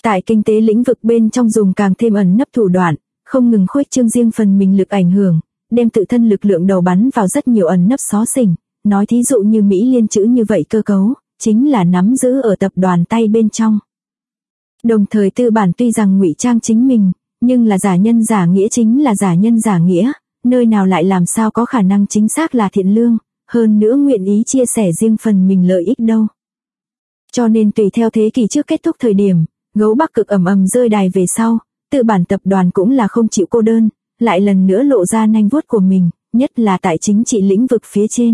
Tại kinh tế lĩnh vực bên trong dùng càng thêm ẩn nấp thủ đoạn, không ngừng khuếch trương riêng phần mình lực ảnh hưởng, đem tự thân lực lượng đầu bắn vào rất nhiều ẩn nấp xó xỉnh, nói thí dụ như Mỹ Liên chữ như vậy cơ cấu, chính là nắm giữ ở tập đoàn tay bên trong. Đồng thời tư bản tuy rằng ngụy trang chính mình, nhưng là giả nhân giả nghĩa chính là giả nhân giả nghĩa, nơi nào lại làm sao có khả năng chính xác là thiện lương, hơn nữa nguyện ý chia sẻ riêng phần mình lợi ích đâu. Cho nên tùy theo thế kỷ trước kết thúc thời điểm, gấu Bắc Cực ầm ầm rơi đài về sau, tư bản tập đoàn cũng là không chịu cô đơn, lại lần nữa lộ ra nanh vuốt của mình, nhất là tại chính trị lĩnh vực phía trên.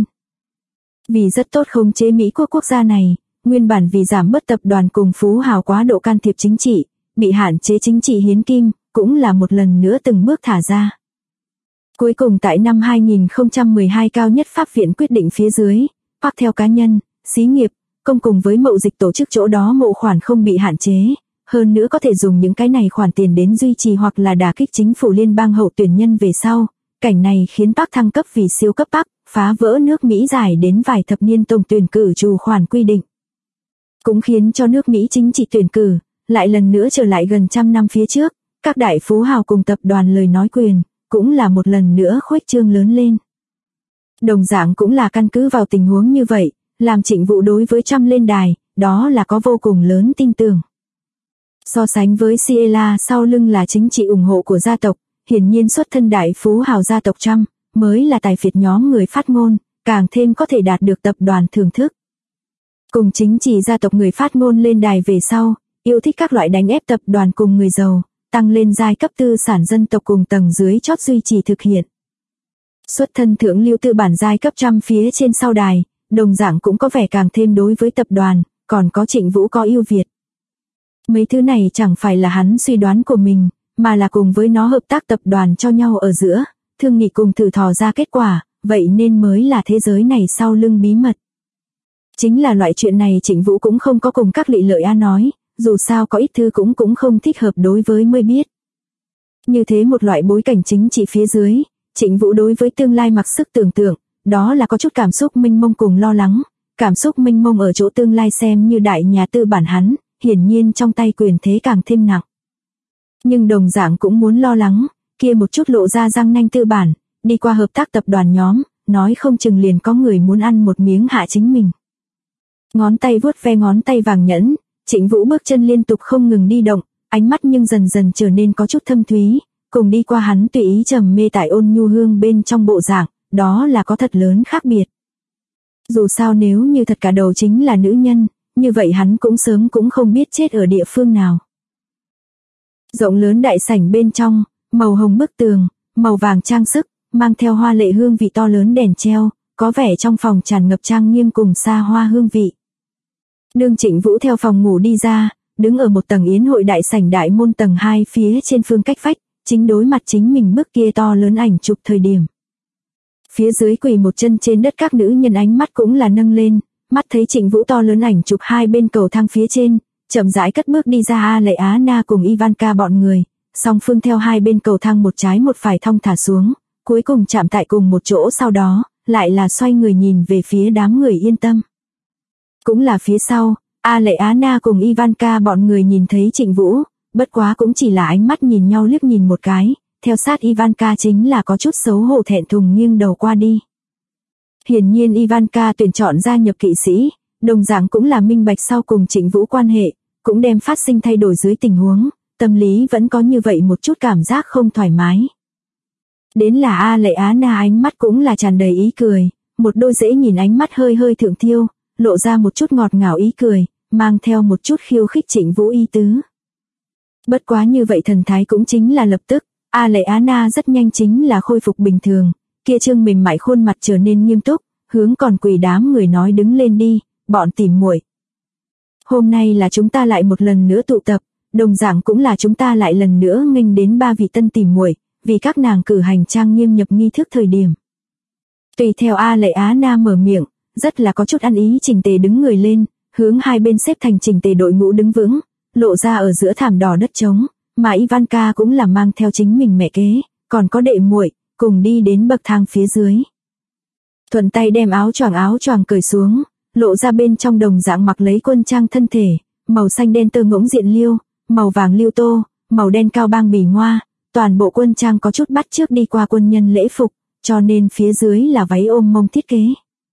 Vì rất tốt khống chế Mỹ quốc gia này, nguyên bản vì giảm bớt tập đoàn cùng phú hào quá độ can thiệp chính trị, bị hạn chế chính trị hiến kim, cũng là một lần nữa từng bước thả ra. Cuối cùng tại năm 2012 cao nhất pháp viện quyết định phía dưới, hoặc theo cá nhân, xí nghiệp, công cùng với mậu dịch tổ chức chỗ đó mộ khoản không bị hạn chế, hơn nữa có thể dùng những cái này khoản tiền đến duy trì hoặc là đả kích chính phủ liên bang hậu tuyển nhân về sau. Cảnh này khiến Park thăng cấp vì siêu cấp Park, phá vỡ nước Mỹ dài đến vài thập niên tổng tuyển cử trù khoản quy định. Cũng khiến cho nước Mỹ chính trị tuyển cử, lại lần nữa trở lại gần trăm năm phía trước, các đại phú hào cùng tập đoàn lời nói quyền, cũng là một lần nữa khuếch trương lớn lên. Đồng dạng cũng là căn cứ vào tình huống như vậy, làm Trịnh Vũ đối với Trump lên đài, đó là có vô cùng lớn tin tưởng. So sánh với Ciela sau lưng là chính trị ủng hộ của gia tộc, hiển nhiên xuất thân đại phú hào gia tộc Trump, mới là tài phiệt nhóm người phát ngôn, càng thêm có thể đạt được tập đoàn thưởng thức. Cùng chính trị gia tộc người phát ngôn lên đài về sau, yêu thích các loại đánh ép tập đoàn cùng người giàu, tăng lên giai cấp tư sản dân tộc cùng tầng dưới chót duy trì thực hiện. Xuất thân thượng lưu tư bản giai cấp Trump phía trên sau đài, đồng dạng cũng có vẻ càng thêm đối với tập đoàn, còn có Trịnh Vũ có ưu việt. Mấy thứ này chẳng phải là hắn suy đoán của mình, mà là cùng với nó hợp tác tập đoàn cho nhau ở giữa, thương nghị cùng thử thò ra kết quả, vậy nên mới là thế giới này sau lưng bí mật. Chính là loại chuyện này Trịnh Vũ cũng không có cùng các lị lợi A nói, dù sao có ít thứ cũng không thích hợp đối với mới biết. Như thế một loại bối cảnh chính trị phía dưới, Trịnh Vũ đối với tương lai mặc sức tưởng tượng, đó là có chút cảm xúc mênh mông cùng lo lắng, cảm xúc mênh mông ở chỗ tương lai xem như đại nhà tư bản hắn, hiển nhiên trong tay quyền thế càng thêm nặng. Nhưng đồng dạng cũng muốn lo lắng, kia một chút lộ ra răng nanh tư bản, đi qua hợp tác tập đoàn nhóm, nói không chừng liền có người muốn ăn một miếng hạ chính mình. Ngón tay vuốt ve ngón tay vàng nhẫn, Trịnh Vũ bước chân liên tục không ngừng đi động, ánh mắt nhưng dần dần trở nên có chút thâm thúy, cùng đi qua hắn tùy ý trầm mê tại ôn nhu hương bên trong bộ dạng, đó là có thật lớn khác biệt. Dù sao nếu như thật cả đầu chính là nữ nhân, như vậy hắn cũng sớm cũng không biết chết ở địa phương nào. Rộng lớn đại sảnh bên trong, màu hồng bức tường, màu vàng trang sức, mang theo hoa lệ hương vị to lớn đèn treo, có vẻ trong phòng tràn ngập trang nghiêm cùng xa hoa hương vị. Đương Trịnh Vũ theo phòng ngủ đi ra, đứng ở một tầng yến hội đại sảnh đại môn tầng 2 phía trên phương cách vách, chính đối mặt chính mình bức kia to lớn ảnh chụp thời điểm. Phía dưới quỳ một chân trên đất các nữ nhân ánh mắt cũng là nâng lên, mắt thấy Trịnh Vũ to lớn ảnh chụp hai bên cầu thang phía trên, chậm rãi cất bước đi ra A Lệ Á Na cùng Ivanka bọn người, song phương theo hai bên cầu thang một trái một phải thong thả xuống, cuối cùng chạm tại cùng một chỗ sau đó, lại là xoay người nhìn về phía đám người yên tâm. Cũng là phía sau, A Lệ Á Na cùng Ivanka bọn người nhìn thấy Trịnh Vũ, bất quá cũng chỉ là ánh mắt nhìn nhau liếc nhìn một cái, theo sát Ivanka chính là có chút xấu hổ thẹn thùng nghiêng đầu qua đi. Hiển nhiên Ivanka tuyển chọn gia nhập kỵ sĩ, đồng dạng cũng là minh bạch sau cùng Trịnh Vũ quan hệ, cũng đem phát sinh thay đổi dưới tình huống, tâm lý vẫn có như vậy một chút cảm giác không thoải mái. Đến là A Lệ Á Na ánh mắt cũng là tràn đầy ý cười, một đôi dễ nhìn ánh mắt hơi hơi thượng thiêu, lộ ra một chút ngọt ngào ý cười, mang theo một chút khiêu khích Trịnh Vũ ý tứ. Bất quá như vậy thần thái cũng chính là lập tức, A Lệ Á Na rất nhanh chính là khôi phục bình thường, kia trương mềm mại khuôn mặt trở nên nghiêm túc, hướng còn quỳ đám người nói đứng lên đi, bọn tỉ muội. Hôm nay là chúng ta lại một lần nữa tụ tập, đồng dạng cũng là chúng ta lại lần nữa nghênh đến 3 vị tân tỉ muội, vì các nàng cử hành trang nghiêm nhập nghi thức thời điểm. Tùy theo A Lệ Á Na mở miệng, rất là có chút ăn ý chỉnh tề đứng người lên, hướng hai bên xếp thành chỉnh tề đội ngũ đứng vững, lộ ra ở giữa thảm đỏ đất trống, mà Ivanka cũng là mang theo chính mình mẹ kế, còn có đệ muội, cùng đi đến bậc thang phía dưới. Thuận tay đem áo choàng cởi xuống, lộ ra bên trong đồng dạng mặc lấy quân trang thân thể, màu xanh đen tơ ngỗng diện liêu, màu vàng lưu tô, màu đen cao bang bì ngoa, toàn bộ quân trang có chút bắt chước đi qua quân nhân lễ phục, cho nên phía dưới là váy ôm mông thiết kế.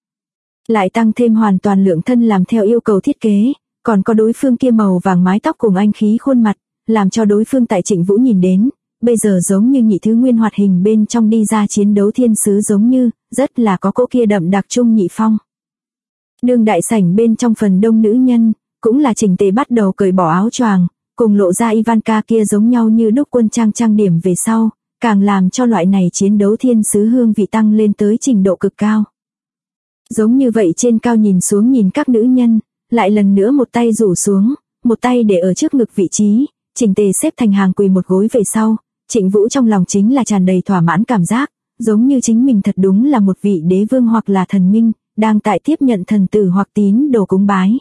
Lại tăng thêm hoàn toàn lượng thân làm theo yêu cầu thiết kế, còn có đối phương kia màu vàng mái tóc cùng anh khí khuôn mặt, làm cho đối phương tại Trịnh Vũ nhìn đến, bây giờ giống như nhị thứ nguyên hoạt hình bên trong đi ra chiến đấu thiên sứ giống như, rất là có cỗ kia đậm đặc trung nhị phong. Đương đại sảnh bên trong phần đông nữ nhân, cũng là chỉnh tề bắt đầu cởi bỏ áo choàng, cùng lộ ra Ivanka kia giống nhau như đúc quân trang điểm về sau, càng làm cho loại này chiến đấu thiên sứ hương vị tăng lên tới trình độ cực cao. Giống như vậy trên cao nhìn xuống nhìn các nữ nhân, lại lần nữa một tay rủ xuống, một tay để ở trước ngực vị trí, chỉnh tề xếp thành hàng quỳ một gối về sau, Trịnh Vũ trong lòng chính là tràn đầy thỏa mãn cảm giác, giống như chính mình thật đúng là một vị đế vương hoặc là thần minh, đang tại tiếp nhận thần tử hoặc tín đồ cúng bái.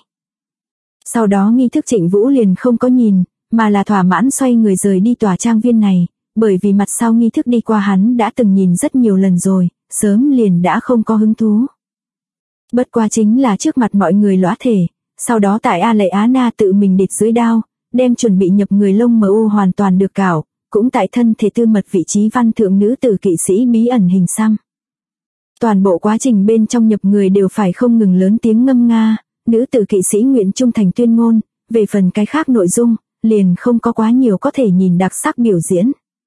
Sau đó nghi thức Trịnh Vũ liền không có nhìn, mà là thỏa mãn xoay người rời đi tòa trang viên này, bởi vì mặt sau nghi thức đi qua hắn đã từng nhìn rất nhiều lần rồi, sớm liền đã không có hứng thú. Bất quá chính là trước mặt mọi người lõa thể, sau đó tại A Lệ Á Na tự mình địch dưới đao, đem chuẩn bị nhập người lông MU hoàn toàn được cạo, cũng tại thân thể tư mật vị trí văn thượng nữ tử kỵ sĩ bí ẩn hình xăm. Toàn bộ quá trình bên trong nhập người đều phải không ngừng lớn tiếng ngâm nga, nữ tử kỵ sĩ nguyện trung thành tuyên ngôn, về phần cái khác nội dung, liền không có quá nhiều có thể nhìn đặc sắc biểu diễn.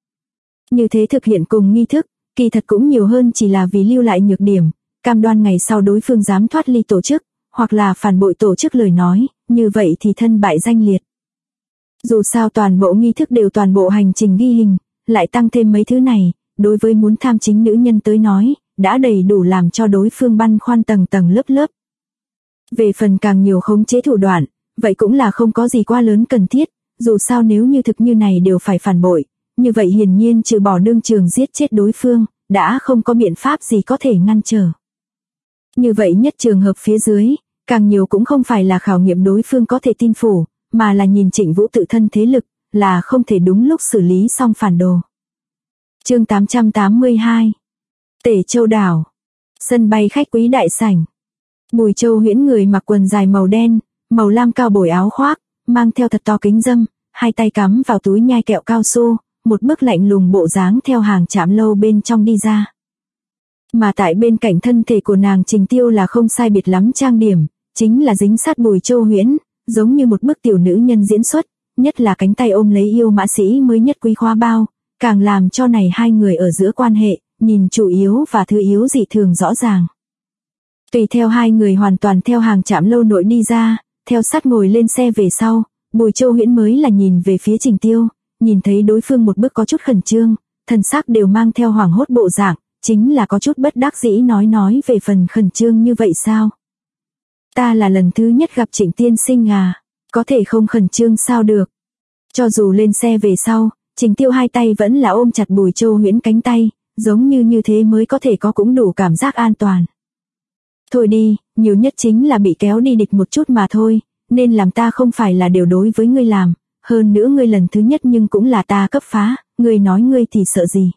Như thế thực hiện cùng nghi thức, kỳ thật cũng nhiều hơn chỉ là vì lưu lại nhược điểm, cam đoan ngày sau đối phương dám thoát ly tổ chức, hoặc là phản bội tổ chức lời nói, như vậy thì thân bại danh liệt. Dù sao toàn bộ nghi thức đều toàn bộ hành trình ghi hình, lại tăng thêm mấy thứ này, đối với muốn tham chính nữ nhân tới nói, đã đầy đủ làm cho đối phương băn khoăn tầng tầng lớp lớp. Về phần càng nhiều khống chế thủ đoạn, vậy cũng là không có gì quá lớn cần thiết, dù sao nếu như thực như này đều phải phản bội, như vậy hiển nhiên trừ bỏ đương trường giết chết đối phương, đã không có biện pháp gì có thể ngăn trở. Như vậy nhất trường hợp phía dưới, càng nhiều cũng không phải là khảo nghiệm đối phương có thể tin phủ, mà là nhìn Trịnh Vũ tự thân thế lực, là không thể đúng lúc xử lý xong phản đồ. Chương 882 Tể Châu Đảo. Sân bay khách quý đại sảnh. Bùi Châu Huyễn người mặc quần dài màu đen, màu lam cao bồi áo khoác, mang theo thật to kính dâm, hai tay cắm vào túi nhai kẹo cao su, một bức lạnh lùng bộ dáng theo hàng trạm lâu bên trong đi ra. Mà tại bên cạnh thân thể của nàng Trình Tiêu là không sai biệt lắm trang điểm, chính là dính sát Bùi Châu Huyễn, giống như một bức tiểu nữ nhân diễn xuất, nhất là cánh tay ôm lấy yêu mã sĩ mới nhất quý khoa bao, càng làm cho này hai người ở giữa quan hệ, nhìn chủ yếu và thứ yếu dị thường rõ ràng. Tùy theo hai người hoàn toàn theo hàng trạm lâu nội đi ra, theo sát ngồi lên xe về sau, Bùi Châu Huyễn mới là nhìn về phía Trình Tiêu, nhìn thấy đối phương một bước có chút khẩn trương, thần sắc đều mang theo hoảng hốt bộ dạng, chính là có chút bất đắc dĩ nói về phần khẩn trương như vậy sao? Ta là lần thứ nhất gặp Trịnh tiên sinh à, có thể không khẩn trương sao được? Cho dù lên xe về sau, Trình Tiêu hai tay vẫn là ôm chặt Bùi Châu Huyễn cánh tay, giống như thế mới có thể có cũng đủ cảm giác an toàn. Thôi đi, nhiều nhất chính là bị kéo đi địch một chút mà thôi, nên làm ta không phải là đều đối với ngươi làm, hơn nữa ngươi lần thứ nhất nhưng cũng là ta cấp phá, ngươi nói ngươi thì sợ gì.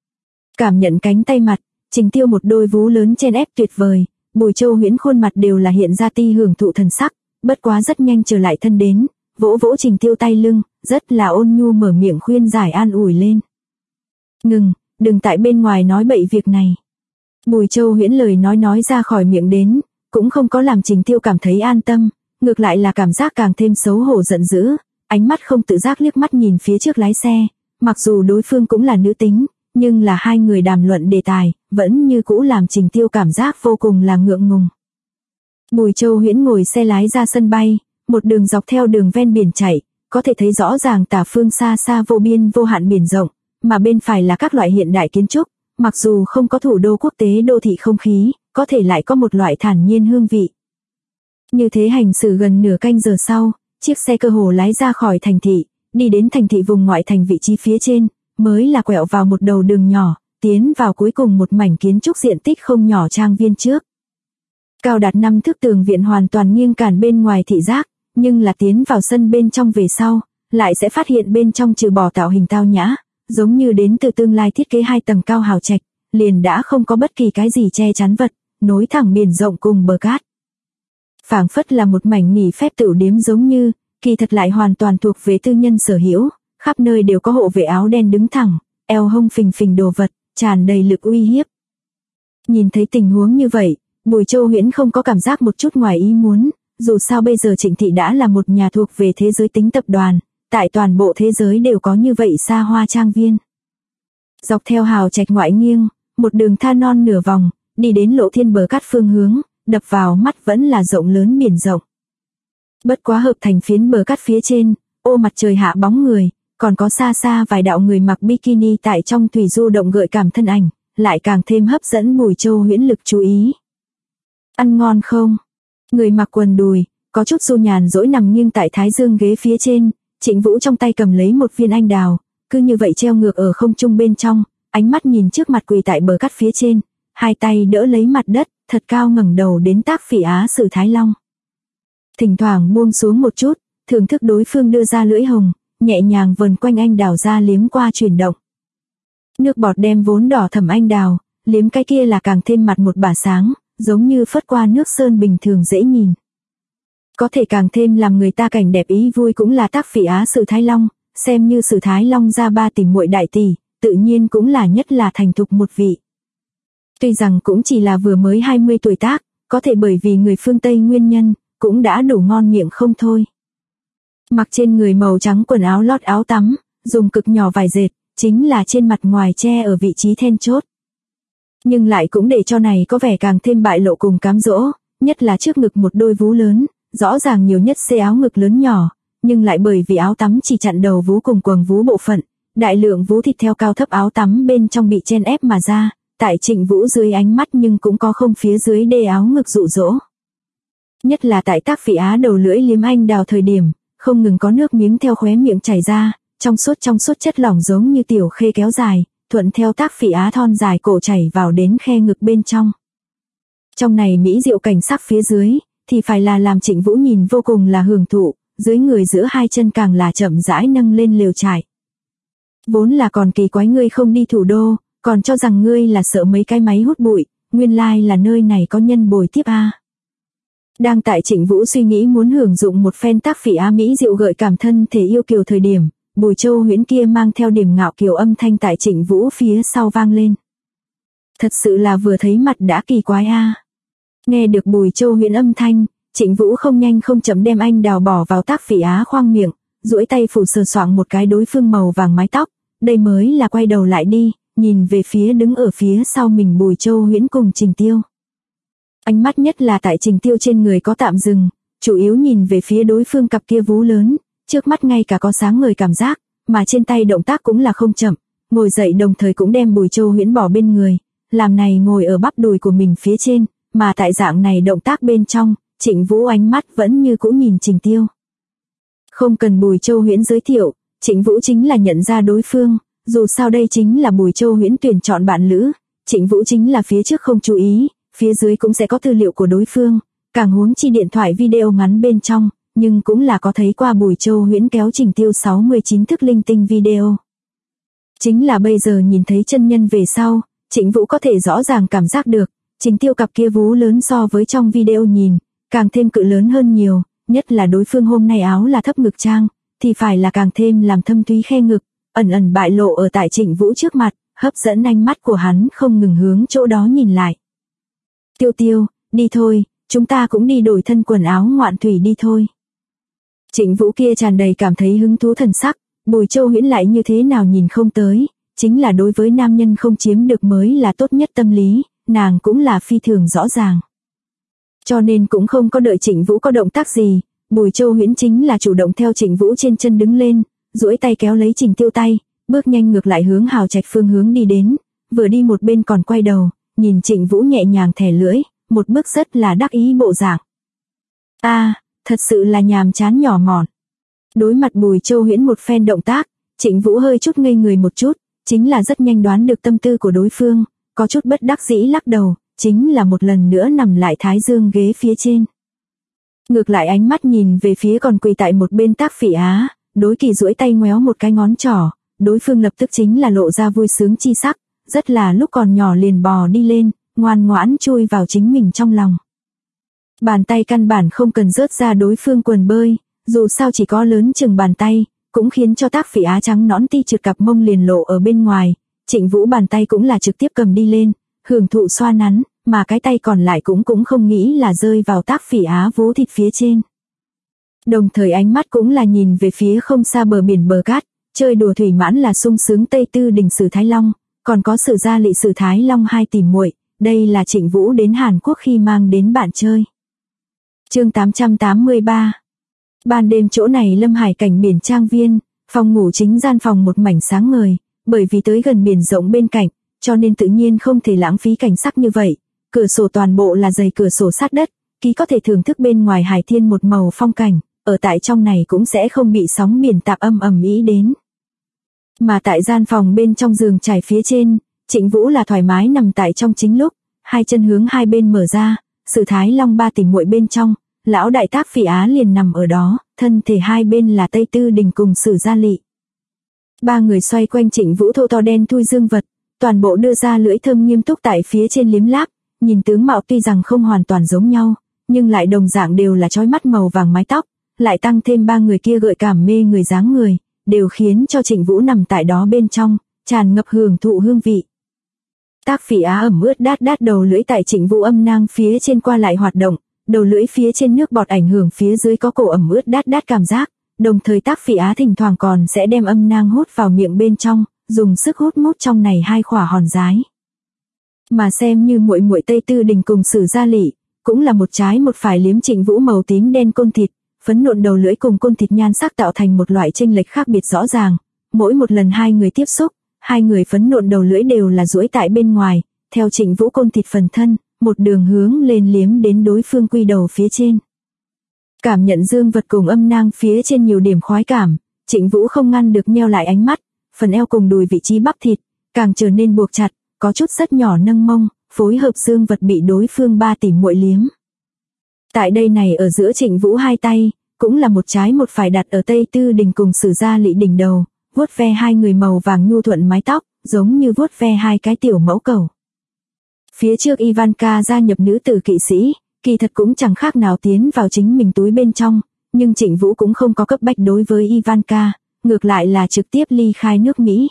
Cảm nhận cánh tay mặt, Trình Tiêu một đôi vú lớn chen ép tuyệt vời, Bùi Châu Huyễn khuôn mặt đều là hiện ra ti hưởng thụ thần sắc, bất quá rất nhanh trở lại thân đến, vỗ vỗ Trình Tiêu tay lưng, rất là ôn nhu mở miệng khuyên giải an ủi lên. Ngừng, đừng tại bên ngoài nói bậy việc này. Bùi Châu Huyễn lời nói ra khỏi miệng đến, cũng không có làm Trình Tiêu cảm thấy an tâm, ngược lại là cảm giác càng thêm xấu hổ giận dữ, ánh mắt không tự giác liếc mắt nhìn phía trước lái xe, mặc dù đối phương cũng là nữ tính, nhưng là hai người đàm luận đề tài, vẫn như cũ làm Trình Tiêu cảm giác vô cùng là ngượng ngùng. Bùi Châu Huyễn ngồi xe lái ra sân bay, một đường dọc theo đường ven biển chạy, có thể thấy rõ ràng tả phương xa xa vô biên vô hạn biển rộng, mà bên phải là các loại hiện đại kiến trúc, mặc dù không có thủ đô quốc tế đô thị không khí, có thể lại có một loại thản nhiên hương vị. Như thế hành xử gần nửa canh giờ sau, chiếc xe cơ hồ lái ra khỏi thành thị, đi đến thành thị vùng ngoại thành vị trí phía trên, mới là quẹo vào một đầu đường nhỏ, tiến vào cuối cùng một mảnh kiến trúc diện tích không nhỏ trang viên trước. Cao đạt 5 thước tường viện hoàn toàn nghiêng cản bên ngoài thị giác, nhưng là tiến vào sân bên trong về sau, lại sẽ phát hiện bên trong trừ bỏ tạo hình tao nhã, giống như đến từ tương lai thiết kế 2 tầng cao hào trạch, liền đã không có bất kỳ cái gì che chắn vật, nối thẳng biển rộng cùng bờ cát. Phảng phất là một mảnh nghỉ phép tửu điếm giống như, kỳ thật lại hoàn toàn thuộc về tư nhân sở hữu, khắp nơi đều có hộ vệ áo đen đứng thẳng, eo hông phình phình đồ vật, tràn đầy lực uy hiếp. Nhìn thấy tình huống như vậy, Bùi Châu Huyễn không có cảm giác một chút ngoài ý muốn, dù sao bây giờ Trịnh Thị đã là một nhà thuộc về thế giới tính tập đoàn, tại toàn bộ thế giới đều có như vậy xa hoa trang viên. Dọc theo hào trạch ngoại nghiêng, một đường tha non nửa vòng, đi đến Lộ Thiên bờ cát phương hướng, đập vào mắt vẫn là rộng lớn biển rộng. Bất quá hợp thành phiến bờ cát phía trên, ô mặt trời hạ bóng người, còn có xa xa vài đạo người mặc bikini tại trong thủy du động gợi cảm thân ảnh, lại càng thêm hấp dẫn Bùi Châu Huyễn lực chú ý. Ăn ngon không? Người mặc quần đùi, có chút du nhàn dỗi nằm nghiêng tại thái dương ghế phía trên, Trịnh Vũ trong tay cầm lấy một viên anh đào, cứ như vậy treo ngược ở không trung bên trong, ánh mắt nhìn trước mặt quỳ tại bờ cát phía trên, hai tay đỡ lấy mặt đất, thật cao ngẩng đầu đến Tác Phỉ Á Sử Thái Long. Thỉnh thoảng buông xuống một chút, thưởng thức đối phương đưa ra lưỡi hồng, nhẹ nhàng vần quanh anh đào ra liếm qua chuyển động. Nước bọt đem vốn đỏ thẫm anh đào, liếm cái kia là càng thêm mặt một bả sáng, giống như phất qua nước sơn bình thường dễ nhìn. Có thể càng thêm làm người ta cảnh đẹp ý vui cũng là Tác Phỉ Á Sử Thái Long, xem như Sử Thái Long ra ba tỷ muội đại tỷ, tự nhiên cũng là nhất là thành thục một vị. Tuy rằng cũng chỉ là vừa mới 20 tuổi tác, có thể bởi vì người phương Tây nguyên nhân, cũng đã đủ ngon miệng không thôi. Mặc trên người màu trắng quần áo lót áo tắm, dùng cực nhỏ vải dệt, chính là trên mặt ngoài che ở vị trí then chốt. Nhưng lại cũng để cho này có vẻ càng thêm bại lộ cùng cám dỗ, nhất là trước ngực một đôi vú lớn, rõ ràng nhiều nhất xê áo ngực lớn nhỏ, nhưng lại bởi vì áo tắm chỉ chặn đầu vú cùng quầng vú bộ phận, đại lượng vú thịt theo cao thấp áo tắm bên trong bị chen ép mà ra, tại Trịnh Vũ dưới ánh mắt nhưng cũng có không phía dưới đê áo ngực dụ dỗ. Nhất là tại Tác Phỉ Á đầu lưỡi liếm anh đào thời điểm, không ngừng có nước miếng theo khóe miệng chảy ra, trong suốt chất lỏng giống như tiểu khê kéo dài, thuận theo Tác Phỉ Á thon dài cổ chảy vào đến khe ngực bên trong. Trong này mỹ diệu cảnh sắc phía dưới, thì phải là làm Trịnh Vũ nhìn vô cùng là hưởng thụ, dưới người giữa hai chân càng là chậm rãi nâng lên lều trải. Vốn là còn kỳ quái ngươi không đi thủ đô, còn cho rằng ngươi là sợ mấy cái máy hút bụi, nguyên lai là nơi này có nhân bồi tiếp a. Đang tại Trịnh Vũ suy nghĩ muốn hưởng dụng một phen Tác Phỉ Á mỹ diệu gợi cảm thân thể yêu kiều thời điểm, Bùi Châu Huyễn kia mang theo điểm ngạo kiều âm thanh tại Trịnh Vũ phía sau vang lên. Thật sự là vừa thấy mặt đã kỳ quái a. Nghe được Bùi Châu Huyễn âm thanh, Trịnh Vũ không nhanh không chậm đem anh đào bỏ vào Tác Phỉ Á khoang miệng, duỗi tay phủ sờ soạng một cái đối phương màu vàng mái tóc, đây mới là quay đầu lại đi, nhìn về phía đứng ở phía sau mình Bùi Châu Huyễn cùng Trình Tiêu. Ánh mắt nhất là tại Trình Tiêu trên người có tạm dừng, chủ yếu nhìn về phía đối phương cặp kia vú lớn, trước mắt ngay cả có sáng ngời cảm giác, mà trên tay động tác cũng là không chậm, ngồi dậy đồng thời cũng đem Bùi Châu Huyễn bỏ bên người, làm này ngồi ở bắp đùi của mình phía trên, mà tại dạng này động tác bên trong, Trịnh Vũ ánh mắt vẫn như cũ nhìn Trình Tiêu. Không cần Bùi Châu Huyễn giới thiệu, Trịnh Vũ chính là nhận ra đối phương, dù sao đây chính là Bùi Châu Huyễn tuyển chọn bạn lữ, Trịnh Vũ chính là phía trước không chú ý, phía dưới cũng sẽ có tư liệu của đối phương, càng huống chi điện thoại video ngắn bên trong, nhưng cũng là có thấy qua Bùi Châu Huyễn kéo Trình Tiêu 69 thức linh tinh video. Chính là bây giờ nhìn thấy chân nhân về sau, Trịnh Vũ có thể rõ ràng cảm giác được, Trình Tiêu cặp kia vú lớn so với trong video nhìn, càng thêm cự lớn hơn nhiều, nhất là đối phương hôm nay áo là thấp ngực trang, thì phải là càng thêm làm thâm thúy khe ngực, ẩn ẩn bại lộ ở tại Trịnh Vũ trước mặt, hấp dẫn ánh mắt của hắn không ngừng hướng chỗ đó nhìn lại. Tiêu Tiêu, đi thôi, chúng ta cũng đi đổi thân quần áo ngoạn thủy đi thôi. Trịnh Vũ kia tràn đầy cảm thấy hứng thú thần sắc, Bùi Châu Huyễn lại như thế nào nhìn không tới, chính là đối với nam nhân không chiếm được mới là tốt nhất tâm lý, nàng cũng là phi thường rõ ràng. Cho nên cũng không có đợi Trịnh Vũ có động tác gì, Bùi Châu Huyễn chính là chủ động theo Trịnh Vũ trên chân đứng lên, duỗi tay kéo lấy Trình Tiêu tay, bước nhanh ngược lại hướng hào trạch phương hướng đi đến, vừa đi một bên còn quay đầu, nhìn Trịnh Vũ nhẹ nhàng thè lưỡi, một bước rất là đắc ý bộ dạng. Thật sự là nhàm chán nhỏ mọn. Đối mặt Bùi Châu Huyễn một phen động tác, Trịnh Vũ hơi chút ngây người một chút, chính là rất nhanh đoán được tâm tư của đối phương, có chút bất đắc dĩ lắc đầu, chính là một lần nữa nằm lại thái dương ghế phía trên. Ngược lại ánh mắt nhìn về phía còn quỳ tại một bên Tác Phỉ Á, đối kỳ duỗi tay ngoéo một cái ngón trỏ, đối phương lập tức chính là lộ ra vui sướng chi sắc, rất là lúc còn nhỏ liền bò đi lên, ngoan ngoãn chui vào chính mình trong lòng. Bàn tay căn bản không cần rớt ra đối phương quần bơi, Dù sao chỉ có lớn chừng bàn tay, cũng khiến cho Tác Phỉ Á trắng nõn ti trượt cặp mông liền lộ ở bên ngoài. Trịnh Vũ bàn tay cũng là trực tiếp cầm đi lên, hưởng thụ xoa nắn, mà cái tay còn lại cũng không nghĩ là rơi vào Tác Phỉ Á vú thịt phía trên. Đồng thời ánh mắt cũng là nhìn về phía không xa bờ biển bờ cát, chơi đùa thủy mãn là sung sướng Tây Tư Đình Sử Thái Long, còn có Sử Gia Lị Sử Thái Long hai tỷ muội, đây là Trịnh Vũ đến Hàn Quốc khi mang đến bạn chơi. Chương 883. Ban đêm chỗ này lâm hải cảnh biển trang viên, phòng ngủ chính gian phòng một mảnh sáng ngời, bởi vì tới gần biển rộng bên cạnh, cho nên tự nhiên không thể lãng phí cảnh sắc như vậy. Cửa sổ toàn bộ là dày cửa sổ sát đất, ký có thể thưởng thức bên ngoài hải thiên một màu phong cảnh, ở tại trong này cũng sẽ không bị sóng biển tạp âm ầm ĩ đến. Mà tại gian phòng bên trong giường trải phía trên, Trịnh Vũ là thoải mái nằm tại trong chính lúc, hai chân hướng hai bên mở ra, Sử Thái Long ba tỷ muội bên trong, lão đại Tác Phỉ Á liền nằm ở đó, thân thể hai bên là Tây Tư Đình cùng Sử Gia Lị. Ba người xoay quanh Trịnh Vũ thô to đen thui dương vật, toàn bộ đưa ra lưỡi thơm nghiêm túc tại phía trên liếm láp, nhìn tướng mạo tuy rằng không hoàn toàn giống nhau, nhưng lại đồng dạng đều là chói mắt màu vàng mái tóc, lại tăng thêm ba người kia gợi cảm mê người dáng người, đều khiến cho Trịnh Vũ nằm tại đó bên trong, tràn ngập hưởng thụ hương vị. Tác Phỉ Á ẩm ướt đát đát đầu lưỡi tại Trịnh Vũ âm nang phía trên qua lại hoạt động, đầu lưỡi phía trên nước bọt ảnh hưởng phía dưới có cổ ẩm ướt đát đát cảm giác, đồng thời Tác Phỉ Á thỉnh thoảng còn sẽ đem âm nang hút vào miệng bên trong, dùng sức hút mút trong này hai khỏa hòn dái. Mà xem như muội muội Tây Tư Đình cùng Sử Gia Lị, cũng là một trái một phải liếm Trịnh Vũ màu tím đen côn thịt, phấn nộn đầu lưỡi cùng côn thịt nhan sắc tạo thành một loại chênh lệch khác biệt rõ ràng. Mỗi một lần hai người tiếp xúc, hai người phấn nộn đầu lưỡi đều là duỗi tại bên ngoài, theo Trịnh Vũ côn thịt phần thân, một đường hướng lên liếm đến đối phương quy đầu phía trên. Cảm nhận dương vật cùng âm nang phía trên nhiều điểm khoái cảm, Trịnh Vũ không ngăn được nheo lại ánh mắt, phần eo cùng đùi vị trí bắp thịt, càng trở nên buộc chặt, có chút rất nhỏ nâng mông, phối hợp dương vật bị đối phương ba tỷ muội liếm. Tại đây này ở giữa Trịnh Vũ hai tay, cũng là một trái một phải đặt ở Tây Tư Đình cùng Sử Gia Lị đỉnh đầu, vuốt ve hai người màu vàng nhu thuận mái tóc, giống như vuốt ve hai cái tiểu mẫu cẩu. Phía trước Ivanka gia nhập nữ tử kỵ sĩ, kỳ thật cũng chẳng khác nào tiến vào chính mình túi bên trong, nhưng Trịnh Vũ cũng không có cấp bách đối với Ivanka, ngược lại là trực tiếp ly khai nước Mỹ.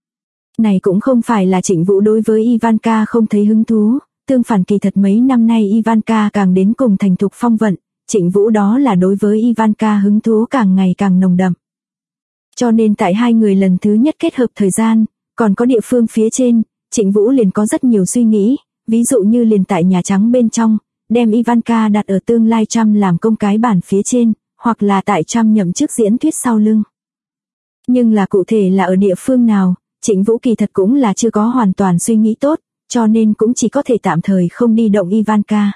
Này cũng không phải là Trịnh Vũ đối với Ivanka không thấy hứng thú, tương phản kỳ thật mấy năm nay Ivanka càng đến cùng thành thục phong vận, Trịnh Vũ đó là đối với Ivanka hứng thú càng ngày càng nồng đậm. Cho nên tại hai người lần thứ nhất kết hợp thời gian, còn có địa phương phía trên, Trịnh Vũ liền có rất nhiều suy nghĩ, ví dụ như liền tại Nhà Trắng bên trong, đem Ivanka đặt ở tương lai Trump làm công cái bản phía trên, hoặc là tại Trump nhậm chức diễn thuyết sau lưng. Nhưng là cụ thể là ở địa phương nào, Trịnh Vũ kỳ thật cũng là chưa có hoàn toàn suy nghĩ tốt, cho nên cũng chỉ có thể tạm thời không đi động Ivanka.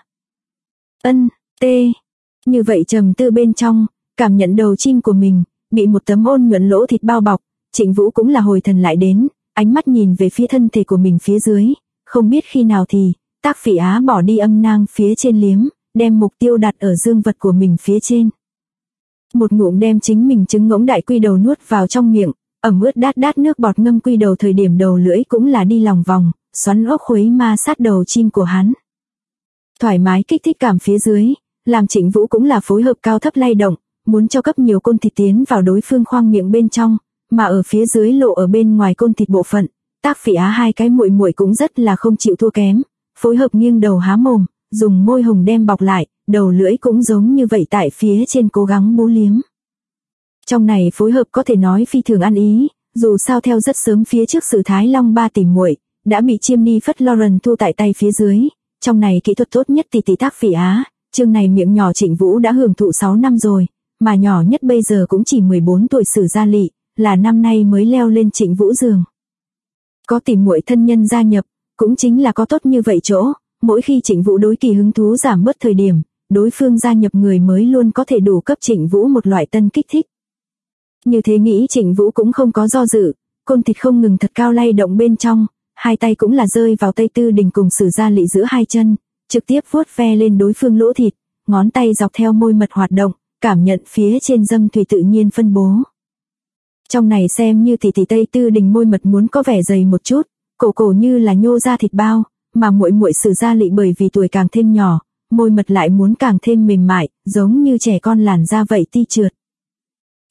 Như vậy trầm tư bên trong, cảm nhận đầu chim của mình, bị một tấm ôn nhuận lỗ thịt bao bọc, Trịnh Vũ cũng là hồi thần lại đến, ánh mắt nhìn về phía thân thể của mình phía dưới, không biết khi nào thì, Tác Phỉ Á bỏ đi âm nang phía trên liếm, đem mục tiêu đặt ở dương vật của mình phía trên. Một ngụm đem chính mình trứng ngỗng đại quy đầu nuốt vào trong miệng, ẩm ướt đát đát nước bọt ngâm quy đầu thời điểm đầu lưỡi cũng là đi lòng vòng, xoắn ốc khuấy ma sát đầu chim của hắn. Thoải mái kích thích cảm phía dưới, làm Trịnh Vũ cũng là phối hợp cao thấp lay động, muốn cho cấp nhiều côn thịt tiến vào đối phương khoang miệng bên trong, mà ở phía dưới lộ ở bên ngoài côn thịt bộ phận, Tác Phỉ Á hai cái muội muội cũng rất là không chịu thua kém, phối hợp nghiêng đầu há mồm, dùng môi hồng đem bọc lại, đầu lưỡi cũng giống như vậy tại phía trên cố gắng bú liếm. Trong này phối hợp có thể nói phi thường ăn ý, dù sao theo rất sớm phía trước Sử Thái Long ba tỷ muội đã bị chiêm ni phất Lauren thu tại tay phía dưới, trong này kỹ thuật tốt nhất tỷ tỷ Tác Phỉ Á, chương này miệng nhỏ Trịnh Vũ đã hưởng thụ 6 năm rồi, mà nhỏ nhất bây giờ cũng chỉ 14 tuổi Sử Gia Lị, là năm nay mới leo lên Trịnh Vũ giường. Có tỷ muội thân nhân gia nhập, cũng chính là có tốt như vậy chỗ, mỗi khi Trịnh Vũ đối kỳ hứng thú giảm bớt thời điểm, đối phương gia nhập người mới luôn có thể đủ cấp Trịnh Vũ một loại tân kích thích. Như thế nghĩ Trịnh Vũ cũng không có do dự, côn thịt không ngừng thật cao lay động bên trong, hai tay cũng là rơi vào Tây Tư Đình cùng Sử Gia Lị giữa hai chân, trực tiếp vuốt ve lên đối phương lỗ thịt, ngón tay dọc theo môi mật hoạt động, cảm nhận phía trên dâm thủy tự nhiên phân bố. Trong này xem như tỷ tỷ Tây Tư Đình môi mật muốn có vẻ dày một chút, cổ như là nhô ra thịt bao, mà muội muội Sử Gia Lị bởi vì tuổi càng thêm nhỏ, môi mật lại muốn càng thêm mềm mại, giống như trẻ con làn da vậy ti trượt.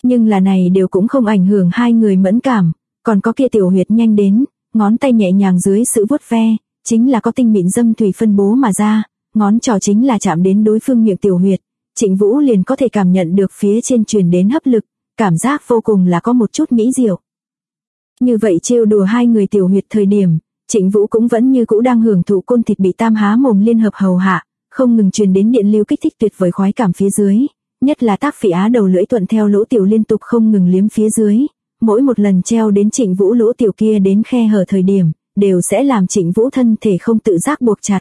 Nhưng là này đều cũng không ảnh hưởng hai người mẫn cảm, còn có kia tiểu huyệt nhanh đến, ngón tay nhẹ nhàng dưới sự vuốt ve, chính là có tinh mịn dâm thủy phân bố mà ra, ngón trỏ chính là chạm đến đối phương miệng tiểu huyệt, Trịnh Vũ liền có thể cảm nhận được phía trên truyền đến hấp lực, cảm giác vô cùng là có một chút mỹ diệu. Như vậy trêu đùa hai người tiểu huyệt thời điểm, Trịnh Vũ cũng vẫn như cũ đang hưởng thụ côn thịt bị tam há mồm liên hợp hầu hạ, không ngừng truyền đến điện lưu kích thích tuyệt vời khoái cảm phía dưới, nhất là Tác Phỉ Á đầu lưỡi thuận theo lỗ tiểu liên tục không ngừng liếm phía dưới, mỗi một lần treo đến Trịnh Vũ lỗ tiểu kia đến khe hở thời điểm, đều sẽ làm Trịnh Vũ thân thể không tự giác buộc chặt.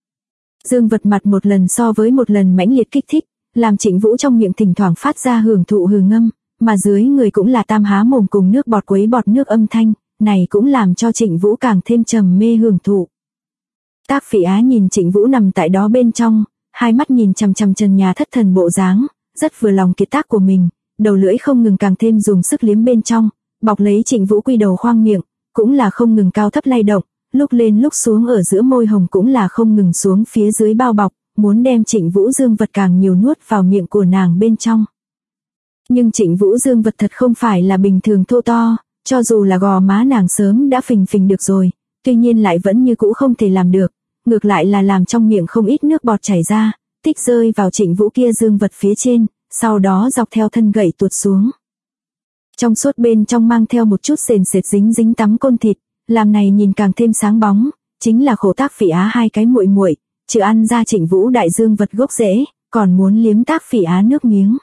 Dương vật mặt một lần so với một lần mãnh liệt kích thích, làm Trịnh Vũ trong miệng thỉnh thoảng phát ra hưởng thụ hừ ngâm, mà dưới người cũng là tam há mồm cùng nước bọt quấy bọt nước âm thanh, này cũng làm cho Trịnh Vũ càng thêm trầm mê hưởng thụ. Tác Phỉ Á nhìn Trịnh Vũ nằm tại đó bên trong, hai mắt nhìn chằm chằm trần nhà thất thần bộ dáng, rất vừa lòng kiệt tác của mình, đầu lưỡi không ngừng càng thêm dùng sức liếm bên trong, bọc lấy Trịnh Vũ quy đầu khoang miệng, cũng là không ngừng cao thấp lay động, lúc lên lúc xuống ở giữa môi hồng cũng là không ngừng xuống phía dưới bao bọc, muốn đem Trịnh Vũ dương vật càng nhiều nuốt vào miệng của nàng bên trong. Nhưng Trịnh Vũ dương vật thật không phải là bình thường thô to, cho dù là gò má nàng sớm đã phình phình được rồi, tuy nhiên lại vẫn như cũ không thể làm được, ngược lại là làm trong miệng không ít nước bọt chảy ra, tích rơi vào Trịnh Vũ kia dương vật phía trên, sau đó dọc theo thân gậy tuột xuống. Trong suốt bên trong mang theo một chút sền sệt dính dính tắm côn thịt, làm này nhìn càng thêm sáng bóng, chính là khổ Tác Phỉ Á hai cái muội muội, chứ ăn ra Trịnh Vũ đại dương vật gốc rễ, còn muốn liếm Tác Phỉ Á nước miếng.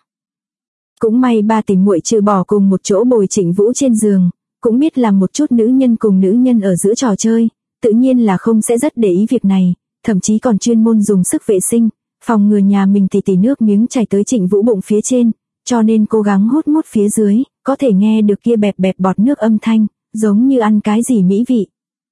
Cũng may ba tỷ muội trừ bỏ cùng một chỗ bồi Trịnh Vũ trên giường, cũng biết làm một chút nữ nhân cùng nữ nhân ở giữa trò chơi, tự nhiên là không sẽ rất để ý việc này, thậm chí còn chuyên môn dùng sức vệ sinh, phòng ngừa nhà mình tỷ nước miếng chảy tới Trịnh Vũ bụng phía trên, cho nên cố gắng hút mút phía dưới, có thể nghe được kia bẹp bẹp bọt nước âm thanh, giống như ăn cái gì mỹ vị.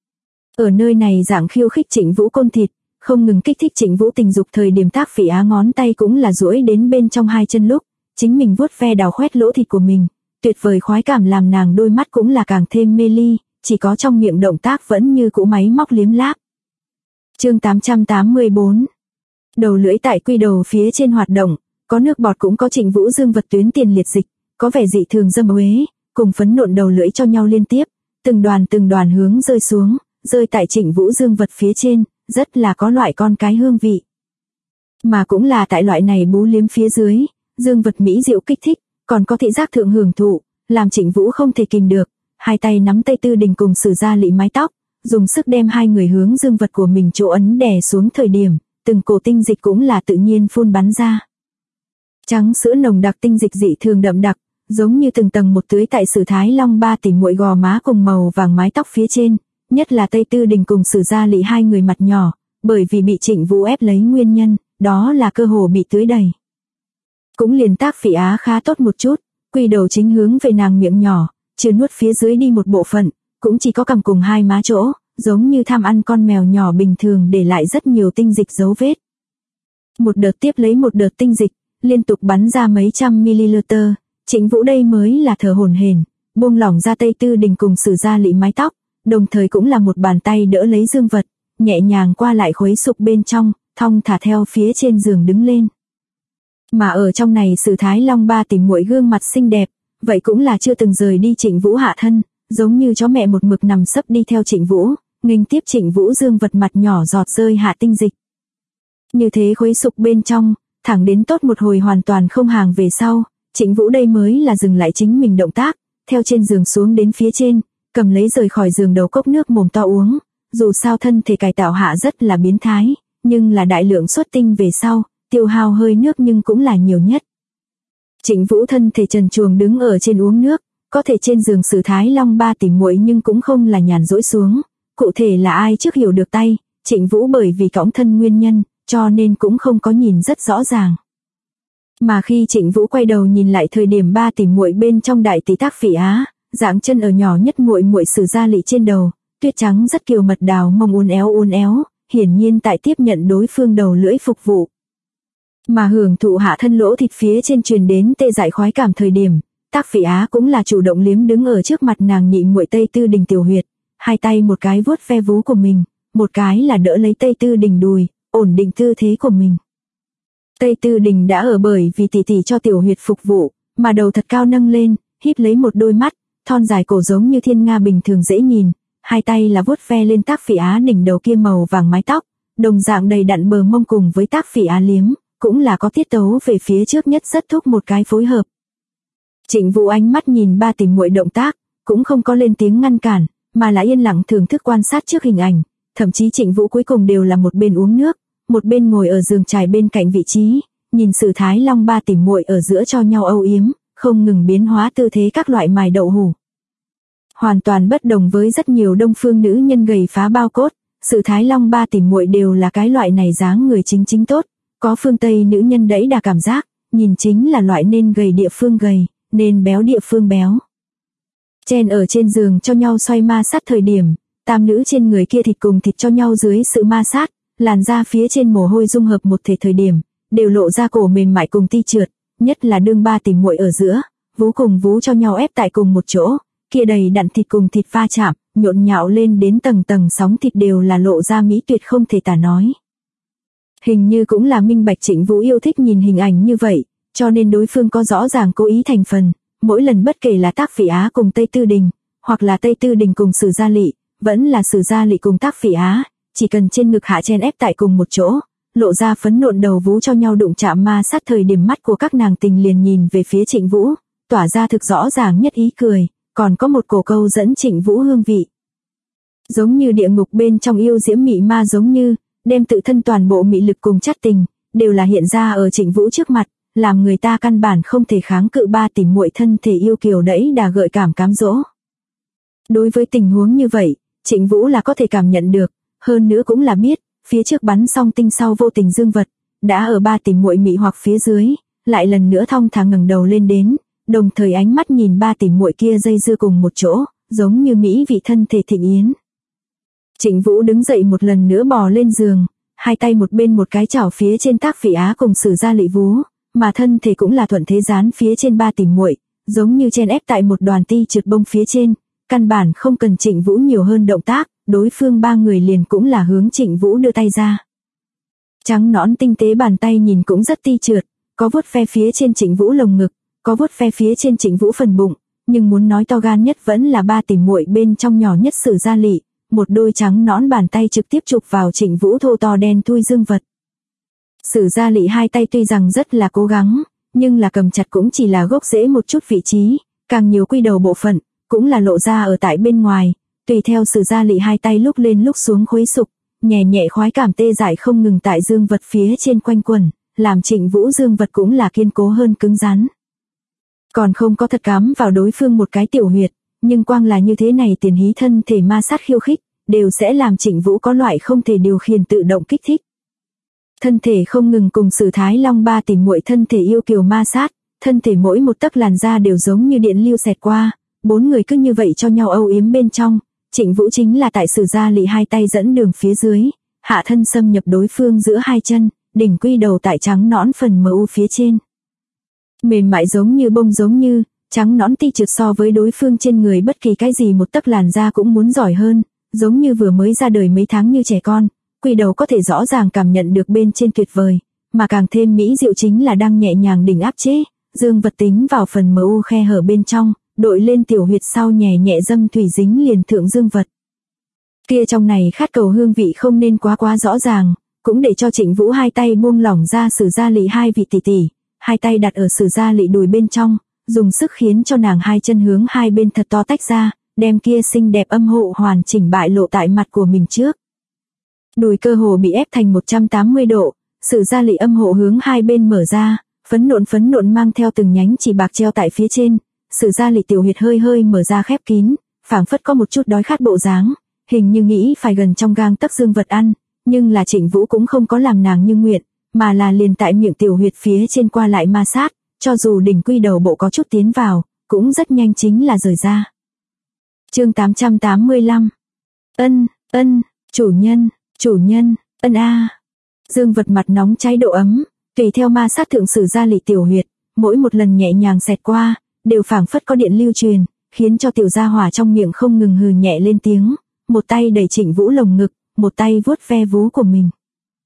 Ở nơi này dạng khiêu khích Trịnh Vũ côn thịt, không ngừng kích thích Trịnh Vũ tình dục thời điểm Tác Phỉ Á ngón tay cũng là duỗi đến bên trong hai chân lúc, chính mình vuốt ve đào khoét lỗ thịt của mình, tuyệt vời khoái cảm làm nàng đôi mắt cũng là càng thêm mê ly, chỉ có trong miệng động tác vẫn như cũ máy móc liếm láp. Chương 884. Đầu lưỡi tại quy đầu phía trên hoạt động, có nước bọt cũng có Trịnh Vũ dương vật tuyến tiền liệt dịch, có vẻ dị thường dâm uế, cùng phấn nộn đầu lưỡi cho nhau liên tiếp, từng đoàn hướng rơi xuống, rơi tại Trịnh Vũ dương vật phía trên, rất là có loại con cái hương vị. Mà cũng là tại loại này bú liếm phía dưới, dương vật mỹ diệu kích thích, còn có thị giác thượng hưởng thụ, làm Trịnh Vũ không thể kìm được, hai tay nắm tay Tư Đình cùng Sử Gia Lị mái tóc, dùng sức đem hai người hướng dương vật của mình chỗ ấn đè xuống thời điểm, từng cổ tinh dịch cũng là tự nhiên phun bắn ra. Trắng sữa nồng đặc tinh dịch dị thường đậm đặc, giống như từng tầng một tưới tại Sử Thái Long ba tỷ muội gò má cùng màu vàng mái tóc phía trên, nhất là Tây Tư Đình cùng Sử Gia Lị hai người mặt nhỏ, bởi vì bị Trịnh Vũ ép lấy nguyên nhân, đó là cơ hồ bị tưới đầy. Cũng liền Tác Phỉ Á khá tốt một chút, quy đầu chính hướng về nàng miệng nhỏ, chưa nuốt phía dưới đi một bộ phận, cũng chỉ có cằm cùng hai má chỗ, giống như tham ăn con mèo nhỏ bình thường để lại rất nhiều tinh dịch dấu vết. Một đợt tiếp lấy một đợt tinh dịch, liên tục bắn ra mấy trăm ml, Trịnh Vũ đây mới là thở hổn hển, buông lỏng ra Tây Tư Đình cùng Sử Gia Lị mái tóc, đồng thời cũng là một bàn tay đỡ lấy dương vật, nhẹ nhàng qua lại khuấy sục bên trong, thong thả theo phía trên giường đứng lên. Mà ở trong này Sử Thái Long ba tỷ muội gương mặt xinh đẹp, vậy cũng là chưa từng rời đi Trịnh Vũ hạ thân, giống như chó mẹ một mực nằm sấp đi theo Trịnh Vũ, nghênh tiếp Trịnh Vũ dương vật mặt nhỏ giọt rơi hạ tinh dịch. Như thế khuấy sục bên trong, thẳng đến tốt một hồi hoàn toàn không hàng về sau, Trịnh Vũ đây mới là dừng lại chính mình động tác, theo trên giường xuống đến phía trên, cầm lấy rời khỏi giường đầu cốc nước mồm to uống, dù sao thân thể cải tạo hạ rất là biến thái, nhưng là đại lượng xuất tinh về sau, tiêu hao hơi nước nhưng cũng là nhiều nhất. Trịnh Vũ thân thể trần truồng đứng ở trên uống nước, có thể trên giường Sử Thái Long ba tỷ muội nhưng cũng không là nhàn rỗi xuống, cụ thể là ai trước hiểu được tay, Trịnh Vũ bởi vì cõng thân nguyên nhân, cho nên cũng không có nhìn rất rõ ràng. Mà khi Trịnh Vũ quay đầu nhìn lại thời điểm ba tỷ muội bên trong đại tỷ Tác Phỉ Á, dạng chân ở nhỏ nhất muội muội Sử Gia Lị trên đầu, tuyết trắng rất kiều mật đào mông uốn éo, hiển nhiên tại tiếp nhận đối phương đầu lưỡi phục vụ. Mà hưởng thụ hạ thân lỗ thịt phía trên truyền đến tê dại khoái cảm thời điểm, Tác Phỉ Á cũng là chủ động liếm đứng ở trước mặt nàng nhị muội Tây Tư Đình tiểu huyệt, hai tay một cái vuốt ve vú của mình, một cái là đỡ lấy Tây Tư Đình đùi, ổn định tư thế của mình. Tây Tư Đình đã ở bởi vì tỷ tỷ cho tiểu huyệt phục vụ, mà đầu thật cao nâng lên, híp lấy một đôi mắt, thon dài cổ giống như thiên nga bình thường dễ nhìn, hai tay là vuốt ve lên Tác Phỉ Á đỉnh đầu kia màu vàng mái tóc, đồng dạng đầy đặn bờ mông cùng với Tác Phỉ Á liếm, cũng là có tiết tấu về phía trước nhất rất thúc một cái phối hợp. Trịnh Vũ ánh mắt nhìn ba tỷ muội động tác, cũng không có lên tiếng ngăn cản, mà là yên lặng thưởng thức quan sát trước hình ảnh, thậm chí Trịnh Vũ cuối cùng đều là một bên uống nước, một bên ngồi ở giường trải bên cạnh vị trí, nhìn Sử Thái Long ba tỷ muội ở giữa cho nhau âu yếm, không ngừng biến hóa tư thế các loại mài đậu hủ. Hoàn toàn bất đồng với rất nhiều đông phương nữ nhân gầy phá bao cốt, Sử Thái Long ba tỷ muội đều là cái loại này dáng người chính tốt, có phương Tây nữ nhân đẫy đà cảm giác, nhìn chính là loại nên gầy địa phương gầy, nên béo địa phương béo. Chen ở trên giường cho nhau xoay ma sát thời điểm, tam nữ trên người kia thịt cùng thịt cho nhau dưới sự ma sát, làn da phía trên mồ hôi dung hợp một thể thời điểm, đều lộ ra cổ mềm mại cùng ti trượt, nhất là đương ba tỷ muội ở giữa, vú cùng vú cho nhau ép tại cùng một chỗ, kia đầy đặn thịt cùng thịt va chạm, nhộn nhạo lên đến tầng tầng sóng thịt đều là lộ ra mỹ tuyệt không thể tả nói. Hình như cũng là minh bạch Trịnh Vũ yêu thích nhìn hình ảnh như vậy, cho nên đối phương có rõ ràng cố ý thành phần, mỗi lần bất kể là Tác Phỉ Á cùng Tây Tư Đình, hoặc là Tây Tư Đình cùng Sử Gia Lị, vẫn là Sử Gia Lị cùng Tác Phỉ Á, chỉ cần trên ngực hạ chen ép tại cùng một chỗ, lộ ra phấn nộn đầu vú cho nhau đụng chạm ma sát thời điểm mắt của các nàng tình liền nhìn về phía Trịnh Vũ, tỏa ra thực rõ ràng nhất ý cười, còn có một cổ câu dẫn Trịnh Vũ hương vị. Giống như địa ngục bên trong yêu diễm mị ma giống như, đem tự thân toàn bộ mị lực cùng chất tình, đều là hiện ra ở Trịnh Vũ trước mặt, làm người ta căn bản không thể kháng cự ba tỷ muội thân thể yêu kiều đẫy đà gợi cảm cám dỗ. Đối với tình huống như vậy, Trịnh Vũ là có thể cảm nhận được, hơn nữa cũng là biết, phía trước bắn xong tinh sau vô tình dương vật, đã ở ba tỷ muội mị hoặc phía dưới, lại lần nữa thong thả ngẩng đầu lên đến, đồng thời ánh mắt nhìn ba tỷ muội kia dây dưa cùng một chỗ, giống như mỹ vị thân thể thịnh yến. Trịnh Vũ đứng dậy một lần nữa bò lên giường, hai tay một bên một cái chảo phía trên Tác Phỉ Á cùng Sử Gia Lị vú, mà thân thể cũng là thuận thế dán phía trên ba tỷ muội, giống như chen ép tại một đoàn ti trượt bông phía trên, căn bản không cần Trịnh Vũ nhiều hơn động tác, đối phương ba người liền cũng là hướng Trịnh Vũ đưa tay ra. Trắng nõn tinh tế bàn tay nhìn cũng rất ti trượt, có vuốt ve phía trên Trịnh Vũ lồng ngực, có vuốt ve phía trên Trịnh Vũ phần bụng, nhưng muốn nói to gan nhất vẫn là ba tỷ muội bên trong nhỏ nhất Sử Gia Lị, một đôi trắng nõn bàn tay trực tiếp chụp vào Trịnh Vũ thô to đen thui dương vật. Sử Gia Lị hai tay tuy rằng rất là cố gắng, nhưng là cầm chặt cũng chỉ là gốc rễ một chút vị trí, càng nhiều quy đầu bộ phận, cũng là lộ ra ở tại bên ngoài, tùy theo Sử Gia Lị hai tay lúc lên lúc xuống khuấy sục, nhẹ nhẹ khoái cảm tê dại không ngừng tại dương vật phía trên quanh quẩn, làm Trịnh Vũ dương vật cũng là kiên cố hơn cứng rắn. Còn không có thật cắm vào đối phương một cái tiểu huyệt, nhưng quang là như thế này tiền hí thân thể ma sát khiêu khích, đều sẽ làm Trịnh Vũ có loại không thể điều khiển tự động kích thích. Thân thể không ngừng cùng Sử Thái Long ba tỷ muội thân thể yêu kiều ma sát, thân thể mỗi một tấc làn da đều giống như điện lưu xẹt qua, bốn người cứ như vậy cho nhau âu yếm bên trong, Trịnh Vũ chính là tại Sử Gia Lị hai tay dẫn đường phía dưới, hạ thân xâm nhập đối phương giữa hai chân, đỉnh quy đầu tại trắng nõn phần MU phía trên. Mềm mại giống như bông giống như, trắng nõn ti trượt so với đối phương trên người bất kỳ cái gì một tấc làn da cũng muốn giỏi hơn, giống như vừa mới ra đời mấy tháng như trẻ con, quy đầu có thể rõ ràng cảm nhận được bên trên tuyệt vời, mà càng thêm mỹ diệu chính là đang nhẹ nhàng đỉnh áp chế, dương vật tính vào phần MU khe hở bên trong, đội lên tiểu huyệt sau nhẹ nhẹ dâm thủy dính liền thượng dương vật. Kia trong này khát cầu hương vị không nên quá rõ ràng, cũng để cho Trịnh Vũ hai tay buông lỏng ra Sử Gia Lị hai vị tỷ tỷ, hai tay đặt ở Sử Gia Lị đùi bên trong, dùng sức khiến cho nàng hai chân hướng hai bên thật to tách ra, đem kia xinh đẹp âm hộ hoàn chỉnh bại lộ tại mặt của mình trước. Đùi cơ hồ bị ép thành 180 độ, Sử Gia Lị âm hộ hướng hai bên mở ra, phấn nộn mang theo từng nhánh chỉ bạc treo tại phía trên, Sử Gia Lị tiểu huyệt hơi mở ra khép kín, phảng phất có một chút đói khát bộ dáng, hình như nghĩ phải gần trong gang tấc dương vật ăn, nhưng là Trịnh Vũ cũng không có làm nàng như nguyện, mà là liền tại miệng tiểu huyệt phía trên qua lại ma sát, cho dù đỉnh quy đầu bộ có chút tiến vào, cũng rất nhanh chính là rời ra. Chương 885. Chủ nhân, ân a. Dương vật mặt nóng cháy độ ấm, tùy theo ma sát thượng Sử Gia Lị tiểu huyệt, mỗi một lần nhẹ nhàng xẹt qua, đều phảng phất có điện lưu truyền, khiến cho tiểu gia hỏa trong miệng không ngừng hừ nhẹ lên tiếng, một tay đẩy Trịnh Vũ lồng ngực, một tay vuốt ve vú của mình.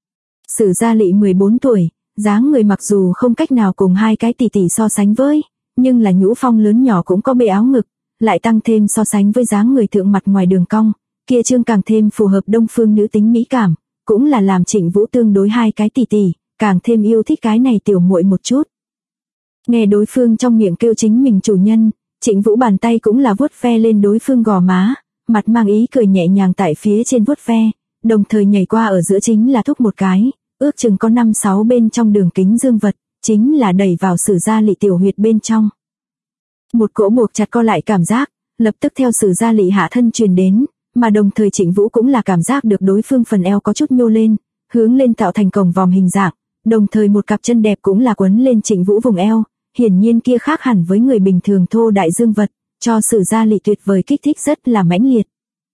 Sử Gia Lị 14 tuổi, dáng người mặc dù không cách nào cùng hai cái tỷ tỷ so sánh với, nhưng là nhũ phong lớn nhỏ cũng có bề áo ngực, lại tăng thêm so sánh với dáng người thượng mặt ngoài đường cong, kia trương càng thêm phù hợp đông phương nữ tính mỹ cảm, cũng là làm Trịnh Vũ tương đối hai cái tỷ tỷ, càng thêm yêu thích cái này tiểu muội một chút. Nghe đối phương trong miệng kêu chính mình chủ nhân, Trịnh Vũ bàn tay cũng là vuốt ve lên đối phương gò má, mặt mang ý cười nhẹ nhàng tại phía trên vuốt ve, đồng thời nhảy qua ở giữa chính là thúc một cái, ước chừng có 5-6 bên trong đường kính dương vật, chính là đẩy vào Sử Gia Lị tiểu huyệt bên trong. Một cỗ buộc chặt co lại cảm giác, lập tức theo Sử Gia Lị hạ thân truyền đến, mà đồng thời Trịnh Vũ cũng là cảm giác được đối phương phần eo có chút nhô lên, hướng lên tạo thành cổng vòm hình dạng, đồng thời một cặp chân đẹp cũng là quấn lên Trịnh Vũ vùng eo, hiển nhiên kia khác hẳn với người bình thường thô đại dương vật, cho Sử Gia Lị tuyệt vời kích thích rất là mãnh liệt.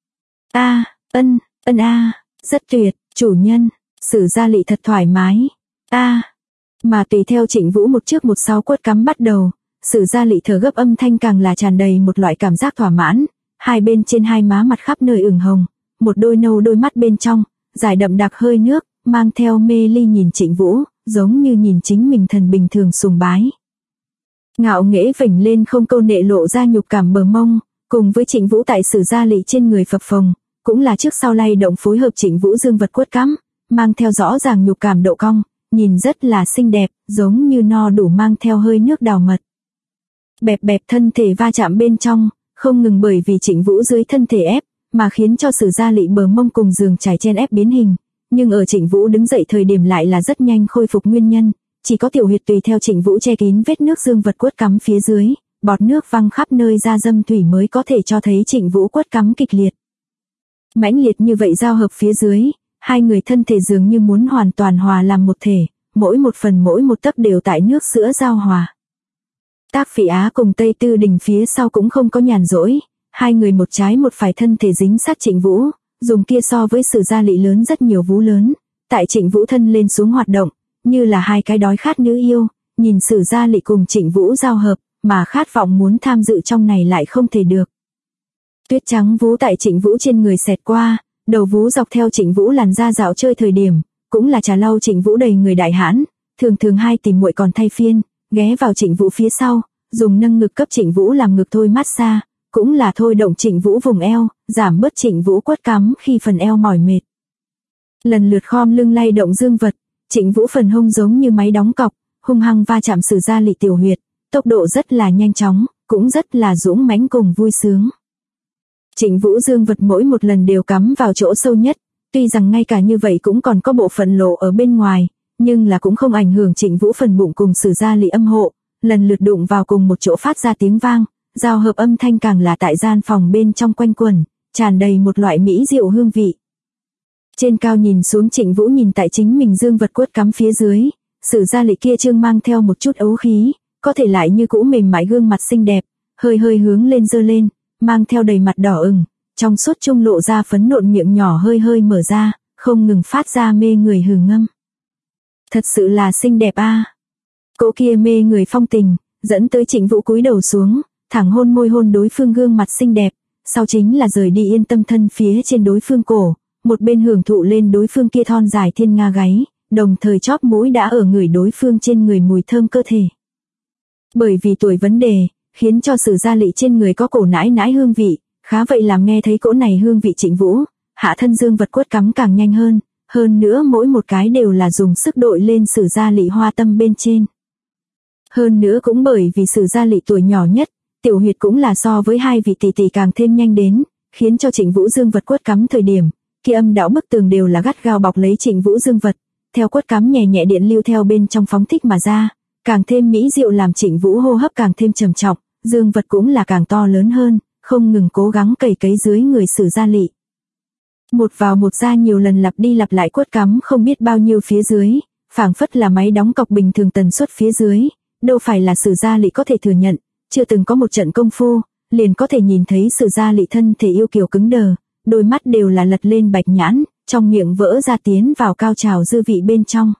Rất tuyệt, chủ nhân, Sử Gia Lị thật thoải mái. Mà tùy theo Trịnh Vũ một trước một sau quất cắm bắt đầu, Sử Gia Lị thở gấp âm thanh càng là tràn đầy một loại cảm giác thỏa mãn, hai bên trên hai má mặt khắp nơi ửng hồng, một đôi nâu đôi mắt bên trong, dài đậm đặc hơi nước, mang theo mê ly nhìn Trịnh Vũ, giống như nhìn chính mình thần bình thường sùng bái. Ngạo nghễ vểnh lên không câu nệ lộ ra nhục cảm bờ mông, cùng với Trịnh Vũ tại Sử Gia Lị trên người phập phồng, cũng là trước sau lay động phối hợp Trịnh Vũ dương vật quất cắm, mang theo rõ ràng nhục cảm độ cong, nhìn rất là xinh đẹp, giống như no đủ mang theo hơi nước đào mật. Bẹp bẹp thân thể va chạm bên trong, không ngừng bởi vì Trịnh Vũ dưới thân thể ép, mà khiến cho Sử Gia Lị bờ mông cùng giường trải chen ép biến hình, nhưng ở Trịnh Vũ đứng dậy thời điểm lại là rất nhanh khôi phục nguyên nhân, chỉ có tiểu huyệt tùy theo Trịnh Vũ che kín vết nước dương vật quất cắm phía dưới, bọt nước văng khắp nơi ra dâm thủy mới có thể cho thấy Trịnh Vũ quất cắm kịch liệt. Mãnh liệt như vậy giao hợp phía dưới, hai người thân thể dường như muốn hoàn toàn hòa làm một thể, mỗi một phần mỗi một tấc đều tại nước sữa giao hòa. Tác Phỉ Á cùng Tây Tư Đình phía sau cũng không có nhàn rỗi, hai người một trái một phải thân thể dính sát Trịnh Vũ, dùng kia so với Sử Gia Lị lớn rất nhiều vú lớn, tại Trịnh Vũ thân lên xuống hoạt động, như là hai cái đói khát nữ yêu, nhìn Sử Gia Lị cùng Trịnh Vũ giao hợp, mà khát vọng muốn tham dự trong này lại không thể được. Tuyết trắng vú tại Trịnh Vũ trên người xẹt qua, đầu vú dọc theo Trịnh Vũ làn da dạo chơi thời điểm, cũng là trà lau Trịnh Vũ đầy người đại hãn, thường thường hai tìm muội còn thay phiên, ghé vào Trịnh Vũ phía sau, dùng nâng ngực cấp Trịnh Vũ làm ngực thôi massage, cũng là thôi động Trịnh Vũ vùng eo, giảm bớt Trịnh Vũ quất cắm khi phần eo mỏi mệt. Lần lượt khom lưng lay động dương vật, Trịnh Vũ phần hông giống như máy đóng cọc, hung hăng va chạm Sử Gia Lị tiểu huyệt, tốc độ rất là nhanh chóng, cũng rất là dũng mãnh cùng vui sướng. Trịnh Vũ dương vật mỗi một lần đều cắm vào chỗ sâu nhất, tuy rằng ngay cả như vậy cũng còn có bộ phận lộ ở bên ngoài, nhưng là cũng không ảnh hưởng Trịnh Vũ phần bụng cùng Sử Gia Lị âm hộ, lần lượt đụng vào cùng một chỗ phát ra tiếng vang, giao hợp âm thanh càng là tại gian phòng bên trong quanh quẩn, tràn đầy một loại mỹ diệu hương vị. Trên cao nhìn xuống Trịnh Vũ nhìn tại chính mình dương vật quất cắm phía dưới, Sử Gia Lị kia trương mang theo một chút ấu khí, có thể lại như cũ mềm mại gương mặt xinh đẹp, hơi hơi hướng lên dơ lên, mang theo đầy mặt đỏ ửng, trong suốt trung lộ ra phấn nộn miệng nhỏ hơi hơi mở ra, không ngừng phát ra mê người hừ ngâm. Thật sự là xinh đẹp a. Cỗ kia mê người phong tình, dẫn tới Trịnh Vũ cúi đầu xuống, thẳng hôn môi hôn đối phương gương mặt xinh đẹp, sau chính là rời đi yên tâm thân phía trên đối phương cổ, một bên hưởng thụ lên đối phương kia thon dài thiên nga gáy, đồng thời chóp mũi đã ở người đối phương trên người mùi thơm cơ thể. Bởi vì tuổi vấn đề, khiến cho Sử Gia Lị trên người có cổ nãi nãi hương vị, khá vậy làm nghe thấy cỗ này hương vị Trịnh Vũ, hạ thân dương vật quất cắm càng nhanh hơn nữa mỗi một cái đều là dùng sức đội lên Sử Gia Lị hoa tâm bên trên. Hơn nữa cũng bởi vì Sử Gia Lị tuổi nhỏ nhất, tiểu huyệt cũng là so với hai vị tỷ tỷ càng thêm nhanh đến, khiến cho Trịnh Vũ dương vật quất cắm thời điểm, kia âm đạo bức tường đều là gắt gao bọc lấy Trịnh Vũ dương vật, theo quất cắm nhẹ nhẹ điện lưu theo bên trong phóng thích mà ra, càng thêm mỹ diệu làm Trịnh Vũ hô hấp càng thêm trầm trọng, dương vật cũng là càng to lớn hơn, không ngừng cố gắng cày cấy dưới người Sử Gia Lị. Một vào một ra nhiều lần lặp đi lặp lại quất cắm không biết bao nhiêu phía dưới, phảng phất là máy đóng cọc bình thường tần suất phía dưới, đâu phải là Sử Gia Lị có thể thừa nhận, chưa từng có một trận công phu, liền có thể nhìn thấy Sử Gia Lị thân thể yêu kiều cứng đờ, đôi mắt đều là lật lên bạch nhãn, trong miệng vỡ ra tiến vào cao trào dư vị bên trong.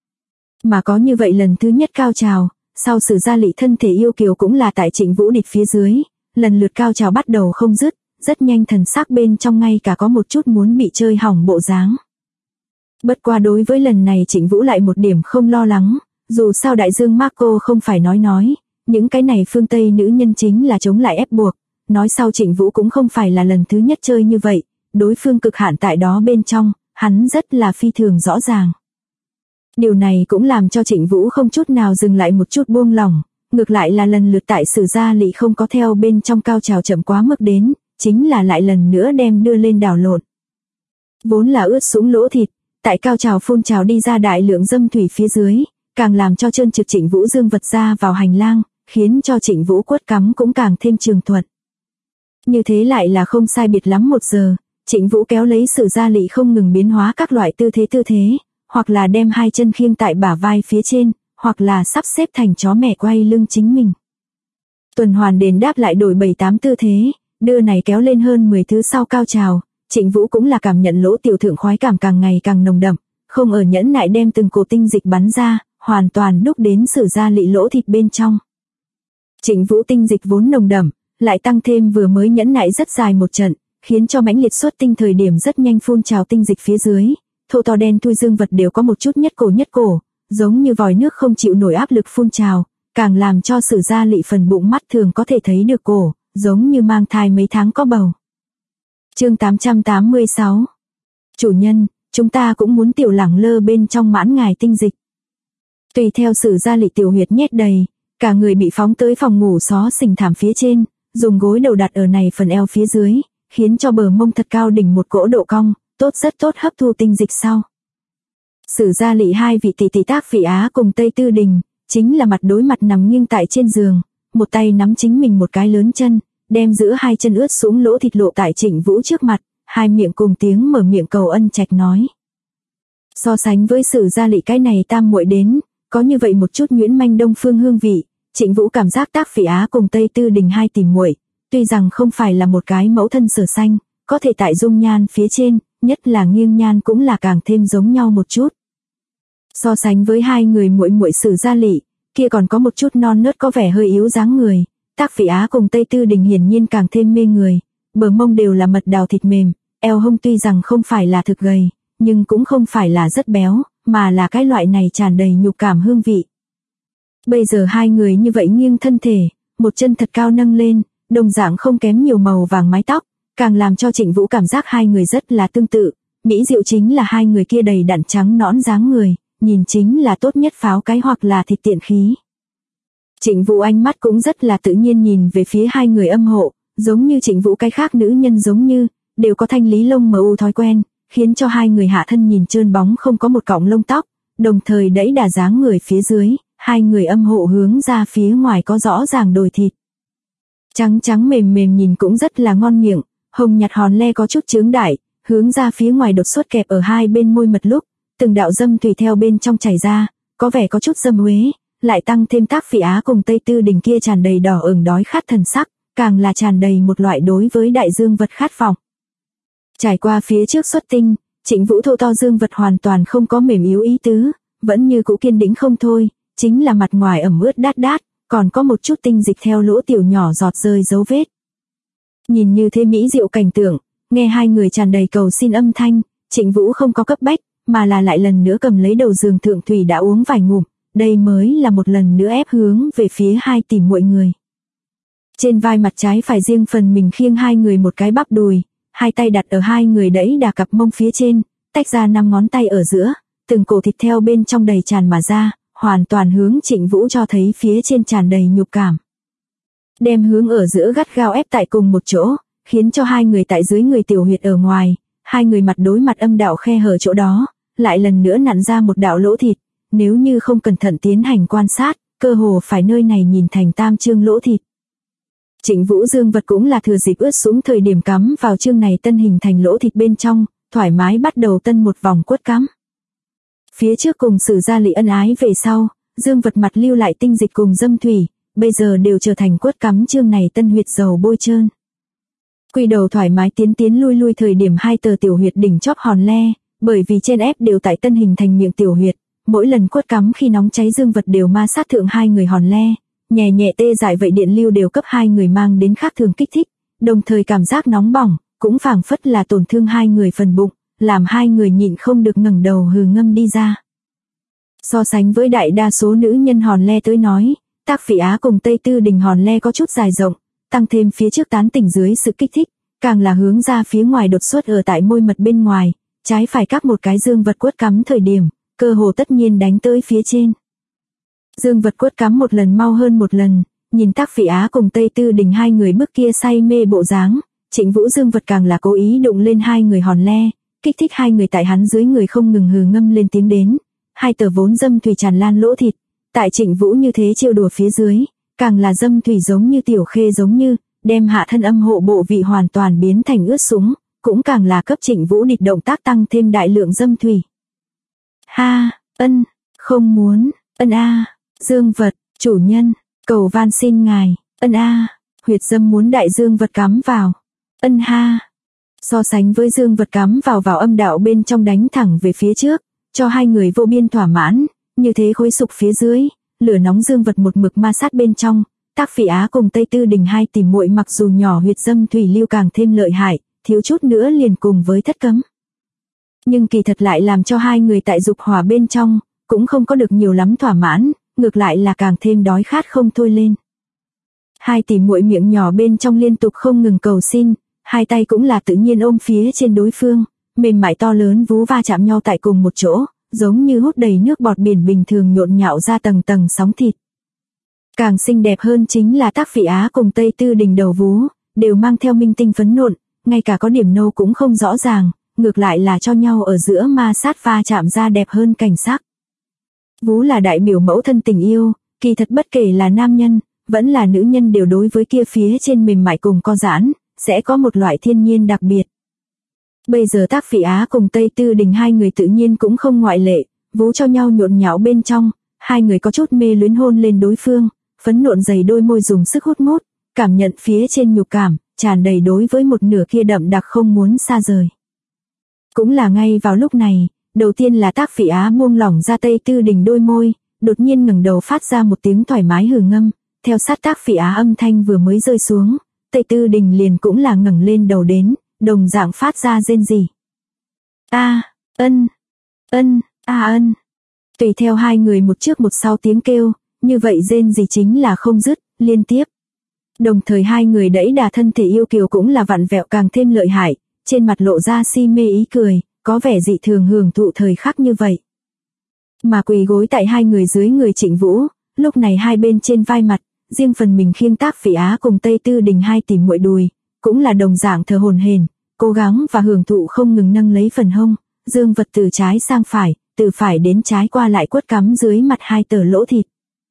Mà có như vậy lần thứ nhất cao trào, sau Sử Gia Lị thân thể yêu kiều cũng là tại Trịnh Vũ địch phía dưới, lần lượt cao trào bắt đầu không dứt, rất nhanh thần sắc bên trong ngay cả có một chút muốn bị chơi hỏng bộ dáng. Bất qua đối với lần này Trịnh Vũ lại một điểm không lo lắng, dù sao đại dương Marco không phải nói, Những cái này phương Tây nữ nhân chính là chống lại ép buộc. Nói sau Trịnh Vũ cũng không phải là lần thứ nhất chơi như vậy, đối phương cực hạn tại đó bên trong, hắn rất là phi thường rõ ràng. Điều này cũng làm cho Trịnh Vũ không chút nào dừng lại một chút buông lỏng, ngược lại là lần lượt tại Sử Gia Lị không có theo bên trong cao trào chậm quá mức đến, chính là lại lần nữa đem đưa lên đảo lộn. Vốn là ướt sũng lỗ thịt, tại cao trào phun trào đi ra đại lượng dâm thủy phía dưới, càng làm cho trơn trượt Trịnh Vũ dương vật ra vào hành lang, khiến cho Trịnh Vũ quất cắm cũng càng thêm trường thuận. Như thế lại là không sai biệt lắm 1 giờ, Trịnh Vũ kéo lấy Sử Gia Lị không ngừng biến hóa các loại tư thế, hoặc là đem 2 chân khiêng tại bả vai phía trên, hoặc là sắp xếp thành chó mẹ quay lưng chính mình. Tuần hoàn đền đáp lại đổi 7-8 tư thế, đưa này kéo lên hơn 10 thứ sau cao trào, Trịnh Vũ cũng là cảm nhận lỗ tiểu thượng khoái cảm càng ngày càng nồng đậm, không ở nhẫn nại đem từng cổ tinh dịch bắn ra, hoàn toàn đúc đến Sử Gia Lị lỗ thịt bên trong. Trịnh Vũ tinh dịch vốn nồng đậm, lại tăng thêm vừa mới nhẫn nại rất dài một trận, khiến cho mãnh liệt xuất tinh thời điểm rất nhanh phun trào tinh dịch phía dưới, thô to đen thui dương vật đều có một chút nhất cổ, giống như vòi nước không chịu nổi áp lực phun trào, càng làm cho Sử Gia Lị phần bụng mắt thường có thể thấy được cổ, giống như mang thai mấy tháng có bầu. Chương 886. Chủ nhân, chúng ta cũng muốn tiểu lẳng lơ bên trong mãn ngài tinh dịch. Tùy theo Sử Gia Lị tiểu huyệt nhét đầy, cả người bị phóng tới phòng ngủ xó xỉnh thảm phía trên, dùng gối đầu đặt ở này phần eo phía dưới, khiến cho bờ mông thật cao đỉnh một cỗ độ cong, rất tốt hấp thu tinh dịch sau. Sử Gia Lị 2 vị tỷ tỷ Tác Phỉ Á cùng Tây Tư Đình, chính là mặt đối mặt nằm nghiêng tại trên giường, một tay nắm chính mình một cái lớn chân, đem giữa 2 chân ướt sũng lỗ thịt lộ tại Trịnh Vũ trước mặt, hai miệng cùng tiếng mở miệng cầu ân trạch nói. So sánh với Sử Gia Lị cái này tam muội đến, có như vậy một chút nhuyễn manh đông phương hương vị, Trịnh Vũ cảm giác Tác Phỉ Á cùng Tây Tư Đình 2 tỷ muội, tuy rằng không phải là một cái mẫu thân sở sanh, có thể tại dung nhan phía trên, nhất là nghiêng nhan cũng là càng thêm giống nhau một chút. So sánh với 2 người muội muội Sử Gia Lị, kia còn có một chút non nớt có vẻ hơi yếu dáng người, Tác Phỉ Á cùng Tây Tư Đình hiển nhiên càng thêm mê người, bờ mông đều là mật đào thịt mềm, eo hông tuy rằng không phải là thực gầy, nhưng cũng không phải là rất béo, mà là cái loại này tràn đầy nhục cảm hương vị. Bây giờ 2 người như vậy nghiêng thân thể, một chân thật cao nâng lên, đồng dạng không kém nhiều màu vàng mái tóc, càng làm cho Trịnh Vũ cảm giác 2 người rất là tương tự, mỹ diệu chính là 2 người kia đầy đặn trắng nõn dáng người, nhìn chính là tốt nhất pháo cái hoặc là thịt tiện khí. Trịnh Vũ ánh mắt cũng rất là tự nhiên nhìn về phía 2 người âm hộ, giống như Trịnh Vũ cái khác nữ nhân giống như, đều có thanh lý lông mờ u thói quen, khiến cho 2 người hạ thân nhìn trơn bóng không có một cọng lông tóc, đồng thời đẩy đà dáng người phía dưới, 2 người âm hộ hướng ra phía ngoài có rõ ràng đồi thịt. Trắng trắng mềm mềm nhìn cũng rất là ngon miệng, hồng nhạt hòn le có chút chướng đại, hướng ra phía ngoài đột xuất kẹp ở 2 bên môi mật lúc, từng đạo dâm thủy theo bên trong chảy ra, có vẻ có chút dâm uế, lại tăng thêm Tác Phỉ Á cùng Tây Tư Đình kia tràn đầy đỏ ửng đói khát thần sắc, càng là tràn đầy một loại đối với đại dương vật khát vọng. Trải qua phía trước xuất tinh, Trịnh Vũ thô to dương vật hoàn toàn không có mềm yếu ý tứ, vẫn như cũ kiên định không thôi, chính là mặt ngoài ẩm ướt đát đát, còn có một chút tinh dịch theo lỗ tiểu nhỏ giọt rơi dấu vết. Nhìn như thế mỹ diệu cảnh tượng, nghe 2 người tràn đầy cầu xin âm thanh, Trịnh Vũ không có cấp bách, mà là lại lần nữa cầm lấy đầu giường thượng thủy đã uống vài ngụm, đây mới là một lần nữa ép hướng về phía 2 tỷ muội người. Trên vai mặt trái phải riêng phần mình khiêng 2 người một cái bắp đùi, 2 tay đặt ở 2 người đẩy đà cặp mông phía trên, tách ra 5 ngón tay ở giữa, từng cổ thịt theo bên trong đầy tràn mà ra, hoàn toàn hướng Trịnh Vũ cho thấy phía trên tràn đầy nhục cảm. Đem hướng ở giữa gắt gao ép tại cùng một chỗ, khiến cho 2 người tại dưới người tiểu huyệt ở ngoài, 2 người mặt đối mặt âm đạo khe hở chỗ đó, lại lần nữa nặn ra một đạo lỗ thịt, nếu như không cẩn thận tiến hành quan sát, cơ hồ phải nơi này nhìn thành tam chương lỗ thịt. Trịnh Vũ dương vật cũng là thừa dịp ướt sũng thời điểm cắm vào chương này tân hình thành lỗ thịt bên trong, thoải mái bắt đầu tân một vòng quất cắm. Phía trước cùng Sử Gia Lị ân ái về sau, dương vật mặt lưu lại tinh dịch cùng dâm thủy, bây giờ đều trở thành quất cắm chương này tân huyệt dầu bôi trơn. Quy đầu thoải mái tiến lui thời điểm 2 tờ tiểu huyệt đỉnh chóp hòn le, bởi vì trên ép đều tại tân hình thành miệng tiểu huyệt, mỗi lần quất cắm khi nóng cháy dương vật đều ma sát thượng 2 người hòn le, nhẹ nhẹ tê dại vậy điện lưu đều cấp 2 người mang đến khác thường kích thích, đồng thời cảm giác nóng bỏng, cũng phảng phất là tổn thương 2 người phần bụng, làm 2 người nhịn không được ngẩng đầu hừ ngâm đi ra. So sánh với đại đa số nữ nhân hòn le tới nói, Tác Phỉ Á cùng Tây Tư Đình hòn le có chút dài rộng, tăng thêm phía trước tán tỉnh dưới sự kích thích, càng là hướng ra phía ngoài đột xuất ở tại môi mật bên ngoài, trái phải các một cái dương vật quất cắm thời điểm, cơ hồ tất nhiên đánh tới phía trên. Dương vật quất cắm một lần mau hơn một lần, nhìn Tác Phỉ Á cùng Tây Tư Đình hai người bước kia say mê bộ dáng, Trịnh Vũ dương vật càng là cố ý đụng lên hai người hòn le, kích thích hai người tại hắn dưới người không ngừng hừ ngâm lên tiếng đến, hai tờ vốn dâm thủy tràn lan lỗ thịt, tại Trịnh Vũ như thế trêu đùa phía dưới, càng là dâm thủy giống như tiểu khê giống như, đem hạ thân âm hộ bộ vị hoàn toàn biến thành ướt sũng, cũng càng là cấp Trịnh Vũ địch động tác tăng thêm đại lượng dâm thủy. Ha, ân, không muốn, ân a, dương vật, chủ nhân, cầu van xin ngài, ân a, huyệt dâm muốn đại dương vật cắm vào, ân ha. So sánh với dương vật cắm vào âm đạo bên trong đánh thẳng về phía trước, cho hai người vô biên thỏa mãn, như thế khối sục phía dưới, lửa nóng dương vật một mực ma sát bên trong, Tác Phỉ Á cùng Tây Tư Đình hai tỷ muội mặc dù nhỏ huyệt dâm thủy lưu càng thêm lợi hại, thiếu chút nữa liền cùng với thất cấm. Nhưng kỳ thật lại làm cho hai người tại dục hỏa bên trong, cũng không có được nhiều lắm thỏa mãn, ngược lại là càng thêm đói khát không thôi lên. Hai tỷ muội miệng nhỏ bên trong liên tục không ngừng cầu xin, hai tay cũng là tự nhiên ôm phía trên đối phương, mềm mại to lớn vú va chạm nhau tại cùng một chỗ, giống như hút đầy nước bọt biển bình thường nhộn nhạo ra tầng tầng sóng thịt. Càng xinh đẹp hơn chính là Tác Phỉ Á cùng Tây Tư Đình đầu vú, đều mang theo minh tinh phấn nộn, ngay cả có điểm nâu cũng không rõ ràng, ngược lại là cho nhau ở giữa ma sát va chạm ra đẹp hơn cảnh sắc. Vú là đại biểu mẫu thân tình yêu, kỳ thật bất kể là nam nhân, vẫn là nữ nhân đều đối với kia phía trên mềm mại cùng co giãn, sẽ có một loại thiên nhiên đặc biệt. Bây giờ Tác Phỉ Á cùng Tây Tư Đình hai người tự nhiên cũng không ngoại lệ, vú cho nhau nhộn nhạo bên trong, hai người có chút mê luyến hôn lên đối phương, phấn nộn dày đôi môi dùng sức hút mút, cảm nhận phía trên nhục cảm, tràn đầy đối với một nửa kia đậm đặc không muốn xa rời. Cũng là ngay vào lúc này, đầu tiên là Tác Phỉ Á buông lỏng ra Tây Tư Đình đôi môi, đột nhiên ngẩng đầu phát ra một tiếng thoải mái hừ ngâm, theo sát Tác Phỉ Á âm thanh vừa mới rơi xuống, Tây Tư Đình liền cũng là ngẩng lên đầu đến, đồng dạng phát ra rên rỉ. A, ân, ân. Tùy theo hai người một trước một sau tiếng kêu, như vậy rên rỉ chính là không dứt, liên tiếp. Đồng thời hai người đẩy đà thân thể yêu kiều cũng là vặn vẹo càng thêm lợi hại, trên mặt lộ ra si mê ý cười, có vẻ dị thường hưởng thụ thời khắc như vậy. Mà quỳ gối tại hai người dưới người Trịnh Vũ, lúc này hai bên trên vai mặt, riêng phần mình khiêng Tác Phỉ Á cùng Tây Tư Đình hai tỷ muội đùi, cũng là đồng dạng thờ hổn hển, cố gắng và hưởng thụ không ngừng nâng lấy phần hông, dương vật từ trái sang phải, từ phải đến trái qua lại quất cắm dưới mặt hai tờ lỗ thịt.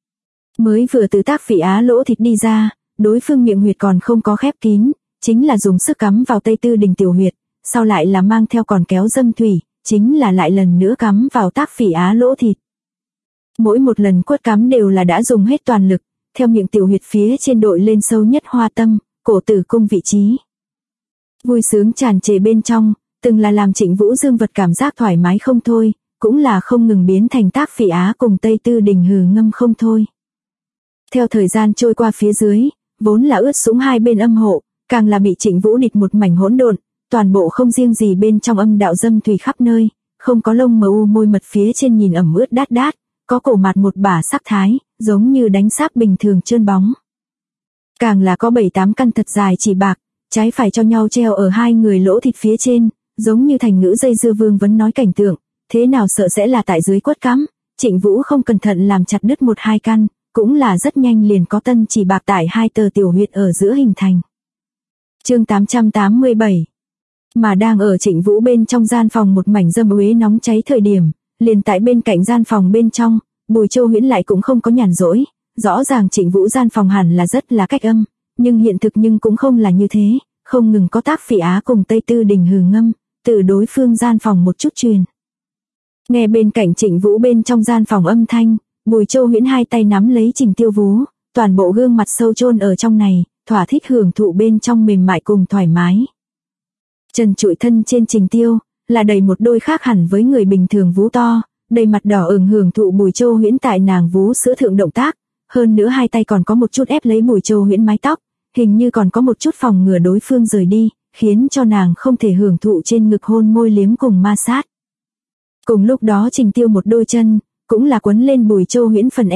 Mới vừa từ Tác Phỉ Á lỗ thịt đi ra, đối phương miệng huyệt còn không có khép kín, chính là dùng sức cắm vào Tây Tư Đình tiểu huyệt, sau lại là mang theo còn kéo dâm thủy, chính là lại lần nữa cắm vào Tác Phỉ Á lỗ thịt. Mỗi một lần quất cắm đều là đã dùng hết toàn lực, theo miệng tiểu huyệt phía trên đội lên sâu nhất hoa tâm, cổ tử cung vị trí. Vui sướng tràn trề bên trong, từng là làm Trịnh Vũ dương vật cảm giác thoải mái không thôi, cũng là không ngừng biến thành Tác Phỉ Á cùng Tây Tư Đình hừ ngâm không thôi. Theo thời gian trôi qua phía dưới, vốn là ướt sũng hai bên âm hộ, càng là bị Trịnh Vũ địch một mảnh hỗn độn, toàn bộ không riêng gì bên trong âm đạo dâm thủy khắp nơi, không có lông mờ u môi mật phía trên nhìn ẩm ướt đát đát, có cổ mặt một bả sắc thái, giống như đánh sáp bình thường trơn bóng. Càng là có 7-8 căn thật dài chỉ bạc, trái phải cho nhau treo ở hai người lỗ thịt phía trên, giống như thành ngữ dây dưa vương vấn nói cảnh tượng, thế nào sợ sẽ là tại dưới quất cắm, Trịnh Vũ không cẩn thận làm chặt đứt 1-2 căn, cũng là rất nhanh liền có tân chỉ bạc tại hai tờ tiểu huyệt ở giữa hình thành. Chương 887. Mà đang ở Trịnh Vũ bên trong gian phòng một mảnh dâm uế nóng cháy thời điểm, liền tại bên cạnh gian phòng bên trong, Bùi Châu Huyễn lại cũng không có nhàn rỗi, rõ ràng Trịnh Vũ gian phòng hẳn là rất là cách âm, nhưng hiện thực nhưng cũng không là như thế, không ngừng có Tác Phỉ Á cùng Tây Tư Đình hừ ngâm, từ đối phương gian phòng một chút truyền. Nghe bên cạnh Trịnh Vũ bên trong gian phòng âm thanh, Bùi Châu Huyễn hai tay nắm lấy Trình Tiêu vú, toàn bộ gương mặt sâu chôn ở trong này, thỏa thích hưởng thụ bên trong mềm mại cùng thoải mái. Trần trụi thân trên Trình Tiêu, là đầy một đôi khác hẳn với người bình thường vú to, đầy mặt đỏ ửng hưởng thụ Bùi Châu Huyễn tại nàng vú sữa thượng động tác, hơn nữa hai tay còn có một chút ép lấy Bùi Châu Huyễn mái tóc, hình như còn có một chút phòng ngừa đối phương rời đi, khiến cho nàng không thể hưởng thụ trên ngực hôn môi liếm cùng ma sát. Cùng lúc đó Trình Tiêu một đôi chân, cũng là quấn lên Bùi Châu Huyễn phần eo,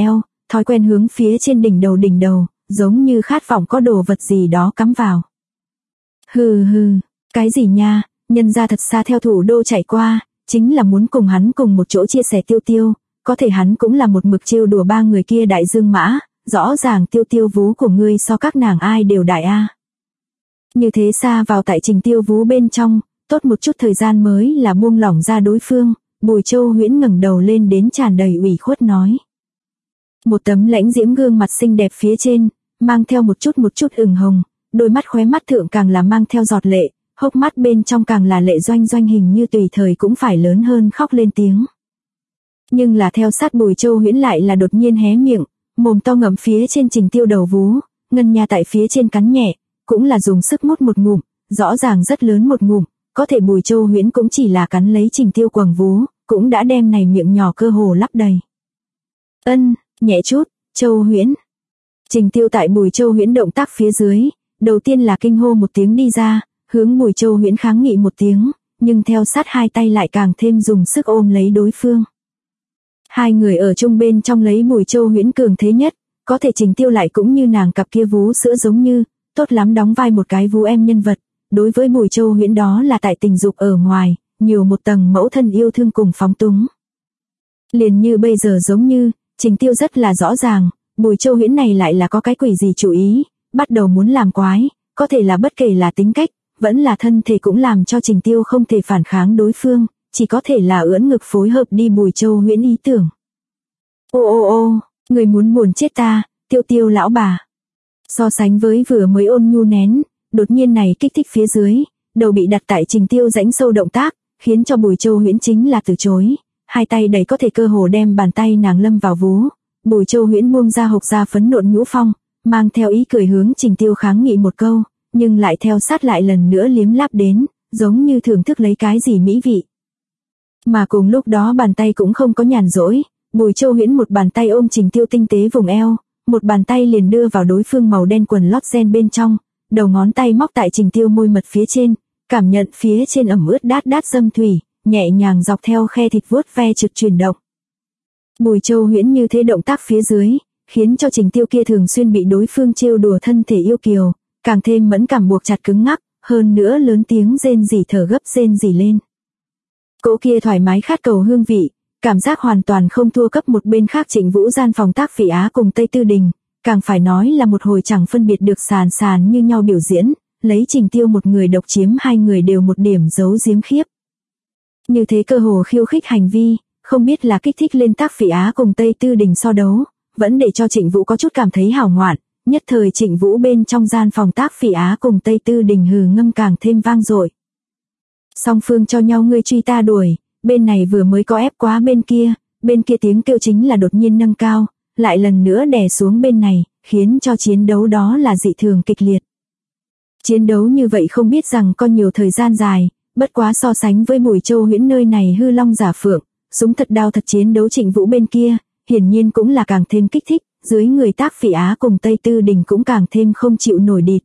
thói quen hướng phía trên đỉnh đầu, giống như khát vọng có đồ vật gì đó cắm vào. Hừ, cái gì nha, nhân ra thật xa theo thủ đô chạy qua, chính là muốn cùng hắn cùng một chỗ chia sẻ Tiêu, có thể hắn cũng là một mực trêu đùa ba người kia đại dương mã, rõ ràng Tiêu vú của ngươi so các nàng ai đều đại a. Như thế xa vào tại Trình Tiêu vú bên trong, tốt một chút thời gian mới là buông lỏng ra đối phương, Bùi Châu Huyễn ngẩng đầu lên đến tràn đầy ủy khuất nói. Một tấm lãnh diễm gương mặt xinh đẹp phía trên, mang theo một chút ửng hồng, đôi mắt khóe mắt thượng càng là mang theo giọt lệ, hốc mắt bên trong càng là lệ doanh hình như tùy thời cũng phải lớn hơn khóc lên tiếng. Nhưng là theo sát Bùi Châu Huyễn lại là đột nhiên hé miệng, mồm to ngậm phía trên Trình Tiêu đầu vú, ngân nha tại phía trên cắn nhẹ, cũng là dùng sức mút một ngụm, rõ ràng rất lớn một ngụm, có thể Bùi Châu Huyễn cũng chỉ là cắn lấy Trình Tiêu quầng vú, cũng đã đem này miệng nhỏ cơ hồ lắp đầy. Ân, nhẹ chút, Châu Huyễn. Trình Tiêu tại Bùi Châu Huyễn động tác phía dưới, đầu tiên là kinh hô một tiếng đi ra, hướng Bùi Châu Huyễn kháng nghị một tiếng, nhưng theo sát hai tay lại càng thêm dùng sức ôm lấy đối phương. Hai người ở chung bên trong lấy Bùi Châu Huyễn cường thế nhất, có thể Trình Tiêu lại cũng như nàng cặp kia vú sữa giống như, tốt lắm đóng vai một cái vú em nhân vật, đối với Bùi Châu Huyễn đó là tại tình dục ở ngoài, nhiều một tầng mẫu thân yêu thương cùng phóng túng. Liền như bây giờ giống như, Trình Tiêu rất là rõ ràng, Bùi Châu Huyễn này lại là có cái quỷ gì chủ ý, bắt đầu muốn làm quái, có thể là bất kể là tính cách, vẫn là thân thể cũng làm cho Trình Tiêu không thể phản kháng đối phương, chỉ có thể là ưỡn ngực phối hợp đi Bùi Châu Huyễn ý tưởng. Ô, người muốn buồn chết ta, Tiêu lão bà. So sánh với vừa mới ôn nhu nén, đột nhiên này kích thích phía dưới, đầu bị đặt tại Trình Tiêu rãnh sâu động tác, khiến cho Bùi Châu Huyễn chính là từ chối, hai tay đầy có thể cơ hồ đem bàn tay nàng lâm vào vú. Bùi Châu Huyễn buông ra hộc ra phấn nộn nhũ phong, mang theo ý cười hướng Trình Tiêu kháng nghị một câu, nhưng lại theo sát lại lần nữa liếm láp đến, giống như thưởng thức lấy cái gì mỹ vị. Mà cùng lúc đó bàn tay cũng không có nhàn rỗi, Bùi Châu Huyễn một bàn tay ôm Trình Tiêu tinh tế vùng eo, một bàn tay liền đưa vào đối phương màu đen quần lót ren bên trong, đầu ngón tay móc tại Trình Tiêu môi mật phía trên, cảm nhận phía trên ẩm ướt đát dâm thủy, nhẹ nhàng dọc theo khe thịt vuốt ve trực chuyển động. Bùi Châu Huyễn như thế động tác phía dưới, khiến cho Trình Tiêu kia thường xuyên bị đối phương trêu đùa thân thể yêu kiều, càng thêm mẫn cảm buộc chặt cứng ngắc, hơn nữa lớn tiếng rên rỉ thở gấp rên rỉ lên. Cỗ kia thoải mái khát cầu hương vị, cảm giác hoàn toàn không thua cấp một bên khác Trịnh Vũ gian phòng tác Phỉ Á cùng Tây Tư Đình, càng phải nói là một hồi chẳng phân biệt được sàn như nhau biểu diễn, lấy Trình Tiêu một người độc chiếm hai người đều một điểm giấu giếm khiếp. Như thế cơ hồ khiêu khích hành vi, không biết là kích thích lên tác Phỉ Á cùng Tây Tư Đình so đấu, vẫn để cho Trịnh Vũ có chút cảm thấy hảo ngoạn, nhất thời Trịnh Vũ bên trong gian phòng tác Phỉ Á cùng Tây Tư Đình hừ ngâm càng thêm vang dội. Song phương cho nhau ngươi truy ta đuổi, bên này vừa mới có ép quá bên kia tiếng kêu chính là đột nhiên nâng cao, lại lần nữa đè xuống bên này, khiến cho chiến đấu đó là dị thường kịch liệt. Chiến đấu như vậy không biết rằng có nhiều thời gian dài, bất quá so sánh với Bùi Châu Huyễn nơi này hư long giả phượng, súng thật đao thật chiến đấu Trịnh Vũ bên kia, hiển nhiên cũng là càng thêm kích thích, dưới người tác Phỉ Á cùng Tây Tư Đình cũng càng thêm không chịu nổi địch.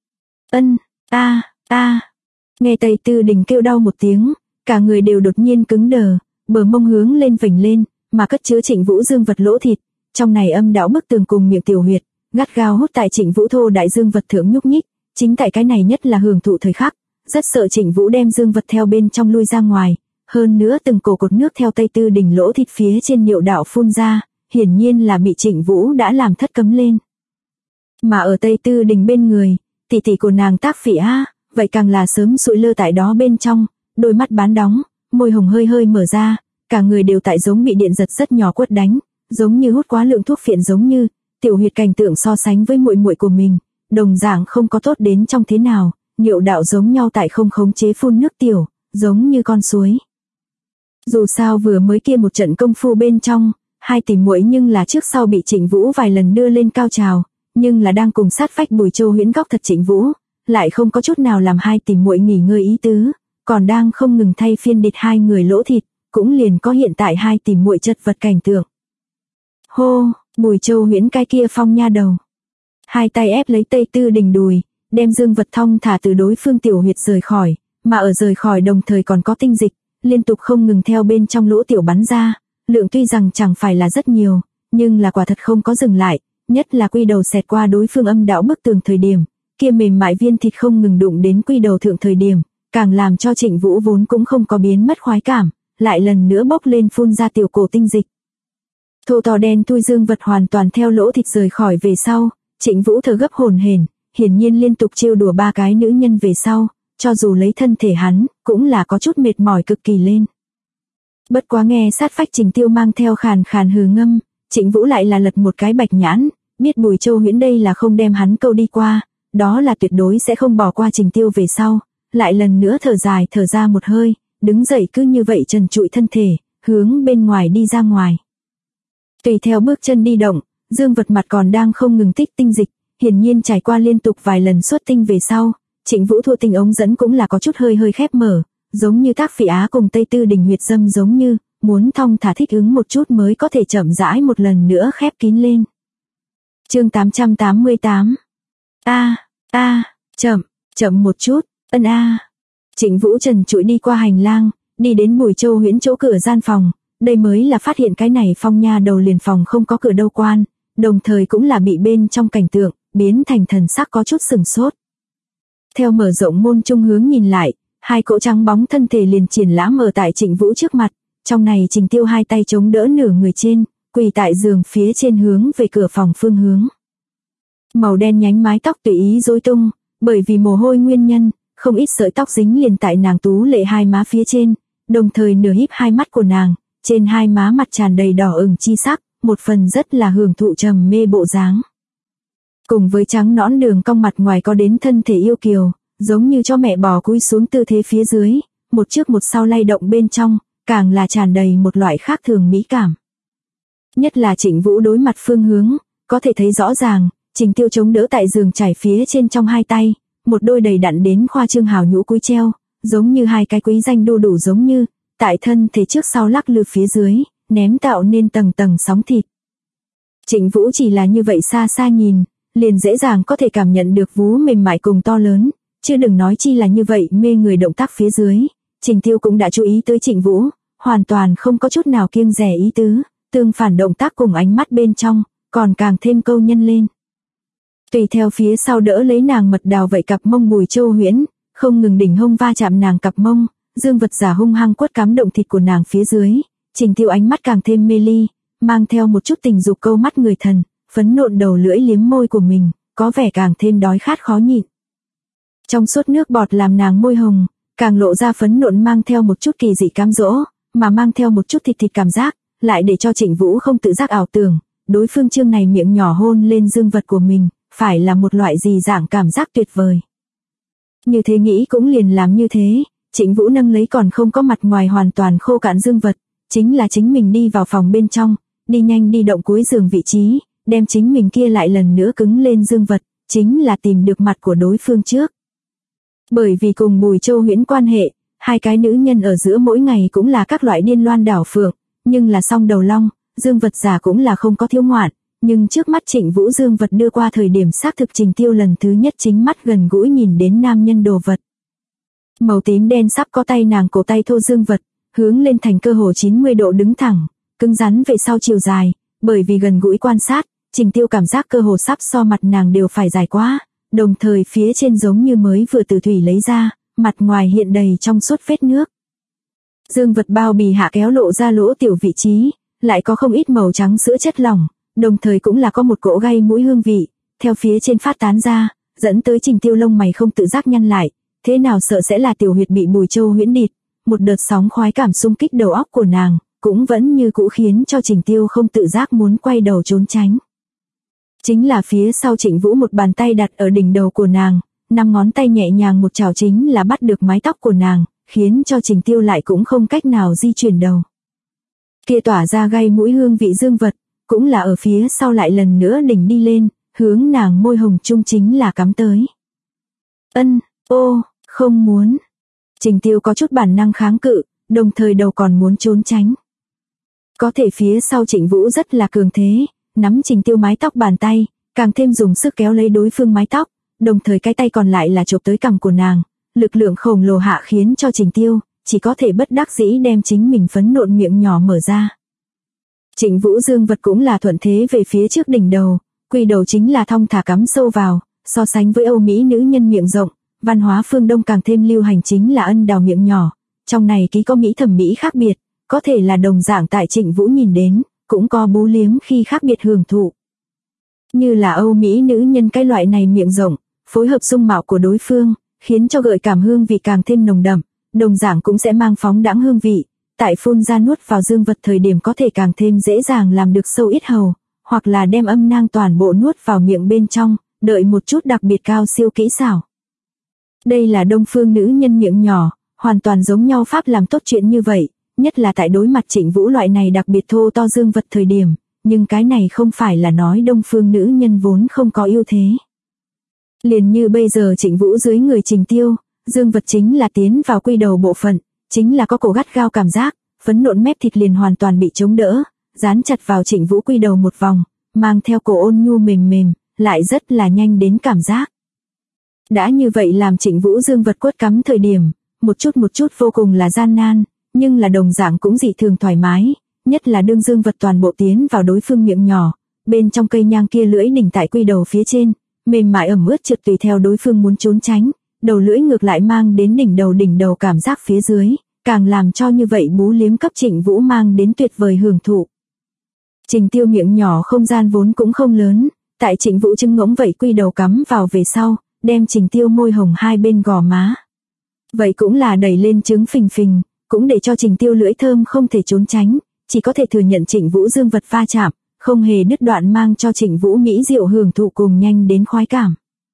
Nghe Tây Tư Đình kêu đau một tiếng, cả người đều đột nhiên cứng đờ, bờ mông hướng lên vểnh lên, mà cất chứa Trịnh Vũ dương vật lỗ thịt, trong này âm đạo bức tường cùng miệng tiểu huyệt, gắt gao hút tại Trịnh Vũ thô đại dương vật thượng nhúc nhích, chính tại cái này nhất là hưởng thụ thời khắc, rất sợ Trịnh Vũ đem dương vật theo bên trong lui ra ngoài, hơn nữa từng cổ cột nước theo Tây Tư Đình lỗ thịt phía trên niệu đạo phun ra, hiển nhiên là bị Trịnh Vũ đã làm thất cấm lên. Mà ở Tây Tư Đình bên người, tỷ tỷ của nàng tác Phỉ Á, vậy càng là sớm sụi lơ tại đó bên trong, đôi mắt bán đóng, môi hồng hơi mở ra, cả người đều tại giống bị điện giật rất nhỏ quất đánh, giống như hút quá lượng thuốc phiện giống như, tiểu huyệt cảnh tượng so sánh với muội của mình, đồng dạng không có tốt đến trong thế nào, niệu đạo giống nhau tại không khống chế phun nước tiểu, giống như con suối. Dù sao vừa mới kia một trận công phu bên trong, hai tỷ muội nhưng là trước sau bị Trịnh Vũ vài lần đưa lên cao trào, nhưng là đang cùng sát phách Bùi Châu Huyễn góc thật Trịnh Vũ, lại không có chút nào làm hai tỷ muội nghỉ ngơi ý tứ, còn đang không ngừng thay phiên địch hai người lỗ thịt, cũng liền có hiện tại hai tỷ muội chật vật cảnh tượng. Hô, Bùi Châu Huyễn cái kia phong nha đầu. Hai tay ép lấy Tây Tư Đình đùi, đem dương vật thong thả từ đối phương tiểu huyệt rời khỏi, mà ở rời khỏi đồng thời còn có tinh dịch, liên tục không ngừng theo bên trong lỗ tiểu bắn ra, lượng tuy rằng chẳng phải là rất nhiều, nhưng là quả thật không có dừng lại, nhất là quy đầu xẹt qua đối phương âm đạo bức tường thời điểm, kia mềm mại viên thịt không ngừng đụng đến quy đầu thượng thời điểm, càng làm cho Trịnh Vũ vốn cũng không có biến mất khoái cảm, lại lần nữa bốc lên phun ra tiểu cổ tinh dịch. Thô to đen thui dương vật hoàn toàn theo lỗ thịt rời khỏi về sau, Trịnh Vũ thở gấp hổn hển, hiển nhiên liên tục trêu đùa 3 cái nữ nhân về sau, cho dù lấy thân thể hắn, cũng là có chút mệt mỏi cực kỳ lên. Bất quá nghe sát phách Trình Tiêu mang theo khàn khàn hừ ngâm, Trịnh Vũ lại là lật một cái bạch nhãn, biết Bùi Châu Huyễn đây là không đem hắn câu đi qua, đó là tuyệt đối sẽ không bỏ qua Trình Tiêu về sau, lại lần nữa thở dài thở ra một hơi, đứng dậy cứ như vậy trần trụi thân thể, hướng bên ngoài đi ra ngoài. Tùy theo bước chân đi động, dương vật mặt còn đang không ngừng tích tinh dịch, hiển nhiên trải qua liên tục vài lần xuất tinh về sau, Trịnh Vũ thua tinh ống dẫn cũng là có chút hơi hơi khép mở, giống như Thác Phỉ Á cùng Tây Tư Đình huyệt dâm giống như, muốn thong thả thích ứng một chút mới có thể chậm rãi một lần nữa khép kín lên. Chương 888. Chậm một chút, Trịnh Vũ trần trụi đi qua hành lang, đi đến Bùi Châu Huyễn chỗ cửa gian phòng, đây mới là phát hiện cái này phong nha đầu liền phòng không có cửa đâu quan, đồng thời cũng là bị bên trong cảnh tượng, biến thành thần sắc có chút sừng sốt. Theo mở rộng môn trung hướng nhìn lại, 2 cỗ trắng bóng thân thể liền triển lãm ở tại Trịnh Vũ trước mặt, trong này Trình Tiêu 2 tay chống đỡ nửa người trên, quỳ tại giường phía trên hướng về cửa phòng phương hướng. Màu đen nhánh mái tóc tùy ý rối tung, bởi vì mồ hôi nguyên nhân, không ít sợi tóc dính liền tại nàng tú lệ hai má phía trên, đồng thời nửa híp hai mắt của nàng, trên hai má mặt tràn đầy đỏ ửng chi sắc, một phần rất là hưởng thụ trầm mê bộ dáng. Cùng với trắng nõn đường cong mặt ngoài có đến thân thể yêu kiều, giống như cho mẹ bò cúi xuống tư thế phía dưới, một trước một sau lay động bên trong, càng là tràn đầy một loại khác thường mỹ cảm. Nhất là Trịnh Vũ đối mặt phương hướng, có thể thấy rõ ràng, Trình Tiêu chống đỡ tại giường trải phía trên trong 2 tay, một đôi đầy đặn đến khoa trương hào nhũ cúi treo, giống như 2 cái quý danh đu đủ giống như, tại thân thể trước sau lắc lư phía dưới, ném tạo nên tầng tầng sóng thịt. Trịnh Vũ chỉ là như vậy xa xa nhìn, liền dễ dàng có thể cảm nhận được vú mềm mại cùng to lớn, chứ đừng nói chi là như vậy mê người động tác phía dưới. Trình Tiêu cũng đã chú ý tới Trịnh Vũ, hoàn toàn không có chút nào kiêng dè ý tứ, tương phản động tác cùng ánh mắt bên trong, còn càng thêm câu nhân lên. Tùy theo phía sau đỡ lấy nàng mật đào vậy cặp mông Bùi Châu Huyễn, không ngừng đỉnh hông va chạm nàng cặp mông, dương vật giả hung hăng quất cắm động thịt của nàng phía dưới, Trình Tiêu ánh mắt càng thêm mê ly, mang theo một chút tình dục câu mắt người thần, phấn nộn đầu lưỡi liếm môi của mình, có vẻ càng thêm đói khát khó nhịn. Trong suốt nước bọt làm nàng môi hồng, càng lộ ra phấn nộn mang theo một chút kỳ dị cám dỗ, mà mang theo một chút thịt cảm giác, lại để cho Trịnh Vũ không tự giác ảo tưởng, đối phương chương này miệng nhỏ hôn lên dương vật của mình, phải là một loại gì dạng cảm giác tuyệt vời. Như thế nghĩ cũng liền làm như thế, Trịnh Vũ nâng lấy còn không có mặt ngoài hoàn toàn khô cạn dương vật, chính là chính mình đi vào phòng bên trong, đi nhanh đi động cuối giường vị trí, đem chính mình kia lại lần nữa cứng lên dương vật, chính là tìm được mặt của đối phương trước. Bởi vì cùng Bùi Châu Huyễn quan hệ, 2 cái nữ nhân ở giữa mỗi ngày cũng là các loại điên loan đảo phượng, nhưng là song đầu long, dương vật giả cũng là không có thiếu ngoạn, nhưng trước mắt Trịnh Vũ dương vật đưa qua thời điểm xác thực Trình Tiêu lần thứ nhất chính mắt gần gũi nhìn đến nam nhân đồ vật. Màu tím đen sắp có tay nàng cổ tay thô dương vật, hướng lên thành cơ hồ 90 độ đứng thẳng, cứng rắn về sau chiều dài, bởi vì gần gũi quan sát, Trình Tiêu cảm giác cơ hồ sắp so mặt nàng đều phải dài quá, đồng thời phía trên giống như mới vừa từ thủy lấy ra, mặt ngoài hiện đầy trong suốt vết nước. Dương vật bao bì hạ kéo lộ ra lỗ tiểu vị trí, lại có không ít màu trắng sữa chất lỏng, đồng thời cũng là có một cỗ gây mũi hương vị, theo phía trên phát tán ra, dẫn tới Trình Tiêu lông mày không tự giác nhăn lại, thế nào sợ sẽ là tiểu huyệt bị Bùi Châu Huyễn địt, một đợt sóng khoái cảm xung kích đầu óc của nàng, cũng vẫn như cũ khiến cho Trình Tiêu không tự giác muốn quay đầu trốn tránh. Chính là phía sau Trịnh Vũ một bàn tay đặt ở đỉnh đầu của nàng, 5 ngón tay nhẹ nhàng một chảo chính là bắt được mái tóc của nàng, khiến cho Trình Tiêu lại cũng không cách nào di chuyển đầu. Kia tỏa ra gây mũi hương vị dương vật, cũng là ở phía sau lại lần nữa đỉnh đi lên, hướng nàng môi hồng trung chính là cắm tới. Không muốn. Trình Tiêu có chút bản năng kháng cự, đồng thời đầu còn muốn trốn tránh. Có thể phía sau Trịnh Vũ rất là cường thế, nắm Trình Tiêu mái tóc bàn tay, càng thêm dùng sức kéo lấy đối phương mái tóc, đồng thời cái tay còn lại là chộp tới cằm của nàng, lực lượng khổng lồ hạ khiến cho Trình Tiêu chỉ có thể bất đắc dĩ đem chính mình phấn nộn miệng nhỏ mở ra. Trịnh Vũ dương vật cũng là thuận thế về phía trước đỉnh đầu, quy đầu chính là thong thả cắm sâu vào, so sánh với Âu Mỹ nữ nhân miệng rộng, văn hóa phương Đông càng thêm lưu hành chính là ân đào miệng nhỏ, trong này ký có mỹ thẩm mỹ khác biệt, có thể là đồng dạng tại Trịnh Vũ nhìn đến, cũng có bú liếm khi khác biệt hưởng thụ. Như là Âu Mỹ nữ nhân cái loại này miệng rộng, phối hợp dung mạo của đối phương, khiến cho gợi cảm hương vị càng thêm nồng đậm, đồng dạng cũng sẽ mang phóng đãng hương vị, tại phun ra nuốt vào dương vật thời điểm có thể càng thêm dễ dàng làm được sâu ít hầu, hoặc là đem âm nang toàn bộ nuốt vào miệng bên trong, đợi một chút đặc biệt cao siêu kỹ xảo. Đây là đông phương nữ nhân miệng nhỏ, hoàn toàn giống nhau pháp làm tốt chuyện như vậy, nhất là tại đối mặt Trịnh Vũ loại này đặc biệt thô to dương vật thời điểm, nhưng cái này không phải là nói đông phương nữ nhân vốn không có ưu thế. Liền như bây giờ Trịnh Vũ dưới người Trình Tiêu, dương vật chính là tiến vào quy đầu bộ phận, chính là có cổ gắt gao cảm giác, phấn nộn mép thịt liền hoàn toàn bị chống đỡ, dán chặt vào Trịnh Vũ quy đầu một vòng, mang theo cổ ôn nhu mềm mềm, lại rất là nhanh đến cảm giác. Đã như vậy làm Trịnh Vũ dương vật quất cắm thời điểm, một chút vô cùng là gian nan, nhưng là đồng dạng cũng dị thường thoải mái, nhất là đương dương vật toàn bộ tiến vào đối phương miệng nhỏ, bên trong cây nhang kia lưỡi đỉnh tại quy đầu phía trên, mềm mại ẩm ướt trượt tùy theo đối phương muốn trốn tránh, đầu lưỡi ngược lại mang đến đỉnh đầu cảm giác phía dưới, càng làm cho như vậy bú liếm cấp Trịnh Vũ mang đến tuyệt vời hưởng thụ. Trình Tiêu miệng nhỏ không gian vốn cũng không lớn, tại Trịnh Vũ trưng ngỗng vậy quy đầu cắm vào về sau, đem Trình Tiêu môi hồng hai bên gò má. Vậy cũng là đẩy lên trứng phình phình, cũng để cho Trình Tiêu lưỡi thơm không thể trốn tránh, chỉ có thể thừa nhận Trịnh Vũ dương vật va chạm, không hề đứt đoạn mang cho Trịnh Vũ mỹ diệu hưởng thụ cùng nhanh đến khoái cảm.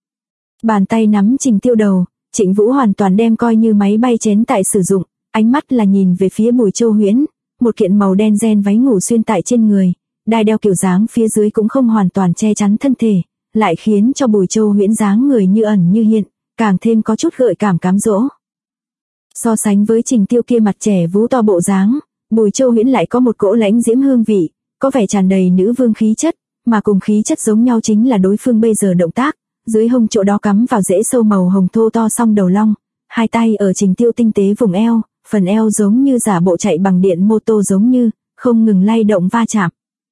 Bàn tay nắm Trình Tiêu đầu, Trịnh Vũ hoàn toàn đem coi như máy bay chén tại sử dụng, ánh mắt là nhìn về phía Bùi Châu Huyễn, một kiện màu đen ren váy ngủ xuyên tại trên người, đai đeo kiểu dáng phía dưới cũng không hoàn toàn che chắn thân thể, lại khiến cho Bùi Châu Huyễn dáng người như ẩn như hiện, càng thêm có chút gợi cảm cám dỗ. So sánh với Trình Tiêu kia mặt trẻ vú to bộ dáng, Bùi Châu Huyễn lại có một cỗ lãnh diễm hương vị, có vẻ tràn đầy nữ vương khí chất, mà cùng khí chất giống nhau chính là đối phương bây giờ động tác, dưới hông chỗ đó cắm vào rễ sâu màu hồng thô to song đầu long, hai tay ở Trình Tiêu tinh tế vùng eo, phần eo giống như giả bộ chạy bằng điện mô tô giống như, không ngừng lay động va chạm.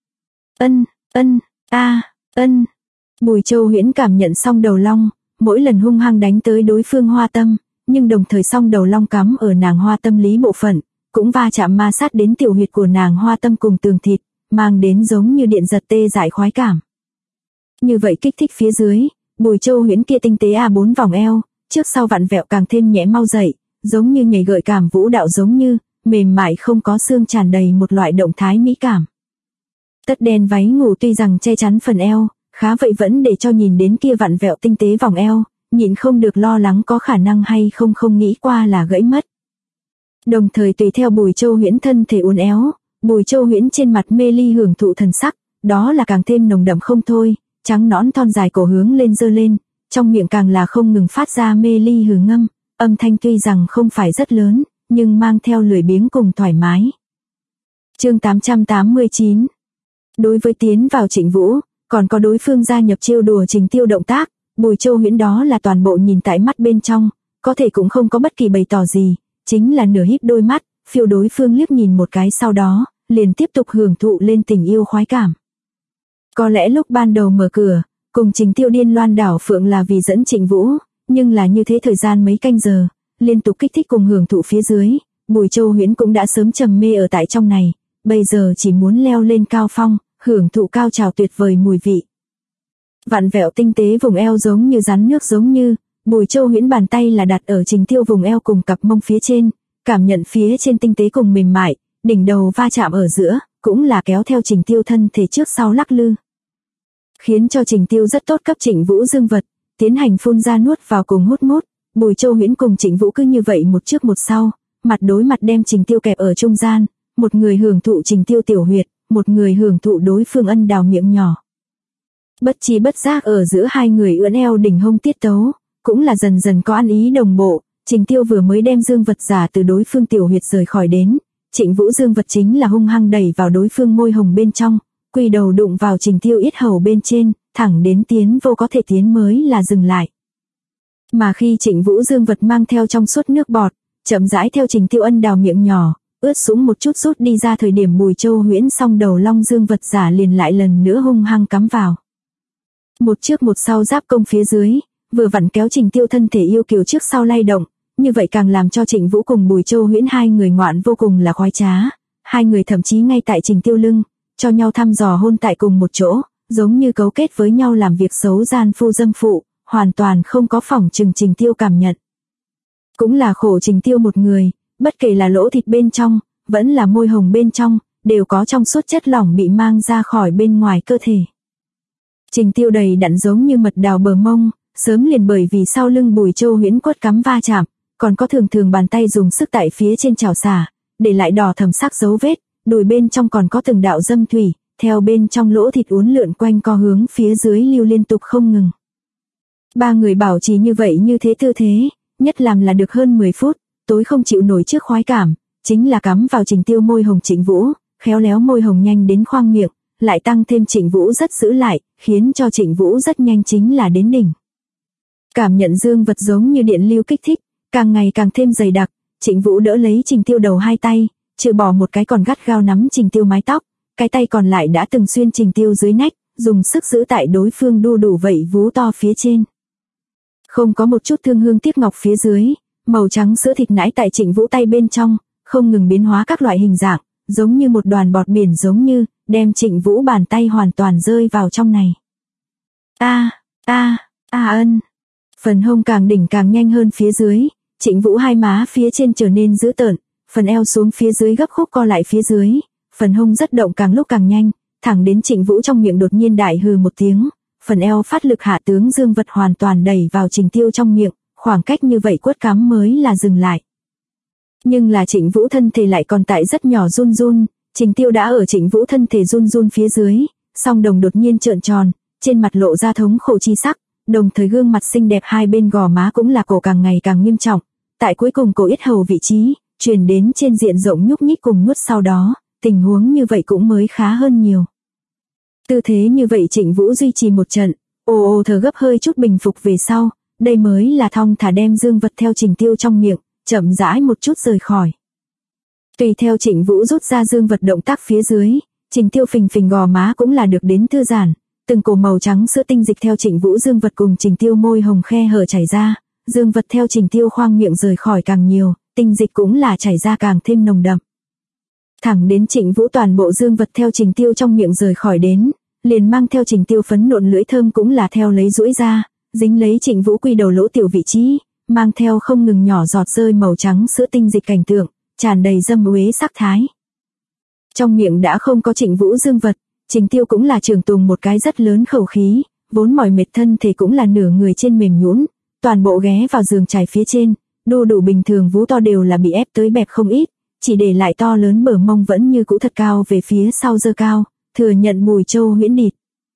Ân. Bùi Châu Huyễn cảm nhận song đầu long, mỗi lần hung hăng đánh tới đối phương hoa tâm, nhưng đồng thời song đầu long cắm ở nàng hoa tâm lý bộ phận, cũng va chạm ma sát đến tiểu huyệt của nàng hoa tâm cùng tường thịt, mang đến giống như điện giật tê dại khoái cảm. Như vậy kích thích phía dưới, Bùi Châu Huyễn kia tinh tế A4 vòng eo, trước sau vặn vẹo càng thêm nhẹ mau dậy, giống như nhảy gợi cảm vũ đạo giống như, mềm mại không có xương tràn đầy một loại động thái mỹ cảm. Tất đen váy ngủ tuy rằng che chắn phần eo, khá vậy vẫn để cho nhìn đến kia vặn vẹo tinh tế vòng eo, nhịn không được lo lắng có khả năng hay không nghĩ qua là gãy mất. Đồng thời tùy theo Bùi Châu Huyễn thân thể uốn éo, Bùi Châu Huyễn trên mặt mê ly hưởng thụ thần sắc, đó là càng thêm nồng đậm không thôi, trắng nõn thon dài cổ hướng lên giơ lên, trong miệng càng là không ngừng phát ra mê ly hừ ngâm, âm thanh tuy rằng không phải rất lớn, nhưng mang theo lười biếng cùng thoải mái. Chương 889. Đối với tiến vào Trịnh Vũ, còn có đối phương gia nhập trêu đùa Trình Tiêu động tác, Bùi Châu Huyễn đó là toàn bộ nhìn tại mắt bên trong, có thể cũng không có bất kỳ bày tỏ gì, chính là nửa híp đôi mắt, phiêu đối phương liếc nhìn một cái sau đó, liền tiếp tục hưởng thụ lên tình yêu khoái cảm. Có lẽ lúc ban đầu mở cửa, cùng Trình Tiêu điên loan đảo phượng là vì dẫn Trịnh Vũ, nhưng là như thế thời gian mấy canh giờ, liên tục kích thích cùng hưởng thụ phía dưới, Bùi Châu Huyễn cũng đã sớm trầm mê ở tại trong này, bây giờ chỉ muốn leo lên cao phong, hưởng thụ cao trào tuyệt vời mùi vị. Vặn vẹo tinh tế vùng eo giống như rắn nước giống như, Bùi Châu Huyễn bàn tay là đặt ở Trình Tiêu vùng eo cùng cặp mông phía trên, cảm nhận phía trên tinh tế cùng mềm mại, đỉnh đầu va chạm ở giữa, cũng là kéo theo Trình Tiêu thân thể trước sau lắc lư. Khiến cho Trình Tiêu rất tốt cấp Trịnh Vũ dương vật, tiến hành phun ra nuốt vào cùng hút mút, Bùi Châu Huyễn cùng Trịnh Vũ cứ như vậy một trước một sau, mặt đối mặt đem Trình Tiêu kẹp ở trung gian, một người hưởng thụ Trình Tiêu tiểu huyệt, một người hưởng thụ đối phương ân đào miệng nhỏ. Bất chi bất giác ở giữa hai người ưỡn eo đỉnh hông tiết tấu, cũng là dần dần có ăn ý đồng bộ, Trình Tiêu vừa mới đem dương vật giả từ đối phương tiểu huyệt rời khỏi đến, Trịnh Vũ dương vật chính là hung hăng đẩy vào đối phương môi hồng bên trong, quy đầu đụng vào Trình Tiêu yết hầu bên trên, thẳng đến tiến vô có thể tiến mới là dừng lại. Mà khi Trịnh Vũ dương vật mang theo trong suốt nước bọt, chậm rãi theo Trình Tiêu ân đào miệng nhỏ, ướt sũng một chút rút đi ra thời điểm Bùi Châu Huyễn song đầu long dương vật giả liền lại lần nữa hung hăng cắm vào. Một trước một sau giáp công phía dưới, vừa vặn kéo Trình Tiêu thân thể yêu kiều trước sau lay động, như vậy càng làm cho Trịnh Vũ cùng Bùi Châu Huyễn hai người ngoạn vô cùng là khoái trá, hai người thậm chí ngay tại Trình Tiêu lưng, cho nhau thăm dò hôn tại cùng một chỗ, giống như cấu kết với nhau làm việc xấu gian phu dâm phụ, hoàn toàn không có phỏng chừng Trình Tiêu cảm nhận. Cũng là khổ Trình Tiêu một người, bất kể là lỗ thịt bên trong, vẫn là môi hồng bên trong, đều có trong suốt chất lỏng bị mang ra khỏi bên ngoài cơ thể. Trình Tiêu đầy đặn giống như mật đào bờ mông, sớm liền bởi vì sau lưng Bùi Châu Huyễn quất cắm va chạm, còn có thường thường bàn tay dùng sức tại phía trên chảo xả, để lại đỏ thẫm sắc dấu vết, đùi bên trong còn có từng đạo dâm thủy, theo bên trong lỗ thịt uốn lượn quanh co hướng phía dưới lưu liên tục không ngừng. Ba người bảo trì như vậy như thế tư thế, nhất làm là được hơn 10 phút, tối không chịu nổi trước khoái cảm, chính là cắm vào Trình Tiêu môi hồng Trịnh Vũ, khéo léo môi hồng nhanh đến khoang miệng, lại tăng thêm Trịnh Vũ rất giữ lại, khiến cho Trịnh Vũ rất nhanh chính là đến đỉnh. Cảm nhận dương vật giống như điện lưu kích thích, càng ngày càng thêm dày đặc, Trịnh Vũ đỡ lấy Trình Tiêu đầu hai tay, trừ bỏ một cái còn gắt gao nắm Trình Tiêu mái tóc, cái tay còn lại đã từng xuyên Trình Tiêu dưới nách, dùng sức giữ tại đối phương đu đủ vậy vú to phía trên. Không có một chút thương hương tiếc ngọc phía dưới, màu trắng sữa thịt nãi tại Trịnh Vũ tay bên trong, không ngừng biến hóa các loại hình dạng, giống như một đoàn bọt biển giống như, đem Trịnh Vũ bàn tay hoàn toàn rơi vào trong này. Ân. Phần hông càng đỉnh càng nhanh hơn phía dưới, Trịnh Vũ hai má phía trên trở nên dữ tợn, phần eo xuống phía dưới gấp khúc co lại phía dưới, phần hông rất động càng lúc càng nhanh, thẳng đến Trịnh Vũ trong miệng đột nhiên đại hừ một tiếng, phần eo phát lực hạ tướng dương vật hoàn toàn đẩy vào Trình Tiêu trong miệng, khoảng cách như vậy quất cắm mới là dừng lại. Nhưng là Trịnh Vũ thân thể lại còn tại rất nhỏ run run, Trình Tiêu đã ở Trịnh Vũ thân thể run run phía dưới, song đồng đột nhiên trợn tròn, trên mặt lộ ra thống khổ chi sắc, đồng thời gương mặt xinh đẹp hai bên gò má cũng là cổ càng ngày càng nghiêm trọng, tại cuối cùng cổ yết hầu vị trí, truyền đến trên diện rộng nhúc nhích cùng nuốt sau đó, tình huống như vậy cũng mới khá hơn nhiều. Tư thế như vậy Trịnh Vũ duy trì một trận, ồ thở gấp hơi chút bình phục về sau, đây mới là thong thả đem dương vật theo Trình Tiêu trong miệng, chậm rãi một chút rời khỏi. Tùy theo Trịnh Vũ rút ra dương vật động tác phía dưới, Trình Tiêu phình phình gò má cũng là được đến thư giãn, từng cổ màu trắng sữa tinh dịch theo Trịnh Vũ dương vật cùng Trình Tiêu môi hồng khe hở chảy ra, dương vật theo Trình Tiêu khoang miệng rời khỏi càng nhiều, tinh dịch cũng là chảy ra càng thêm nồng đậm. Thẳng đến Trịnh Vũ toàn bộ dương vật theo Trình Tiêu trong miệng rời khỏi đến, liền mang theo Trình Tiêu phấn nộn lưỡi thơm cũng là theo lấy duỗi ra, dính lấy Trịnh Vũ quy đầu lỗ tiểu vị trí, mang theo không ngừng nhỏ giọt rơi màu trắng sữa tinh dịch cảnh tượng, tràn đầy dâm uế sắc thái. Trong miệng đã không có Trịnh Vũ dương vật, Trình Tiêu cũng là trường tùng một cái rất lớn khẩu khí, vốn mỏi mệt thân thể cũng là nửa người trên mềm nhũn, toàn bộ ghé vào giường trải phía trên, đu đủ bình thường vú to đều là bị ép tới bẹp không ít, chỉ để lại to lớn bờ mông vẫn như cũ thật cao về phía sau dơ cao, thừa nhận Bùi Châu Huyễn địt.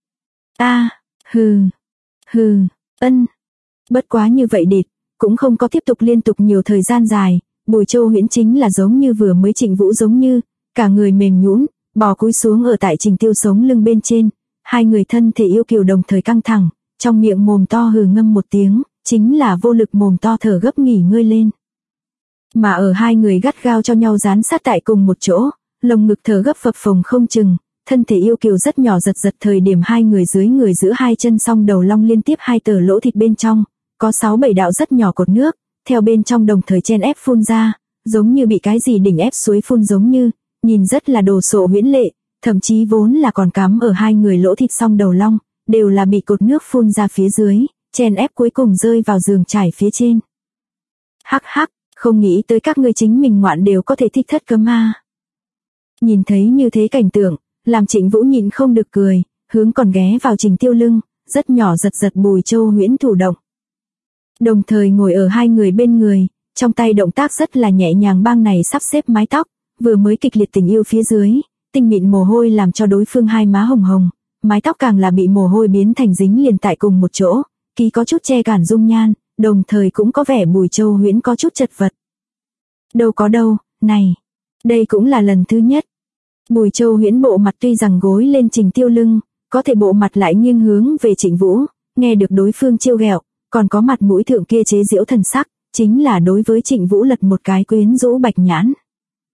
Ân. Bất quá như vậy địt, cũng không có tiếp tục liên tục nhiều thời gian dài, Bùi Châu Huyễn chính là giống như vừa mới Trịnh Vũ giống như, cả người mềm nhũn, bò cúi xuống ở tại Trình Tiêu sống lưng bên trên, hai người thân thể yêu kiều đồng thời căng thẳng, trong miệng mồm to hừ ngâm một tiếng, chính là vô lực mồm to thở gấp nghỉ ngơi lên. Mà ở hai người gắt gao cho nhau dán sát tại cùng một chỗ, lồng ngực thở gấp phập phồng không chừng, thân thể yêu kiều rất nhỏ giật giật thời điểm hai người dưới người giữ hai chân song đầu long liên tiếp hai tờ lỗ thịt bên trong, có 6-7 đạo rất nhỏ cột nước, theo bên trong đồng thời chen ép phun ra, giống như bị cái gì đỉnh ép suối phun giống như, nhìn rất là đồ sộ huyễn lệ, thậm chí vốn là còn cắm ở hai người lỗ thịt song đầu long, đều là bị cột nước phun ra phía dưới, chen ép cuối cùng rơi vào giường trải phía trên. Hắc, không nghĩ tới các ngươi chính mình ngoạn đều có thể thích thất cơ ma. Nhìn thấy như thế cảnh tượng, làm Trịnh Vũ nhịn không được cười, hướng còn ghé vào Trình Tiêu lưng, rất nhỏ giật giật Bùi Châu Huyễn thủ động. Đồng thời ngồi ở hai người bên người, trong tay động tác rất là nhẹ nhàng bang này sắp xếp mái tóc, vừa mới kịch liệt tình yêu phía dưới, tinh mịn mồ hôi làm cho đối phương hai má hồng hồng, mái tóc càng là bị mồ hôi biến thành dính liền tại cùng một chỗ, ký có chút che cản dung nhan, đồng thời cũng có vẻ Bùi Châu Huyễn có chút chật vật. Đâu có đâu, này, đây cũng là lần thứ nhất. Bùi Châu Huyễn bộ mặt tuy rằng gối lên Trình Tiêu lưng, có thể bộ mặt lại nghiêng hướng về Trịnh Vũ, nghe được đối phương trêu ghẹo, còn có mặt mũi thượng kia chế giễu thần sắc, chính là đối với Trịnh Vũ lật một cái quyến rũ bạch nhãn.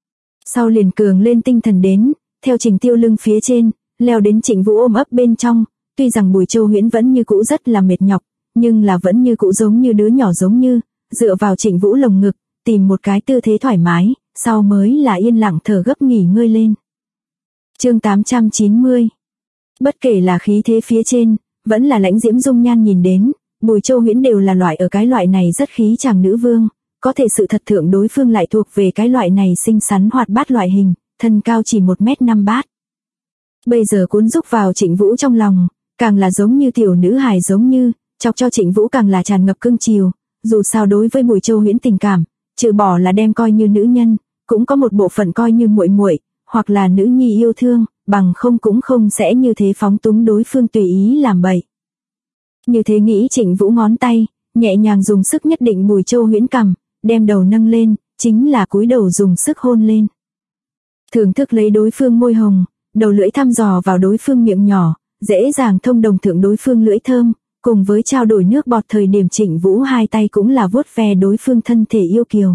Sau liền cường lên tinh thần đến, theo Trình Tiêu lưng phía trên, leo đến Trịnh Vũ ôm ấp bên trong, tuy rằng Bùi Châu Huyễn vẫn như cũ rất là mệt nhọc, nhưng là vẫn như cũ giống như đứa nhỏ giống như, dựa vào Trịnh Vũ lồng ngực, tìm một cái tư thế thoải mái, sau mới là yên lặng thở gấp nghỉ ngơi lên. Chương 890. Bất kể là khí thế phía trên, vẫn là lãnh diễm dung nhan nhìn đến, Bùi Châu Huyễn đều là loại ở cái loại này rất khí chàng nữ vương, có thể sự thật thượng đối phương lại thuộc về cái loại này xinh xắn hoạt bát loại hình, thân cao chỉ 1m5 bát. Bây giờ cuốn rúc vào Trịnh Vũ trong lòng, càng là giống như tiểu nữ hài giống như, chọc cho Trịnh Vũ càng là tràn ngập cưng chiều, dù sao đối với Bùi Châu Huyễn tình cảm, trừ bỏ là đem coi như nữ nhân, cũng có một bộ phận coi như muội muội, hoặc là nữ nhi yêu thương, bằng không cũng không sẽ như thế phóng túng đối phương tùy ý làm bậy. Như thế nghĩ Trịnh Vũ ngón tay, nhẹ nhàng dùng sức nhất định Bùi Châu Huyễn cằm, đem đầu nâng lên, chính là cúi đầu dùng sức hôn lên. Thưởng thức lấy đối phương môi hồng, đầu lưỡi thăm dò vào đối phương miệng nhỏ, dễ dàng thông đồng thượng đối phương lưỡi thơm, cùng với trao đổi nước bọt thời điểm Trịnh Vũ hai tay cũng là vuốt ve đối phương thân thể yêu kiều.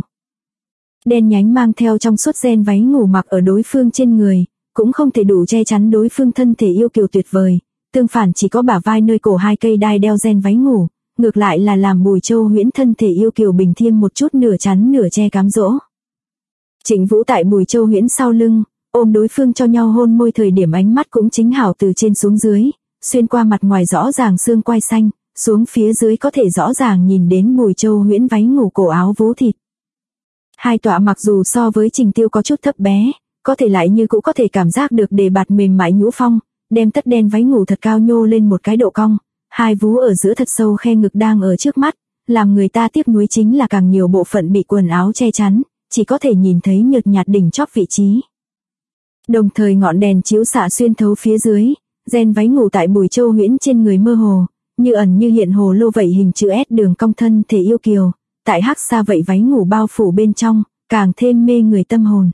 Đen nhánh mang theo trong suốt ren váy ngủ mặc ở đối phương trên người, cũng không thể đủ che chắn đối phương thân thể yêu kiều tuyệt vời, tương phản chỉ có bả vai nơi cổ hai cây đai đeo ren váy ngủ, ngược lại là làm Bùi Châu Huyễn thân thể yêu kiều bình thêm một chút nửa chắn nửa che cám dỗ. Trịnh Vũ tại Bùi Châu Huyễn sau lưng, ôm đối phương cho nhau hôn môi thời điểm ánh mắt cũng chính hảo từ trên xuống dưới, xuyên qua mặt ngoài rõ ràng xương quai xanh, xuống phía dưới có thể rõ ràng nhìn đến Bùi Châu Huyễn váy ngủ cổ áo vú thịt. Hai tọa mặc dù so với Trình Tiêu có chút thấp bé, có thể lại như cũng có thể cảm giác được đề bạt mềm mại nhũ phong, đem tất đen váy ngủ thật cao nhô lên một cái độ cong, hai vú ở giữa thật sâu khe ngực đang ở trước mắt, làm người ta tiếc nuối chính là càng nhiều bộ phận bị quần áo che chắn, chỉ có thể nhìn thấy nhợt nhạt đỉnh chóp vị trí. Đồng thời ngọn đèn chiếu xạ xuyên thấu phía dưới, ren váy ngủ tại Bùi Châu Huyễn trên người mơ hồ, như ẩn như hiện hồ lô vậy hình chữ S đường cong thân thể yêu kiều, tại hắc xa vậy váy ngủ bao phủ bên trong, càng thêm mê người tâm hồn.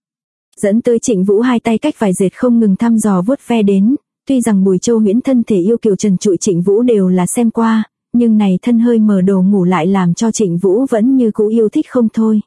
Dẫn tới Trịnh Vũ hai tay cách vài dệt không ngừng thăm dò vuốt ve đến, tuy rằng Bùi Châu Huyễn thân thể yêu kiều trần trụi Trịnh Vũ đều là xem qua, nhưng này thân hơi mở đồ ngủ lại làm cho Trịnh Vũ vẫn như cũ yêu thích không thôi.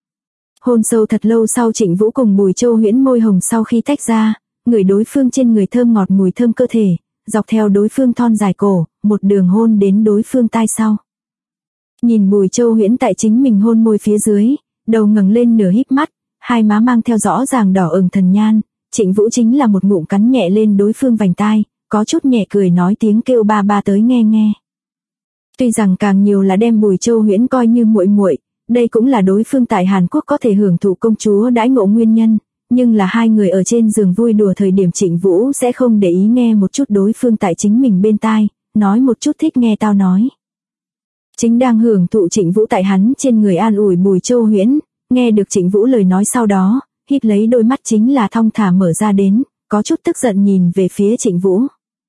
Hôn sâu thật lâu sau Trịnh Vũ cùng Bùi Châu Huyễn môi hồng sau khi tách ra, ngửi đối phương trên người thơm ngọt mùi thơm cơ thể, dọc theo đối phương thon dài cổ, một đường hôn đến đối phương tai sau. Nhìn Bùi Châu Huyễn tại chính mình hôn môi phía dưới, đầu ngẩng lên nửa híp mắt, hai má mang theo rõ ràng đỏ ửng thần nhan, Trịnh Vũ chính là một ngụm cắn nhẹ lên đối phương vành tai, có chút nhẹ cười nói tiếng kêu ba ba tới nghe nghe. Tuy rằng càng nhiều là đem Bùi Châu Huyễn coi như muội muội, đây cũng là đối phương tại Hàn Quốc có thể hưởng thụ công chúa đãi ngộ nguyên nhân, nhưng là hai người ở trên giường vui đùa thời điểm Trịnh Vũ sẽ không để ý nghe một chút đối phương tại chính mình bên tai, nói một chút thích nghe tao nói. Chính đang hưởng thụ Trịnh Vũ tại hắn trên người an ủi Bùi Châu Huyễn, nghe được Trịnh Vũ lời nói sau đó, híp lấy đôi mắt chính là thong thả mở ra đến, có chút tức giận nhìn về phía Trịnh Vũ.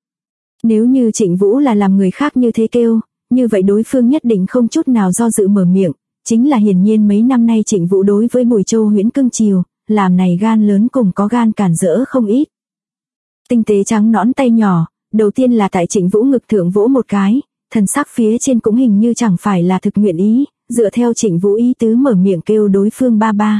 Nếu như Trịnh Vũ là làm người khác như thế kêu, như vậy đối phương nhất định không chút nào do dự mở miệng, chính là hiển nhiên mấy năm nay Trịnh Vũ đối với Bùi Châu Huyễn cưng chiều, làm này gan lớn cùng có gan cản rỡ không ít. Tinh tế trắng nõn tay nhỏ, đầu tiên là tại Trịnh Vũ ngực thượng vỗ một cái, thần sắc phía trên cũng hình như chẳng phải là thực nguyện ý, dựa theo Trịnh Vũ ý tứ mở miệng kêu đối phương ba ba.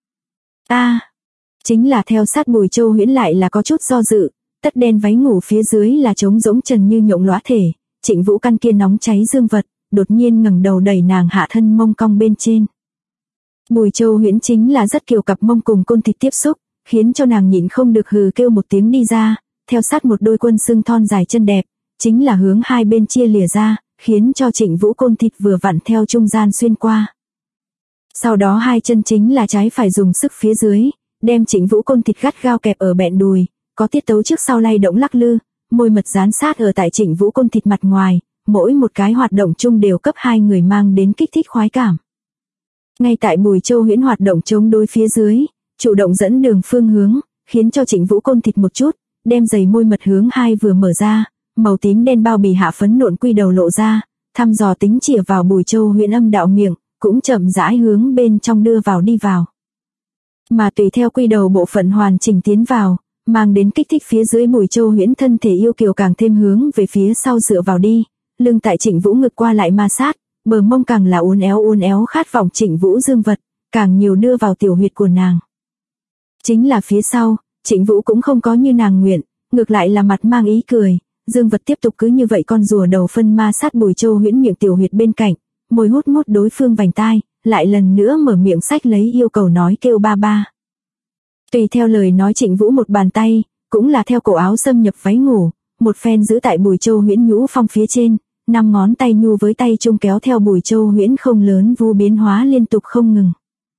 Chính là theo sát Bùi Châu Huyễn lại là có chút do dự, tất đen váy ngủ phía dưới là trống rỗng trần như nhộng lóa thể, Trịnh Vũ căn kia nóng cháy dương vật, đột nhiên ngẩng đầu đẩy nàng hạ thân mông cong bên trên. Bùi Châu Huyễn chính là rất kiều cặp mông cùng côn thịt tiếp xúc, khiến cho nàng nhịn không được hừ kêu một tiếng đi ra, theo sát một đôi quân xương thon dài chân đẹp, chính là hướng hai bên chia lìa ra, khiến cho Trịnh Vũ côn thịt vừa vặn theo trung gian xuyên qua. Sau đó hai chân chính là trái phải dùng sức phía dưới, đem Trịnh Vũ côn thịt gắt gao kẹp ở bẹn đùi, có tiết tấu trước sau lay động lắc lư, môi mật dán sát ở tại Trịnh Vũ côn thịt mặt ngoài, mỗi một cái hoạt động chung đều cấp hai người mang đến kích thích khoái cảm. Ngay tại Bùi Châu Huyễn hoạt động chống đối phía dưới, chủ động dẫn đường phương hướng, khiến cho Trịnh Vũ côn thịt một chút, đem giày môi mật hướng hai vừa mở ra, màu tím đen bao bì hạ phấn nộn quy đầu lộ ra, thăm dò tính chìa vào Bùi Châu Huyễn âm đạo miệng, cũng chậm rãi hướng bên trong đưa vào đi vào. Mà tùy theo quy đầu bộ phận hoàn chỉnh tiến vào, mang đến kích thích phía dưới Bùi Châu Huyễn thân thể yêu kiều càng thêm hướng về phía sau dựa vào đi, lưng tại Trịnh Vũ ngực qua lại ma sát, bờ mông càng là uốn éo khát vọng Trịnh Vũ dương vật, càng nhiều đưa vào tiểu huyệt của nàng. Chính là phía sau, Trịnh Vũ cũng không có như nàng nguyện, ngược lại là mặt mang ý cười, Dương Vật tiếp tục cứ như vậy con rùa đầu phân ma sát Bùi Châu Huyễn miệng tiểu huyệt bên cạnh, môi hút mút đối phương vành tai, lại lần nữa mở miệng xách lấy yêu cầu nói kêu ba ba. Tùy theo lời nói Trịnh Vũ một bàn tay, cũng là theo cổ áo xâm nhập váy ngủ, một phen giữ tại Bùi Châu Huyễn nhũ phong phía trên, 5 ngón tay nhu với tay chung kéo theo Bùi Châu Huyễn không lớn vu biến hóa liên tục không ngừng.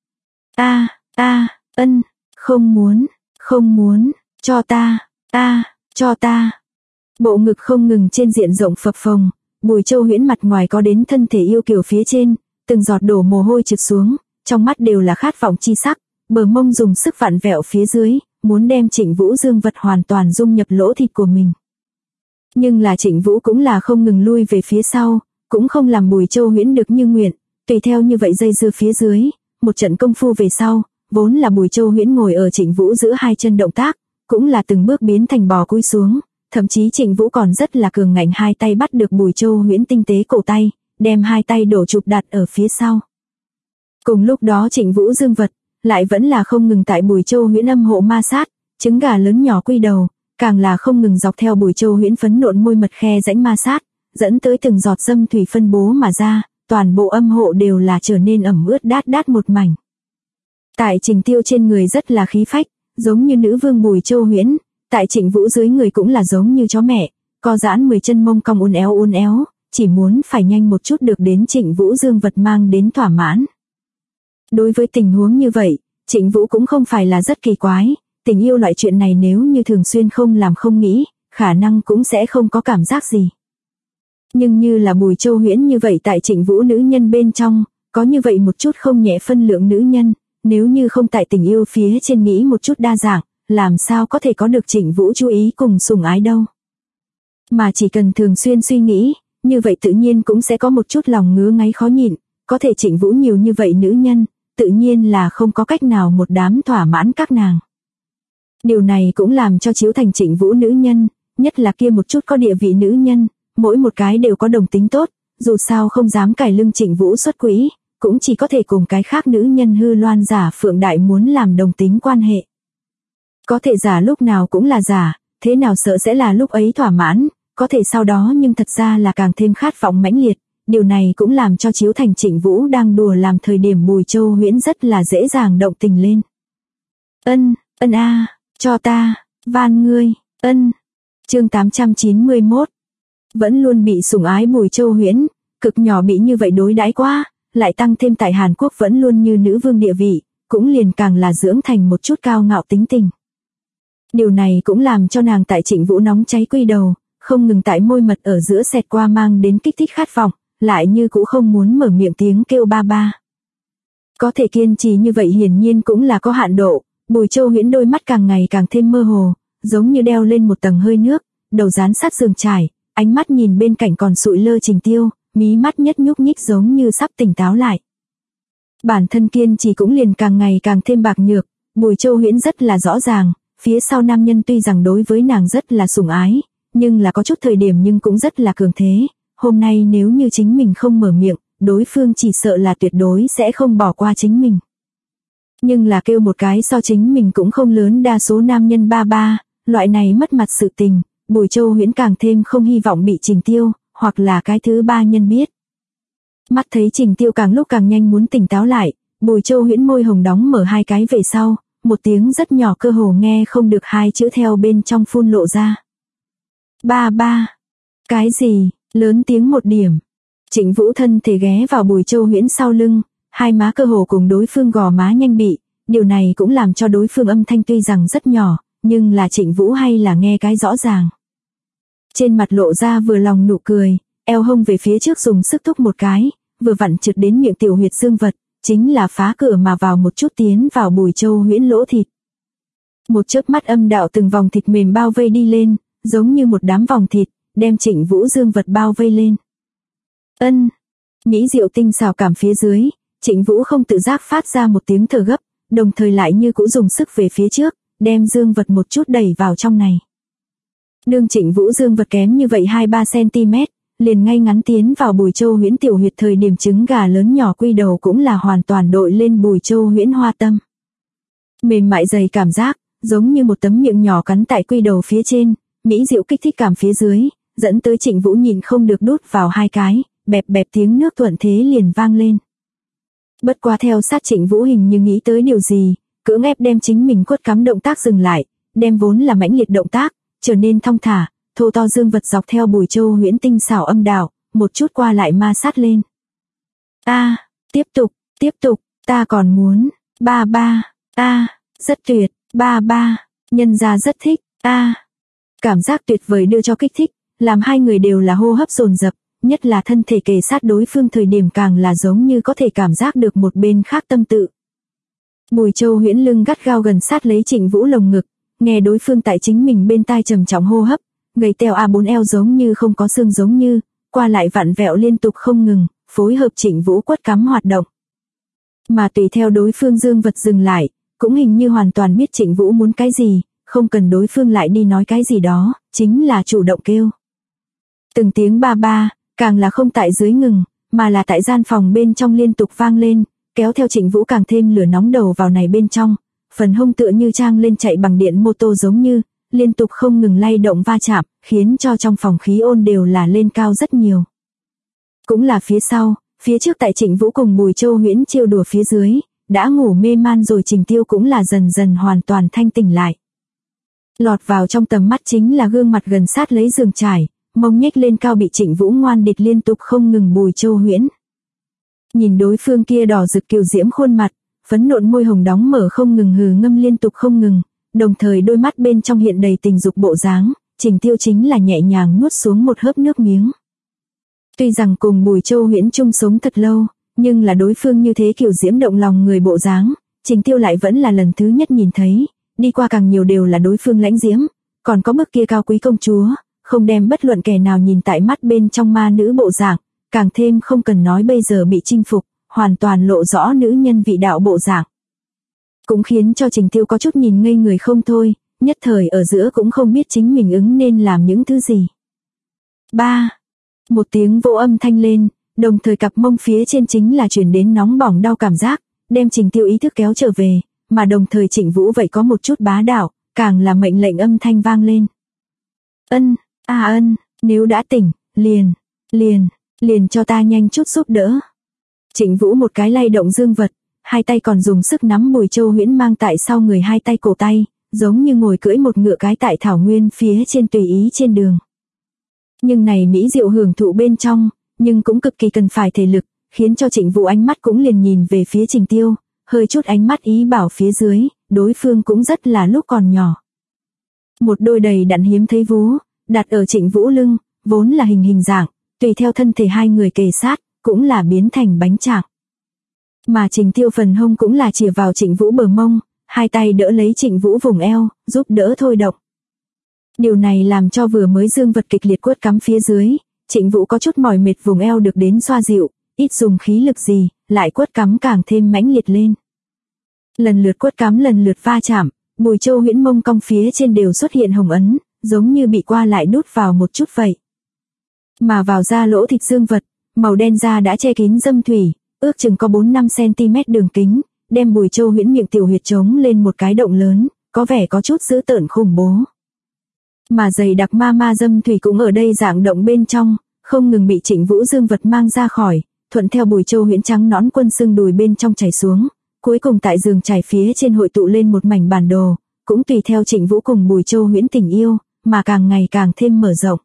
Ân, không muốn, cho ta, cho ta. Bộ ngực không ngừng trên diện rộng phập phồng, Bùi Châu Huyễn mặt ngoài có đến thân thể yêu kiều phía trên, từng giọt đổ mồ hôi trượt xuống, trong mắt đều là khát vọng chi sắc, bờ mông dùng sức vặn vẹo phía dưới, muốn đem Trịnh Vũ Dương Vật hoàn toàn dung nhập lỗ thịt của mình. Nhưng là Trịnh Vũ cũng là không ngừng lui về phía sau, cũng không làm Bùi Châu Huyễn được như nguyện, tùy theo như vậy dây dưa phía dưới, một trận công phu về sau, vốn là Bùi Châu Huyễn ngồi ở Trịnh Vũ giữa hai chân động tác, cũng là từng bước biến thành bò cúi xuống, thậm chí Trịnh Vũ còn rất là cường ngạnh hai tay bắt được Bùi Châu Huyễn tinh tế cổ tay, đem hai tay đổ chụp đặt ở phía sau. Cùng lúc đó Trịnh Vũ Dương Vật lại vẫn là không ngừng tại Bùi Châu Huyễn âm hộ ma sát, trứng gà lớn nhỏ quy đầu, càng là không ngừng dọc theo Bùi Châu Huyễn phấn nộn môi mật khe rãnh ma sát, dẫn tới từng giọt dâm thủy phân bố mà ra, toàn bộ âm hộ đều là trở nên ẩm ướt đát đát một mảnh. Tại Trình Tiêu trên người rất là khí phách, giống như nữ vương Bùi Châu Huyễn, tại Trịnh Vũ dưới người cũng là giống như chó mẹ, co giãn 10 chân mông cong uốn éo, chỉ muốn phải nhanh một chút được đến Trịnh Vũ Dương Vật mang đến thỏa mãn. Đối với tình huống như vậy, Trịnh Vũ cũng không phải là rất kỳ quái, tình yêu loại chuyện này nếu như thường xuyên không làm không nghĩ, khả năng cũng sẽ không có cảm giác gì. Nhưng như là Bùi Châu Huyễn như vậy tại Trịnh Vũ nữ nhân bên trong, có như vậy một chút không nhẹ phân lượng nữ nhân, nếu như không tại tình yêu phía trên nghĩ một chút đa dạng, làm sao có thể có được Trịnh Vũ chú ý cùng sủng ái đâu. Mà chỉ cần thường xuyên suy nghĩ, như vậy tự nhiên cũng sẽ có một chút lòng ngứa ngáy khó nhịn, có thể Trịnh Vũ nhiều như vậy nữ nhân, tự nhiên là không có cách nào một đám thỏa mãn các nàng. Điều này cũng làm cho chiếu thành Trịnh Vũ nữ nhân, nhất là kia một chút có địa vị nữ nhân, mỗi một cái đều có đồng tính tốt, dù sao không dám cài lưng Trịnh Vũ xuất quỹ, cũng chỉ có thể cùng cái khác nữ nhân hư loan giả phượng đại muốn làm đồng tính quan hệ. Có thể giả lúc nào cũng là giả, thế nào sợ sẽ là lúc ấy thỏa mãn, có thể sau đó nhưng thật ra là càng thêm khát vọng mãnh liệt, điều này cũng làm cho chiếu thành Trịnh Vũ đang đùa làm thời điểm Bùi Châu Huyễn rất là dễ dàng động tình lên. Ân cho ta, van ngươi, chương 891. Vẫn luôn bị sủng ái Bùi Châu Huyễn, cực nhỏ bị như vậy đối đãi quá, lại tăng thêm tại Hàn Quốc vẫn luôn như nữ vương địa vị, cũng liền càng là dưỡng thành một chút cao ngạo tính tình. Điều này cũng làm cho nàng tại Trịnh Vũ nóng cháy quy đầu, không ngừng tại môi mật ở giữa xẹt qua mang đến kích thích khát vọng, lại như cũng không muốn mở miệng tiếng kêu ba ba. Có thể kiên trì như vậy hiển nhiên cũng là có hạn độ, Bùi Châu Huyễn đôi mắt càng ngày càng thêm mơ hồ, giống như đeo lên một tầng hơi nước, đầu dán sát giường trải, ánh mắt nhìn bên cạnh còn sụi lơ Trình Tiêu, mí mắt nhất nhúc nhích giống như sắp tỉnh táo lại. Bản thân kiên trì cũng liền càng ngày càng thêm bạc nhược, Bùi Châu Huyễn rất là rõ ràng, phía sau nam nhân tuy rằng đối với nàng rất là sủng ái, nhưng là có chút thời điểm nhưng cũng rất là cường thế, hôm nay nếu như chính mình không mở miệng, đối phương chỉ sợ là tuyệt đối sẽ không bỏ qua chính mình. Nhưng là kêu một cái so chính mình cũng không lớn đa số nam nhân ba ba, loại này mất mặt sự tình, Bùi Châu Huyễn càng thêm không hy vọng bị Trình Tiêu, hoặc là cái thứ ba nhân biết. Mắt thấy Trình Tiêu càng lúc càng nhanh muốn tỉnh táo lại, Bùi Châu Huyễn môi hồng đóng mở hai cái về sau, một tiếng rất nhỏ cơ hồ nghe không được hai chữ theo bên trong phun lộ ra. Ba ba. Cái gì, lớn tiếng một điểm. Trịnh Vũ thân thể ghé vào Bùi Châu Huyễn sau lưng, hai má cơ hồ cùng đối phương gò má nhanh bị, điều này cũng làm cho đối phương âm thanh tuy rằng rất nhỏ, nhưng là Trịnh Vũ hay là nghe cái rõ ràng. Trên mặt lộ ra vừa lòng nụ cười, eo hông về phía trước dùng sức thúc một cái, vừa vặn trượt đến miệng tiểu huyệt dương vật, chính là phá cửa mà vào một chút tiến vào Bùi Châu Huyễn lỗ thịt. Một chớp mắt âm đạo từng vòng thịt mềm bao vây đi lên, giống như một đám vòng thịt, đem Trịnh Vũ dương vật bao vây lên. Mỹ diệu tinh xào cảm phía dưới, Trịnh Vũ không tự giác phát ra một tiếng thở gấp, đồng thời lại như cũng dùng sức về phía trước, đem dương vật một chút đẩy vào trong này. Đương Trịnh Vũ dương vật kém như vậy 2-3 cm, liền ngay ngắn tiến vào Bùi Châu Huyễn tiểu huyệt thời điểm trứng gà lớn nhỏ quy đầu cũng là hoàn toàn đội lên Bùi Châu Huyễn hoa tâm. Mềm mại dày cảm giác, giống như một tấm miệng nhỏ cắn tại quy đầu phía trên, mỹ diệu kích thích cảm phía dưới, dẫn tới Trịnh Vũ nhìn không được đút vào hai cái, bẹp bẹp tiếng nước thuận thế liền vang lên. Bất quá theo sát Trịnh Vũ hình như nghĩ tới điều gì, cưỡng ép đem chính mình quất cắm động tác dừng lại, đem vốn là mãnh liệt động tác, trở nên thong thả, thô to dương vật dọc theo Bùi Châu Huyễn tinh xảo âm đạo, một chút qua lại ma sát lên. Tiếp tục, ta còn muốn, ba, rất tuyệt, ba, nhân gia rất thích, Cảm giác tuyệt vời đưa cho kích thích, làm hai người đều là hô hấp dồn dập, nhất là thân thể kề sát đối phương thời điểm càng là giống như có thể cảm giác được một bên khác tâm tự. Bùi Châu Huyễn lưng gắt gao gần sát lấy Trịnh Vũ lồng ngực, nghe đối phương tại chính mình bên tai trầm trọng hô hấp, gầy teo A4 eo giống như không có xương giống như, qua lại vặn vẹo liên tục không ngừng, phối hợp Trịnh Vũ quất cắm hoạt động. Mà tùy theo đối phương dương vật dừng lại, cũng hình như hoàn toàn biết Trịnh Vũ muốn cái gì, không cần đối phương lại đi nói cái gì đó, chính là chủ động kêu. Từng tiếng ba, càng là không tại dưới ngừng, mà là tại gian phòng bên trong liên tục vang lên, kéo theo Trịnh Vũ càng thêm lửa nóng đầu vào này bên trong, phần hông tựa như trang lên chạy bằng điện mô tô giống như, liên tục không ngừng lay động va chạm, khiến cho trong phòng khí ôn đều là lên cao rất nhiều. Cũng là phía sau, phía trước tại Trịnh Vũ cùng Bùi Châu Huyễn trêu đùa phía dưới, đã ngủ mê man rồi Trình Tiêu cũng là dần dần hoàn toàn thanh tỉnh lại. Lọt vào trong tầm mắt chính là gương mặt gần sát lấy giường trải, mông nhếch lên cao bị Trịnh Vũ ngoan địch liên tục không ngừng Bùi Châu Huyễn. Nhìn đối phương kia đỏ rực kiều diễm khuôn mặt, phấn nộn môi hồng đóng mở không ngừng hừ ngâm liên tục không ngừng, đồng thời đôi mắt bên trong hiện đầy tình dục bộ dáng, Trình Tiêu chính là nhẹ nhàng nuốt xuống một hớp nước miếng. Tuy rằng cùng Bùi Châu Huyễn chung sống thật lâu, nhưng là đối phương như thế kiều diễm động lòng người bộ dáng, Trình Tiêu lại vẫn là lần thứ nhất nhìn thấy, đi qua càng nhiều đều là đối phương lãnh diễm, còn có bức kia cao quý công chúa, không đem bất luận kẻ nào nhìn tại mắt bên trong ma nữ bộ dạng, càng thêm không cần nói bây giờ bị chinh phục, hoàn toàn lộ rõ nữ nhân vị đạo bộ dạng. Cũng khiến cho Trình Tiêu có chút nhìn ngây người không thôi, nhất thời ở giữa cũng không biết chính mình ứng nên làm những thứ gì. Một tiếng vỗ âm thanh lên, đồng thời cặp mông phía trên chính là chuyển đến nóng bỏng đau cảm giác, đem Trình Tiêu ý thức kéo trở về, mà đồng thời Trịnh Vũ vậy có một chút bá đạo, càng là mệnh lệnh âm thanh vang lên. Ân, nếu đã tỉnh, liền cho ta nhanh chút giúp đỡ. Trịnh Vũ một cái lay động dương vật, hai tay còn dùng sức nắm Bùi Châu Huyễn mang tại sau người hai tay cổ tay, giống như ngồi cưỡi một ngựa cái tại thảo nguyên phía trên tùy ý trên đường. Nhưng này mỹ diệu hưởng thụ bên trong, nhưng cũng cực kỳ cần phải thể lực, khiến cho Trịnh Vũ ánh mắt cũng liền nhìn về phía Trình Tiêu, hơi chút ánh mắt ý bảo phía dưới, đối phương cũng rất là lúc còn nhỏ. Một đôi đầy đặn hiếm thấy vú, đặt ở Trịnh Vũ lưng, vốn là hình dạng, tùy theo thân thể hai người kề sát, cũng là biến thành bánh trạng. Mà Trình Tiêu phần hông cũng là chìa vào Trịnh Vũ bờ mông, hai tay đỡ lấy Trịnh Vũ vùng eo, giúp đỡ thôi động. Điều này làm cho vừa mới dương vật kịch liệt quất cắm phía dưới, Trịnh Vũ có chút mỏi mệt vùng eo được đến xoa dịu, ít dùng khí lực gì, lại quất cắm càng thêm mãnh liệt lên. Lần lượt quất cắm lần lượt va chạm, Bùi Châu Huyễn mông cong phía trên đều xuất hiện hồng ấn, giống như bị qua lại đút vào một chút vậy. Mà vào da lỗ thịt dương vật, màu đen da đã che kín dâm thủy, ước chừng có 4-5 cm đường kính, đem Bùi Châu Huyễn miệng tiểu huyệt trống lên một cái động lớn, có vẻ có chút dữ tợn khủng bố. Mà dày đặc ma dâm thủy cũng ở đây dạng động bên trong, không ngừng bị Trịnh Vũ dương vật mang ra khỏi, thuận theo Bùi Châu Huyễn trắng nõn quân xương đùi bên trong chảy xuống, cuối cùng tại giường trải phía trên hội tụ lên một mảnh bản đồ, cũng tùy theo Trịnh Vũ cùng Bùi Châu Huyễn tình yêu, mà càng ngày càng thêm mở rộng.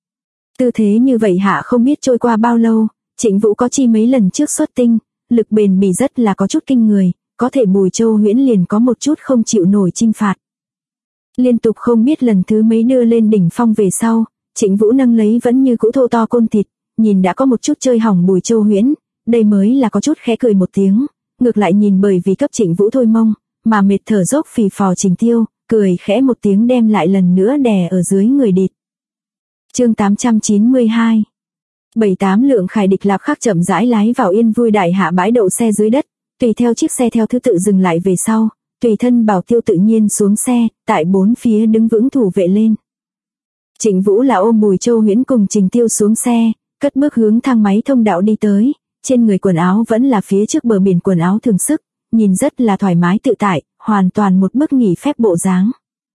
Tư thế như vậy hạ không biết trôi qua bao lâu, Trịnh Vũ có chi mấy lần trước xuất tinh, lực bền bỉ rất là có chút kinh người, có thể Bùi Châu Huyễn liền có một chút không chịu nổi chinh phạt. Liên tục không biết lần thứ mấy đưa lên đỉnh phong về sau, Trịnh Vũ nâng lấy vẫn như cũ thô to côn thịt, nhìn đã có một chút chơi hỏng Bùi Châu Huyễn, đây mới là có chút khẽ cười một tiếng, ngược lại nhìn bởi vì cấp Trịnh Vũ thôi mông, mà mệt thở dốc phì phò Trình Tiêu, cười khẽ một tiếng đem lại lần nữa đè ở dưới người đít. Chương 892. 7-8 lượng khải địch lạp khắc chậm rãi lái vào yên vui đại hạ bãi đậu xe dưới đất, tùy theo chiếc xe theo thứ tự dừng lại về sau, tùy thân Bảo Tiêu tự nhiên xuống xe, tại bốn phía đứng vững thủ vệ lên. Trịnh Vũ là ôm Bùi Châu Huyễn cùng Trình Tiêu xuống xe, cất bước hướng thang máy thông đạo đi tới, trên người quần áo vẫn là phía trước bờ biển quần áo thường sức, nhìn rất là thoải mái tự tại, hoàn toàn một bức nghỉ phép bộ dáng.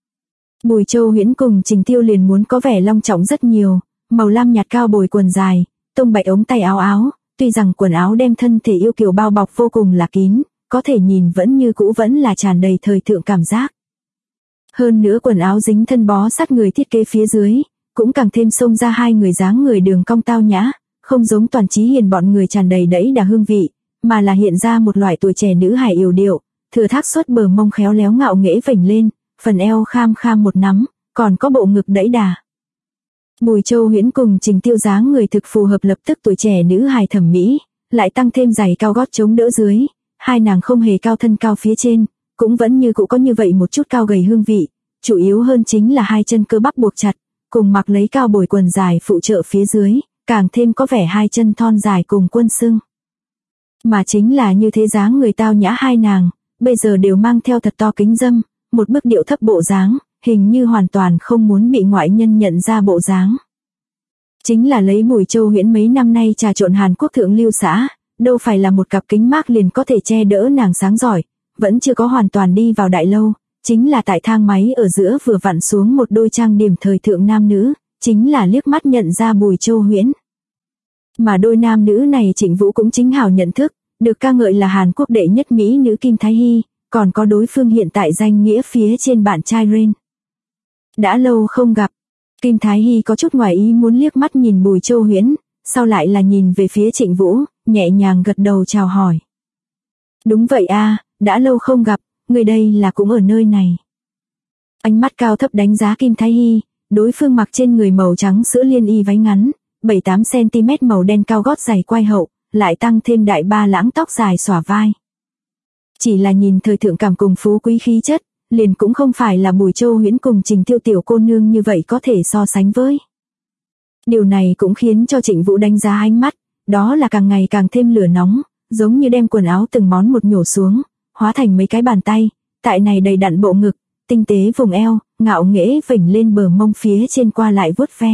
Bùi Châu Huyễn cùng Trình Tiêu liền muốn có vẻ long trọng rất nhiều, màu lam nhạt cao bồi quần dài, tông bạch ống tay áo, tuy rằng quần áo đem thân thể yêu kiều bao bọc vô cùng là kín, có thể nhìn vẫn như cũ vẫn là tràn đầy thời thượng cảm giác. Hơn nữa quần áo dính thân bó sát người thiết kế phía dưới, cũng càng thêm xông ra hai người dáng người đường cong tao nhã, không giống Toàn Chí Hiền bọn người tràn đầy đẫy đà hương vị, mà là hiện ra một loại tuổi trẻ nữ hài yểu điệu, thừa thác xuất bờ mông khéo léo ngạo nghễ vểnh lên, phần eo kham kham một nắm, còn có bộ ngực đẫy đà. Bùi Châu Huyễn cùng Trình Tiêu dáng người thực phù hợp lập tức tuổi trẻ nữ hài thẩm mỹ, lại tăng thêm giày cao gót chống đỡ dưới, hai nàng không hề cao thân cao phía trên, cũng vẫn như cũ có như vậy một chút cao gầy hương vị, chủ yếu hơn chính là hai chân cơ bắp buộc chặt, cùng mặc lấy cao bồi quần dài phụ trợ phía dưới, càng thêm có vẻ hai chân thon dài cùng quân sưng. Mà chính là như thế dáng người tao nhã hai nàng, bây giờ đều mang theo thật to kính dâm, một bức điệu thấp bộ dáng, hình như hoàn toàn không muốn bị ngoại nhân nhận ra bộ dáng. Chính là lấy Bùi Châu Huyễn mấy năm nay trà trộn Hàn Quốc thượng lưu xã, đâu phải là một cặp kính mác liền có thể che đỡ nàng sáng giỏi, vẫn chưa có hoàn toàn đi vào đại lâu, chính là tại thang máy ở giữa vừa vặn xuống một đôi trang điểm thời thượng nam nữ, chính là liếc mắt nhận ra Bùi Châu Huyễn. Mà đôi nam nữ này Trịnh Vũ cũng chính hào nhận thức, được ca ngợi là Hàn Quốc đệ nhất mỹ nữ Kim Thái Hy, còn có đối phương hiện tại danh nghĩa phía trên bạn trai Ren. Đã lâu không gặp, Kim Thái Hy có chút ngoài ý muốn liếc mắt nhìn Bùi Châu Huyễn, sau lại là nhìn về phía Trịnh Vũ, nhẹ nhàng gật đầu chào hỏi. Đúng vậy a, đã lâu không gặp, người đây là cũng ở nơi này. Ánh mắt cao thấp đánh giá Kim Thái Hy, đối phương mặc trên người màu trắng sữa liên y váy ngắn, 7-8 cm màu đen cao gót giày quai hậu, lại tăng thêm đại ba lãng tóc dài xõa vai. Chỉ là nhìn thời thượng cảm cùng phú quý khí chất, liền cũng không phải là Bùi Châu Huyễn cùng Trình Tiêu tiểu cô nương như vậy có thể so sánh với. Điều này cũng khiến cho Trịnh Vũ đánh giá ánh mắt, đó là càng ngày càng thêm lửa nóng, giống như đem quần áo từng món một nhổ xuống, hóa thành mấy cái bàn tay, tại này đầy đặn bộ ngực, tinh tế vùng eo, ngạo nghễ vểnh lên bờ mông phía trên qua lại vuốt ve.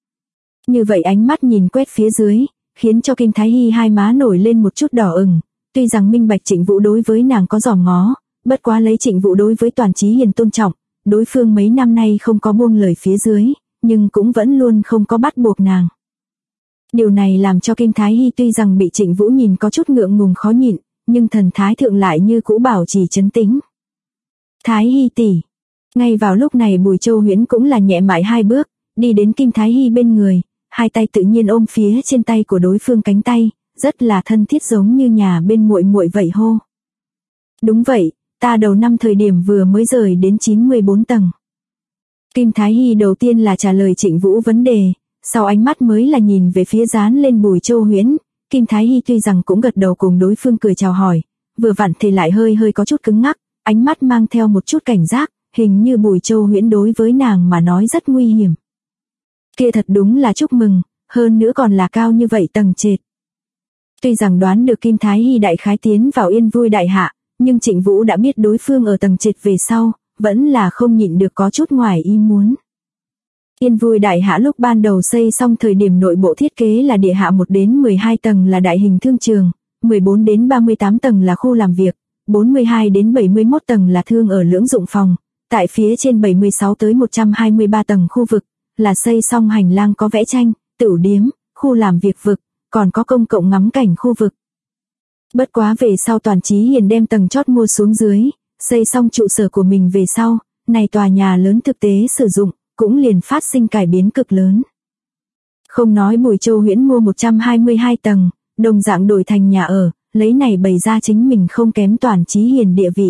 Như vậy ánh mắt nhìn quét phía dưới, khiến cho Kim Thái Hy hai má nổi lên một chút đỏ ửng, tuy rằng minh bạch Trịnh Vũ đối với nàng có dòm ngó, bất quá lấy Trịnh Vũ đối với Toàn Chí Hiền tôn trọng, đối phương mấy năm nay không có buông lời phía dưới, nhưng cũng vẫn luôn không có bắt buộc nàng. Điều này làm cho Kim Thái Hy tuy rằng bị Trịnh Vũ nhìn có chút ngượng ngùng khó nhịn, nhưng thần thái thượng lại như cũ bảo trì trấn tĩnh. Thái Hy tỷ. Ngay vào lúc này Bùi Châu Huyễn cũng là nhẹ mại hai bước, đi đến Kim Thái Hy bên người, hai tay tự nhiên ôm phía trên tay của đối phương cánh tay, rất là thân thiết giống như nhà bên muội muội vậy hô. Đúng vậy, ta đầu năm thời điểm vừa mới rời đến 94 tầng. Kim Thái Hy đầu tiên là trả lời Trịnh Vũ vấn đề, sau ánh mắt mới là nhìn về phía dán lên Bùi Châu Huyễn. Kim Thái Hy tuy rằng cũng gật đầu cùng đối phương cười chào hỏi, vừa vặn thì lại hơi có chút cứng ngắc, ánh mắt mang theo một chút cảnh giác, hình như Bùi Châu Huyễn đối với nàng mà nói rất nguy hiểm. Kia thật đúng là chúc mừng, hơn nữa còn là cao như vậy tầng trệt. Tuy rằng đoán được Kim Thái Hy đại khái tiến vào Yên Vui đại hạ, nhưng Trịnh Vũ đã biết đối phương ở tầng trệt về sau, vẫn là không nhịn được có chút ngoài ý muốn. Yên Vui đại hạ lúc ban đầu xây xong thời điểm nội bộ thiết kế là địa hạ 1 đến 12 tầng là đại hình thương trường, 14 đến 38 tầng là khu làm việc, 42 đến 71 tầng là thương ở lưỡng dụng phòng, tại phía trên 76 tới 123 tầng khu vực, là xây xong hành lang có vẽ tranh, tửu điếm, khu làm việc vực, còn có công cộng ngắm cảnh khu vực. Bất quá về sau Toàn Chí Hiền đem tầng chót mua xuống dưới, xây xong trụ sở của mình về sau, này tòa nhà lớn thực tế sử dụng, cũng liền phát sinh cải biến cực lớn. Không nói Bùi Châu Huyễn mua 122 tầng, đồng dạng đổi thành nhà ở, lấy này bày ra chính mình không kém Toàn Chí Hiền địa vị.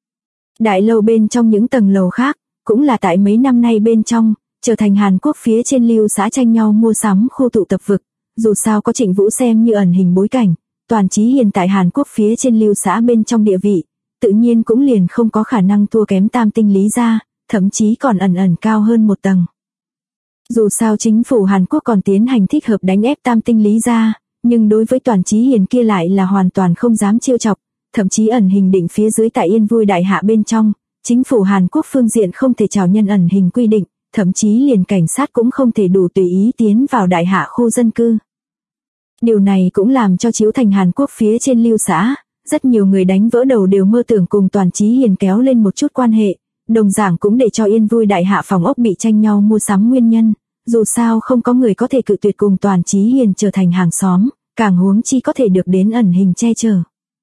Đại lâu bên trong những tầng lầu khác, cũng là tại mấy năm nay bên trong, trở thành Hàn Quốc phía trên lưu xã tranh nhau mua sắm khu tụ tập vực, dù sao có Trịnh Vũ xem như ẩn hình bối cảnh, Toàn Chí Hiền tại Hàn Quốc phía trên lưu xã bên trong địa vị, tự nhiên cũng liền không có khả năng thua kém Tam Tinh Lý gia, thậm chí còn ẩn cao hơn một tầng. Dù sao chính phủ Hàn Quốc còn tiến hành thích hợp đánh ép Tam Tinh Lý gia, nhưng đối với Toàn Chí Hiền kia lại là hoàn toàn không dám trêu chọc, thậm chí ẩn hình định phía dưới tại Yên Vui đại hạ bên trong, chính phủ Hàn Quốc phương diện không thể chào nhân ẩn hình quy định, thậm chí liền cảnh sát cũng không thể đủ tùy ý tiến vào đại hạ khu dân cư. Điều này cũng làm cho chiếu thành Hàn Quốc phía trên lưu xã, Rất nhiều người đánh vỡ đầu đều mơ tưởng cùng Toàn Chí Hiền kéo lên một chút quan hệ, đồng dạng cũng để cho Yên Vui đại hạ phòng ốc bị tranh nhau mua sắm nguyên nhân, dù sao không có người có thể cự tuyệt cùng Toàn Chí Hiền trở thành hàng xóm, càng huống chi có thể được đến ẩn hình che chở.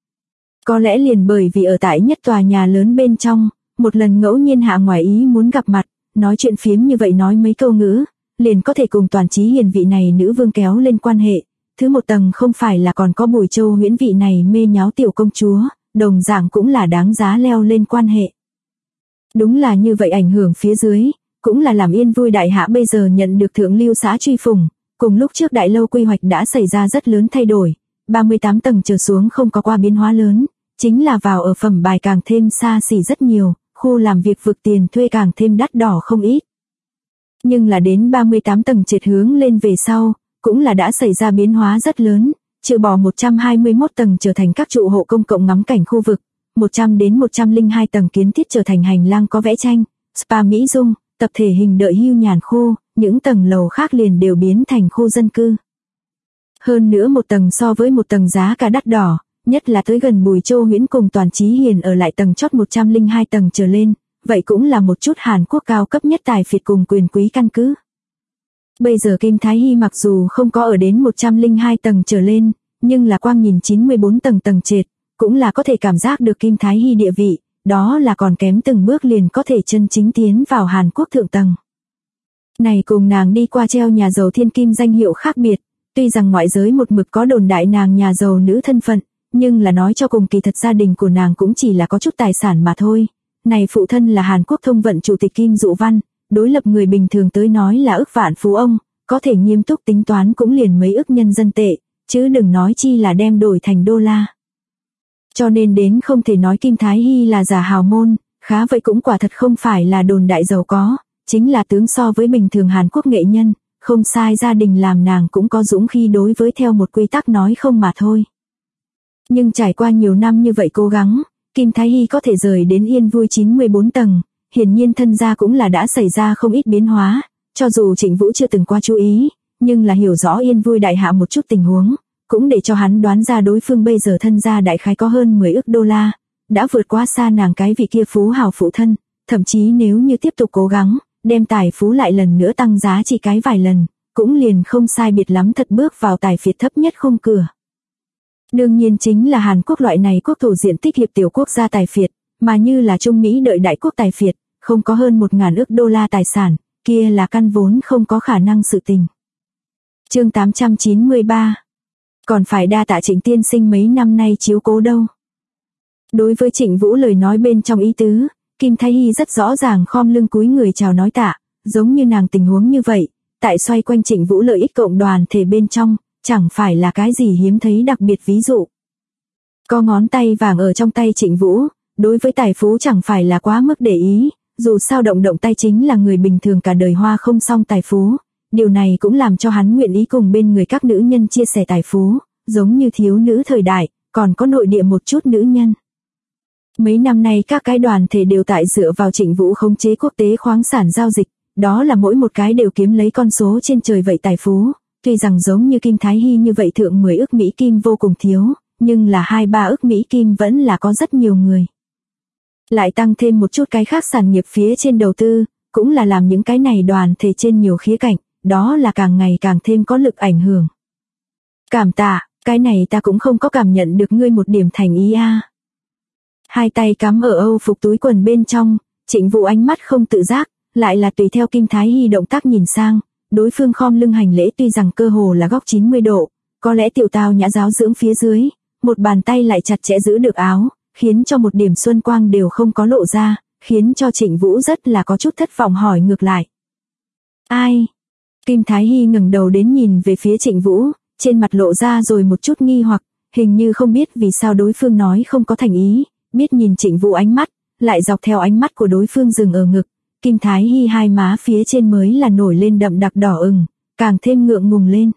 Có lẽ liền bởi vì ở tại nhất tòa nhà lớn bên trong, một lần ngẫu nhiên hạ ngoài ý muốn gặp mặt, nói chuyện phiếm như vậy nói mấy câu ngữ, liền có thể cùng Toàn Chí Hiền vị này nữ vương kéo lên quan hệ. Thứ một tầng không phải là còn có Bùi Châu Huyễn vị này mê nháo tiểu công chúa, đồng dạng cũng là đáng giá leo lên quan hệ. Đúng là như vậy, ảnh hưởng phía dưới, cũng là làm Yên Vui đại hạ bây giờ nhận được thượng lưu xã truy phủng, cùng lúc trước đại lâu quy hoạch đã xảy ra rất lớn thay đổi, 38 tầng trở xuống không có qua biến hóa lớn, chính là vào ở phẩm bài càng thêm xa xỉ rất nhiều, khu làm việc vực tiền thuê càng thêm đắt đỏ không ít. Nhưng là đến 38 tầng trệt hướng lên về sau, cũng là đã xảy ra biến hóa rất lớn, trừ bỏ 121 tầng trở thành các trụ hộ công cộng ngắm cảnh khu vực, 100 đến 102 tầng kiến thiết trở thành hành lang có vẽ tranh, spa mỹ dung, tập thể hình đợi hưu nhàn khu, những tầng lầu khác liền đều biến thành khu dân cư. Hơn nữa một tầng so với một tầng giá cả đắt đỏ, nhất là tới gần Bùi Châu Huyễn cùng Toàn Chí Hiền ở lại tầng chót 102 tầng trở lên, vậy cũng là một chút Hàn Quốc cao cấp nhất tài phiệt cùng quyền quý căn cứ. Bây giờ Kim Thái Hy mặc dù không có ở đến 102 tầng trở lên, nhưng là quang nhìn 94 tầng tầng trệt, cũng là có thể cảm giác được Kim Thái Hy địa vị, đó là còn kém từng bước liền có thể chân chính tiến vào Hàn Quốc thượng tầng. Này cùng nàng đi qua treo nhà giàu thiên kim danh hiệu khác biệt, tuy rằng ngoại giới một mực có đồn đại nàng nhà giàu nữ thân phận, nhưng là nói cho cùng kỳ thật gia đình của nàng cũng chỉ là có chút tài sản mà thôi. Này phụ thân là Hàn Quốc thông vận chủ tịch Kim Dụ Văn, đối lập người bình thường tới nói là ức vạn phú ông, có thể nghiêm túc tính toán cũng liền mấy ức nhân dân tệ, chứ đừng nói chi là đem đổi thành đô la. Cho nên đến không thể nói Kim Thái Hy là giả hào môn, khá vậy cũng quả thật không phải là đồn đại giàu có, chính là tướng so với bình thường Hàn Quốc nghệ nhân, không sai, gia đình làm nàng cũng có dũng khí đối với theo một quy tắc nói không mà thôi. Nhưng trải qua nhiều năm như vậy cố gắng, Kim Thái Hy có thể rời đến Yên Vui 94 tầng, hiển nhiên thân gia cũng là đã xảy ra không ít biến hóa, cho dù Trịnh Vũ chưa từng qua chú ý, nhưng là hiểu rõ Yên Vui đại hạ một chút tình huống, cũng để cho hắn đoán ra đối phương bây giờ thân gia đại khái có hơn 10 ức đô la, đã vượt quá xa nàng cái vị kia phú hào phụ thân, thậm chí nếu như tiếp tục cố gắng, đem tài phú lại lần nữa tăng giá chỉ cái vài lần, cũng liền không sai biệt lắm thật bước vào tài phiệt thấp nhất khung cửa. Đương nhiên chính là Hàn Quốc loại này quốc thủ diện tích hiệp tiểu quốc gia tài phiệt, mà như là Trung Mỹ đợi đại quốc tài phiệt, không có hơn 1.000 ức đô la tài sản, kia là căn vốn không có khả năng sự tình. Chương 893. Còn phải đa tạ Trịnh tiên sinh mấy năm nay chiếu cố đâu. Đối với Trịnh Vũ lời nói bên trong ý tứ, Kim Thái Hy rất rõ ràng khom lưng cúi người chào nói tạ, giống như nàng tình huống như vậy, tại xoay quanh Trịnh Vũ lợi ích cộng đoàn thể bên trong, chẳng phải là cái gì hiếm thấy đặc biệt ví dụ. Có ngón tay vàng ở trong tay Trịnh Vũ, đối với tài phú chẳng phải là quá mức để ý, dù sao động tay chính là người bình thường cả đời hoa không xong tài phú, điều này cũng làm cho hắn nguyện ý cùng bên người các nữ nhân chia sẻ tài phú, giống như thiếu nữ thời đại, còn có nội địa một chút nữ nhân. Mấy năm nay các cái đoàn thể đều tại dựa vào Trịnh Vũ khống chế quốc tế khoáng sản giao dịch, đó là mỗi một cái đều kiếm lấy con số trên trời vậy tài phú, tuy rằng giống như Kim Thái Hy như vậy thượng 10 ức Mỹ Kim vô cùng thiếu, nhưng là 2-3 ức Mỹ Kim vẫn là có rất nhiều người. Lại tăng thêm một chút cái khác sản nghiệp phía trên đầu tư, cũng là làm những cái này đoàn thể trên nhiều khía cạnh, đó là càng ngày càng thêm có lực ảnh hưởng. Cảm tạ, cái này ta cũng không có cảm nhận được ngươi một điểm thành ý a. Hai tay cắm ở Âu phục túi quần bên trong, Trịnh Vũ ánh mắt không tự giác, lại là tùy theo Kim Thái Hy động tác nhìn sang, đối phương khom lưng hành lễ tuy rằng cơ hồ là góc 90 độ, có lẽ tiểu tao nhã giáo dưỡng phía dưới, một bàn tay lại chặt chẽ giữ được áo, khiến cho một điểm xuân quang đều không có lộ ra, khiến cho Trịnh Vũ rất là có chút thất vọng hỏi ngược lại. Ai? Kim Thái Hy ngẩng đầu đến nhìn về phía Trịnh Vũ, trên mặt lộ ra rồi một chút nghi hoặc, hình như không biết vì sao đối phương nói không có thành ý, biết nhìn Trịnh Vũ ánh mắt, lại dọc theo ánh mắt của đối phương dừng ở ngực, Kim Thái Hy hai má phía trên mới là nổi lên đậm đặc đỏ ửng, càng thêm ngượng ngùng lên.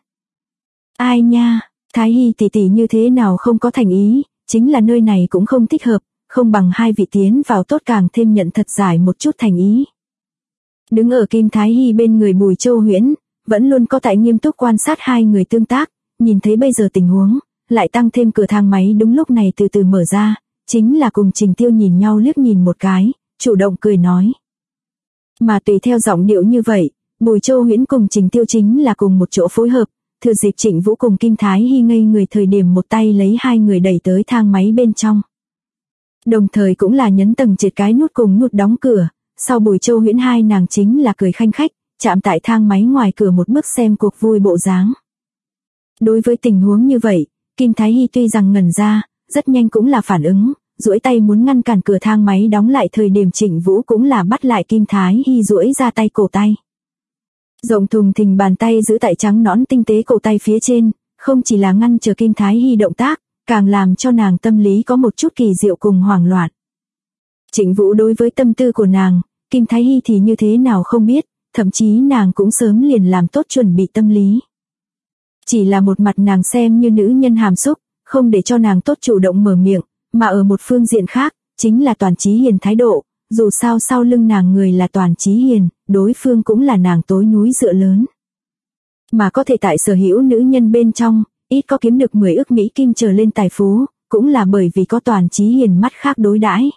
Ai nha, Thái Hy tỷ tỷ như thế nào không có thành ý, chính là nơi này cũng không thích hợp, không bằng hai vị tiến vào tốt càng thêm nhận thật giải một chút thành ý. Đứng ở Kim Thái Hy bên người Bùi Châu Huyễn, vẫn luôn có tại nghiêm túc quan sát hai người tương tác, nhìn thấy bây giờ tình huống, lại tăng thêm cửa thang máy đúng lúc này từ từ mở ra, chính là cùng Trình Tiêu nhìn nhau liếc nhìn một cái, chủ động cười nói. Mà tùy theo giọng điệu như vậy, Bùi Châu Huyễn cùng Trình Tiêu chính là cùng một chỗ phối hợp, thừa dịp Trịnh Vũ cùng Kim Thái Hy ngây người thời điểm một tay lấy hai người đẩy tới thang máy bên trong. Đồng thời cũng là nhấn tầng trệt cái nút cùng nút đóng cửa, sau Bùi Châu Huyễn hai nàng chính là cười khanh khách, chạm tại thang máy ngoài cửa một bước xem cuộc vui bộ dáng. Đối với tình huống như vậy, Kim Thái Hy tuy rằng ngẩn ra, rất nhanh cũng là phản ứng, duỗi tay muốn ngăn cản cửa thang máy đóng lại thời điểm Trịnh Vũ cũng là bắt lại Kim Thái Hy duỗi ra tay cổ tay. Rộng thùng thình bàn tay giữ tại trắng nõn tinh tế cổ tay phía trên, không chỉ là ngăn chờ Kim Thái Hy động tác, càng làm cho nàng tâm lý có một chút kỳ diệu cùng hoảng loạn. Trịnh Vũ đối với tâm tư của nàng, Kim Thái Hy thì như thế nào không biết, thậm chí nàng cũng sớm liền làm tốt chuẩn bị tâm lý. Chỉ là một mặt nàng xem như nữ nhân hàm xúc, không để cho nàng tốt chủ động mở miệng, mà ở một phương diện khác, chính là Toàn Chí Hiền thái độ, dù sao sau lưng nàng người là Toàn Chí Hiền, đối phương cũng là nàng tối núi dựa lớn. Mà có thể tại sở hữu nữ nhân bên trong, ít có kiếm được 10 ức Mỹ Kim trở lên tài phú, cũng là bởi vì có Toàn Chí Hiền mắt khác đối đãi.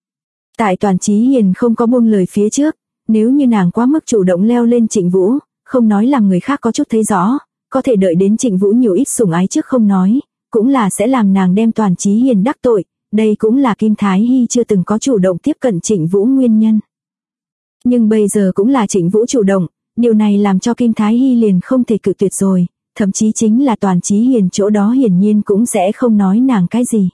Tại Toàn Chí Hiền không có buông lời phía trước, nếu như nàng quá mức chủ động leo lên Trịnh Vũ, không nói làm người khác có chút thấy rõ, có thể đợi đến Trịnh Vũ nhiều ít sủng ái trước không nói, cũng là sẽ làm nàng đem Toàn Chí Hiền đắc tội, đây cũng là Kim Thái Hy chưa từng có chủ động tiếp cận Trịnh Vũ nguyên nhân. Nhưng bây giờ cũng là Trịnh Vũ chủ động, điều này làm cho Kim Thái Hy liền không thể cự tuyệt rồi, thậm chí chính là Toàn Chí Hiền chỗ đó hiển nhiên cũng sẽ không nói nàng cái gì.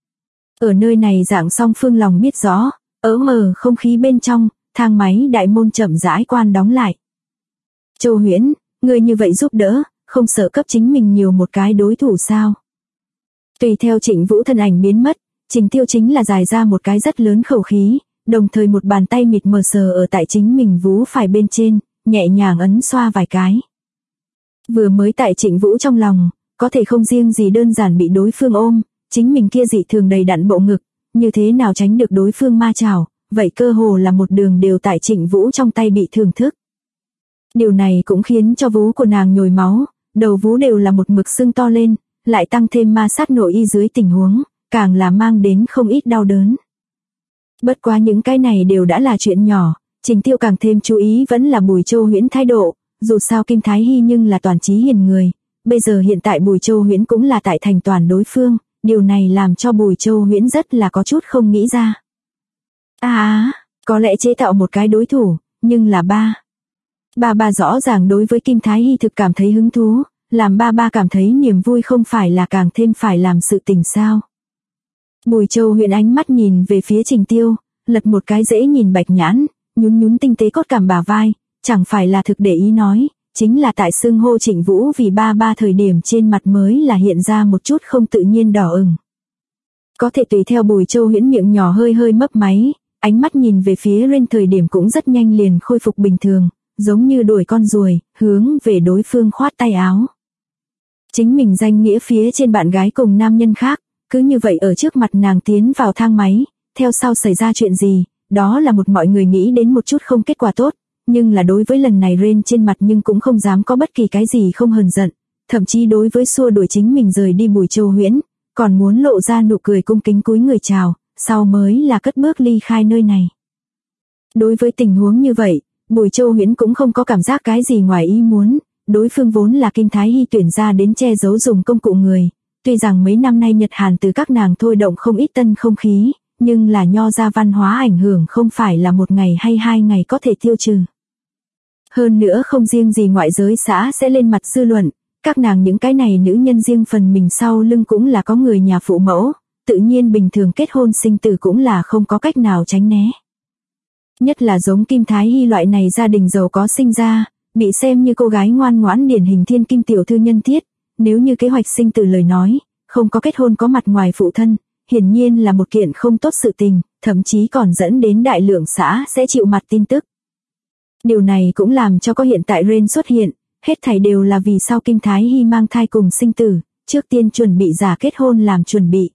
Ở nơi này dạng song phương lòng biết rõ, ở mờ không khí bên trong, thang máy đại môn chậm rãi quan đóng lại. Châu Huyễn, người như vậy giúp đỡ, không sợ cấp chính mình nhiều một cái đối thủ sao? Tùy theo Trịnh Vũ thân ảnh biến mất, Trình Tiêu chính là dài ra một cái rất lớn khẩu khí, đồng thời một bàn tay mịt mờ sờ ở tại chính mình vú phải bên trên, nhẹ nhàng ấn xoa vài cái. Vừa mới tại Trịnh Vũ trong lòng, có thể không riêng gì đơn giản bị đối phương ôm, chính mình kia dị thường đầy đặn bộ ngực, như thế nào tránh được đối phương ma chảo, vậy cơ hồ là một đường đều tại Trịnh Vũ trong tay bị thưởng thức. Điều này cũng khiến cho vú của nàng nhồi máu, đầu vú đều là một mực sưng to lên, lại tăng thêm ma sát nội y dưới tình huống, càng là mang đến không ít đau đớn. Bất quá những cái này đều đã là chuyện nhỏ, Trình Tiêu càng thêm chú ý vẫn là Bùi Châu Huyễn thái độ, dù sao Kim Thái Hy nhưng là Toàn Chí Hiền người, bây giờ hiện tại Bùi Châu Huyễn cũng là tại thành toàn đối phương, điều này làm cho Bùi Châu Huyễn rất là có chút không nghĩ ra. Có lẽ chế tạo một cái đối thủ, nhưng là ba rõ ràng đối với Kim Thái Hy thực cảm thấy hứng thú, làm ba cảm thấy niềm vui không phải là càng thêm phải làm sự tình sao. Bùi Châu Huyễn ánh mắt nhìn về phía Trình Tiêu, lật một cái dễ nhìn bạch nhãn, nhún tinh tế cốt cảm bả vai, chẳng phải là thực để ý nói, chính là tại xưng hô Trịnh Vũ vì ba thời điểm trên mặt mới là hiện ra một chút không tự nhiên đỏ ửng. Có thể tùy theo Bùi Châu Huyễn miệng nhỏ hơi mấp máy, ánh mắt nhìn về phía Ren thời điểm cũng rất nhanh liền khôi phục bình thường, giống như đuổi con ruồi, hướng về đối phương khoát tay áo. Chính mình danh nghĩa phía trên bạn gái cùng nam nhân khác, cứ như vậy ở trước mặt nàng tiến vào thang máy, theo sau xảy ra chuyện gì, đó là một mọi người nghĩ đến một chút không kết quả tốt, nhưng là đối với lần này Ren trên mặt nhưng cũng không dám có bất kỳ cái gì không hờn giận, thậm chí đối với xua đuổi chính mình rời đi Bùi Châu Huyễn, còn muốn lộ ra nụ cười cung kính cúi người chào, sau mới là cất bước ly khai nơi này. Đối với tình huống như vậy, Bùi Châu Huyễn cũng không có cảm giác cái gì ngoài ý muốn, đối phương vốn là Kim Thái Hy tuyển ra đến che giấu dùng công cụ người, tuy rằng mấy năm nay Nhật Hàn từ các nàng thôi động không ít tân không khí, nhưng là nho ra văn hóa ảnh hưởng không phải là một ngày hay 2 ngày có thể tiêu trừ. Hơn nữa không riêng gì ngoại giới xã sẽ lên mặt dư luận, các nàng những cái này nữ nhân riêng phần mình sau lưng cũng là có người nhà phụ mẫu, tự nhiên bình thường kết hôn sinh tử cũng là không có cách nào tránh né. Nhất là giống Kim Thái Hy loại này gia đình giàu có sinh ra, bị xem như cô gái ngoan ngoãn điển hình thiên kim tiểu thư nhân tiết, nếu như kế hoạch sinh tử lời nói, không có kết hôn có mặt ngoài phụ thân, hiển nhiên là một kiện không tốt sự tình, thậm chí còn dẫn đến đại lượng xã sẽ chịu mặt tin tức. Điều này cũng làm cho có hiện tại Ren xuất hiện, hết thảy đều là vì sau Kim Thái Hy mang thai cùng sinh tử, trước tiên chuẩn bị giả kết hôn làm chuẩn bị.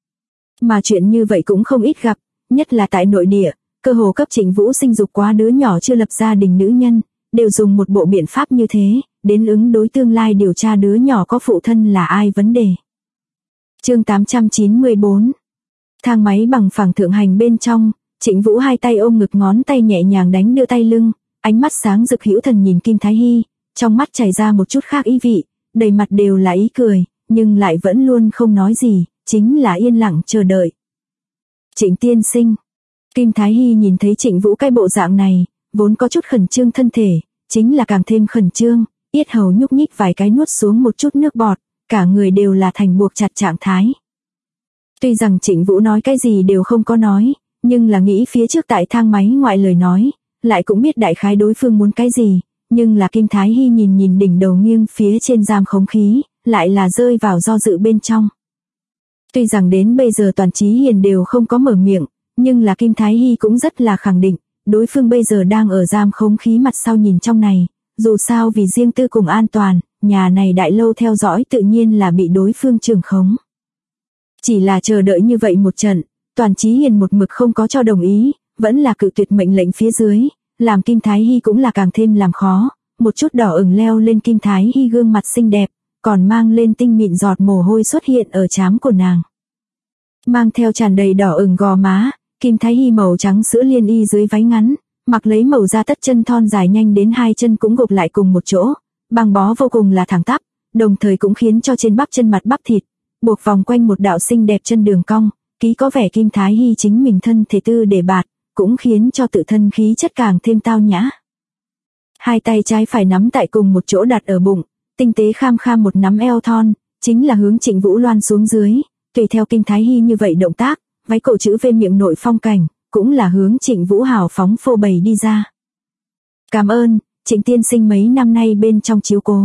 Mà chuyện như vậy cũng không ít gặp, nhất là tại nội địa, cơ hồ cấp Trịnh Vũ sinh dục quá đứa nhỏ chưa lập gia đình nữ nhân, đều dùng một bộ biện pháp như thế, đến ứng đối tương lai điều tra đứa nhỏ có phụ thân là ai vấn đề. Chương 894. Thang máy bằng phẳng thượng hành bên trong, Trịnh Vũ hai tay ôm ngực, ngón tay nhẹ nhàng đánh đưa tay lưng, ánh mắt sáng rực hữu thần nhìn Kim Thái Hy, trong mắt chảy ra một chút khác ý vị, đầy mặt đều là ý cười, nhưng lại vẫn luôn không nói gì, chính là yên lặng chờ đợi. Trịnh tiên sinh. Kim Thái Hy nhìn thấy Trịnh Vũ cái bộ dạng này, vốn có chút khẩn trương thân thể, chính là càng thêm khẩn trương, yết hầu nhúc nhích vài cái, nuốt xuống một chút nước bọt, cả người đều là thành buộc chặt trạng thái. Tuy rằng Trịnh Vũ nói cái gì đều không có nói, nhưng là nghĩ phía trước tại thang máy ngoại lời nói, lại cũng biết đại khái đối phương muốn cái gì, nhưng là Kim Thái Hy nhìn nhìn đỉnh đầu nghiêng phía trên giam khống khí, lại là rơi vào do dự bên trong. Tuy rằng đến bây giờ toàn Chí Hiền đều không có mở miệng, nhưng là Kim Thái Hy cũng rất là khẳng định, đối phương bây giờ đang ở giam khống khí mặt sau nhìn trong này, dù sao vì riêng tư cùng an toàn, nhà này đại lâu theo dõi tự nhiên là bị đối phương trưởng khống. Chỉ là chờ đợi như vậy một trận, toàn Chí Hiền một mực không có cho đồng ý, vẫn là cự tuyệt mệnh lệnh phía dưới, làm Kim Thái Hy cũng là càng thêm làm khó, một chút đỏ ửng leo lên Kim Thái Hy gương mặt xinh đẹp, còn mang lên tinh mịn giọt mồ hôi xuất hiện ở trán của nàng. Mang theo tràn đầy đỏ ửng gò má, Kim Thái Hy màu trắng sữa liên y dưới váy ngắn, mặc lấy màu da tất chân thon dài nhanh đến hai chân cũng gộp lại cùng một chỗ, băng bó vô cùng là thẳng tắp, đồng thời cũng khiến cho trên bắp chân mặt bắp thịt, buộc vòng quanh một đạo xinh đẹp chân đường cong, ký có vẻ Kim Thái Hy chính mình thân thể tư để bạt, cũng khiến cho tự thân khí chất càng thêm tao nhã. Hai tay trái phải nắm tại cùng một chỗ đặt ở bụng, tinh tế kham kham một nắm eo thon, chính là hướng Trịnh Vũ loan xuống dưới, tùy theo Kim Thái Hy như vậy động tác, váy cổ chữ V miệng nội phong cảnh, cũng là hướng Trịnh Vũ hào phóng phô bày đi ra. Cảm ơn, Trịnh tiên sinh mấy năm nay bên trong chiếu cố.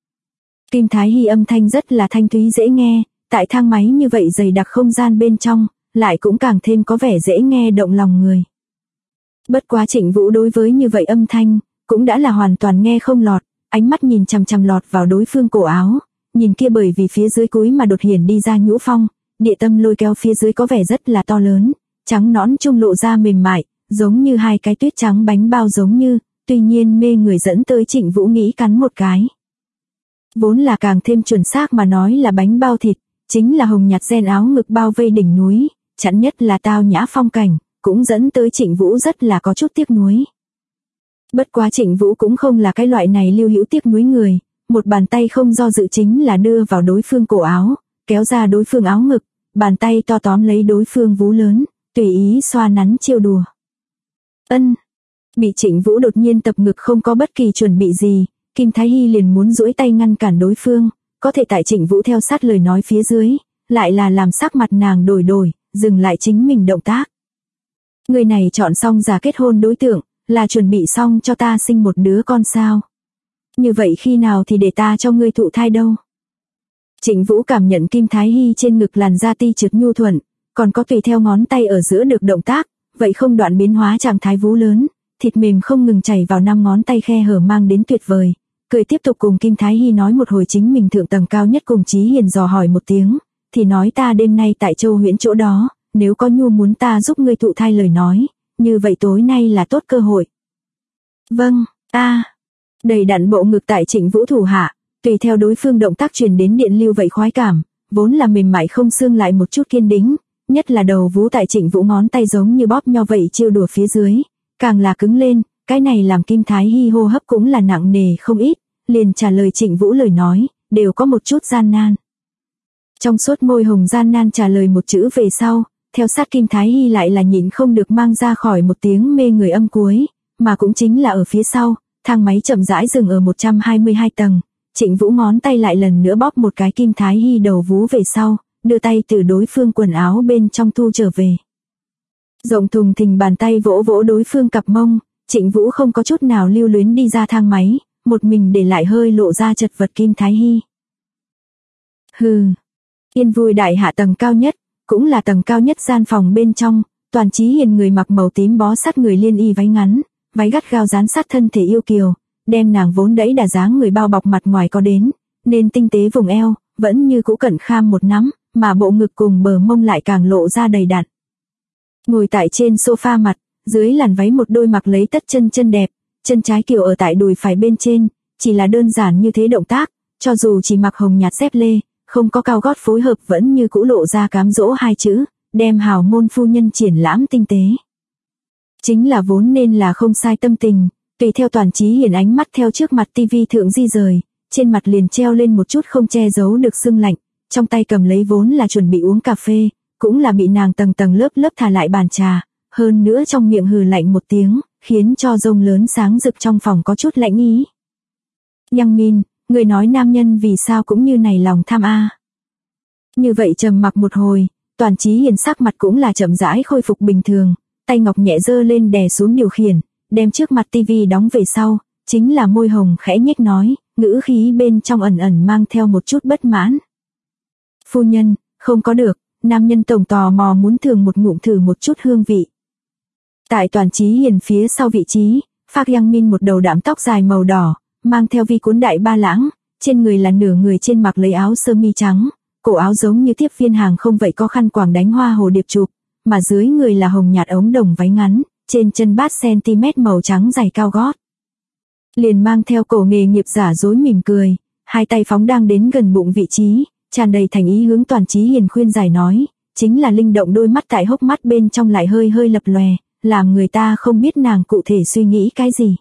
Kim Thái Hy âm thanh rất là thanh thúy dễ nghe, tại thang máy như vậy dày đặc không gian bên trong, lại cũng càng thêm có vẻ dễ nghe động lòng người. Bất quá Trịnh Vũ đối với như vậy âm thanh, cũng đã là hoàn toàn nghe không lọt, ánh mắt nhìn chằm chằm lọt vào đối phương cổ áo, nhìn kia bởi vì phía dưới cúi mà đột hiển đi ra nhũ phong, địa tâm lôi kéo phía dưới có vẻ rất là to lớn, trắng nõn trung lộ ra mềm mại, giống như hai cái tuyết trắng bánh bao giống như, tuy nhiên mê người dẫn tới Trịnh Vũ nghĩ cắn một cái. Vốn là càng thêm chuẩn xác mà nói là bánh bao thịt, chính là hồng nhạt ren áo ngực bao vây đỉnh núi, chắn nhất là tao nhã phong cảnh, cũng dẫn tới Trịnh Vũ rất là có chút tiếc nuối. Bất quá Trịnh Vũ cũng không là cái loại này lưu hữu tiếc nuối người, một bàn tay không do dự chính là đưa vào đối phương cổ áo, kéo ra đối phương áo ngực, bàn tay to tóm lấy đối phương vú lớn, tùy ý xoa nắn trêu đùa. Bị Trịnh Vũ đột nhiên tập ngực không có bất kỳ chuẩn bị gì, Kim Thái Hy liền muốn duỗi tay ngăn cản đối phương, có thể tại Trịnh Vũ theo sát lời nói phía dưới, lại là làm sắc mặt nàng đổi, dừng lại chính mình động tác. Người này chọn xong giả kết hôn đối tượng, là chuẩn bị xong cho ta sinh một đứa con sao? Như vậy khi nào thì để ta cho ngươi thụ thai đâu? Trịnh Vũ cảm nhận Kim Thái Hy trên ngực làn da ti trượt nhu thuận, còn có tùy theo ngón tay ở giữa được động tác, vậy không đoạn biến hóa trạng thái vú lớn, thịt mềm không ngừng chảy vào 5 ngón tay khe hở mang đến tuyệt vời. Cười tiếp tục cùng Kim Thái Hy nói một hồi chính mình thượng tầng cao nhất cùng Chí Hiền dò hỏi một tiếng, thì nói ta đêm nay tại Châu Huyễn chỗ đó, nếu có nhu muốn ta giúp ngươi thụ thai lời nói, như vậy tối nay là tốt cơ hội. Vâng, đầy đặn bộ ngực tại Trịnh Vũ thủ hạ, tùy theo đối phương động tác truyền đến điện lưu vậy khoái cảm, vốn là mềm mại không xương lại một chút kiên đĩnh, nhất là đầu vú tại Trịnh Vũ ngón tay giống như bóp nho vậy trêu đùa phía dưới, càng là cứng lên, cái này làm Kim Thái Hy hô hấp cũng là nặng nề không ít, liền trả lời Trịnh Vũ lời nói, đều có một chút gian nan. Trong suốt môi hồng gian nan trả lời một chữ về sau, theo sát Kim Thái Hy lại là nhịn không được mang ra khỏi một tiếng mê người âm cuối, mà cũng chính là ở phía sau, thang máy chậm rãi dừng ở 122 tầng, Trịnh Vũ ngón tay lại lần nữa bóp một cái Kim Thái Hy đầu vú về sau, đưa tay từ đối phương quần áo bên trong thu trở về. Rộng thùng thình bàn tay vỗ vỗ đối phương cặp mông, Trịnh Vũ không có chút nào lưu luyến đi ra thang máy, một mình để lại hơi lộ ra chật vật Kim Thái Hy. Yên vui đại hạ tầng cao nhất, cũng là tầng cao nhất gian phòng bên trong, toàn Chí Hiền người mặc màu tím bó sát người liên y váy ngắn, váy gắt gao dán sát thân thể yêu kiều, đem nàng vốn đẫy đà dáng người bao bọc mặt ngoài có đến, nên tinh tế vùng eo, vẫn như cũ cẩn kham một nắm, mà bộ ngực cùng bờ mông lại càng lộ ra đầy đặn. Ngồi tại trên sofa mặt, dưới làn váy một đôi mặc lấy tất chân đẹp, chân trái kiều ở tại đùi phải bên trên, chỉ là đơn giản như thế động tác, cho dù chỉ mặc hồng nhạt dép lê, không có cao gót phối hợp vẫn như cũ lộ ra cám dỗ hai chữ, đem hào môn phu nhân triển lãm tinh tế. Chính là vốn nên là không sai tâm tình, tùy theo Toàn Chí Hiền ánh mắt theo trước mặt tivi thượng di rời, trên mặt liền treo lên một chút không che giấu được sưng lạnh, trong tay cầm lấy vốn là chuẩn bị uống cà phê, cũng là bị nàng tầng tầng lớp lớp thả lại bàn trà, hơn nữa trong miệng hừ lạnh một tiếng, khiến cho rông lớn sáng rực trong phòng có chút lạnh ý. Yang Min, người nói nam nhân vì sao cũng như này lòng tham a. Như vậy trầm mặc một hồi, Toàn Chí Hiền sắc mặt cũng là chậm rãi khôi phục bình thường, tay ngọc nhẹ giơ lên đè xuống điều khiển, đem trước mặt tivi đóng về sau, chính là môi hồng khẽ nhếch nói, ngữ khí bên trong ẩn ẩn mang theo một chút bất mãn. Phu nhân, không có được, nam nhân tổng tò mò muốn thường một ngụm thử một chút hương vị. Tại Toàn Chí Hiền phía sau vị trí, Phác Yang Min một đầu đạm tóc dài màu đỏ, mang theo vi cuốn đại ba lãng, trên người là nửa người trên mặc lấy áo sơ mi trắng, cổ áo giống như tiếp viên hàng không vậy có khăn quàng đánh hoa hồ điệp chụp, mà dưới người là hồng nhạt ống đồng váy ngắn, trên chân 3 cm màu trắng giày cao gót. Liền mang theo cổ nghề nghiệp giả dối mỉm cười, hai tay phóng đang đến gần bụng vị trí, tràn đầy thành ý hướng Toàn Chí Hiền khuyên giải nói, chính là linh động đôi mắt tại hốc mắt bên trong lại hơi hơi lập lòe, làm người ta không biết nàng cụ thể suy nghĩ cái gì.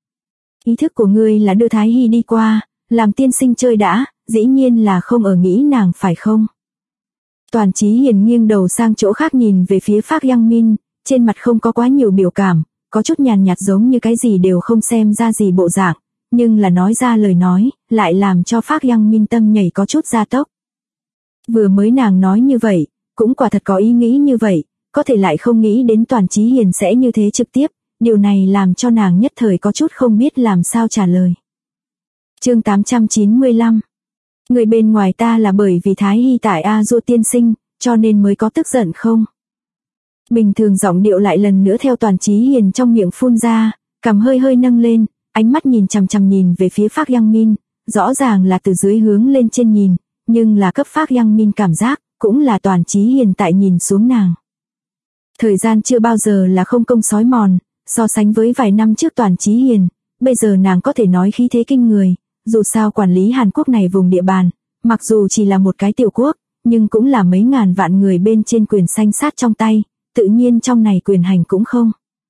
Ý thức của ngươi là đưa Thái Hy đi qua, làm tiên sinh chơi đã, dĩ nhiên là không ở nghĩ nàng phải không? Toàn Chí Hiền nghiêng đầu sang chỗ khác nhìn về phía Phác Yang Min, trên mặt không có quá nhiều biểu cảm, có chút nhàn nhạt giống như cái gì đều không xem ra gì bộ dạng, nhưng là nói ra lời nói, lại làm cho Phác Yang Min tâm nhảy có chút gia tốc. Vừa mới nàng nói như vậy, cũng quả thật có ý nghĩ như vậy, có thể lại không nghĩ đến Toàn Chí Hiền sẽ như thế trực tiếp, điều này làm cho nàng nhất thời có chút không biết làm sao trả lời. Chương 895. Người bên ngoài ta là bởi vì Thái Hy tại A Du tiên sinh, cho nên mới có tức giận không? Bình thường giọng điệu lại lần nữa theo Toàn Chí Hiền trong miệng phun ra, cằm hơi hơi nâng lên, ánh mắt nhìn chằm chằm nhìn về phía Phác Yang Min, rõ ràng là từ dưới hướng lên trên nhìn, nhưng là cấp Phác Yang Min cảm giác, cũng là Toàn Chí Hiền tại nhìn xuống nàng. Thời gian chưa bao giờ là không công sói mòn, so sánh với vài năm trước Toàn Chí Hiền, bây giờ nàng có thể nói khí thế kinh người, dù sao quản lý Hàn Quốc này vùng địa bàn, mặc dù chỉ là một cái tiểu quốc, nhưng cũng là mấy ngàn vạn người bên trên quyền sanh sát trong tay, tự nhiên trong này quyền hành cũng không.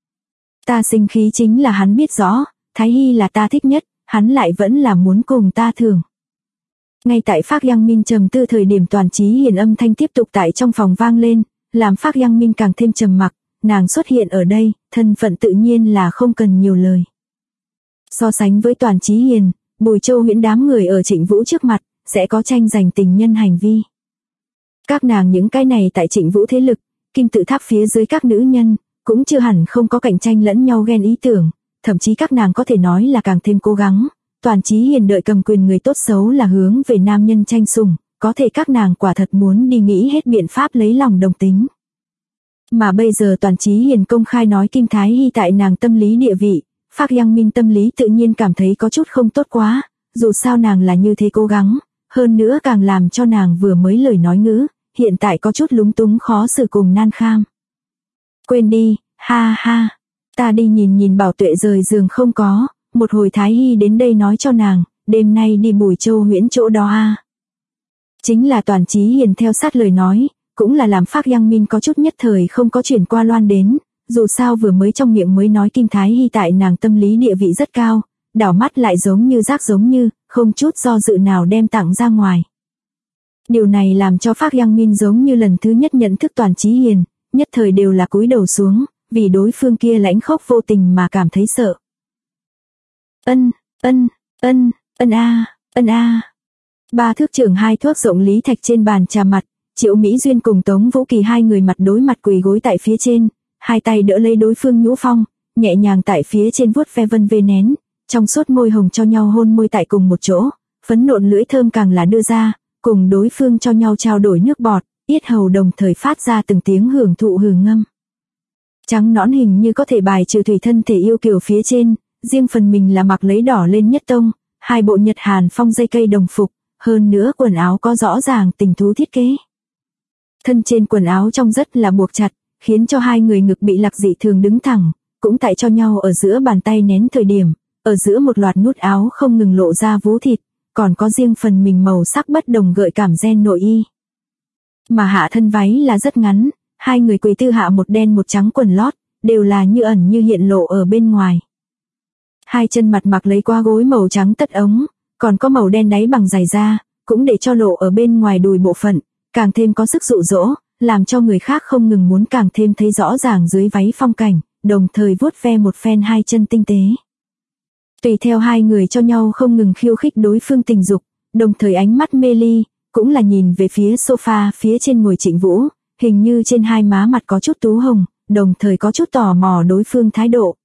Ta sinh khí chính là hắn biết rõ, Thái Hy là ta thích nhất, hắn lại vẫn là muốn cùng ta thường. Ngay tại Phác Yang Min trầm tư thời điểm Toàn Chí Hiền âm thanh tiếp tục tại trong phòng vang lên, làm Phác Yang Min càng thêm trầm mặc, nàng xuất hiện ở đây, thân phận tự nhiên là không cần nhiều lời. So sánh với Toàn Chí Hiền, Bùi Châu Huyễn đám người ở Trịnh Vũ trước mặt, sẽ có tranh giành tình nhân hành vi. Các nàng những cái này tại Trịnh Vũ thế lực, kim tự tháp phía dưới các nữ nhân, cũng chưa hẳn không có cạnh tranh lẫn nhau ghen ý tưởng, thậm chí các nàng có thể nói là càng thêm cố gắng. Toàn Chí Hiền đợi cầm quyền người tốt xấu là hướng về nam nhân tranh sủng, có thể các nàng quả thật muốn đi nghĩ hết biện pháp lấy lòng đồng tính. Mà bây giờ Toàn Chí Hiền công khai nói Kim Thái Hy tại nàng tâm lý địa vị, Phác Yang Min tâm lý tự nhiên cảm thấy có chút không tốt quá, dù sao nàng là như thế cố gắng, hơn nữa càng làm cho nàng vừa mới lời nói ngữ, hiện tại có chút lúng túng khó xử cùng nan kham. Quên đi, ha ha, ta đi nhìn Bảo Tuệ rời giường không có, một hồi Thái Hy đến đây nói cho nàng, đêm nay đi Bùi Châu Huyễn chỗ đó a. Chính là Toàn Chí Hiền theo sát lời nói, cũng là làm Phác Yang Min có chút nhất thời không có chuyển qua loan đến, dù sao vừa mới trong miệng mới nói Kim Thái Hy tại nàng tâm lý địa vị rất cao, đảo mắt lại giống như rác giống như, không chút do dự nào đem tặng ra ngoài. Điều này làm cho Phác Yang Min giống như lần thứ nhất nhận thức Toàn Chí Hiền, nhất thời đều là cúi đầu xuống, vì đối phương kia lãnh khốc vô tình mà cảm thấy sợ. Ân a. 3 thước chừng 2 thước rộng lý thạch trên bàn trà mặt, Triệu Mỹ Duyên cùng Tống Vũ Kỳ hai người mặt đối mặt quỳ gối tại phía trên, hai tay đỡ lấy đối phương nhũ phong, nhẹ nhàng tại phía trên vuốt ve vân vê nén, trong suốt môi hồng cho nhau hôn môi tại cùng một chỗ, phấn nộn lưỡi thơm càng là đưa ra, cùng đối phương cho nhau trao đổi nước bọt, yết hầu đồng thời phát ra từng tiếng hưởng thụ hừ ngâm. Trắng nõn hình như có thể bài trừ thủy thân thể yêu kiều phía trên, riêng phần mình là mặc lấy đỏ lên nhất tông, hai bộ Nhật Hàn phong dây cây đồng phục, hơn nữa quần áo có rõ ràng tình thú thiết kế. Thân trên quần áo trong rất là buộc chặt, khiến cho hai người ngực bị lạc dị thường đứng thẳng, cũng tại cho nhau ở giữa bàn tay nén thời điểm, ở giữa một loạt nút áo không ngừng lộ ra vú thịt, còn có riêng phần mình màu sắc bất đồng gợi cảm gen nội y. Mà hạ thân váy là rất ngắn, hai người quỳ tư hạ một đen một trắng quần lót, đều là như ẩn như hiện lộ ở bên ngoài. Hai chân mặt mặc lấy qua gối màu trắng tất ống, còn có màu đen đáy bằng giày da, cũng để cho lộ ở bên ngoài đùi bộ phận, càng thêm có sức dụ dỗ, làm cho người khác không ngừng muốn càng thêm thấy rõ ràng dưới váy phong cảnh, đồng thời vuốt ve một phen hai chân tinh tế. Tùy theo hai người cho nhau không ngừng khiêu khích đối phương tình dục, đồng thời ánh mắt mê ly, cũng là nhìn về phía sofa phía trên ngồi Trịnh Vũ, hình như trên hai má mặt có chút tú hồng, đồng thời có chút tò mò đối phương thái độ.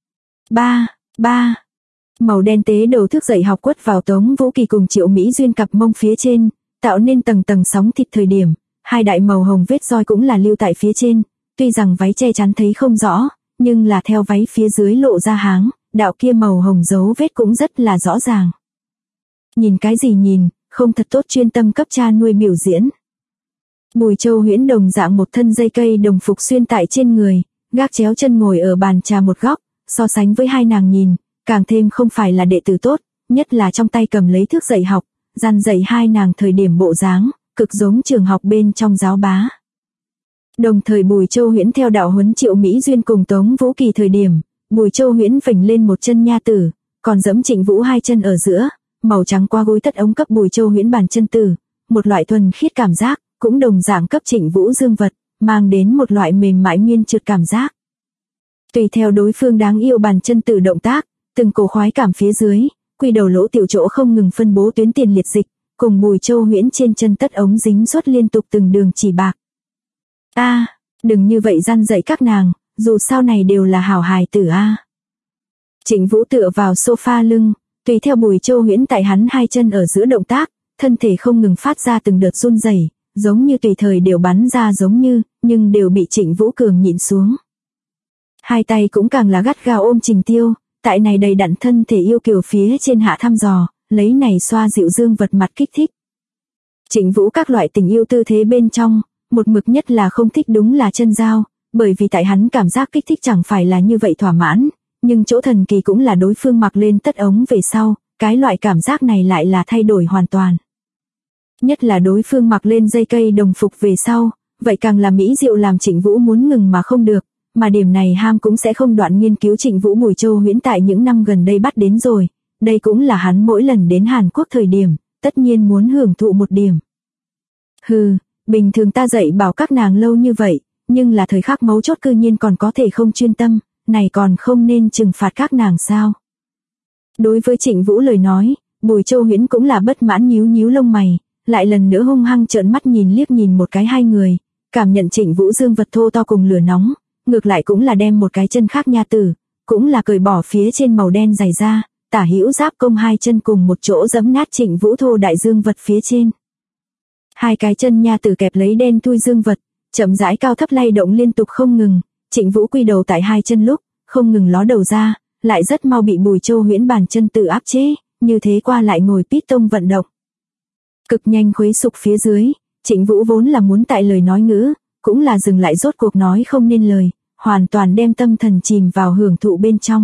Ba, màu đen tế đầu thức dậy học quất vào Tống Vũ Kỳ cùng Triệu Mỹ Duyên cặp mông phía trên, tạo nên tầng tầng sóng thịt thời điểm, hai đại màu hồng vết roi cũng là lưu tại phía trên, tuy rằng váy che chắn thấy không rõ, nhưng là theo váy phía dưới lộ ra háng, đạo kia màu hồng dấu vết cũng rất là rõ ràng. Nhìn cái gì nhìn, không thật tốt chuyên tâm cấp cha nuôi biểu diễn. Bùi Châu Huyễn đồng dạng một thân dây cây đồng phục xuyên tại trên người, gác chéo chân ngồi ở bàn trà một góc, so sánh với hai nàng nhìn, càng thêm không phải là đệ tử tốt, nhất là trong tay cầm lấy thước dạy học, dàn dạy hai nàng thời điểm bộ dáng, cực giống trường học bên trong giáo bá. Đồng thời Bùi Châu Huyễn theo đạo huấn Triệu Mỹ Duyên cùng Tống Vũ Kỳ thời điểm, Bùi Châu Huyễn vểnh lên một chân nha tử, còn giẫm Trịnh Vũ hai chân ở giữa, màu trắng qua gối tất ống cấp Bùi Châu Huyễn bàn chân tử, một loại thuần khiết cảm giác, cũng đồng dạng cấp Trịnh Vũ dương vật, mang đến một loại mềm mại miên trượt cảm giác. Tùy theo đối phương đáng yêu bàn chân tử động tác, từng cổ khoái cảm phía dưới, quy đầu lỗ tiểu chỗ không ngừng phân bố tuyến tiền liệt dịch, cùng Bùi Châu Huyễn trên chân tất ống dính xuất liên tục từng đường chỉ bạc. Đừng như vậy răn dạy các nàng, dù sao này đều là hảo hài tử a. Trịnh Vũ tựa vào sofa lưng, tùy theo Bùi Châu Huyễn tại hắn hai chân ở giữa động tác, thân thể không ngừng phát ra từng đợt run rẩy, giống như tùy thời đều bắn ra giống như, nhưng đều bị Trịnh Vũ cường nhịn xuống. Hai tay cũng càng là gắt gao ôm Trình Tiêu, tại này đầy đặn thân thể yêu kiều phía trên hạ thăm dò, lấy này xoa dịu dương vật mặt kích thích. Trịnh Vũ các loại tình yêu tư thế bên trong, một mực nhất là không thích đúng là chân dao, bởi vì tại hắn cảm giác kích thích chẳng phải là như vậy thỏa mãn, nhưng chỗ thần kỳ cũng là đối phương mặc lên tất ống về sau, cái loại cảm giác này lại là thay đổi hoàn toàn. Nhất là đối phương mặc lên dây cây đồng phục về sau, vậy càng là mỹ diệu làm Trịnh Vũ muốn ngừng mà không được, mà điểm này ham cũng sẽ không đoạn nghiên cứu Trịnh Vũ Bùi Châu Huyễn tại những năm gần đây bắt đến rồi, đây cũng là hắn mỗi lần đến Hàn Quốc thời điểm, tất nhiên muốn hưởng thụ một điểm. Bình thường ta dạy bảo các nàng lâu như vậy, nhưng là thời khắc mấu chốt cư nhiên còn có thể không chuyên tâm, này còn không nên trừng phạt các nàng sao? Đối với Trịnh Vũ lời nói, Bùi Châu Huyễn cũng là bất mãn nhíu nhíu lông mày, lại lần nữa hung hăng trợn mắt nhìn liếc nhìn một cái hai người, cảm nhận Trịnh Vũ dương vật thô to cùng lửa nóng, ngược lại cũng là đem một cái chân khác nha tử, cũng là cởi bỏ phía trên màu đen dày ra, tả hữu giáp công hai chân cùng một chỗ giẫm nát Trịnh Vũ thô đại dương vật phía trên. Hai cái chân nha tử kẹp lấy đen thui dương vật, chậm rãi cao thấp lay động liên tục không ngừng, Trịnh Vũ quy đầu tại hai chân lúc, không ngừng ló đầu ra, lại rất mau bị Bùi Châu Huyễn bàn chân tử áp chế, như thế qua lại ngồi piston vận động. Cực nhanh khuấy sục phía dưới, Trịnh Vũ vốn là muốn tại lời nói ngữ, cũng là dừng lại rốt cuộc nói không nên lời, hoàn toàn đem tâm thần chìm vào hưởng thụ bên trong.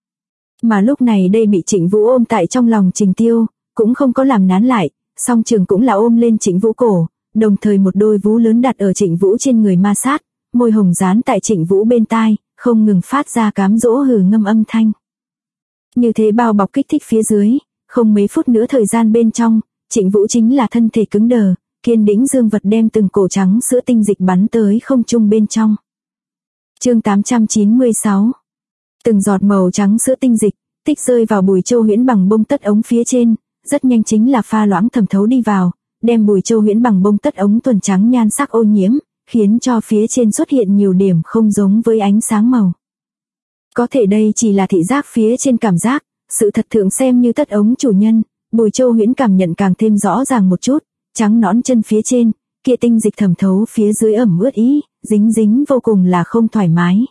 Mà lúc này đây bị Trịnh Vũ ôm tại trong lòng Trình Tiêu, cũng không có làm nán lại, song trường cũng là ôm lên Trịnh Vũ cổ, đồng thời một đôi vú lớn đặt ở Trịnh Vũ trên người ma sát, môi hồng dán tại Trịnh Vũ bên tai, không ngừng phát ra cám dỗ hừ ngâm âm thanh. Như thế bao bọc kích thích phía dưới, không mấy phút nữa thời gian bên trong, Trịnh Vũ chính là thân thể cứng đờ, kiên đĩnh dương vật đem từng cổ trắng sữa tinh dịch bắn tới không trung bên trong. Chương 896. Từng giọt màu trắng sữa tinh dịch, tích rơi vào Bùi Châu Huyễn bằng bông tất ống phía trên, rất nhanh chính là pha loãng thẩm thấu đi vào, đem Bùi Châu Huyễn bằng bông tất ống thuần trắng nhan sắc ô nhiễm, khiến cho phía trên xuất hiện nhiều điểm không giống với ánh sáng màu. Có thể đây chỉ là thị giác phía trên cảm giác, sự thật thượng xem như tất ống chủ nhân, Bùi Châu Huyễn cảm nhận càng thêm rõ ràng một chút, trắng nõn chân phía trên, kia tinh dịch thẩm thấu phía dưới ẩm ướt ý, dính dính vô cùng là không thoải mái.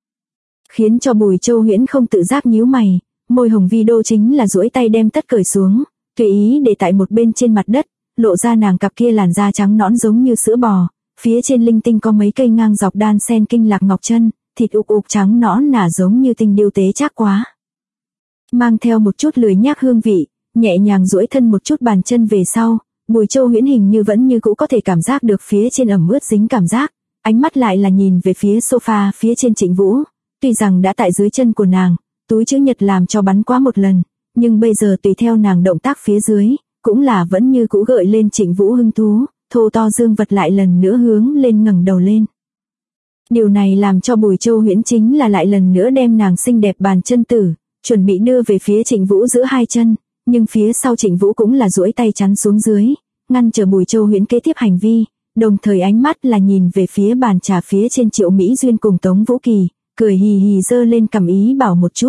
Khiến cho Bùi Châu Huyễn không tự giác nhíu mày, môi hồng vi đô chính là duỗi tay đem tất cởi xuống, tùy ý để tại một bên trên mặt đất, lộ ra nàng cặp kia làn da trắng nõn giống như sữa bò, phía trên linh tinh có mấy cây ngang dọc đan sen kinh lạc ngọc chân, thịt ục ục trắng nõn nả giống như tinh điêu tế chắc quá. Mang theo một chút lười nhác hương vị, Nhẹ nhàng duỗi thân một chút bàn chân về sau, Bùi Châu Huyễn hình như vẫn như cũ có thể cảm giác được phía trên ẩm ướt dính cảm giác, ánh mắt lại là nhìn về phía sofa phía trên Trịnh Vũ, tuy rằng đã tại dưới chân của nàng, túi chữ nhật làm cho bắn quá một lần, nhưng bây giờ tùy theo nàng động tác phía dưới, cũng là vẫn như cũ gợi lên Trịnh Vũ hứng thú, thô to dương vật lại lần nữa hướng lên ngẩng đầu lên. Điều này làm cho Bùi Châu Huyễn chính là lại lần nữa đem nàng xinh đẹp bàn chân tử, chuẩn bị đưa về phía Trịnh Vũ giữa hai chân, nhưng phía sau Trịnh Vũ cũng là duỗi tay chắn xuống dưới, ngăn trở Bùi Châu Huyễn kế tiếp hành vi, đồng thời ánh mắt là nhìn về phía bàn trà phía trên Triệu Mỹ Duyên cùng Tống Vũ Kỳ, cười hì hì giơ lên cầm ý bảo một chút.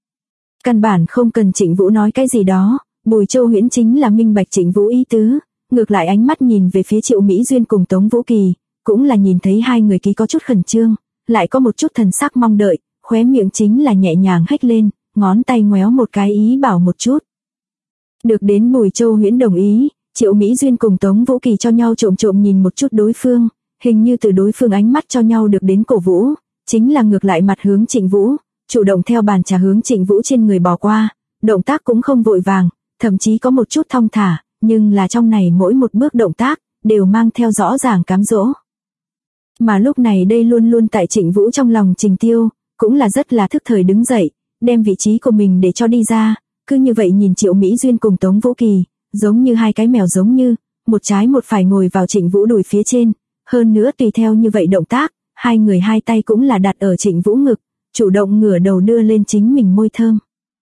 Căn bản không cần Trịnh Vũ nói cái gì đó, Bùi Châu Huyễn chính là minh bạch Trịnh Vũ ý tứ, ngược lại ánh mắt nhìn về phía Triệu Mỹ Duyên cùng Tống Vũ Kỳ, cũng là nhìn thấy hai người ký có chút khẩn trương, lại có một chút thần sắc mong đợi, khóe miệng chính là nhẹ nhàng hếch lên, ngón tay ngoéo một cái ý bảo một chút. Được đến Bùi Châu Huyễn đồng ý, Triệu Mỹ Duyên cùng Tống Vũ Kỳ cho nhau trộm trộm nhìn một chút đối phương, hình như từ đối phương ánh mắt cho nhau được đến cổ vũ, chính là ngược lại mặt hướng Trịnh Vũ, chủ động theo bàn trà hướng Trịnh Vũ trên người bò qua, động tác cũng không vội vàng, thậm chí có một chút thong thả, nhưng là trong này mỗi một bước động tác, đều mang theo rõ ràng cám dỗ. Mà lúc này đây luôn luôn tại Trịnh Vũ trong lòng Trình Tiêu, cũng là rất là thức thời đứng dậy, đem vị trí của mình để cho đi ra, cứ như vậy nhìn Triệu Mỹ Duyên cùng Tống Vũ Kỳ, giống như hai cái mèo giống như, một trái một phải ngồi vào Trịnh Vũ đùi phía trên, hơn nữa tùy theo như vậy động tác, hai người hai tay cũng là đặt ở Trịnh Vũ ngực, chủ động ngửa đầu đưa lên chính mình môi thơm.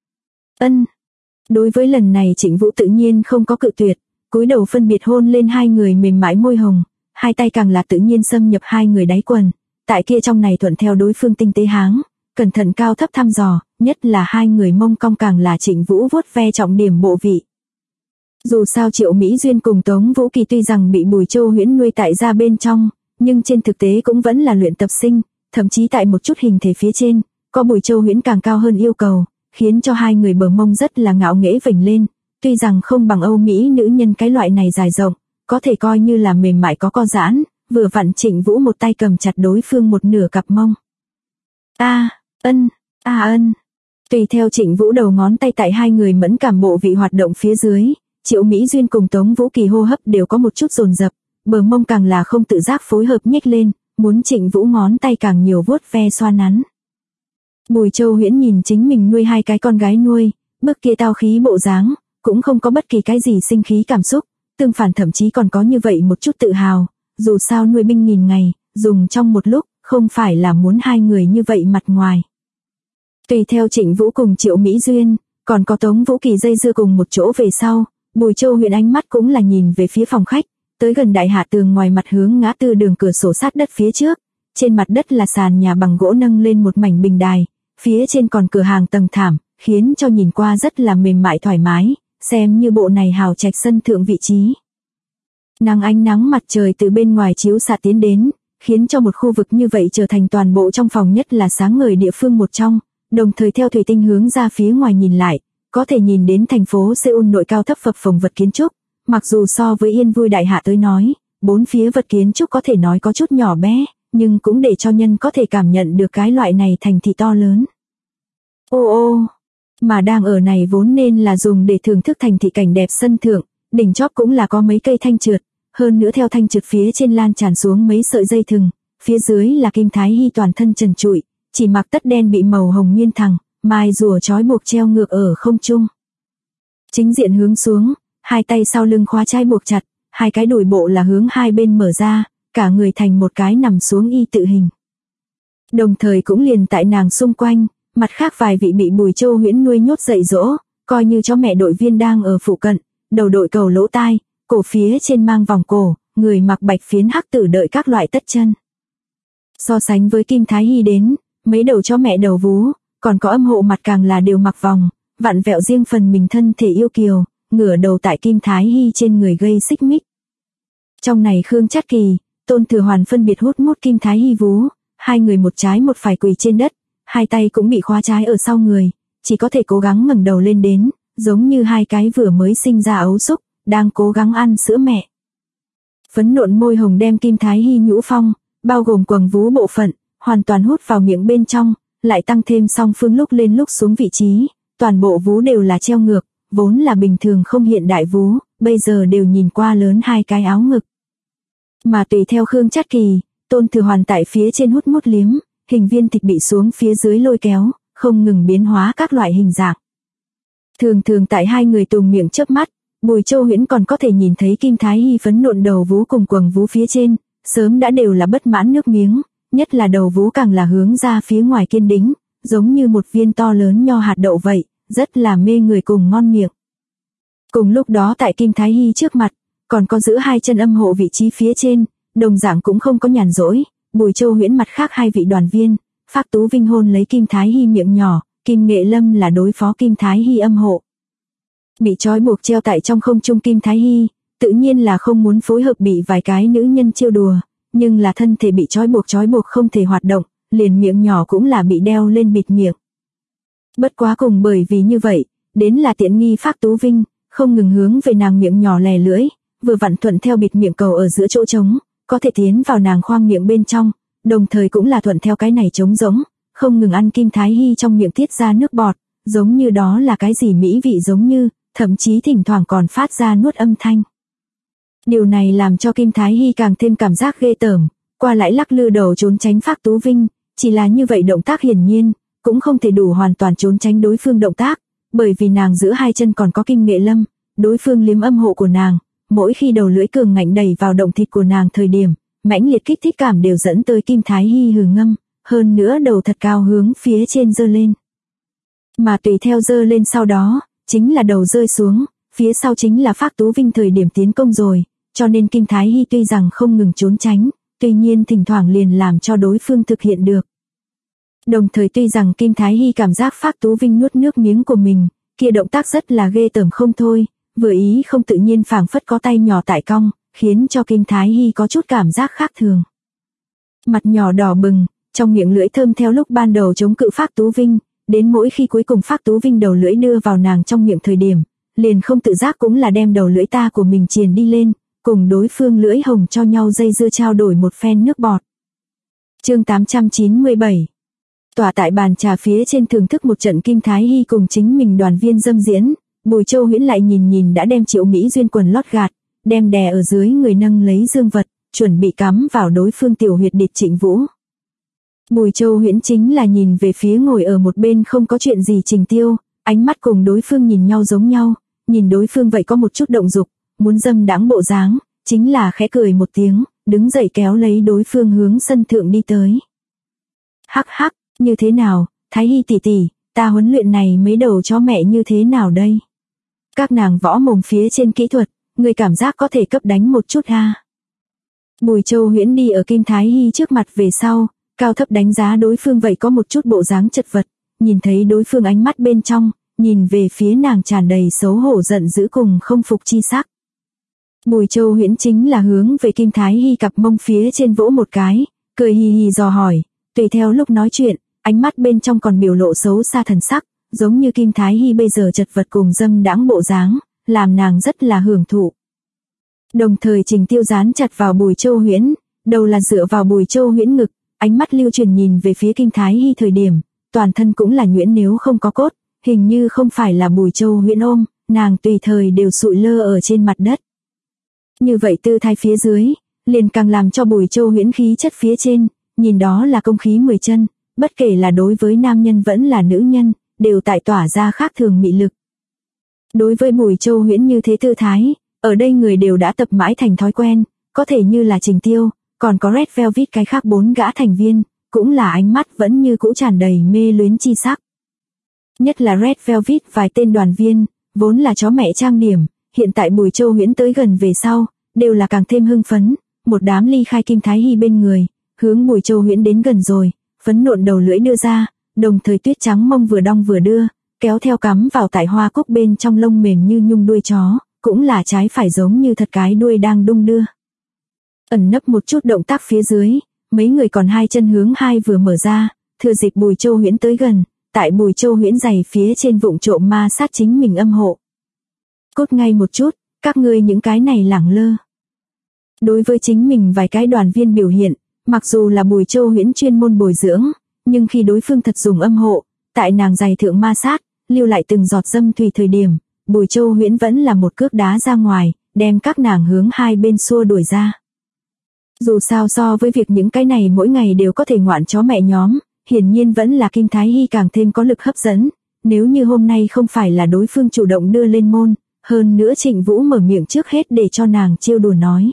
Ân. Đối với lần này Trịnh Vũ tự nhiên không có cự tuyệt, cúi đầu phân biệt hôn lên hai người mềm mại môi hồng, hai tay càng là tự nhiên xâm nhập hai người đáy quần, tại kia trong này thuận theo đối phương tinh tế háng, cẩn thận cao thấp thăm dò, nhất là hai người mông cong càng là Trịnh Vũ vuốt ve trọng điểm bộ vị. Dù sao Triệu Mỹ Duyên cùng Tống Vũ Kỳ tuy rằng bị Bùi Châu Huyễn nuôi tại gia bên trong, nhưng trên thực tế cũng vẫn là luyện tập sinh, thậm chí tại một chút hình thể phía trên, có Bùi Châu Huyễn càng cao hơn yêu cầu, khiến cho hai người bờ mông rất là ngạo nghễ vểnh lên, tuy rằng không bằng Âu Mỹ nữ nhân cái loại này dài rộng, có thể coi như là mềm mại có co giãn, vừa vặn Trịnh Vũ một tay cầm chặt đối phương một nửa cặp mông. Ân. Tùy theo Trịnh Vũ đầu ngón tay tại hai người mẫn cảm bộ vị hoạt động phía dưới, Triệu Mỹ Duyên cùng Tống Vũ Kỳ hô hấp đều có một chút dồn dập, bờ mông càng là không tự giác phối hợp nhếch lên, muốn Trịnh Vũ ngón tay càng nhiều vuốt ve xoa nắn. Bùi Châu Huyễn nhìn chính mình nuôi hai cái con gái nuôi, bức kia tao khí bộ dáng, cũng không có bất kỳ cái gì sinh khí cảm xúc, tương phản thậm chí còn có như vậy một chút tự hào, dù sao nuôi binh nghìn ngày, dùng trong một lúc, không phải là muốn hai người như vậy mặt ngoài. Tùy theo Trịnh Vũ cùng Triệu Mỹ Duyên, còn có Tống Vũ Kỳ dây dưa cùng một chỗ về sau, Bùi Châu Huyễn ánh mắt cũng là nhìn về phía phòng khách, tới gần đại hạ tường ngoài mặt hướng ngã tư đường cửa sổ sát đất phía trước, trên mặt đất là sàn nhà bằng gỗ nâng lên một mảnh bình đài, phía trên còn cửa hàng tầng thảm, khiến cho nhìn qua rất là mềm mại thoải mái, xem như bộ này hào trạch sân thượng vị trí. Ánh nắng mặt trời từ bên ngoài chiếu xạ tiến đến, khiến cho một khu vực như vậy trở thành toàn bộ trong phòng nhất là sáng ngời địa phương một trong, đồng thời theo thủy tinh hướng ra phía ngoài nhìn lại, có thể nhìn đến thành phố Seoul nội cao thấp phập phồng vật kiến trúc, mặc dù so với Yên Vui đại hạ tới nói, bốn phía vật kiến trúc có thể nói có chút nhỏ bé, nhưng cũng để cho nhân có thể cảm nhận được cái loại này thành thị to lớn. Mà đang ở này vốn nên là dùng để thưởng thức thành thị cảnh đẹp sân thượng, đỉnh chóp cũng là có mấy cây thanh trượt, hơn nữa theo thanh trượt phía trên lan tràn xuống mấy sợi dây thừng, phía dưới là Kim Thái Hy toàn thân trần trụi, chỉ mặc tất đen bị màu hồng nguyên thẳng, mai rùa trói buộc treo ngược ở không trung. Chính diện hướng xuống, hai tay sau lưng khóa chai buộc chặt, hai cái đùi bộ là hướng hai bên mở ra, cả người thành một cái nằm xuống y tự hình. Đồng thời cũng liền tại nàng xung quanh, mặt khác vài vị bị Bùi Châu Huyễn nuôi nhốt dạy dỗ, coi như chó mẹ đội viên đang ở phụ cận, đầu đội cầu lỗ tai, cổ phía trên mang vòng cổ, người mặc bạch phiến hắc tử đợi các loại tất chân. So sánh với Kim Thái Hy đến, mấy đầu chó mẹ đầu vú, còn có âm hộ mặt càng là đều mặc vòng, vặn vẹo riêng phần mình thân thể yêu kiều, ngửa đầu tại Kim Thái Hy trên người gây xích mích. Trong này Khương Trát Kỳ, Tôn Thừa Hoàn phân biệt hút mút Kim Thái Hy vú, hai người một trái một phải quỳ trên đất, hai tay cũng bị khóa trái ở sau người, chỉ có thể cố gắng ngẩng đầu lên đến, giống như hai cái vừa mới sinh ra ấu súc, đang cố gắng ăn sữa mẹ. Phấn nộn môi hồng đem Kim Thái Hy nhũ phong, bao gồm quầng vú bộ phận, hoàn toàn hút vào miệng bên trong, lại tăng thêm song phương lúc lên lúc xuống vị trí, toàn bộ vú đều là treo ngược, vốn là bình thường không hiện đại vú, bây giờ đều nhìn qua lớn hai cái áo ngực. Mà tùy theo Khương Trát Kỳ, Tôn Thừa Hoàn tại phía trên hút mút liếm, hình viên thịt bị xuống phía dưới lôi kéo, không ngừng biến hóa các loại hình dạng. Thường thường tại hai người tùng miệng chớp mắt, Bùi Châu Huyễn còn có thể nhìn thấy Kim Thái Hy phấn nộn đầu vú cùng quầng vú phía trên, sớm đã đều là bất mãn nước miếng, nhất là đầu vú càng là hướng ra phía ngoài kiên đính, giống như một viên to lớn nho hạt đậu vậy, rất là mê người cùng ngon miệng. Cùng lúc đó tại Kim Thái Hy trước mặt, còn có giữ hai chân âm hộ vị trí phía trên, đồng dạng cũng không có nhàn rỗi, Bùi Châu Huyễn mặt khác hai vị đoàn viên, Phác Tú Vinh hôn lấy Kim Thái Hy miệng nhỏ, Kim Nghệ Lâm là đối phó Kim Thái Hy âm hộ. Bị trói buộc treo tại trong không trung Kim Thái Hy, tự nhiên là không muốn phối hợp bị vài cái nữ nhân trêu đùa, nhưng là thân thể bị trói buộc không thể hoạt động, liền miệng nhỏ cũng là bị đeo lên bịt miệng. Bất quá cùng bởi vì như vậy, đến là tiện nghi Phác Tú Vinh, không ngừng hướng về nàng miệng nhỏ lè lưỡi, vừa vặn thuận theo bịt miệng cầu ở giữa chỗ trống, có thể tiến vào nàng khoang miệng bên trong, đồng thời cũng là thuận theo cái này trống rỗng, không ngừng ăn Kim Thái Hy trong miệng tiết ra nước bọt, giống như đó là cái gì mỹ vị giống như, thậm chí thỉnh thoảng còn phát ra nuốt âm thanh. Điều này làm cho Kim Thái Hy càng thêm cảm giác ghê tởm, qua lại lắc lư đầu trốn tránh Phác Tú Vinh, chỉ là như vậy động tác hiển nhiên, cũng không thể đủ hoàn toàn trốn tránh đối phương động tác, bởi vì nàng giữa hai chân còn có Kim Nghệ Lâm, đối phương liếm âm hộ của nàng, mỗi khi đầu lưỡi cường ngạnh đẩy vào động thịt của nàng thời điểm, mãnh liệt kích thích cảm đều dẫn tới Kim Thái Hy hừ ngâm, hơn nữa đầu thật cao hướng phía trên giơ lên. Mà tùy theo giơ lên sau đó, chính là đầu rơi xuống, phía sau chính là Phác Tú Vinh thời điểm tiến công rồi, cho nên Kim Thái Hy tuy rằng không ngừng trốn tránh, tuy nhiên thỉnh thoảng liền làm cho đối phương thực hiện được. Đồng thời tuy rằng Kim Thái Hy cảm giác Phác Tú Vinh nuốt nước miếng của mình, kia động tác rất là ghê tởm không thôi, vừa ý không tự nhiên phảng phất có tay nhỏ tại cong, khiến cho Kim Thái Hy có chút cảm giác khác thường. Mặt nhỏ đỏ bừng, trong miệng lưỡi thơm theo lúc ban đầu chống cự Phác Tú Vinh, đến mỗi khi cuối cùng Phác Tú Vinh đầu lưỡi đưa vào nàng trong miệng thời điểm, liền không tự giác cũng là đem đầu lưỡi ta của mình triền đi lên, cùng đối phương lưỡi hồng cho nhau dây dưa trao đổi một phen nước bọt. Chương 897. Tỏa tại bàn trà phía trên thưởng thức một trận Kim Thái Hy cùng chính mình đoàn viên dâm diễn, Bùi Châu Huyễn lại nhìn đã đem Triệu Mỹ Duyên quần lót gạt, đem đè ở dưới người nâng lấy dương vật, chuẩn bị cắm vào đối phương tiểu huyệt địch Trịnh Vũ. Bùi Châu Huyễn chính là nhìn về phía ngồi ở một bên không có chuyện gì Trình Tiêu, ánh mắt cùng đối phương nhìn nhau giống nhau, nhìn đối phương vậy có một chút động dục, muốn dâm đãng bộ dáng, chính là khẽ cười một tiếng, đứng dậy kéo lấy đối phương hướng sân thượng đi tới. Hắc hắc, như thế nào, Thái Hy tỷ tỷ, ta huấn luyện này mấy đầu chó mẹ như thế nào đây? Các nàng võ mồm phía trên kỹ thuật, người cảm giác có thể cấp đánh một chút ha. Bùi Châu Huyễn đi ở Kim Thái Hy trước mặt về sau, cao thấp đánh giá đối phương vậy có một chút bộ dáng chật vật, nhìn thấy đối phương ánh mắt bên trong, nhìn về phía nàng tràn đầy xấu hổ giận dữ cùng không phục chi sắc. Bùi Châu Huyễn chính là hướng về Kim Thái Hy cặp mông phía trên vỗ một cái, cười hì hì dò hỏi, tùy theo lúc nói chuyện, ánh mắt bên trong còn biểu lộ xấu xa thần sắc, giống như Kim Thái Hy bây giờ chật vật cùng dâm đãng bộ dáng, làm nàng rất là hưởng thụ. Đồng thời Trình Tiêu dán chặt vào Bùi Châu Huyễn, đầu là dựa vào Bùi Châu Huyễn ngực, ánh mắt lưu truyền nhìn về phía Kim Thái Hy thời điểm, toàn thân cũng là nhuyễn nếu không có cốt, hình như không phải là Bùi Châu Huyễn ôm, nàng tùy thời đều sụi lơ ở trên mặt đất. Như vậy tư thái phía dưới, liền càng làm cho Bùi Châu Huyễn khí chất phía trên, nhìn đó là công khí 10 chân, bất kể là đối với nam nhân vẫn là nữ nhân, đều tại tỏa ra khác thường mị lực. Đối với Bùi Châu Huyễn như thế tư thái, ở đây người đều đã tập mãi thành thói quen, có thể như là Trình Tiêu, còn có Red Velvet cái khác 4 gã thành viên, cũng là ánh mắt vẫn như cũ tràn đầy mê luyến chi sắc. Nhất là Red Velvet vài tên đoàn viên, vốn là chó mẹ trang điểm, hiện tại Bùi Châu Huyễn tới gần về sau, đều là càng thêm hưng phấn, một đám ly khai Kim Thái Hy bên người, hướng Bùi Châu Huyễn đến gần rồi, phấn nộn đầu lưỡi đưa ra, đồng thời tuyết trắng mông vừa đong vừa đưa, kéo theo cắm vào tại hoa cúc bên trong lông mềm như nhung đuôi chó, cũng là trái phải giống như thật cái đuôi đang đung đưa. Ẩn nấp một chút động tác phía dưới, mấy người còn hai chân hướng hai vừa mở ra, thừa dịp Bùi Châu Huyễn tới gần, tại Bùi Châu Huyễn giày phía trên vụng trộm ma sát chính mình âm hộ. Cốt ngay một chút, các ngươi những cái này lẳng lơ. Đối với chính mình vài cái đoàn viên biểu hiện, mặc dù là Bùi Châu Huyễn chuyên môn bồi dưỡng, nhưng khi đối phương thật dùng âm hộ, tại nàng giày thượng ma sát, lưu lại từng giọt dâm thủy thời điểm, Bùi Châu Huyễn vẫn là một cước đá ra ngoài, đem các nàng hướng hai bên xua đuổi ra. Dù sao so với việc những cái này mỗi ngày đều có thể ngoạn chó mẹ nhóm, hiển nhiên vẫn là Kim Thái Hy càng thêm có lực hấp dẫn. Nếu như hôm nay không phải là đối phương chủ động đưa lên môn, hơn nữa Trịnh Vũ mở miệng trước hết để cho nàng trêu đùa nói.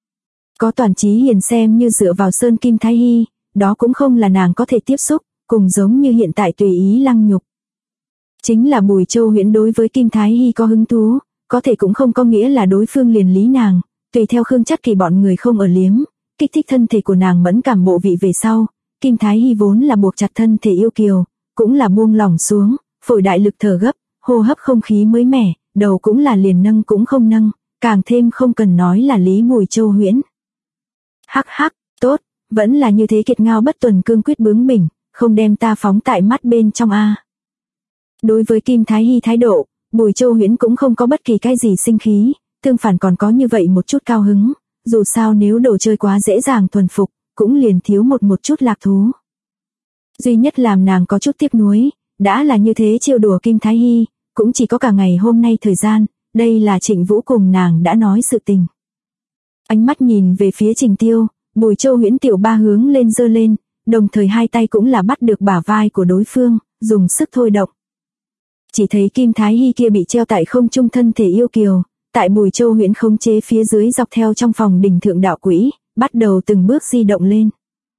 Có Toàn Chí Hiền xem như dựa vào sơn Kim Thái Hy, đó cũng không là nàng có thể tiếp xúc, cùng giống như hiện tại tùy ý lăng nhục. Chính là Bùi Châu Huyễn đối với Kim Thái Hy có hứng thú, có thể cũng không có nghĩa là đối phương liền lý nàng, tùy theo Khương Chắc Kỳ bọn người không ở liếm, kích thích thân thể của nàng mẫn cảm bộ vị về sau, Kim Thái Hy vốn là buộc chặt thân thể yêu kiều, cũng là buông lỏng xuống, phổi đại lực thở gấp, hô hấp không khí mới mẻ, đầu cũng là liền nâng cũng không nâng, càng thêm không cần nói là lý Bùi Châu Huyễn. Hắc hắc, tốt, vẫn là như thế kiệt ngao bất tuần cương quyết bướng bỉnh, không đem ta phóng tại mắt bên trong a. Đối với Kim Thái Hy thái độ, Bùi Châu Huyễn cũng không có bất kỳ cái gì sinh khí, tương phản còn có như vậy một chút cao hứng, dù sao nếu đồ chơi quá dễ dàng thuần phục, cũng liền thiếu một chút lạc thú. Duy nhất làm nàng có chút tiếc nuối, đã là như thế trêu đùa Kim Thái Hy, cũng chỉ có cả ngày hôm nay thời gian, đây là Trịnh Vũ cùng nàng đã nói sự tình. Ánh mắt nhìn về phía Trình Tiêu, Bùi Châu Huyễn tiểu ba hướng lên giơ lên, đồng thời hai tay cũng là bắt được bả vai của đối phương, dùng sức thôi động. Chỉ thấy Kim Thái Hy kia bị treo tại không trung thân thể yêu kiều, tại Bùi Châu Huyễn khống chế phía dưới dọc theo trong phòng đỉnh thượng đạo quỹ, bắt đầu từng bước di động lên.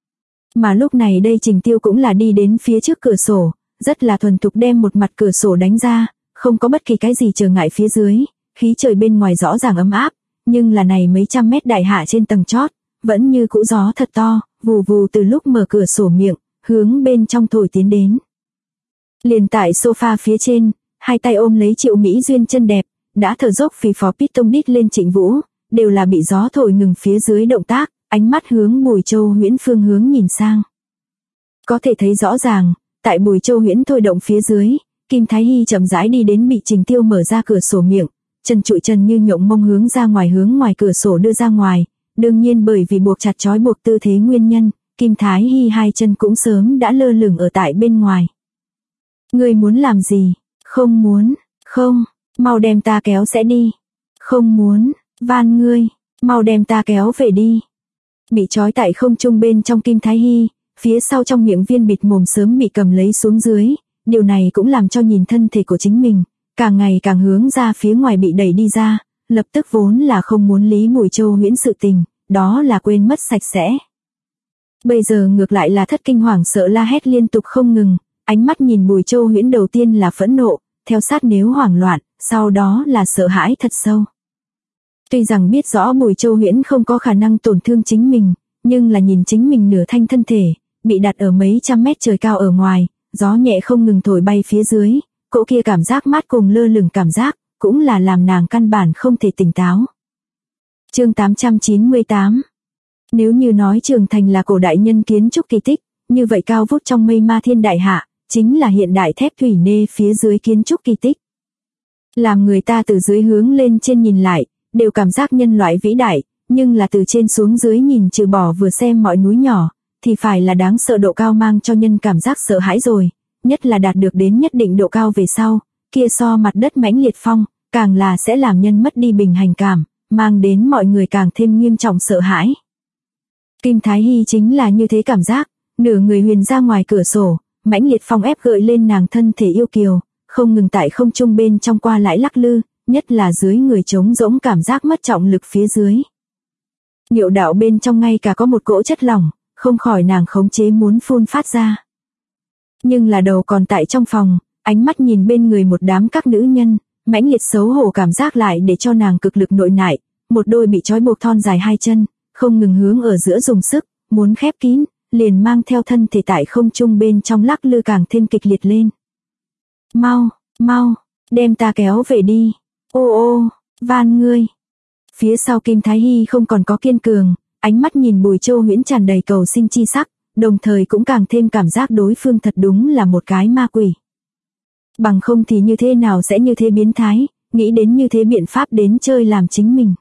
Mà lúc này đây Trình Tiêu cũng là đi đến phía trước cửa sổ, rất là thuần thục đem một mặt cửa sổ đánh ra, không có bất kỳ cái gì trở ngại phía dưới, khí trời bên ngoài rõ ràng ấm áp, nhưng là này mấy trăm mét đại hạ trên tầng chót, vẫn như cũ gió thật to, vù vù từ lúc mở cửa sổ miệng, hướng bên trong thổi tiến đến. Liền tại sofa phía trên, hai tay ôm lấy Triệu Mỹ Duyên chân đẹp, đã thở dốc phì phò piston đít lên Trịnh Vũ, đều là bị gió thổi ngừng phía dưới động tác, ánh mắt hướng Bùi Châu Huyễn phương hướng nhìn sang. Có thể thấy rõ ràng, tại Bùi Châu Huyễn thôi động phía dưới, Kim Thái Hy chậm rãi đi đến bị Trình Tiêu mở ra cửa sổ miệng, chân trụi chân như nhộng mông hướng ngoài cửa sổ đưa ra ngoài, đương nhiên bởi vì buộc chặt trói buộc tư thế nguyên nhân, Kim Thái Hy hai chân cũng sớm đã lơ lửng ở tại bên ngoài. Ngươi muốn làm gì? Không muốn, không, mau đem ta kéo sẽ đi. Không muốn, van ngươi, mau đem ta kéo về đi. Bị trói tại không trung bên trong Kim Thái Hy, phía sau trong miệng viên bịt mồm sớm bị cầm lấy xuống dưới, điều này cũng làm cho nhìn thân thể của chính mình, càng ngày càng hướng ra phía ngoài bị đẩy đi ra, lập tức vốn là không muốn lý Bùi Châu Huyễn sự tình, đó là quên mất sạch sẽ. Bây giờ ngược lại là thất kinh hoảng sợ la hét liên tục không ngừng, ánh mắt nhìn Bùi Châu Huyễn đầu tiên là phẫn nộ, theo sát nếu hoảng loạn, sau đó là sợ hãi thật sâu. Tuy rằng biết rõ Bùi Châu Huyễn không có khả năng tổn thương chính mình, nhưng là nhìn chính mình nửa thanh thân thể, bị đặt ở mấy trăm mét trời cao ở ngoài, gió nhẹ không ngừng thổi bay phía dưới, cỗ kia cảm giác mát cùng lơ lửng cảm giác, cũng là làm nàng căn bản không thể tỉnh táo. Chương 898. Nếu như nói Trường Thành là cổ đại nhân kiến trúc kỳ tích, như vậy cao vút trong mây Ma Thiên Đại Hạ, chính là hiện đại thép thủy nê phía dưới kiến trúc kỳ tích. Làm người ta từ dưới hướng lên trên nhìn lại, đều cảm giác nhân loại vĩ đại, nhưng là từ trên xuống dưới nhìn trừ bỏ vừa xem mọi núi nhỏ, thì phải là đáng sợ độ cao mang cho nhân cảm giác sợ hãi rồi, nhất là đạt được đến nhất định độ cao về sau, kia so mặt đất mãnh liệt phong, càng là sẽ làm nhân mất đi bình hành cảm, mang đến mọi người càng thêm nghiêm trọng sợ hãi. Kim Thái Hy chính là như thế cảm giác, nửa người huyền ra ngoài cửa sổ, mãnh liệt phong ép gợi lên nàng thân thể yêu kiều, không ngừng tại không trung bên trong qua lại lắc lư, nhất là dưới người trống rỗng cảm giác mất trọng lực phía dưới. Niệu đạo bên trong ngay cả có một cỗ chất lỏng, không khỏi nàng khống chế muốn phun phát ra. Nhưng là đầu còn tại trong phòng, ánh mắt nhìn bên người một đám các nữ nhân, mãnh liệt xấu hổ cảm giác lại để cho nàng cực lực nội nại, một đôi bị trói buộc thon dài hai chân, không ngừng hướng ở giữa dùng sức, muốn khép kín, liền mang theo thân thể tại không trung bên trong lắc lư càng thêm kịch liệt lên. Mau, mau, đem ta kéo về đi. Ô ô, van ngươi. Phía sau Kim Thái Hy không còn có kiên cường, ánh mắt nhìn Bùi Châu Huyễn tràn đầy cầu xin chi sắc, đồng thời cũng càng thêm cảm giác đối phương thật đúng là một cái ma quỷ. Bằng không thì như thế nào sẽ như thế biến thái, nghĩ đến như thế biện pháp đến chơi làm chính mình.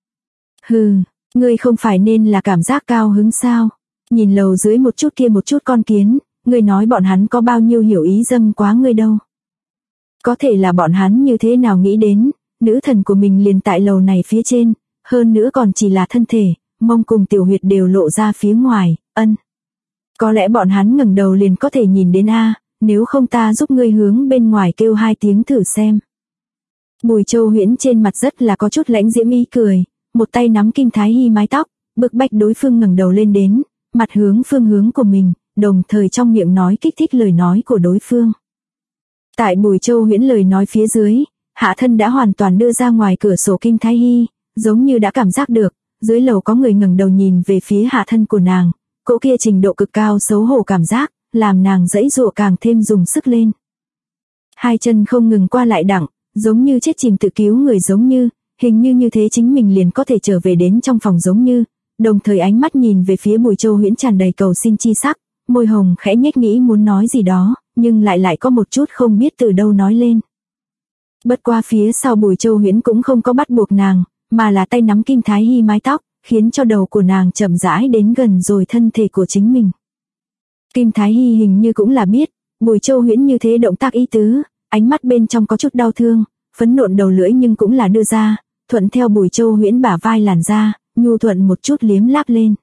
Hừ, ngươi không phải nên là cảm giác cao hứng sao? Nhìn lầu dưới một chút kia một chút con kiến, ngươi nói bọn hắn có bao nhiêu hiểu ý dâm quá ngươi đâu. Có thể là bọn hắn như thế nào nghĩ đến, nữ thần của mình liền tại lầu này phía trên, hơn nữa còn chỉ là thân thể, mông cùng tiểu huyệt đều lộ ra phía ngoài, Có lẽ bọn hắn ngẩng đầu liền có thể nhìn đến a, nếu không ta giúp ngươi hướng bên ngoài kêu 2 tiếng thử xem. Bùi Châu Huyễn trên mặt rất là có chút lãnh diễm ý cười, một tay nắm Kim Thái Hy mái tóc, bức bách đối phương ngẩng đầu lên đến, mặt hướng phương hướng của mình, đồng thời trong miệng nói kích thích lời nói của đối phương. Tại Bùi Châu Huyễn lời nói phía dưới, hạ thân đã hoàn toàn đưa ra ngoài cửa sổ Kim Thái Hy, giống như đã cảm giác được, dưới lầu có người ngẩng đầu nhìn về phía hạ thân của nàng, cỗ kia trình độ cực cao xấu hổ cảm giác, làm nàng giãy giụa càng thêm dùng sức lên. Hai chân không ngừng qua lại đặng, giống như chết chìm tự cứu người giống như, hình như thế chính mình liền có thể trở về đến trong phòng giống như, đồng thời ánh mắt nhìn về phía Bùi Châu Huyễn tràn đầy cầu xin chi sắc, môi hồng khẽ nhếch nghĩ muốn nói gì đó, nhưng lại có một chút không biết từ đâu nói lên. Bất qua phía sau Bùi Châu Huyễn cũng không có bắt buộc nàng, mà là tay nắm Kim Thái Hy mái tóc, khiến cho đầu của nàng chậm rãi đến gần rồi thân thể của chính mình. Kim Thái Hy hình như cũng là biết, Bùi Châu Huyễn như thế động tác ý tứ, ánh mắt bên trong có chút đau thương, phấn nộn đầu lưỡi nhưng cũng là đưa ra, thuận theo Bùi Châu Huyễn bả vai làn ra, nhu thuận một chút liếm láp lên.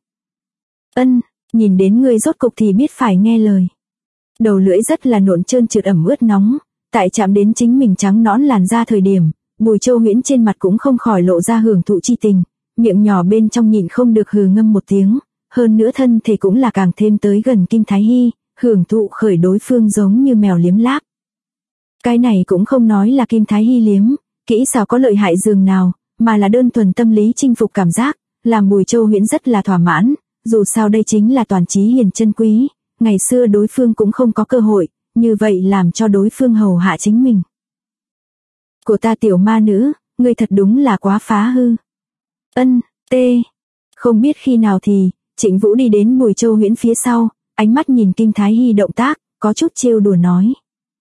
Nhìn đến ngươi rốt cục thì biết phải nghe lời. Đầu lưỡi rất là nộn trơn trượt ẩm ướt nóng, tại chạm đến chính mình trắng nõn làn da thời điểm, Bùi Châu Huyễn trên mặt cũng không khỏi lộ ra hưởng thụ chi tình, miệng nhỏ bên trong nhịn không được hừ ngâm một tiếng, hơn nữa thân thể cũng là càng thêm tới gần Kim Thái Hy, hưởng thụ khởi đối phương giống như mèo liếm láp. Cái này cũng không nói là Kim Thái Hy liếm, kỹ xảo có lợi hại dường nào, mà là đơn thuần tâm lý chinh phục cảm giác, làm Bùi Châu Huyễn rất là thỏa mãn, dù sao đây chính là toàn trí hiền chân quý, ngày xưa đối phương cũng không có cơ hội, như vậy làm cho đối phương hầu hạ chính mình. Của ta tiểu ma nữ, ngươi thật đúng là quá phá hư. Không biết khi nào thì, Trịnh Vũ đi đến Bùi Châu Huyễn phía sau, ánh mắt nhìn Kim Thái Hy động tác, có chút trêu đùa nói.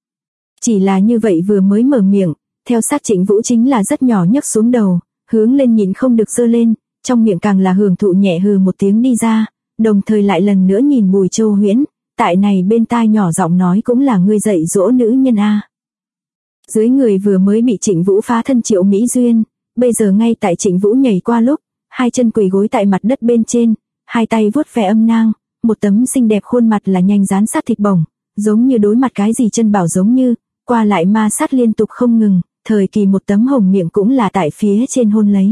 Chỉ là như vậy vừa mới mở miệng, theo sát Trịnh Vũ chính là rất nhỏ nhấc xuống đầu, hướng lên nhìn không được giơ lên, trong miệng càng là hưởng thụ nhẹ hừ một tiếng đi ra, đồng thời lại lần nữa nhìn Bùi Châu Huyễn, tại này bên tai nhỏ giọng nói cũng là ngươi dạy dỗ nữ nhân a. Dưới người vừa mới bị Trịnh Vũ phá thân Triệu Mỹ Duyên, bây giờ ngay tại Trịnh Vũ nhảy qua lúc, hai chân quỳ gối tại mặt đất bên trên, hai tay vuốt ve âm nang, một tấm xinh đẹp khuôn mặt là nhanh dán sát thịt bổng, giống như đối mặt cái gì chân bảo giống như, qua lại ma sát liên tục không ngừng, thời kỳ một tấm hồng miệng cũng là tại phía trên hôn lấy.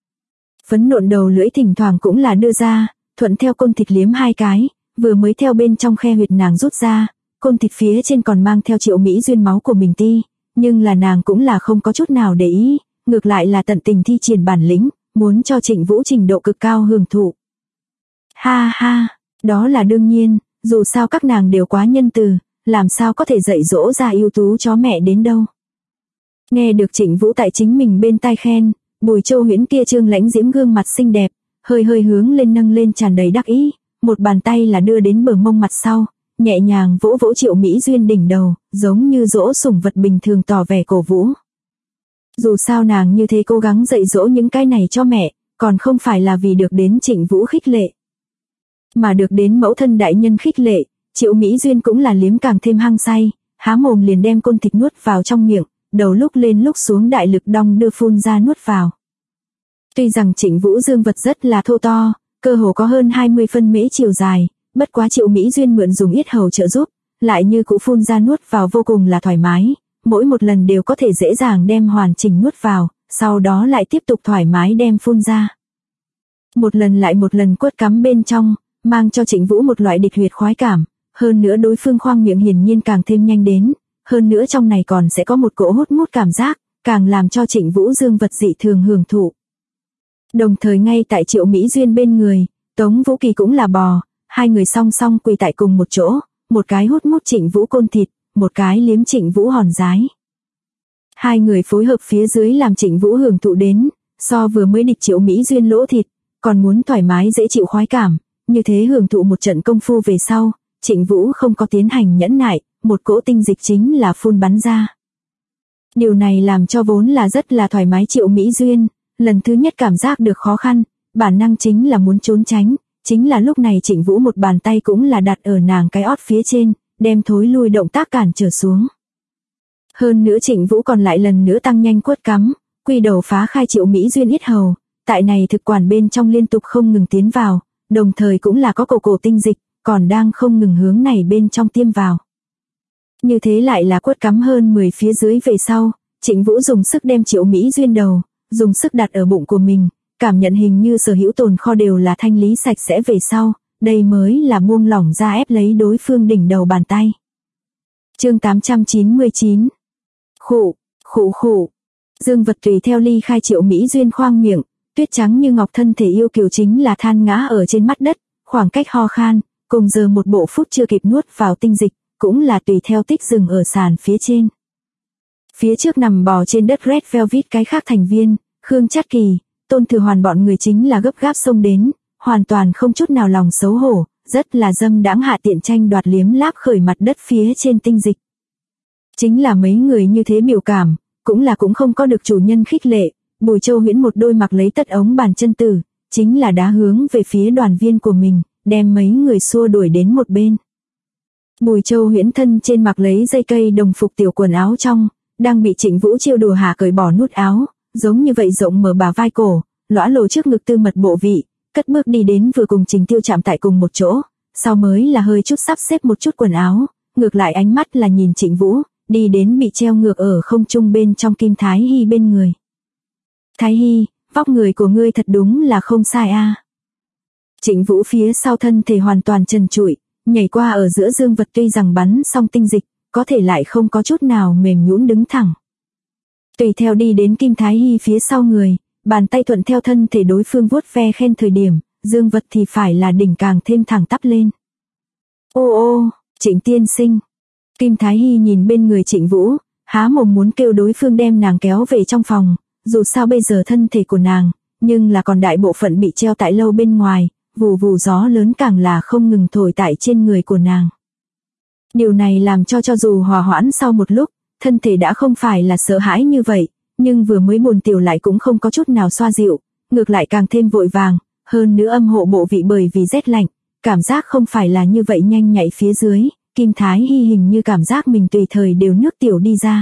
Phấn nộn đầu lưỡi thỉnh thoảng cũng là đưa ra, thuận theo côn thịt liếm 2 cái, vừa mới theo bên trong khe huyệt nàng rút ra, côn thịt phía trên còn mang theo Triệu Mỹ Duyên máu của mình ti, nhưng là nàng cũng là không có chút nào để ý, ngược lại là tận tình thi triển bản lĩnh, muốn cho Trịnh Vũ trình độ cực cao hưởng thụ. Ha ha, đó là đương nhiên, dù sao các nàng đều quá nhân từ, làm sao có thể dạy dỗ ra ưu tú chó mẹ đến đâu. Nghe được Trịnh Vũ tại chính mình bên tai khen, Bùi Châu Huyễn kia trương lãnh diễm gương mặt xinh đẹp, hơi hướng lên nâng lên tràn đầy đắc ý, một bàn tay là đưa đến bờ mông mặt sau, nhẹ nhàng vỗ vỗ Triệu Mỹ Duyên đỉnh đầu, giống như dỗ sủng vật bình thường tỏ vẻ cổ vũ. Dù sao nàng như thế cố gắng dạy dỗ những cái này cho mẹ, còn không phải là vì được đến Trịnh Vũ khích lệ, mà được đến mẫu thân đại nhân khích lệ. Triệu Mỹ Duyên cũng là liếm càng thêm hăng say, há mồm liền đem côn thịt nuốt vào trong miệng, đầu lúc lên lúc xuống đại lực đong đưa phun ra nuốt vào. Tuy rằng Trịnh Vũ dương vật rất là thô to, cơ hồ có hơn 20 phân mễ chiều dài, bất quá Triệu Mỹ Duyên mượn dùng yết hầu trợ giúp, lại như cũ phun ra nuốt vào vô cùng là thoải mái, mỗi một lần đều có thể dễ dàng đem hoàn chỉnh nuốt vào, sau đó lại tiếp tục thoải mái đem phun ra. Một lần lại một lần quất cắm bên trong, mang cho Trịnh Vũ một loại địch huyệt khoái cảm, hơn nữa đối phương khoang miệng hiển nhiên càng thêm nhanh đến, hơn nữa trong này còn sẽ có một cỗ hút mút cảm giác, càng làm cho Trịnh Vũ dương vật dị thường hưởng thụ. Đồng thời ngay tại Triệu Mỹ Duyên bên người, Tống Vũ Kỳ cũng là bò, hai người song song quỳ tại cùng một chỗ, một cái hút mút Trịnh Vũ côn thịt, một cái liếm Trịnh Vũ hòn dái. Hai người phối hợp phía dưới làm Trịnh Vũ hưởng thụ đến, so vừa mới địch Triệu Mỹ Duyên lỗ thịt, còn muốn thoải mái dễ chịu khoái cảm, như thế hưởng thụ một trận công phu về sau, Trịnh Vũ không có tiến hành nhẫn nại, một cỗ tinh dịch chính là phun bắn ra. Điều này làm cho vốn là rất là thoải mái Triệu Mỹ Duyên, lần thứ nhất cảm giác được khó khăn, bản năng chính là muốn trốn tránh, chính là lúc này Trịnh Vũ một bàn tay cũng là đặt ở nàng cái ót phía trên, đem thối lui động tác cản trở xuống. Hơn nữa Trịnh Vũ còn lại lần nữa tăng nhanh quất cắm, quy đầu phá khai Triệu Mỹ Duyên yết hầu, tại này thực quản bên trong liên tục không ngừng tiến vào, đồng thời cũng là có cổ tinh dịch, còn đang không ngừng hướng này bên trong tiêm vào. Như thế lại là quất cắm hơn 10 phía dưới về sau, Trịnh Vũ dùng sức đem Triệu Mỹ Duyên đầu, dùng sức đặt ở bụng của mình, cảm nhận hình như sở hữu tồn kho đều là thanh lý sạch sẽ về sau, đây mới là buông lỏng ra ép lấy đối phương đỉnh đầu bàn tay. Chương 899. Khụ, khụ khụ. Dương Vật tùy theo ly khai Triệu Mỹ Duyên khoang miệng, tuyết trắng như ngọc thân thể yêu kiều chính là than ngã ở trên mặt đất, khoảng cách ho khan, cùng giờ một bộ phút chưa kịp nuốt vào tinh dịch, cũng là tùy theo tích dừng ở sàn phía trên. Phía trước nằm bò trên đất Red Velvet cái khác thành viên, Khương Trát Kỳ, Tôn Thừa Hoàn bọn người chính là gấp gáp xông đến, hoàn toàn không chút nào lòng xấu hổ, rất là dâm đãng hạ tiện tranh đoạt liếm láp khởi mặt đất phía trên tinh dịch. Chính là mấy người như thế biểu cảm, cũng không có được chủ nhân khích lệ, Bùi Châu Huyễn một đôi mặc lấy tất ống bàn chân tử, chính là đá hướng về phía đoàn viên của mình, đem mấy người xua đuổi đến một bên. Bùi Châu Huyễn thân trên mặc lấy dây cây đồng phục tiểu quần áo trong, đang bị Trịnh Vũ chiêu đùa hạ cởi bỏ nút áo, giống như vậy rộng mở bả vai cổ, lõa lồ trước ngực tư mật bộ vị, cất bước đi đến vừa cùng Trình Tiêu chạm tại cùng một chỗ, sau mới là hơi chút sắp xếp một chút quần áo, ngược lại ánh mắt là nhìn Trịnh Vũ, đi đến bị treo ngược ở không trung bên trong Kim Thái Hy bên người. Thái Hy, vóc người của ngươi thật đúng là không sai a. Trịnh Vũ phía sau thân thể hoàn toàn trần trụi, nhảy qua ở giữa Dương Vật tuy rằng bắn xong tinh dịch, có thể lại không có chút nào mềm nhũn đứng thẳng. Tùy theo đi đến Kim Thái Hy phía sau người, bàn tay thuận theo thân thể đối phương vuốt ve khen thời điểm, Dương Vật thì phải là đỉnh càng thêm thẳng tắp lên. Ô ô, Trịnh tiên sinh. Kim Thái Hy nhìn bên người Trịnh Vũ, há mồm muốn kêu đối phương đem nàng kéo về trong phòng, dù sao bây giờ thân thể của nàng, nhưng là còn đại bộ phận bị treo tại lâu bên ngoài, vù vù gió lớn càng là không ngừng thổi tại trên người của nàng. Điều này làm cho dù hòa hoãn sau một lúc, thân thể đã không phải là sợ hãi như vậy, nhưng vừa mới buồn tiểu lại cũng không có chút nào xoa dịu, ngược lại càng thêm vội vàng, hơn nữa âm hộ bộ vị bởi vì rét lạnh, cảm giác không phải là như vậy nhanh nhạy phía dưới, Kim Thái Hy hình như cảm giác mình tùy thời đều nước tiểu đi ra.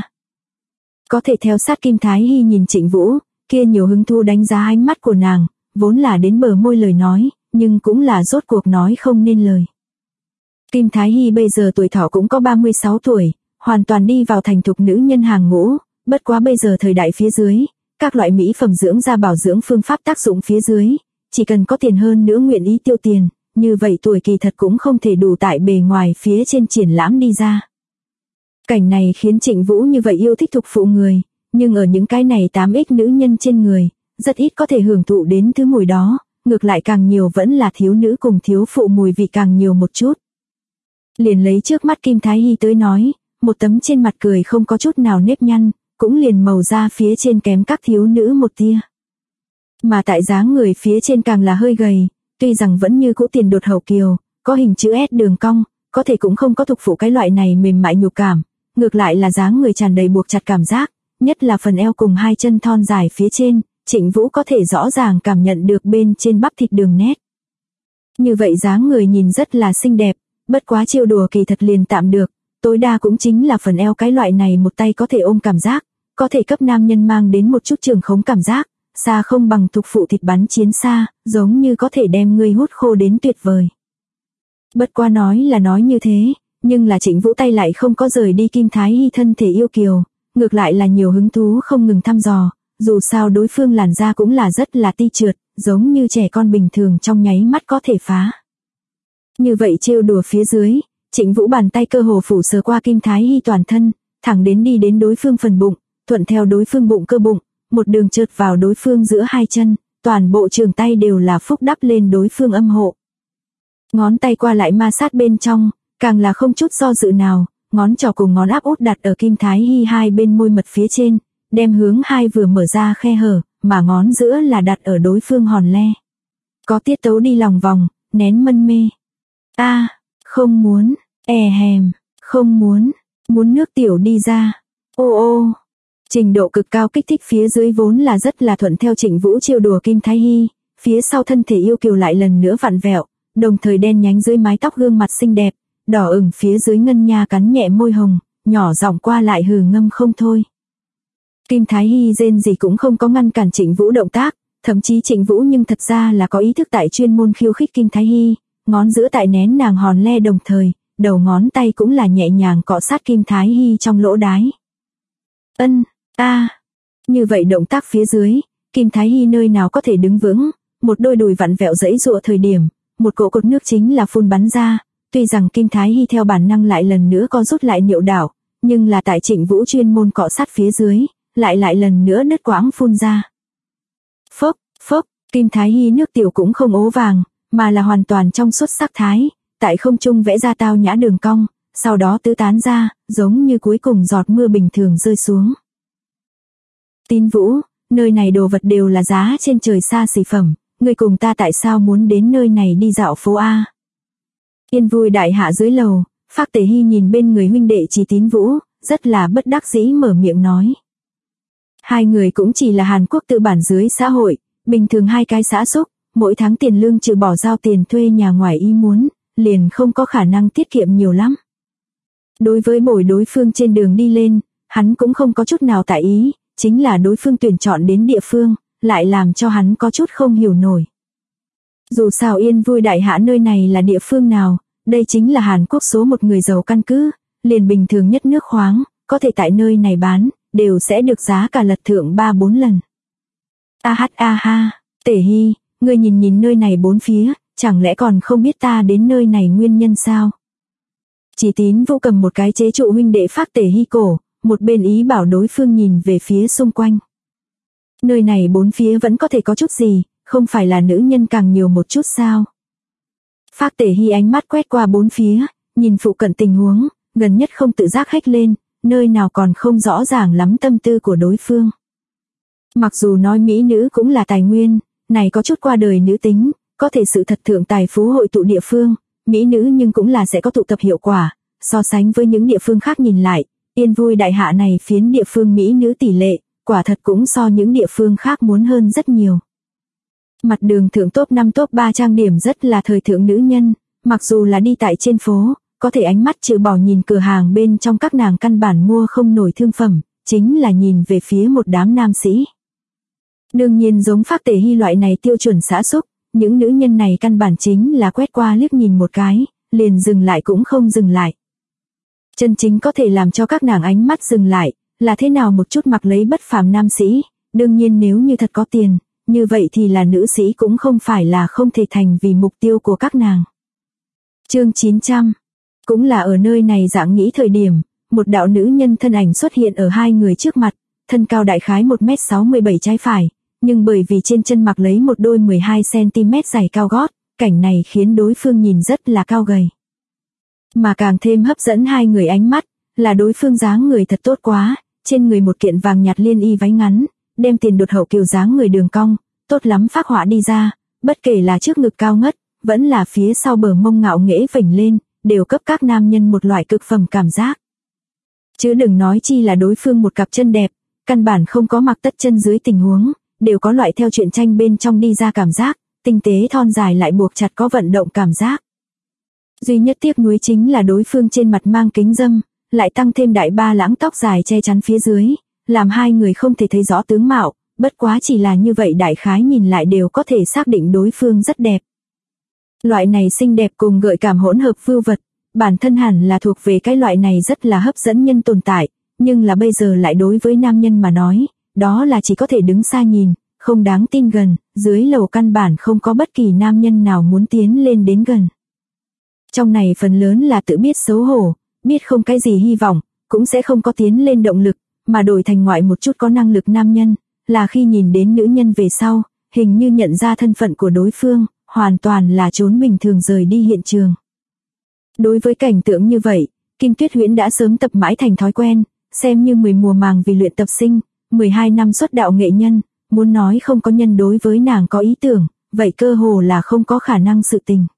Có thể theo sát Kim Thái Hy nhìn Trịnh Vũ, kia nhiều hứng thú đánh giá ánh mắt của nàng, vốn là đến bờ môi lời nói, nhưng cũng là rốt cuộc nói không nên lời. Kim Thái Hy bây giờ tuổi thọ cũng có 36 tuổi, hoàn toàn đi vào thành thục nữ nhân hàng ngũ, bất quá bây giờ thời đại phía dưới, các loại mỹ phẩm dưỡng da bảo dưỡng phương pháp tác dụng phía dưới, chỉ cần có tiền hơn nữa nguyện ý tiêu tiền, như vậy tuổi kỳ thật cũng không thể đủ tại bề ngoài phía trên triển lãm đi ra. Cảnh này khiến Trịnh Vũ như vậy yêu thích thục phụ người, nhưng ở những cái này 8x nữ nhân trên người, rất ít có thể hưởng thụ đến thứ mùi đó, ngược lại càng nhiều vẫn là thiếu nữ cùng thiếu phụ mùi vị càng nhiều một chút. Liền lấy trước mắt Kim Thái Hy tới nói, một tấm trên mặt cười không có chút nào nếp nhăn, cũng liền màu da phía trên kém các thiếu nữ một tia. Mà tại dáng người phía trên càng là hơi gầy, tuy rằng vẫn như cũ tiền đột hậu kiều, có hình chữ S đường cong, có thể cũng không có thục phụ cái loại này mềm mại nhục cảm, ngược lại là dáng người tràn đầy buộc chặt cảm giác, nhất là phần eo cùng hai chân thon dài phía trên, Trịnh Vũ có thể rõ ràng cảm nhận được bên trên bắp thịt đường nét. Như vậy dáng người nhìn rất là xinh đẹp, bất quá trêu đùa kỳ thật liền tạm được, tối đa cũng chính là phần eo cái loại này một tay có thể ôm cảm giác, có thể cấp nam nhân mang đến một chút trường khống cảm giác, xa không bằng thục phụ thịt bắn chiến xa, giống như có thể đem người hút khô đến tuyệt vời. Bất quá nói là nói như thế, nhưng là Trịnh Vũ tay lại không có rời đi Kim Thái Hy thân thể yêu kiều, ngược lại là nhiều hứng thú không ngừng thăm dò, dù sao đối phương làn da cũng là rất là ti trượt, giống như trẻ con bình thường trong nháy mắt có thể phá. Như vậy trêu đùa phía dưới, Trịnh Vũ bàn tay cơ hồ phủ sờ qua Kim Thái Hy toàn thân, thẳng đến đi đến đối phương phần bụng, thuận theo đối phương bụng cơ bụng, một đường trượt vào đối phương giữa hai chân, toàn bộ trường tay đều là phúc đắp lên đối phương âm hộ. Ngón tay qua lại ma sát bên trong, càng là không chút do dự nào, ngón trỏ cùng ngón áp út đặt ở Kim Thái Hy hai bên môi mật phía trên, đem hướng hai vừa mở ra khe hở, mà ngón giữa là đặt ở đối phương hòn le. Có tiết tấu đi lòng vòng, nén mân mê. Không muốn, hèm, không muốn, muốn nước tiểu đi ra. Ô ô. Trình độ cực cao kích thích phía dưới vốn là rất là thuận theo Trịnh Vũ trêu đùa Kim Thái Hy, phía sau thân thể yêu kiều lại lần nữa vặn vẹo, đồng thời đen nhánh dưới mái tóc gương mặt xinh đẹp, đỏ ửng phía dưới ngân nha cắn nhẹ môi hồng, nhỏ giọng qua lại hừ ngâm không thôi. Kim Thái Hy rên gì cũng không có ngăn cản Trịnh Vũ động tác, thậm chí Trịnh Vũ nhưng thật ra là có ý thức tại chuyên môn khiêu khích Kim Thái Hy, ngón giữa tại nén nàng hòn le đồng thời, đầu ngón tay cũng là nhẹ nhàng cọ sát Kim Thái Hy trong lỗ đái. Như vậy động tác phía dưới, Kim Thái Hy nơi nào có thể đứng vững, một đôi đùi vặn vẹo giãy giụa thời điểm, một cỗ cột nước chính là phun bắn ra, tuy rằng Kim Thái Hy theo bản năng lại lần nữa co rút lại niệu đảo, nhưng là tại Trịnh Vũ chuyên môn cọ sát phía dưới, lại lần nữa đứt quãng phun ra. Phốc, Kim Thái Hy nước tiểu cũng không ố vàng, mà là hoàn toàn trong suốt sắc thái, tại không trung vẽ ra tao nhã đường cong, sau đó tứ tán ra, giống như cuối cùng giọt mưa bình thường rơi xuống. Tín Vũ, nơi này đồ vật đều là giá trên trời xa xỉ phẩm, ngươi cùng ta tại sao muốn đến nơi này đi dạo phố A? Yên Vui đại hạ dưới lầu, Phác Tề Hy nhìn bên người huynh đệ Chỉ Tín Vũ, rất là bất đắc dĩ mở miệng nói. Hai người cũng chỉ là Hàn Quốc tự bản dưới xã hội, bình thường hai cái xã xúc, mỗi tháng tiền lương trừ bỏ giao tiền thuê nhà ngoài ý muốn, liền không có khả năng tiết kiệm nhiều lắm. Đối với bồi đối phương trên đường đi lên, hắn cũng không có chút nào tại ý, chính là đối phương tuyển chọn đến địa phương, lại làm cho hắn có chút không hiểu nổi. Dù sao Yên Vui đại hạ nơi này là địa phương nào, đây chính là Hàn Quốc số một người giàu căn cứ, liền bình thường nhất nước khoáng, có thể tại nơi này bán, đều sẽ được giá cả lật thượng 3-4 lần. Tề Hy, ngươi nhìn nơi này bốn phía, chẳng lẽ còn không biết ta đến nơi này nguyên nhân sao? Chỉ Tín Vũ cầm một cái chế trụ huynh đệ Phác Tề Hy cổ, một bên ý bảo đối phương nhìn về phía xung quanh. Nơi này bốn phía vẫn có thể có chút gì, không phải là nữ nhân càng nhiều một chút sao? Phác Tề Hy ánh mắt quét qua bốn phía, nhìn phụ cận tình huống, gần nhất không tự giác hét lên, nơi nào còn không rõ ràng lắm tâm tư của đối phương. Mặc dù nói mỹ nữ cũng là tài nguyên, này có chút qua đời nữ tính, có thể sự thật thượng tài phú hội tụ địa phương, mỹ nữ nhưng cũng là sẽ có tụ tập hiệu quả, so sánh với những địa phương khác nhìn lại, Yên Vui đại hạ này phiến địa phương mỹ nữ tỷ lệ, quả thật cũng so những địa phương khác muốn hơn rất nhiều. Mặt đường thượng top 5 top 3 trang điểm rất là thời thượng nữ nhân, mặc dù là đi tại trên phố, có thể ánh mắt trừ bỏ nhìn cửa hàng bên trong các nàng căn bản mua không nổi thương phẩm, chính là nhìn về phía một đám nam sĩ. Đương nhiên giống Phác Tề Hy loại này tiêu chuẩn xã xúc, những nữ nhân này căn bản chính là quét qua liếc nhìn một cái, liền dừng lại cũng không dừng lại. Chân chính có thể làm cho các nàng ánh mắt dừng lại, là thế nào một chút mặc lấy bất phàm nam sĩ, đương nhiên nếu như thật có tiền, như vậy thì là nữ sĩ cũng không phải là không thể thành vì mục tiêu của các nàng. Chương 900. Cũng là ở nơi này dạng nghĩ thời điểm, một đạo nữ nhân thân ảnh xuất hiện ở hai người trước mặt, thân cao đại khái 1m67 trái phải, nhưng bởi vì trên chân mặc lấy một đôi 12cm giày cao gót, cảnh này khiến đối phương nhìn rất là cao gầy. Mà càng thêm hấp dẫn hai người ánh mắt, là đối phương dáng người thật tốt quá, trên người một kiện vàng nhạt liên y váy ngắn, đem tiền đột hậu kiều dáng người đường cong, tốt lắm phác họa đi ra, bất kể là trước ngực cao ngất, vẫn là phía sau bờ mông ngạo nghễ vểnh lên, đều cấp các nam nhân một loại cực phẩm cảm giác. Chứ đừng nói chi là đối phương một cặp chân đẹp, căn bản không có mặc tất chân dưới tình huống, đều có loại theo truyện tranh bên trong đi ra cảm giác, tinh tế thon dài lại buộc chặt có vận động cảm giác. Duy nhất tiếc nuối chính là đối phương trên mặt mang kính dâm, lại tăng thêm đại ba lãng tóc dài che chắn phía dưới, làm hai người không thể thấy rõ tướng mạo, bất quá chỉ là như vậy đại khái nhìn lại đều có thể xác định đối phương rất đẹp. Loại này xinh đẹp cùng gợi cảm hỗn hợp vưu vật, bản thân hẳn là thuộc về cái loại này rất là hấp dẫn nhân tồn tại, nhưng là bây giờ lại đối với nam nhân mà nói, đó là chỉ có thể đứng xa nhìn, không đáng tin gần, dưới lầu căn bản không có bất kỳ nam nhân nào muốn tiến lên đến gần. Trong này phần lớn là tự biết xấu hổ, biết không cái gì hy vọng, cũng sẽ không có tiến lên động lực, mà đổi thành ngoại một chút có năng lực nam nhân, là khi nhìn đến nữ nhân về sau, hình như nhận ra thân phận của đối phương, hoàn toàn là trốn bình thường rời đi hiện trường. Đối với cảnh tượng như vậy, Kim Tuyết Huyễn đã sớm tập mãi thành thói quen, xem như 10 mùa màng vì luyện tập sinh, 12 năm xuất đạo nghệ nhân, muốn nói không có nhân đối với nàng có ý tưởng, vậy cơ hồ là không có khả năng sự tình.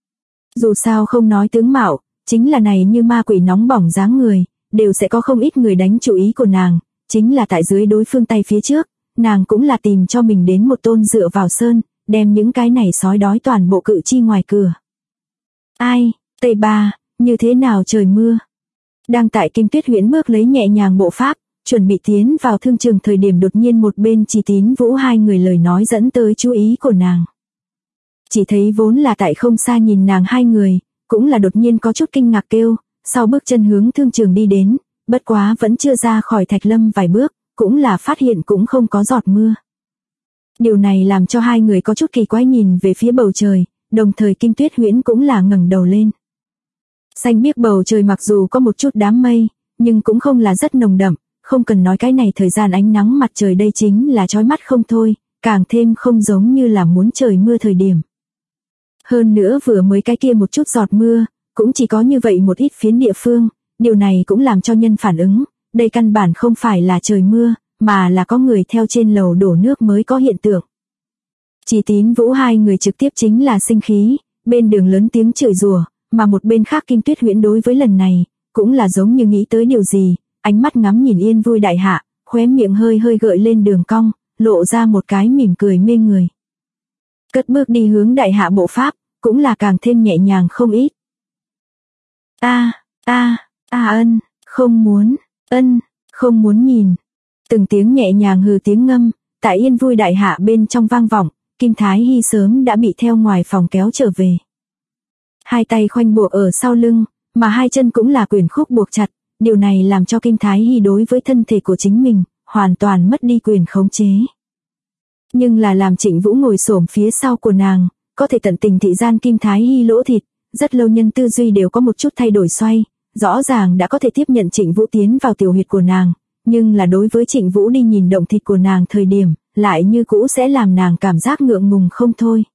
Dù sao không nói tướng mạo, chính là này như ma quỷ nóng bỏng dáng người, đều sẽ có không ít người đánh chú ý của nàng, chính là tại dưới đối phương tay phía trước, nàng cũng là tìm cho mình đến một tôn dựa vào sơn, đem những cái này sói đói toàn bộ cự chi ngoài cửa. Ai, Tây Ba, như thế nào trời mưa? Đang tại Kim Tuyết Huyễn bước lấy nhẹ nhàng bộ pháp, chuẩn bị tiến vào thương trường thời điểm đột nhiên một bên Chỉ Tín Vũ hai người lời nói dẫn tới chú ý của nàng. Chỉ thấy vốn là tại không xa nhìn nàng hai người, cũng là đột nhiên có chút kinh ngạc kêu, sau bước chân hướng thương trường đi đến, bất quá vẫn chưa ra khỏi Thạch Lâm vài bước, cũng là phát hiện cũng không có giọt mưa. Điều này làm cho hai người có chút kỳ quái nhìn về phía bầu trời, đồng thời Kim Tuyết Huyễn cũng là ngẩng đầu lên. Xanh biếc bầu trời mặc dù có một chút đám mây, nhưng cũng không là rất nồng đậm, không cần nói cái này thời gian ánh nắng mặt trời đây chính là chói mắt không thôi, càng thêm không giống như là muốn trời mưa thời điểm. Hơn nữa vừa mới cái kia một chút giọt mưa, cũng chỉ có như vậy một ít phiến địa phương, điều này cũng làm cho nhân phản ứng, đây căn bản không phải là trời mưa, mà là có người theo trên lầu đổ nước mới có hiện tượng. Chỉ Tín Vũ hai người trực tiếp chính là sinh khí, bên đường lớn tiếng chửi rủa, mà một bên khác Kim Tuyết Huyễn đối với lần này, cũng là giống như nghĩ tới điều gì, ánh mắt ngắm nhìn Yên Vui đại hạ, khóe miệng hơi hơi gợi lên đường cong, lộ ra một cái mỉm cười mê người. Cất bước đi hướng đại hạ bộ pháp, cũng là càng thêm nhẹ nhàng không ít. Ân, không muốn, không muốn nhìn. Từng tiếng nhẹ nhàng hừ tiếng ngâm, tại Yên Vui đại hạ bên trong vang vọng, Kim Thái Hy sớm đã bị theo ngoài phòng kéo trở về. Hai tay khoanh buộc ở sau lưng, mà hai chân cũng là quyển khúc buộc chặt, điều này làm cho Kim Thái Hy đối với thân thể của chính mình, hoàn toàn mất đi quyền khống chế. Nhưng là làm Trịnh Vũ ngồi xổm phía sau của nàng, có thể tận tình thị gian Kim Thái Hy lỗ thịt, rất lâu nhân tư duy đều có một chút thay đổi xoay, rõ ràng đã có thể tiếp nhận Trịnh Vũ tiến vào tiểu huyệt của nàng, nhưng là đối với Trịnh Vũ đi nhìn động thịt của nàng thời điểm, lại như cũ sẽ làm nàng cảm giác ngượng ngùng không thôi.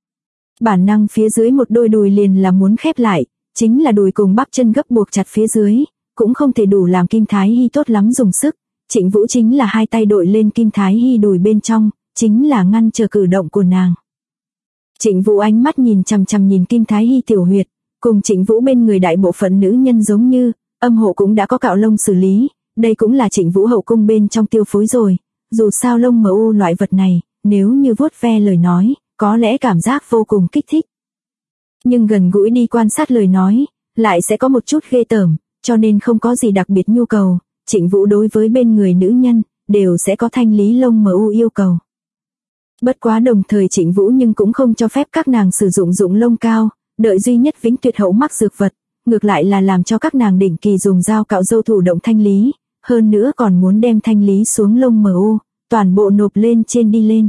Bản năng phía dưới một đôi đùi liền là muốn khép lại, chính là đùi cùng bắp chân gấp buộc chặt phía dưới, cũng không thể đủ làm Kim Thái Hy tốt lắm dùng sức, Trịnh Vũ chính là hai tay đội lên Kim Thái Hy đùi bên trong, chính là ngăn trở cử động của nàng. Trịnh Vũ ánh mắt nhìn chằm chằm nhìn Kim Thái Hy tiểu huyệt, cùng Trịnh Vũ bên người đại bộ phận nữ nhân giống như, âm hộ cũng đã có cạo lông xử lý, đây cũng là Trịnh Vũ hậu cung bên trong tiêu phối rồi, dù sao lông MU loại vật này, nếu như vuốt ve lời nói, có lẽ cảm giác vô cùng kích thích. Nhưng gần gũi đi quan sát lời nói, lại sẽ có một chút ghê tởm, cho nên không có gì đặc biệt nhu cầu, Trịnh Vũ đối với bên người nữ nhân, đều sẽ có thanh lý lông MU yêu cầu. Bất quá đồng thời Trịnh Vũ nhưng cũng không cho phép các nàng sử dụng dụng lông cao, đợi duy nhất vĩnh tuyệt hậu mắc dược vật, ngược lại là làm cho các nàng định kỳ dùng dao cạo râu thủ động thanh lý, hơn nữa còn muốn đem thanh lý xuống lông MU, toàn bộ nộp lên trên đi lên.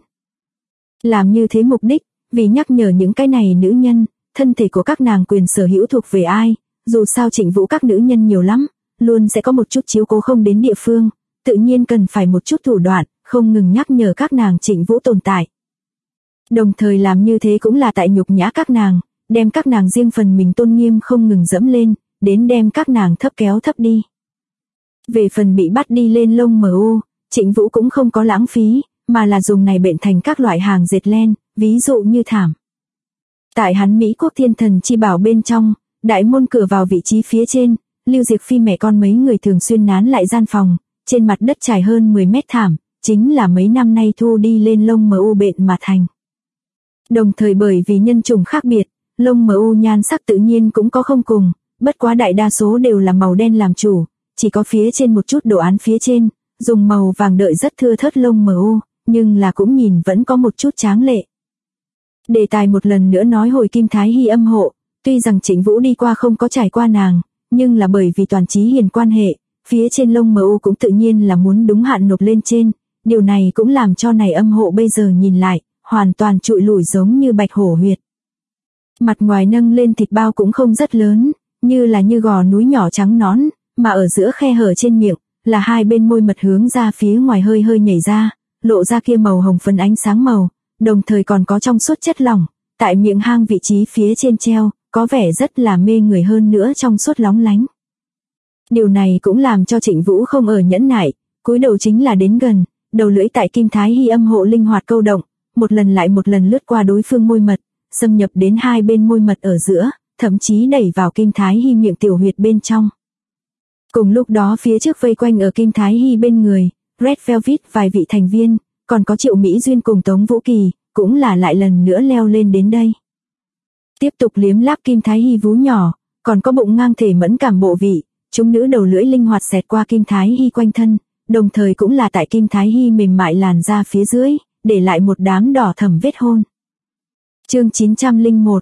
Làm như thế mục đích, vì nhắc nhở những cái này nữ nhân, thân thể của các nàng quyền sở hữu thuộc về ai, dù sao Trịnh Vũ các nữ nhân nhiều lắm, luôn sẽ có một chút chiếu cố không đến địa phương, tự nhiên cần phải một chút thủ đoạn, không ngừng nhắc nhở các nàng Trịnh Vũ tồn tại. Đồng thời làm như thế cũng là tại nhục nhã các nàng, đem các nàng riêng phần mình tôn nghiêm không ngừng dẫm lên, đến đem các nàng thấp kéo thấp đi. Về phần bị bắt đi lên lông MU, Trịnh Vũ cũng không có lãng phí, mà là dùng này bệnh thành các loại hàng dệt len, ví dụ như thảm. Tại hắn Mỹ Quốc Thiên Thần Chi Bảo bên trong, đại môn cửa vào vị trí phía trên, Lưu Diệc Phi mẹ con mấy người thường xuyên nán lại gian phòng, trên mặt đất trải hơn 10 mét thảm, chính là mấy năm nay thu đi lên lông MU bện mà thành. Đồng thời bởi vì nhân chủng khác biệt, lông MU nhan sắc tự nhiên cũng có không cùng, bất quá đại đa số đều là màu đen làm chủ, chỉ có phía trên một chút đồ án phía trên, dùng màu vàng đợi rất thưa thớt lông MU, nhưng là cũng nhìn vẫn có một chút tráng lệ. Đề tài một lần nữa nói hồi Kim Thái Hy âm hộ, tuy rằng Trịnh Vũ đi qua không có trải qua nàng, nhưng là bởi vì toàn trí hiền quan hệ, phía trên lông MU cũng tự nhiên là muốn đúng hạn nộp lên trên, điều này cũng làm cho này âm hộ bây giờ nhìn lại, hoàn toàn trụi lủi giống như bạch hổ huyệt. Mặt ngoài nâng lên thịt bao cũng không rất lớn, như gò núi nhỏ trắng nõn, mà ở giữa khe hở trên miệng, là hai bên môi mật hướng ra phía ngoài hơi hơi nhảy ra, lộ ra kia màu hồng phấn ánh sáng màu, đồng thời còn có trong suốt chất lỏng, tại miệng hang vị trí phía trên treo, có vẻ rất là mê người hơn nữa trong suốt lóng lánh. Điều này cũng làm cho Trịnh Vũ không ở nhẫn nại, cúi đầu chính là đến gần, đầu lưỡi tại Kim Thái Hy âm hộ linh hoạt câu động, một lần lại một lần lướt qua đối phương môi mật, xâm nhập đến hai bên môi mật ở giữa, thậm chí đẩy vào Kim Thái Hy miệng tiểu huyệt bên trong. Cùng lúc đó phía trước vây quanh ở Kim Thái Hy bên người, Red Velvet vài vị thành viên, còn có Triệu Mỹ Duyên cùng Tống Vũ Kỳ, cũng là lại lần nữa leo lên đến đây. Tiếp tục liếm láp Kim Thái Hy vú nhỏ, còn có bụng ngang thể mẫn cảm bộ vị, chúng nữ đầu lưỡi linh hoạt xẹt qua Kim Thái Hy quanh thân, đồng thời cũng là tại Kim Thái Hy mềm mại làn da phía dưới, để lại một đám đỏ thẫm vết hôn. Chương 901.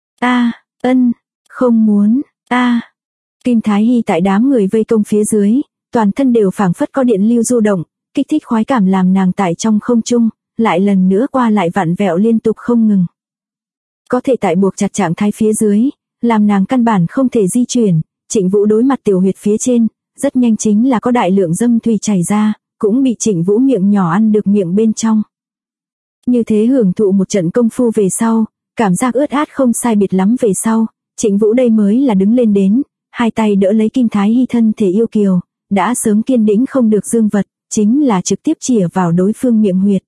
Ân, không muốn, Kim Thái Hy tại đám người vây công phía dưới, toàn thân đều phảng phất có điện lưu du động, kích thích khoái cảm làm nàng tại trong không trung, lại lần nữa qua lại vặn vẹo liên tục không ngừng. Có thể tại buộc chặt trạng thái phía dưới, làm nàng căn bản không thể di chuyển, Trịnh Vũ đối mặt tiểu huyệt phía trên, rất nhanh chính là có đại lượng dâm thủy chảy ra, cũng bị Trịnh Vũ miệng nhỏ ăn được miệng bên trong. Như thế hưởng thụ một trận công phu về sau, cảm giác ướt át không sai biệt lắm về sau, Trịnh Vũ đây mới là đứng lên đến, hai tay đỡ lấy Kim Thái Hy thân thể yêu kiều, đã sớm kiên đĩnh không được dương vật, chính là trực tiếp chĩa vào đối phương miệng huyệt.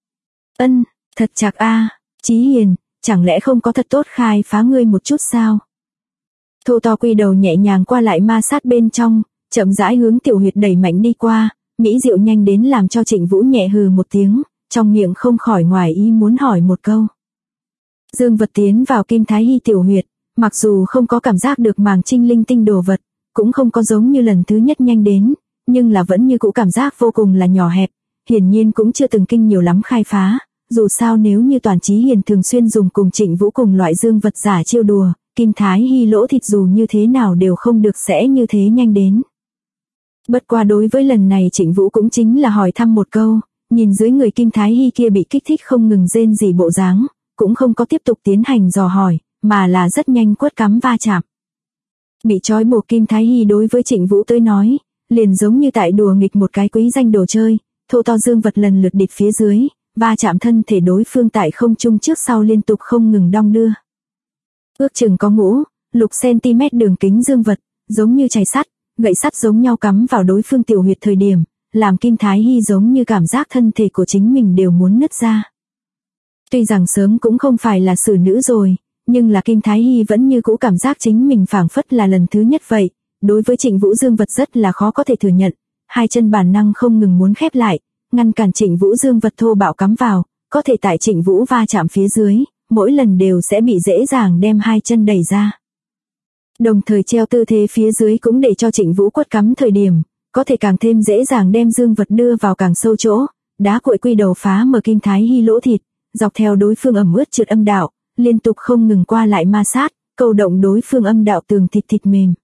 Thật chạc Chí Hiền, chẳng lẽ không có thật tốt khai phá ngươi một chút sao? Thô to quy đầu nhẹ nhàng qua lại ma sát bên trong, chậm rãi hướng tiểu huyệt đẩy mạnh đi qua, mỹ diệu nhanh đến làm cho Trịnh Vũ nhẹ hừ một tiếng, trong miệng không khỏi ngoài ý muốn hỏi một câu. Dương vật tiến vào Kim Thái Hy tiểu huyệt, mặc dù không có cảm giác được màng trinh linh tinh đồ vật, cũng không có giống như lần thứ nhất nhanh đến, nhưng là vẫn như cũ cảm giác vô cùng là nhỏ hẹp, hiển nhiên cũng chưa từng kinh nhiều lắm khai phá, dù sao nếu như Toàn Chí Hiền thường xuyên dùng cùng Trịnh Vũ cùng loại dương vật giả chiêu đùa, Kim Thái Hy lỗ thịt dù như thế nào đều không được sẽ như thế nhanh đến. Bất qua đối với lần này Trịnh Vũ cũng chính là hỏi thăm một câu, nhìn dưới người Kim Thái Hy kia bị kích thích không ngừng rên rỉ bộ dáng, cũng không có tiếp tục tiến hành dò hỏi, mà là rất nhanh quất cắm va chạm. Bị trói buộc Kim Thái Hy đối với Trịnh Vũ tới nói, liền giống như tại đùa nghịch một cái quý danh đồ chơi, thô to dương vật lần lượt địt phía dưới, va chạm thân thể đối phương tại không trung trước sau liên tục không ngừng đong đưa. Ước chừng có 5-6 cm đường kính dương vật, giống như chày sắt, gậy sắt giống nhau cắm vào đối phương tiểu huyệt thời điểm, làm Kim Thái Hy giống như cảm giác thân thể của chính mình đều muốn nứt ra. Tuy rằng sớm cũng không phải là xử nữ rồi, nhưng là Kim Thái Hy vẫn như cũ cảm giác chính mình phảng phất là lần thứ nhất vậy, đối với Trịnh Vũ dương vật rất là khó có thể thừa nhận, hai chân bản năng không ngừng muốn khép lại, ngăn cản Trịnh Vũ dương vật thô bạo cắm vào, có thể tại Trịnh Vũ va chạm phía dưới, mỗi lần đều sẽ bị dễ dàng đem hai chân đẩy ra. Đồng thời treo tư thế phía dưới cũng để cho Trịnh Vũ quất cắm thời điểm, có thể càng thêm dễ dàng đem dương vật đưa vào càng sâu chỗ, đá cuội quy đầu phá mở Kim Thái Hy lỗ thịt, dọc theo đối phương ẩm ướt trượt âm đạo, liên tục không ngừng qua lại ma sát, câu động đối phương âm đạo tường thịt mềm.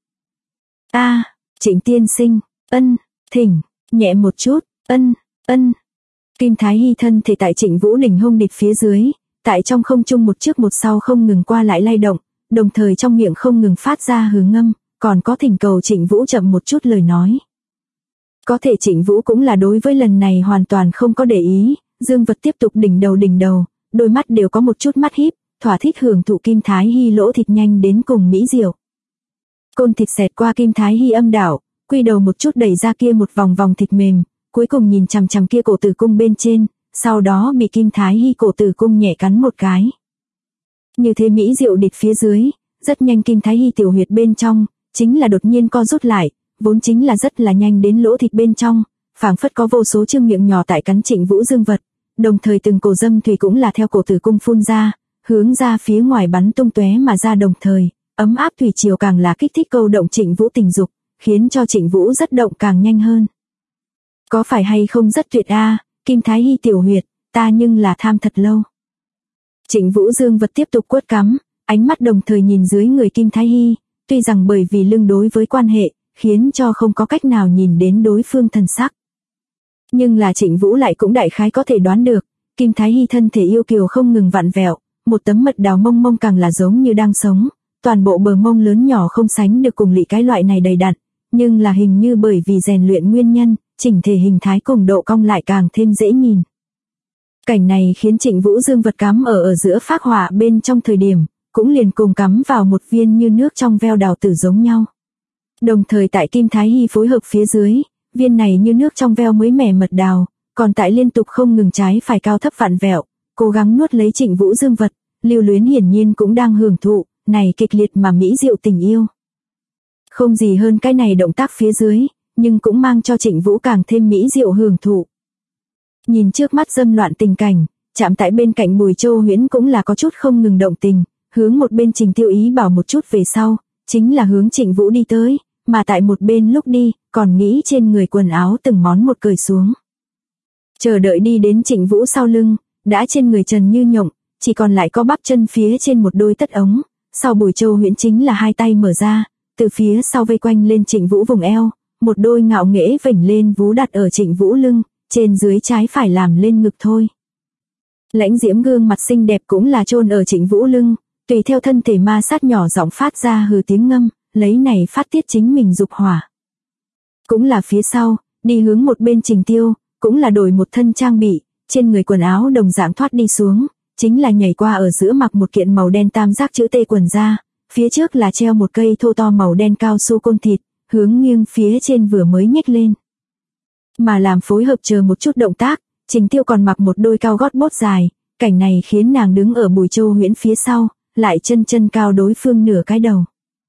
Trịnh tiên sinh, thỉnh, nhẹ một chút, Kim Thái Hy thân thể tại Trịnh Vũ đỉnh hông địt phía dưới, tại trong không trung một trước một sau không ngừng qua lại lay động, đồng thời trong miệng không ngừng phát ra hứ ngâm, còn có thỉnh cầu Trịnh Vũ chậm một chút lời nói. Có thể Trịnh Vũ cũng là đối với lần này hoàn toàn không có để ý, dương vật tiếp tục đỉnh đầu, đôi mắt đều có một chút mắt híp, thỏa thích hưởng thụ Kim Thái Hy lỗ thịt nhanh đến cùng mỹ diệu. Côn thịt xẹt qua Kim Thái Hy âm đạo, quy đầu một chút đẩy ra kia một vòng vòng thịt mềm, cuối cùng nhìn chằm chằm kia cổ tử cung bên trên, sau đó bị Kim Thái Hy cổ tử cung nhẹ cắn một cái. Như thế mỹ diệu địch phía dưới, rất nhanh Kim Thái Hy tiểu huyệt bên trong, chính là đột nhiên co rút lại, vốn chính là rất là nhanh đến lỗ thịt bên trong, phảng phất có vô số chương miệng nhỏ tại cắn Trịnh Vũ dương vật, đồng thời từng cổ dâm thủy cũng là theo cổ tử cung phun ra, hướng ra phía ngoài bắn tung tóe mà ra, đồng thời, ấm áp thủy triều càng là kích thích câu động Trịnh Vũ tình dục, khiến cho Trịnh Vũ rất động càng nhanh hơn. Có phải hay không rất tuyệt Kim Thái Hy tiểu huyệt, ta nhưng là tham thật lâu. Trịnh Vũ dương vật tiếp tục quất cắm, ánh mắt đồng thời nhìn dưới người Kim Thái Hy, tuy rằng bởi vì lưng đối với quan hệ, khiến cho không có cách nào nhìn đến đối phương thần sắc. Nhưng là Trịnh Vũ lại cũng đại khái có thể đoán được, Kim Thái Hy thân thể yêu kiều không ngừng vặn vẹo, một tấm mật đào mông càng là giống như đang sống, toàn bộ bờ mông lớn nhỏ không sánh được cùng lị cái loại này đầy đặn, nhưng là hình như bởi vì rèn luyện nguyên nhân, chỉnh thể hình thái cùng độ cong lại càng thêm dễ nhìn. Cảnh này khiến Trịnh Vũ dương vật cắm ở giữa phác họa bên trong thời điểm, cũng liền cùng cắm vào một viên như nước trong veo đào tử giống nhau. Đồng thời tại Kim Thái Hy phối hợp phía dưới, viên này như nước trong veo mới mẻ mật đào, còn tại liên tục không ngừng trái phải cao thấp vặn vẹo, cố gắng nuốt lấy Trịnh Vũ dương vật, Lưu Luyến hiển nhiên cũng đang hưởng thụ này kịch liệt mà mỹ diệu tình yêu. Không gì hơn cái này động tác phía dưới, nhưng cũng mang cho Trịnh Vũ càng thêm mỹ diệu hưởng thụ. Nhìn trước mắt dâm loạn tình cảnh, chạm tại bên cạnh Bùi Châu Huyễn cũng là có chút không ngừng động tình, hướng một bên Trình Tiêu Ý bảo một chút về sau, chính là hướng Trịnh Vũ đi tới, mà tại một bên lúc đi, còn nghĩ trên người quần áo từng món một cởi xuống. Chờ đợi đi đến Trịnh Vũ sau lưng, đã trên người trần như nhộng, chỉ còn lại có bắp chân phía trên một đôi tất ống, sau Bùi Châu Huyễn chính là hai tay mở ra, từ phía sau vây quanh lên Trịnh Vũ vùng eo, một đôi ngạo nghễ vểnh lên vú đặt ở Trịnh Vũ lưng, trên dưới trái phải làm lên ngực thôi. Lãnh diễm gương mặt xinh đẹp cũng là chôn ở Trịnh Vũ lưng, tùy theo thân thể ma sát nhỏ giọng phát ra hừ tiếng ngâm, lấy này phát tiết chính mình dục hỏa. Cũng là phía sau, đi hướng một bên Trình Tiêu, cũng là đổi một thân trang bị, trên người quần áo đồng dạng thoát đi xuống, chính là nhảy qua ở giữa mặc một kiện màu đen tam giác chữ T quần da, phía trước là treo một cây thô to màu đen cao su côn thịt, hướng nghiêng phía trên vừa mới nhếch lên. Mà làm phối hợp chờ một chút động tác, Trình Tiêu còn mặc một đôi cao gót bốt dài, cảnh này khiến nàng đứng ở Bùi Châu Huyễn phía sau, lại chân cao đối phương nửa cái đầu.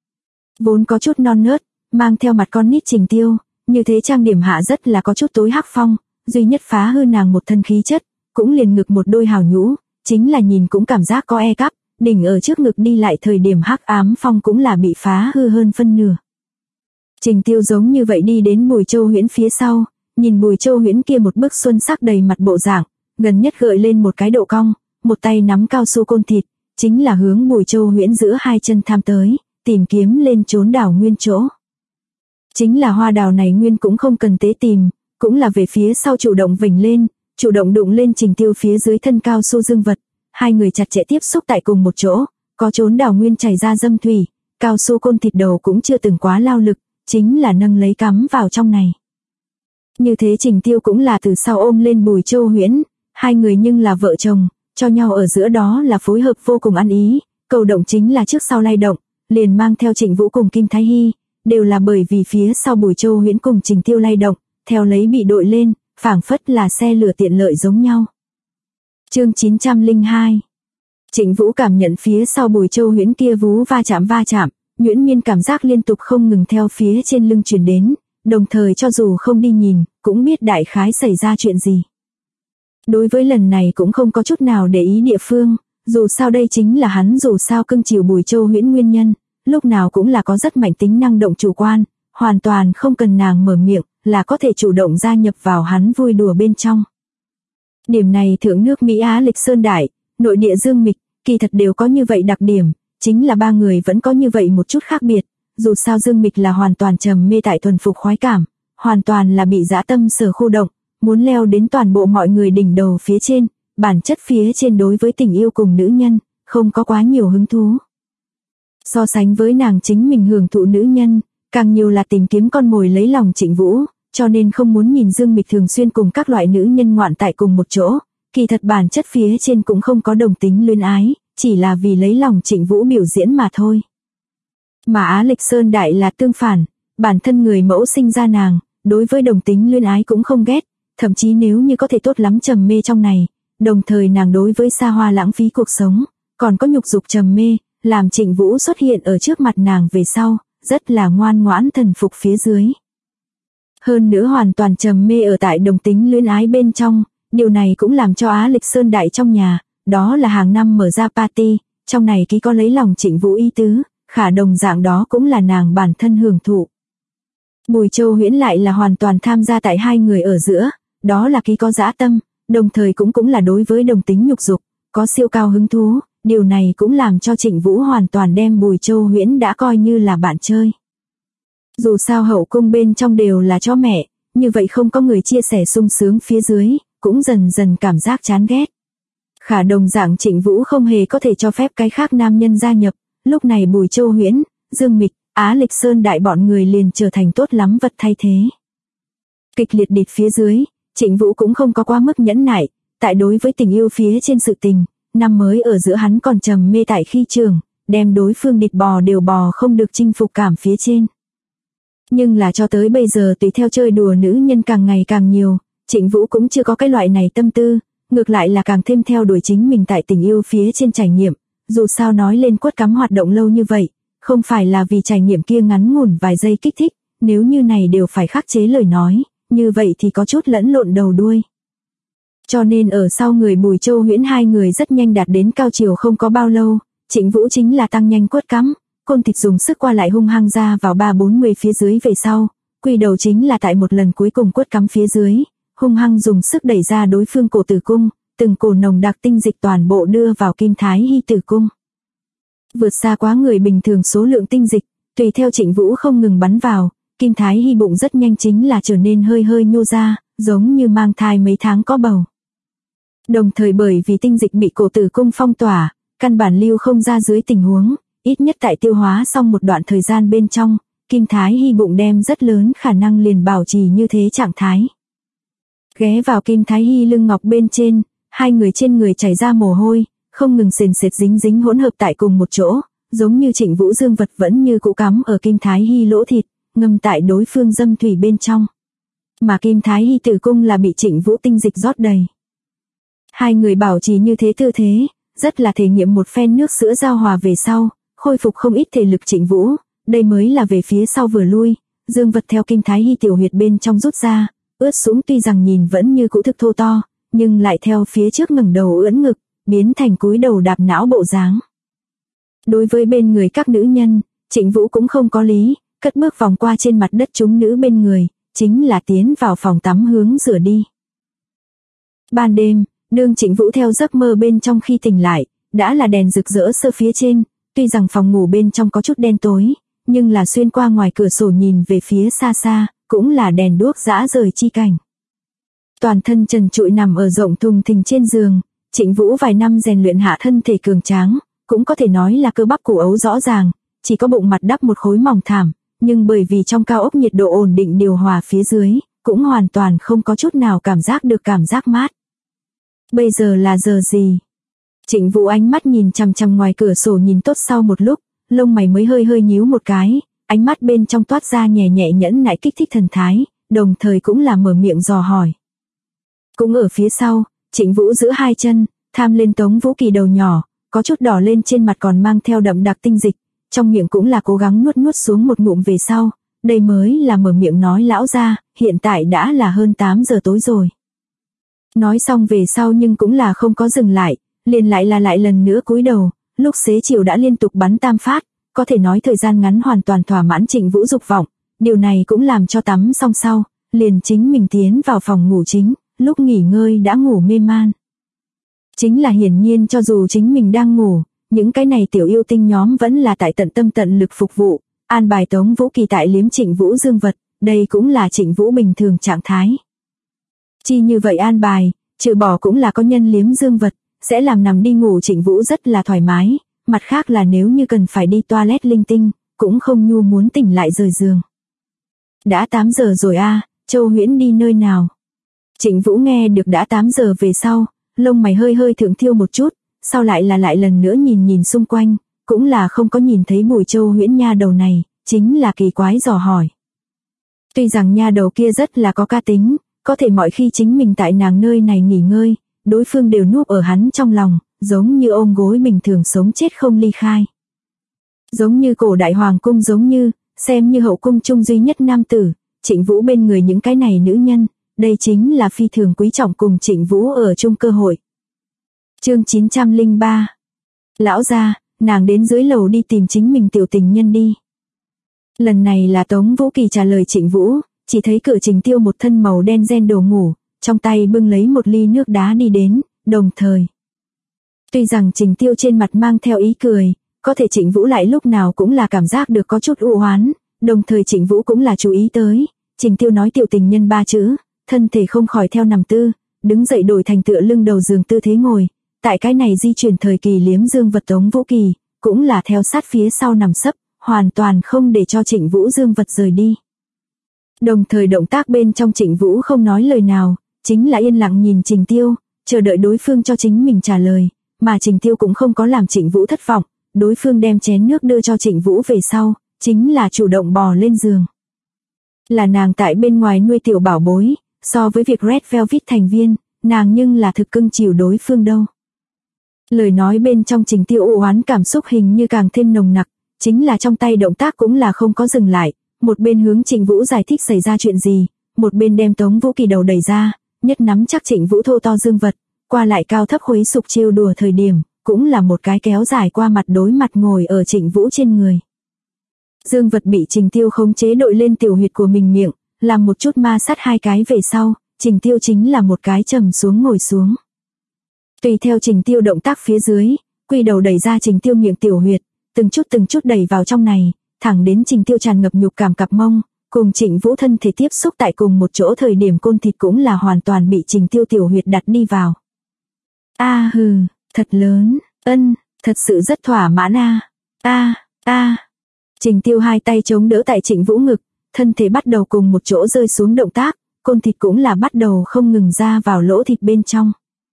Vốn có chút non nớt, mang theo mặt con nít Trình Tiêu, như thế trang điểm hạ rất là có chút tối hắc phong, duy nhất phá hư nàng một thân khí chất, cũng liền ngực một đôi hào nhũ, chính là nhìn cũng cảm giác có e cắp, đỉnh ở trước ngực đi lại thời điểm hắc ám phong cũng là bị phá hư hơn phân nửa. Trình Tiêu giống như vậy đi đến Bùi Châu Huyễn phía sau, nhìn Bùi Châu Huyễn kia một bức xuân sắc đầy mặt bộ dạng, gần nhất gợi lên một cái độ cong, một tay nắm cao su côn thịt, chính là hướng Bùi Châu Huyễn giữa hai chân tham tới, tìm kiếm lên trốn đảo nguyên chỗ. Chính là hoa đào này nguyên cũng không cần tế tìm, cũng là về phía sau chủ động vểnh lên, chủ động đụng lên Trình Tiêu phía dưới thân cao su dương vật, hai người chặt chẽ tiếp xúc tại cùng một chỗ, có trốn đảo nguyên chảy ra dâm thủy, cao su côn thịt đầu cũng chưa từng quá lao lực, chính là nâng lấy cắm vào trong này. Như thế Trình Tiêu cũng là từ sau ôm lên Bùi Châu Huyễn, hai người nhưng là vợ chồng, cho nhau ở giữa đó là phối hợp vô cùng ăn ý, cầu động chính là trước sau lay động, liền mang theo Trịnh Vũ cùng Kim Thái Hy, đều là bởi vì phía sau Bùi Châu Huyễn cùng Trình Tiêu lay động, theo lấy bị đội lên, phảng phất là xe lửa tiện lợi giống nhau. Chương 902. Trịnh Vũ cảm nhận phía sau Bùi Châu Huyễn kia vú va chạm, Nguyễn Miên cảm giác liên tục không ngừng theo phía trên lưng truyền đến, đồng thời cho dù không đi nhìn, cũng biết đại khái xảy ra chuyện gì. Đối với lần này cũng không có chút nào để ý địa phương, dù sao đây chính là hắn dù sao cưng chiều Bùi Châu Huyễn nguyên nhân, lúc nào cũng là có rất mạnh tính năng động chủ quan, hoàn toàn không cần nàng mở miệng, là có thể chủ động gia nhập vào hắn vui đùa bên trong. Điểm này thượng nước Mỹ Á Lịch Sơn Đại, nội địa Dương Mịch, kỳ thật đều có như vậy đặc điểm, chính là ba người vẫn có như vậy một chút khác biệt, dù sao Dương Mịch là hoàn toàn trầm mê tại thuần phục khoái cảm, hoàn toàn là bị dã tâm sở khu động, muốn leo đến toàn bộ mọi người đỉnh đầu phía trên, bản chất phía trên đối với tình yêu cùng nữ nhân, không có quá nhiều hứng thú. So sánh với nàng chính mình hưởng thụ nữ nhân, càng nhiều là tìm kiếm con mồi lấy lòng Trịnh Vũ, cho nên không muốn nhìn Dương Mịch thường xuyên cùng các loại nữ nhân ngoạn tại cùng một chỗ, kỳ thật bản chất phía trên cũng không có đồng tính luyến ái, chỉ là vì lấy lòng Trịnh Vũ biểu diễn mà thôi. Mà Á Lịch Sơn Đại là tương phản, bản thân người mẫu sinh ra nàng, đối với đồng tính luyến ái cũng không ghét, thậm chí nếu như có thể tốt lắm trầm mê trong này, đồng thời nàng đối với xa hoa lãng phí cuộc sống, còn có nhục dục trầm mê, làm Trịnh Vũ xuất hiện ở trước mặt nàng về sau, rất là ngoan ngoãn thần phục phía dưới. Hơn nữa hoàn toàn trầm mê ở tại đồng tính luyến ái bên trong, điều này cũng làm cho Á Lịch Sơn Đại trong nhà, đó là hàng năm mở ra party, trong này ký có lấy lòng Trịnh Vũ ý tứ, khả đồng dạng đó cũng là nàng bản thân hưởng thụ. Bùi Châu Huyễn lại là hoàn toàn tham gia tại hai người ở giữa, đó là ký có dã tâm, đồng thời cũng là đối với đồng tính nhục dục, có siêu cao hứng thú, điều này cũng làm cho Trịnh Vũ hoàn toàn đem Bùi Châu Huyễn đã coi như là bạn chơi. Dù sao hậu cung bên trong đều là cho mẹ, như vậy không có người chia sẻ sung sướng phía dưới, cũng dần dần cảm giác chán ghét. Khả đồng dạng Trịnh Vũ không hề có thể cho phép cái khác nam nhân gia nhập, lúc này Bùi Châu Huyễn, Dương Mịch, Á Lịch Sơn Đại bọn người liền trở thành tốt lắm vật thay thế. Kịch liệt địch phía dưới, Trịnh Vũ cũng không có quá mức nhẫn nại, tại đối với tình yêu phía trên sự tình, năm mới ở giữa hắn còn trầm mê tại khi trường, đem đối phương địch bò đều bò không được chinh phục cảm phía trên. Nhưng là cho tới bây giờ tùy theo chơi đùa nữ nhân càng ngày càng nhiều, Trịnh Vũ cũng chưa có cái loại này tâm tư, ngược lại là càng thêm theo đuổi chính mình tại tình yêu phía trên trải nghiệm, dù sao nói lên quất cắm hoạt động lâu như vậy, không phải là vì trải nghiệm kia ngắn ngủn vài giây kích thích, nếu như này đều phải khắc chế lời nói, như vậy thì có chút lẫn lộn đầu đuôi. Cho nên ở sau người Bùi Châu Huyễn hai người rất nhanh đạt đến cao chiều không có bao lâu, Trịnh Vũ chính là tăng nhanh quất cắm, côn thịt dùng sức qua lại hung hăng ra vào 3-40 phía dưới về sau, quy đầu chính là tại một lần cuối cùng quất cắm phía dưới, hung hăng dùng sức đẩy ra đối phương cổ tử cung, từng cổ nồng đặc tinh dịch toàn bộ đưa vào Kim Thái Hy tử cung. Vượt xa quá người bình thường số lượng tinh dịch, tùy theo Trịnh Vũ không ngừng bắn vào, Kim Thái Hy bụng rất nhanh chính là trở nên hơi hơi nhô ra, giống như mang thai mấy tháng có bầu. Đồng thời bởi vì tinh dịch bị cổ tử cung phong tỏa, căn bản lưu không ra dưới tình huống, ít nhất tại tiêu hóa xong một đoạn thời gian bên trong, Kim Thái Hy bụng đem rất lớn khả năng liền bảo trì như thế trạng thái. Ghé vào Kim Thái Hy lưng ngọc bên trên, hai người trên người chảy ra mồ hôi, không ngừng sền sệt dính dính hỗn hợp tại cùng một chỗ, giống như Trịnh Vũ dương vật vẫn như cũ cắm ở Kim Thái Hy lỗ thịt, ngâm tại đối phương dâm thủy bên trong. Mà Kim Thái Hy tử cung là bị Trịnh Vũ tinh dịch rót đầy. Hai người bảo trì như thế tư thế, rất là thể nghiệm một phen nước sữa giao hòa về sau, khôi phục không ít thể lực Trịnh Vũ, đây mới là về phía sau vừa lui, dương vật theo Kim Thái Hy tiểu huyệt bên trong rút ra, ướt sũng tuy rằng nhìn vẫn như cũ thực thô to, nhưng lại theo phía trước ngẩng đầu ưỡn ngực, biến thành cúi đầu đạp não bộ dáng. Đối với bên người các nữ nhân, Trịnh Vũ cũng không có lý, cất bước vòng qua trên mặt đất chúng nữ bên người, chính là tiến vào phòng tắm hướng rửa đi. Ban đêm, đương Trịnh Vũ theo giấc mơ bên trong khi tỉnh lại, đã là đèn rực rỡ sơ phía trên, tuy rằng phòng ngủ bên trong có chút đen tối, nhưng là xuyên qua ngoài cửa sổ nhìn về phía xa xa, cũng là đèn đuốc rã rời chi cảnh. Toàn thân trần trụi nằm ở rộng thùng thình trên giường, Trịnh Vũ vài năm rèn luyện hạ thân thể cường tráng, cũng có thể nói là cơ bắp cổ ấu rõ ràng, chỉ có bụng mặt đắp một khối mỏng thảm, nhưng bởi vì trong cao ốc nhiệt độ ổn định điều hòa phía dưới, cũng hoàn toàn không có chút nào cảm giác được cảm giác mát. Bây giờ là giờ gì? Trịnh Vũ ánh mắt nhìn chằm chằm ngoài cửa sổ nhìn tốt sau một lúc, lông mày mới hơi hơi nhíu một cái, ánh mắt bên trong toát ra nhẹ nhẹ nhẫn nại kích thích thần thái, đồng thời cũng là mở miệng dò hỏi. Cũng ở phía sau, Trịnh Vũ giữ hai chân, tham lên Tống Vũ Kỳ đầu nhỏ, có chút đỏ lên trên mặt còn mang theo đậm đặc tinh dịch, trong miệng cũng là cố gắng nuốt xuống một ngụm về sau, đây mới là mở miệng nói lão ra, hiện tại đã là hơn 8 giờ tối rồi. Nói xong về sau nhưng cũng là không có dừng lại, liền lại lần nữa cúi đầu, lúc xế chiều đã liên tục bắn tam phát, có thể nói thời gian ngắn hoàn toàn thỏa mãn Trịnh Vũ dục vọng, điều này cũng làm cho tắm xong sau, liền chính mình tiến vào phòng ngủ chính, lúc nghỉ ngơi đã ngủ mê man. Chính là hiển nhiên cho dù chính mình đang ngủ, những cái này tiểu yêu tinh nhóm vẫn là tại tận tâm tận lực phục vụ, an bài Tống Vũ Kỳ tại liếm Trịnh Vũ dương vật, đây cũng là Trịnh Vũ bình thường trạng thái. Chi như vậy an bài, trừ bỏ cũng là có nhân liếm dương vật, sẽ làm nằm đi ngủ Trịnh Vũ rất là thoải mái, mặt khác là nếu như cần phải đi toilet linh tinh, cũng không nhu muốn tỉnh lại rời giường. Đã 8 giờ rồi a, Châu Huyễn đi nơi nào? Trịnh Vũ nghe được đã 8 giờ về sau, lông mày hơi hơi thượng thiêu một chút, sau lại lần nữa nhìn xung quanh, cũng là không có nhìn thấy Bùi Châu Huyễn nha đầu này, chính là kỳ quái dò hỏi. Tuy rằng nha đầu kia rất là có cá tính, có thể mọi khi chính mình tại nàng nơi này nghỉ ngơi, đối phương đều núp ở hắn trong lòng, giống như ôm gối bình thường sống chết không ly khai. Giống như cổ đại hoàng cung giống như, xem như hậu cung chung duy nhất nam tử, Trịnh Vũ bên người những cái này nữ nhân, đây chính là phi thường quý trọng cùng Trịnh Vũ ở chung cơ hội. Chương 903. Lão gia, nàng đến dưới lầu đi tìm chính mình tiểu tình nhân đi. Lần này là Tống Vũ Kỳ trả lời Trịnh Vũ, chỉ thấy cửa Trình Tiêu một thân màu đen ren đồ ngủ, trong tay bưng lấy một ly nước đá đi đến, đồng thời. Tuy rằng Trình Tiêu trên mặt mang theo ý cười, có thể Trịnh Vũ lại lúc nào cũng là cảm giác được có chút u hoán, đồng thời Trịnh Vũ cũng là chú ý tới, Trình Tiêu nói tiểu tình nhân 3 chữ, thân thể không khỏi theo nằm tư, đứng dậy đổi thành tựa lưng đầu giường tư thế ngồi, tại cái này di chuyển thời kỳ liếm dương vật Tống Vũ Kỳ, cũng là theo sát phía sau nằm sấp, hoàn toàn không để cho Trịnh Vũ dương vật rời đi. Đồng thời động tác bên trong Trịnh Vũ không nói lời nào, chính là yên lặng nhìn Trình Tiêu, chờ đợi đối phương cho chính mình trả lời, mà Trình Tiêu cũng không có làm Trịnh Vũ thất vọng, đối phương đem chén nước đưa cho Trịnh Vũ về sau, chính là chủ động bò lên giường. Là nàng tại bên ngoài nuôi tiểu bảo bối, so với việc Red Velvet thành viên, nàng nhưng là thực cưng chiều đối phương đâu. Lời nói bên trong Trình Tiêu u oán cảm xúc hình như càng thêm nồng nặc, chính là trong tay động tác cũng là không có dừng lại, một bên hướng Trịnh Vũ giải thích xảy ra chuyện gì, một bên đem Tống Vũ Kỳ đầu đẩy ra, nhất nắm chắc Trịnh Vũ thô to dương vật, qua lại cao thấp khuấy sục trêu đùa thời điểm, cũng là một cái kéo dài qua mặt đối mặt ngồi ở Trịnh Vũ trên người. Dương vật bị Trình Tiêu khống chế đội lên tiểu huyệt của mình miệng, làm một chút ma sát 2 cái về sau, Trình Tiêu chính là một cái trầm xuống ngồi xuống. Tùy theo Trình Tiêu động tác phía dưới, quy đầu đẩy ra Trình Tiêu miệng tiểu huyệt, từng chút đẩy vào trong này, thẳng đến Trình Tiêu tràn ngập nhục cảm cặp mông, cùng Trịnh Vũ thân thể tiếp xúc tại cùng một chỗ, thời điểm côn thịt cũng là hoàn toàn bị Trình Tiêu tiểu huyệt đặt đi vào. A hừ, thật lớn, thật sự rất thỏa mãn a. Trình Tiêu 2 tay chống đỡ tại Trịnh Vũ ngực, thân thể bắt đầu cùng một chỗ rơi xuống động tác, côn thịt cũng là bắt đầu không ngừng ra vào lỗ thịt bên trong.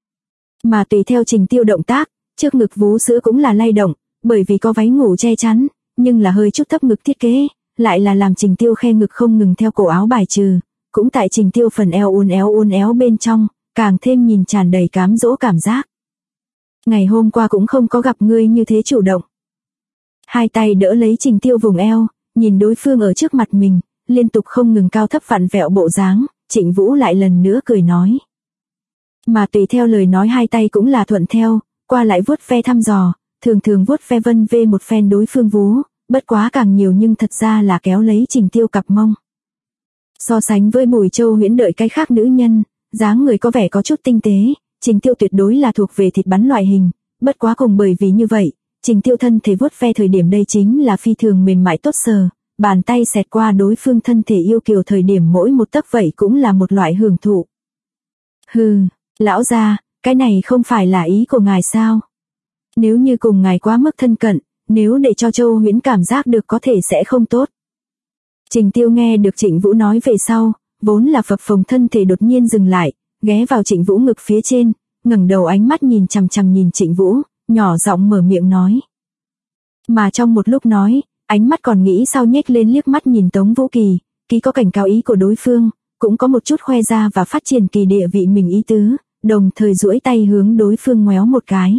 Mà tùy theo Trình Tiêu động tác, trước ngực vú sữa cũng là lay động, bởi vì có váy ngủ che chắn, nhưng là hơi chút thấp ngực thiết kế, lại là làm Trình Tiêu khe ngực không ngừng theo cổ áo bài trừ, cũng tại Trình Tiêu phần eo uốn éo bên trong, càng thêm nhìn tràn đầy cám dỗ cảm giác. Ngày hôm qua cũng không có gặp ngươi như thế chủ động. 2 tay đỡ lấy Trình Tiêu vùng eo, nhìn đối phương ở trước mặt mình, liên tục không ngừng cao thấp vặn vẹo bộ dáng, Trịnh Vũ lại lần nữa cười nói. Mà tùy theo lời nói 2 tay cũng là thuận theo, qua lại vuốt ve thăm dò, thường vuốt ve vân vê một phen đối phương vú, bất quá càng nhiều nhưng thật ra là kéo lấy Trình Tiêu cặp mông. So sánh với Bùi Châu Huyễn đợi cái khác nữ nhân, dáng người có vẻ có chút tinh tế, Trình Tiêu tuyệt đối là thuộc về thịt bắn loại hình, bất quá cùng bởi vì như vậy, Trình Tiêu thân thể vuốt ve thời điểm đây chính là phi thường mềm mại tốt sờ, bàn tay xẹt qua đối phương thân thể yêu kiều thời điểm mỗi một tấc vậy cũng là một loại hưởng thụ. Hừ, lão gia, cái này không phải là ý của ngài sao? Nếu như cùng ngài quá mức thân cận, nếu để cho Châu Huyễn cảm giác được có thể sẽ không tốt. Trình Tiêu nghe được Trịnh Vũ nói về sau, vốn là phập phồng thân thể đột nhiên dừng lại, ghé vào Trịnh Vũ ngực phía trên, ngẩng đầu ánh mắt nhìn chằm chằm nhìn Trịnh Vũ, nhỏ giọng mở miệng nói. Mà trong một lúc nói, ánh mắt còn nghĩ sao nhếch lên liếc mắt nhìn Tống Vũ Kỳ, ký có cảnh cáo ý của đối phương, cũng có một chút khoe ra và phát triển kỳ địa vị mình ý tứ, đồng thời duỗi tay hướng đối phương ngoéo một cái.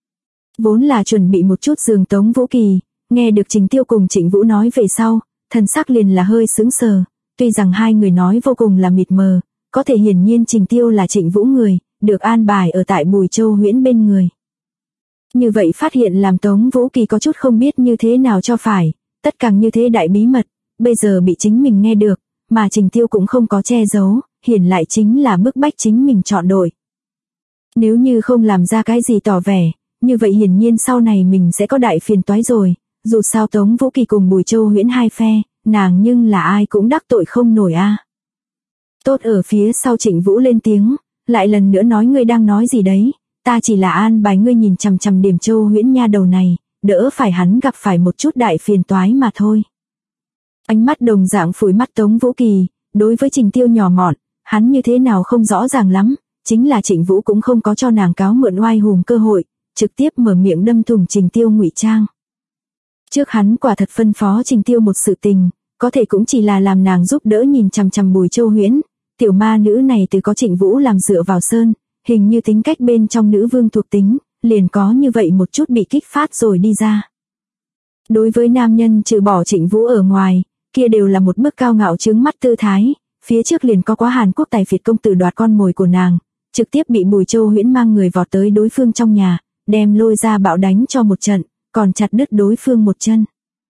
Vốn là chuẩn bị một chút giường Tống Vũ Kỳ, nghe được Trình Tiêu cùng Trịnh Vũ nói về sau, thần sắc liền là hơi sững sờ, tuy rằng hai người nói vô cùng là mịt mờ, có thể hiển nhiên Trình Tiêu là Trịnh Vũ người, được an bài ở tại Bùi Châu Huyễn bên người. Như vậy phát hiện làm Tống Vũ Kỳ có chút không biết như thế nào cho phải, tất cả như thế đại bí mật, bây giờ bị chính mình nghe được, mà Trình Tiêu cũng không có che giấu, hiển lại chính là bức bách chính mình chọn đội. Nếu như không làm ra cái gì tỏ vẻ, như vậy hiển nhiên sau này mình sẽ có đại phiền toái rồi, dù sao Tống Vũ Kỳ cùng Bùi Châu Huyễn hai phe, nàng nhưng là ai cũng đắc tội không nổi a. Tốt, ở phía sau Trịnh Vũ lên tiếng, lại lần nữa nói ngươi đang nói gì đấy, ta chỉ là an bài ngươi nhìn chằm chằm Điểm Châu Huyễn nha đầu này, đỡ phải hắn gặp phải một chút đại phiền toái mà thôi. Ánh mắt đồng dạng phủi mắt Tống Vũ Kỳ, đối với Trình Tiêu nhỏ mọn, hắn như thế nào không rõ ràng lắm, chính là Trịnh Vũ cũng không có cho nàng cáo mượn oai hùng cơ hội, trực tiếp mở miệng đâm thủng Trình Tiêu ngụy trang. Trước hắn quả thật phân phó Trình Tiêu một sự tình, có thể cũng chỉ là làm nàng giúp đỡ nhìn chằm chằm Bùi Châu Huyễn, tiểu ma nữ này từ có Trịnh Vũ làm dựa vào sơn, hình như tính cách bên trong nữ vương thuộc tính, liền có như vậy một chút bị kích phát rồi đi ra. Đối với nam nhân trừ bỏ Trịnh Vũ ở ngoài, kia đều là một bức cao ngạo trướng mắt tư thái, phía trước liền có quá Hàn Quốc tài phiệt công tử đoạt con mồi của nàng, trực tiếp bị Bùi Châu Huyễn mang người vọt tới đối phương trong nhà, đem lôi ra bạo đánh cho một trận, còn chặt đứt đối phương một chân.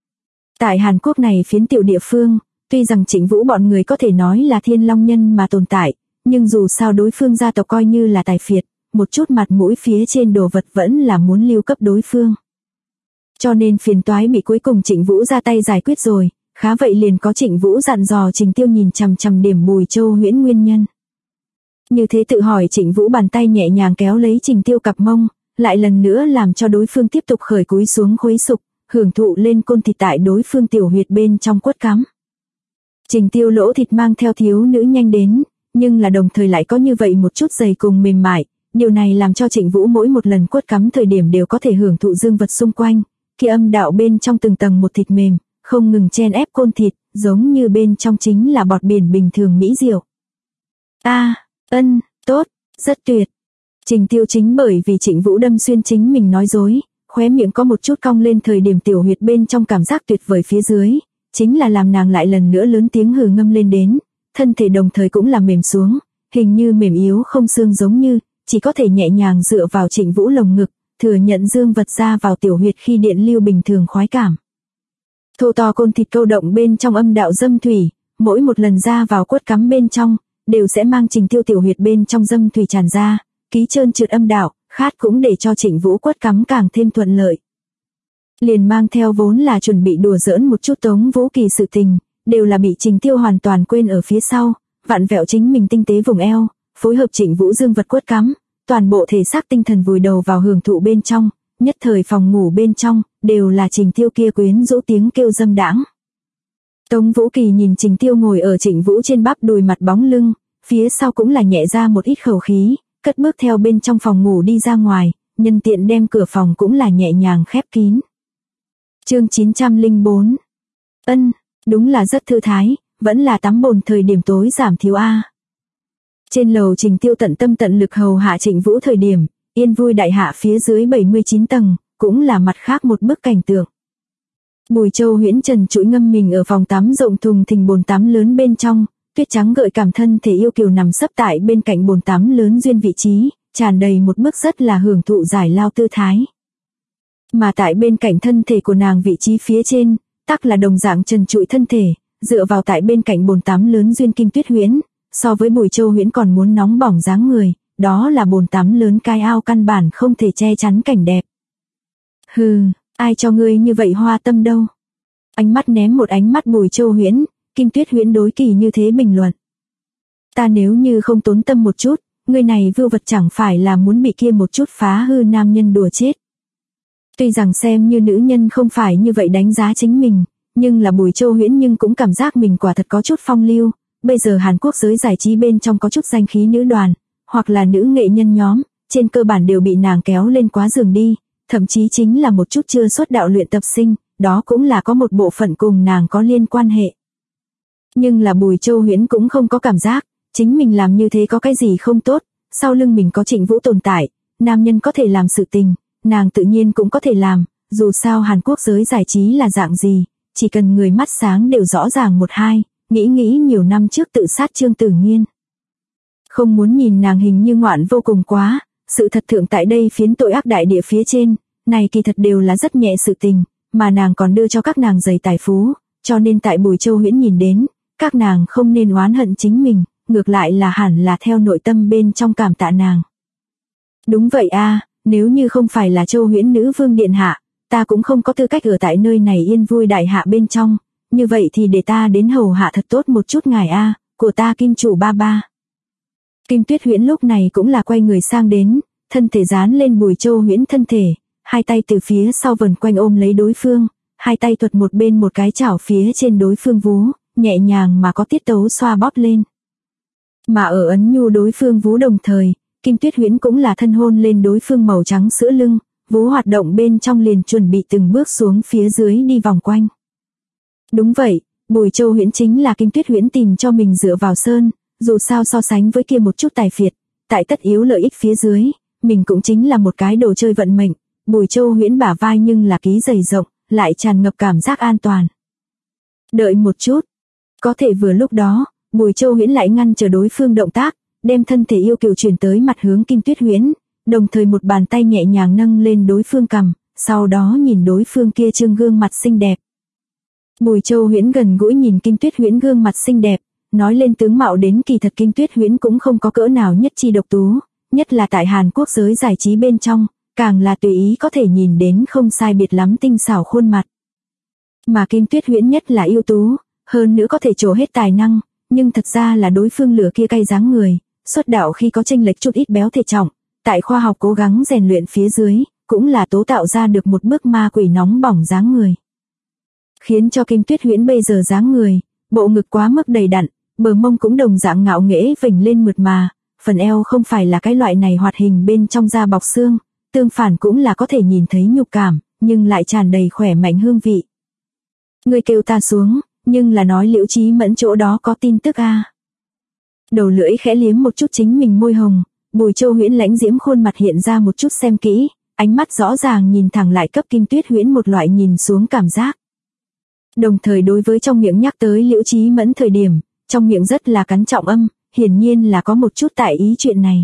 Tại Hàn Quốc này phiến tiểu địa phương, tuy rằng Trịnh Vũ bọn người có thể nói là thiên long nhân mà tồn tại, nhưng dù sao đối phương gia tộc coi như là tài phiệt, một chút mặt mũi phía trên đồ vật vẫn là muốn lưu cấp đối phương. Cho nên phiền toái bị cuối cùng Trịnh Vũ ra tay giải quyết rồi, khá vậy liền có Trịnh Vũ dặn dò Trình Tiêu nhìn chằm chằm Điểm Bùi Châu Huyễn nguyên nhân. Như thế tự hỏi Trịnh Vũ bàn tay nhẹ nhàng kéo lấy Trình Tiêu cặp mông, lại lần nữa làm cho đối phương tiếp tục khởi cúi xuống khuấy sục, hưởng thụ lên côn thịt tại đối phương tiểu huyệt bên trong quất cắm. Trình Tiêu lỗ thịt mang theo thiếu nữ nhanh đến, nhưng là đồng thời lại có như vậy một chút dày cùng mềm mại, điều này làm cho Trịnh Vũ mỗi một lần quất cắm thời điểm đều có thể hưởng thụ dương vật xung quanh, khi âm đạo bên trong từng tầng một thịt mềm, không ngừng chen ép côn thịt, giống như bên trong chính là bọt biển bình thường mỹ diệu. Tốt, rất tuyệt. Trình Tiêu chính bởi vì Trịnh Vũ đâm xuyên chính mình nói dối, khóe miệng có một chút cong lên thời điểm tiểu huyệt bên trong cảm giác tuyệt vời phía dưới, chính là làm nàng lại lần nữa lớn tiếng hừ ngâm lên đến, thân thể đồng thời cũng là mềm xuống, hình như mềm yếu không xương giống như, chỉ có thể nhẹ nhàng dựa vào Trịnh Vũ lồng ngực, thừa nhận dương vật ra vào tiểu huyệt khi điện lưu bình thường khoái cảm. Thô to côn thịt câu động bên trong âm đạo dâm thủy, mỗi một lần ra vào quất cắm bên trong, đều sẽ mang Trình Tiêu tiểu huyệt bên trong dâm thủy tràn ra, ký trơn trượt âm đạo, khát cũng để cho Trịnh Vũ quất cắm càng thêm thuận lợi. Liền mang theo vốn là chuẩn bị đùa giỡn một chút Tống Vũ Kỳ sự tình, đều là bị Trình Tiêu hoàn toàn quên ở phía sau, vặn vẹo chính mình tinh tế vùng eo, phối hợp Trịnh Vũ dương vật quất cắm, toàn bộ thể xác tinh thần vùi đầu vào hưởng thụ bên trong, nhất thời phòng ngủ bên trong, đều là Trình Tiêu kia quyến rũ tiếng kêu dâm đãng. Tống Vũ Kỳ nhìn Trình Tiêu ngồi ở Trịnh Vũ trên bắp đùi mặt bóng lưng, phía sau cũng là nhẹ ra một ít khẩu khí, cất bước theo bên trong phòng ngủ đi ra ngoài, nhân tiện đem cửa phòng cũng là nhẹ nhàng khép kín. Chương 904. Đúng là rất thư thái, vẫn là tắm bồn thời điểm tối giảm thiếu a. Trên lầu Trình Tiêu tận tâm tận lực hầu hạ Trịnh Vũ thời điểm, yên vui đại hạ phía dưới 79 tầng, cũng là mặt khác một bức cảnh tượng. Bùi Châu Huyễn trần trụi ngâm mình ở phòng tắm rộng thùng thình bồn tắm lớn bên trong, tuyết trắng gợi cảm thân thể yêu kiều nằm sấp tại bên cạnh bồn tắm lớn duyên vị trí, tràn đầy một bức rất là hưởng thụ giải lao tư thái. Mà tại bên cạnh thân thể của nàng vị trí phía trên, tắc là đồng dạng trần trụi thân thể, dựa vào tại bên cạnh bồn tắm lớn duyên Kim Tuyết Huyễn, so với Bùi Châu Huyễn còn muốn nóng bỏng dáng người, đó là bồn tắm lớn cai ao căn bản không thể che chắn cảnh đẹp. Hừ, ai cho ngươi như vậy hoa tâm đâu? Ánh mắt ném một ánh mắt Bùi Châu Huyễn, Kim Tuyết Huyễn đối Kỳ như thế bình luận. Ta nếu như không tốn tâm một chút, người này vưu vật chẳng phải là muốn bị kia một chút phá hư nam nhân đùa chết. Tuy rằng xem như nữ nhân không phải như vậy đánh giá chính mình, nhưng là Bùi Châu Huyễn nhưng cũng cảm giác mình quả thật có chút phong lưu. Bây giờ Hàn Quốc giới giải trí bên trong có chút danh khí nữ đoàn, hoặc là nữ nghệ nhân nhóm, trên cơ bản đều bị nàng kéo lên quá giường đi, thậm chí chính là một chút chưa xuất đạo luyện tập sinh, đó cũng là có một bộ phận cùng nàng có liên quan hệ. Nhưng là Bùi Châu Huyễn cũng không có cảm giác, chính mình làm như thế có cái gì không tốt, sau lưng mình có Trịnh Vũ tồn tại, nam nhân có thể làm sự tình, nàng tự nhiên cũng có thể làm, dù sao Hàn Quốc giới giải trí là dạng gì, chỉ cần người mắt sáng đều rõ ràng một hai, nghĩ nhiều năm trước tự sát Trương Tử Nghiên. Không muốn nhìn nàng hình như ngoạn vô cùng quá, sự thật thượng tại đây phiến tội ác đại địa phía trên, này kỳ thật đều là rất nhẹ sự tình, mà nàng còn đưa cho các nàng giày tài phú, cho nên tại Bùi Châu Huyễn nhìn đến, các nàng không nên oán hận chính mình, ngược lại là hẳn là theo nội tâm bên trong cảm tạ nàng. Đúng vậy a, nếu như không phải là Châu Huyễn nữ vương điện hạ, ta cũng không có tư cách ở tại nơi này yên vui đại hạ bên trong, như vậy thì để ta đến hầu hạ thật tốt một chút ngài a, của ta Kim chủ ba ba. Kim Tuyết Huyễn lúc này cũng là quay người sang đến, thân thể dán lên Bùi Châu Huyễn thân thể, hai tay từ phía sau vần quanh ôm lấy đối phương, hai tay thuật một bên một cái chảo phía trên đối phương vú, nhẹ nhàng mà có tiết tấu xoa bóp lên. Mà ở ấn nhu đối phương vú đồng thời, Kim Tuyết Huyễn cũng là thân hôn lên đối phương màu trắng sữa lưng, vú hoạt động bên trong liền chuẩn bị từng bước xuống phía dưới đi vòng quanh. Đúng vậy, Bùi Châu Huyễn chính là Kim Tuyết Huyễn tìm cho mình dựa vào sơn, dù sao so sánh với kia một chút tài phiệt, tại tất yếu lợi ích phía dưới, mình cũng chính là một cái đồ chơi vận mệnh, Bùi Châu Huyễn bả vai nhưng là ký dày rộng, lại tràn ngập cảm giác an toàn. Đợi một chút, có thể vừa lúc đó, Bùi Châu Huyễn lại ngăn chờ đối phương động tác, đem thân thể yêu kiều chuyển tới mặt hướng Kim Tuyết Huyễn, đồng thời một bàn tay nhẹ nhàng nâng lên đối phương cằm, sau đó nhìn đối phương kia trương gương mặt xinh đẹp. Bùi Châu Huyễn gần gũi nhìn Kim Tuyết Huyễn gương mặt xinh đẹp, nói lên tướng mạo đến kỳ thật Kim Tuyết Huyễn cũng không có cỡ nào nhất chi độc tú, nhất là tại Hàn Quốc giới giải trí bên trong, càng là tùy ý có thể nhìn đến không sai biệt lắm tinh xảo khuôn mặt. Mà Kim Tuyết Huyễn nhất là ưu tú, hơn nữa có thể trổ hết tài năng, nhưng thật ra là đối phương lửa kia cay dáng người, xuất đạo khi có chênh lệch chút ít béo thể trọng, tại khoa học cố gắng rèn luyện phía dưới, cũng là tố tạo ra được một bức ma quỷ nóng bỏng dáng người. Khiến cho Kim Tuyết Huyễn bây giờ dáng người, bộ ngực quá mức đầy đặn, bờ mông cũng đồng dạng ngạo nghễ vểnh lên mượt mà, phần eo không phải là cái loại này hoạt hình bên trong da bọc xương, tương phản cũng là có thể nhìn thấy nhục cảm, nhưng lại tràn đầy khỏe mạnh hương vị. Người kêu ta xuống, nhưng là nói Liễu Chí Mẫn chỗ đó có tin tức a. Đầu lưỡi khẽ liếm một chút chính mình môi hồng, Bùi Châu Huyễn lãnh diễm khuôn mặt hiện ra một chút xem kỹ, ánh mắt rõ ràng nhìn thẳng lại cấp Kim Tuyết Huyễn một loại nhìn xuống cảm giác. Đồng thời đối với trong miệng nhắc tới Liễu Chí Mẫn thời điểm, trong miệng rất là cắn trọng âm, hiển nhiên là có một chút tại ý chuyện này.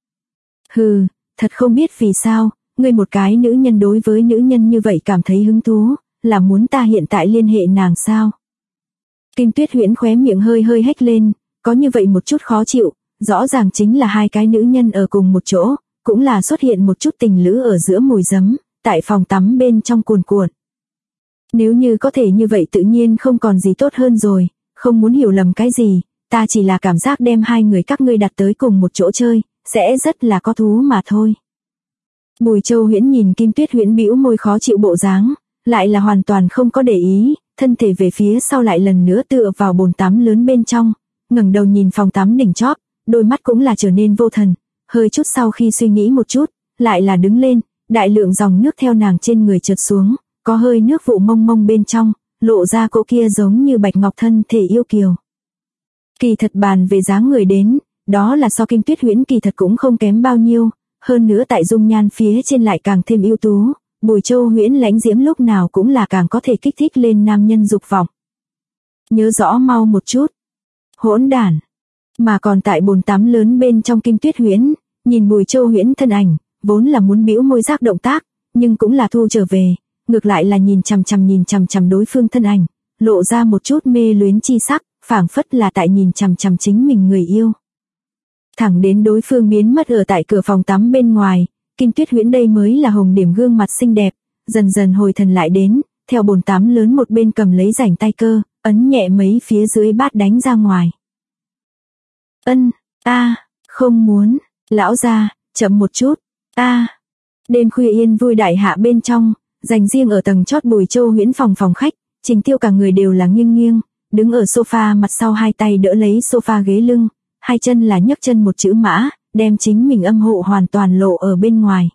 Hừ, thật không biết vì sao, ngươi một cái nữ nhân đối với nữ nhân như vậy cảm thấy hứng thú, là muốn ta hiện tại liên hệ nàng sao? Kim Tuyết Huyễn khóe miệng hơi hơi hếch lên, có như vậy một chút khó chịu, rõ ràng chính là hai cái nữ nhân ở cùng một chỗ, cũng là xuất hiện một chút tình lữ ở giữa mùi giấm, tại phòng tắm bên trong cuồn cuộn. Nếu như có thể như vậy tự nhiên không còn gì tốt hơn rồi, không muốn hiểu lầm cái gì, ta chỉ là cảm giác đem hai người các ngươi đặt tới cùng một chỗ chơi, sẽ rất là có thú mà thôi. Bùi Châu Huyễn nhìn Kim Tuyết Huyễn bĩu môi khó chịu bộ dáng, lại là hoàn toàn không có để ý, thân thể về phía sau lại lần nữa tựa vào bồn tắm lớn bên trong, ngẩng đầu nhìn phòng tắm đỉnh chóp, đôi mắt cũng là trở nên vô thần, hơi chút sau khi suy nghĩ một chút, lại là đứng lên, đại lượng dòng nước theo nàng trên người trượt xuống, có hơi nước vụ mông mông bên trong, lộ ra cỗ kia giống như bạch ngọc thân thể yêu kiều. Kỳ thật bàn về dáng người đến, đó là so Kim Tuyết Huyễn kỳ thật cũng không kém bao nhiêu, hơn nữa tại dung nhan phía trên lại càng thêm ưu tú, Bùi Châu Huyễn lãnh diễm lúc nào cũng là càng có thể kích thích lên nam nhân dục vọng. Nhớ rõ mau một chút. Hỗn đản. Mà còn tại bồn tắm lớn bên trong Kim Tuyết Huyễn, nhìn Bùi Châu Huyễn thân ảnh, vốn là muốn bĩu môi giác động tác, nhưng cũng là thu trở về, ngược lại là nhìn chằm chằm đối phương thân ảnh, lộ ra một chút mê luyến chi sắc, phảng phất là tại nhìn chằm chằm chính mình người yêu. Thẳng đến đối phương biến mất ở tại cửa phòng tắm bên ngoài, Kim Tuyết Huyễn đây mới là hồng điểm gương mặt xinh đẹp, dần dần hồi thần lại đến, theo bồn tắm lớn một bên cầm lấy rảnh tay cơ, ấn nhẹ mấy phía dưới bát đánh ra ngoài. Không muốn, lão gia, chậm một chút, Đêm khuya yên vui đại hạ bên trong, dành riêng ở tầng chót Bùi Châu Huyễn phòng khách, Trình Tiêu cả người đều là nghiêng nghiêng, đứng ở sofa mặt sau hai tay đỡ lấy sofa ghế lưng, hai chân là nhấc chân một chữ mã, đem chính mình âm hộ hoàn toàn lộ ở bên ngoài.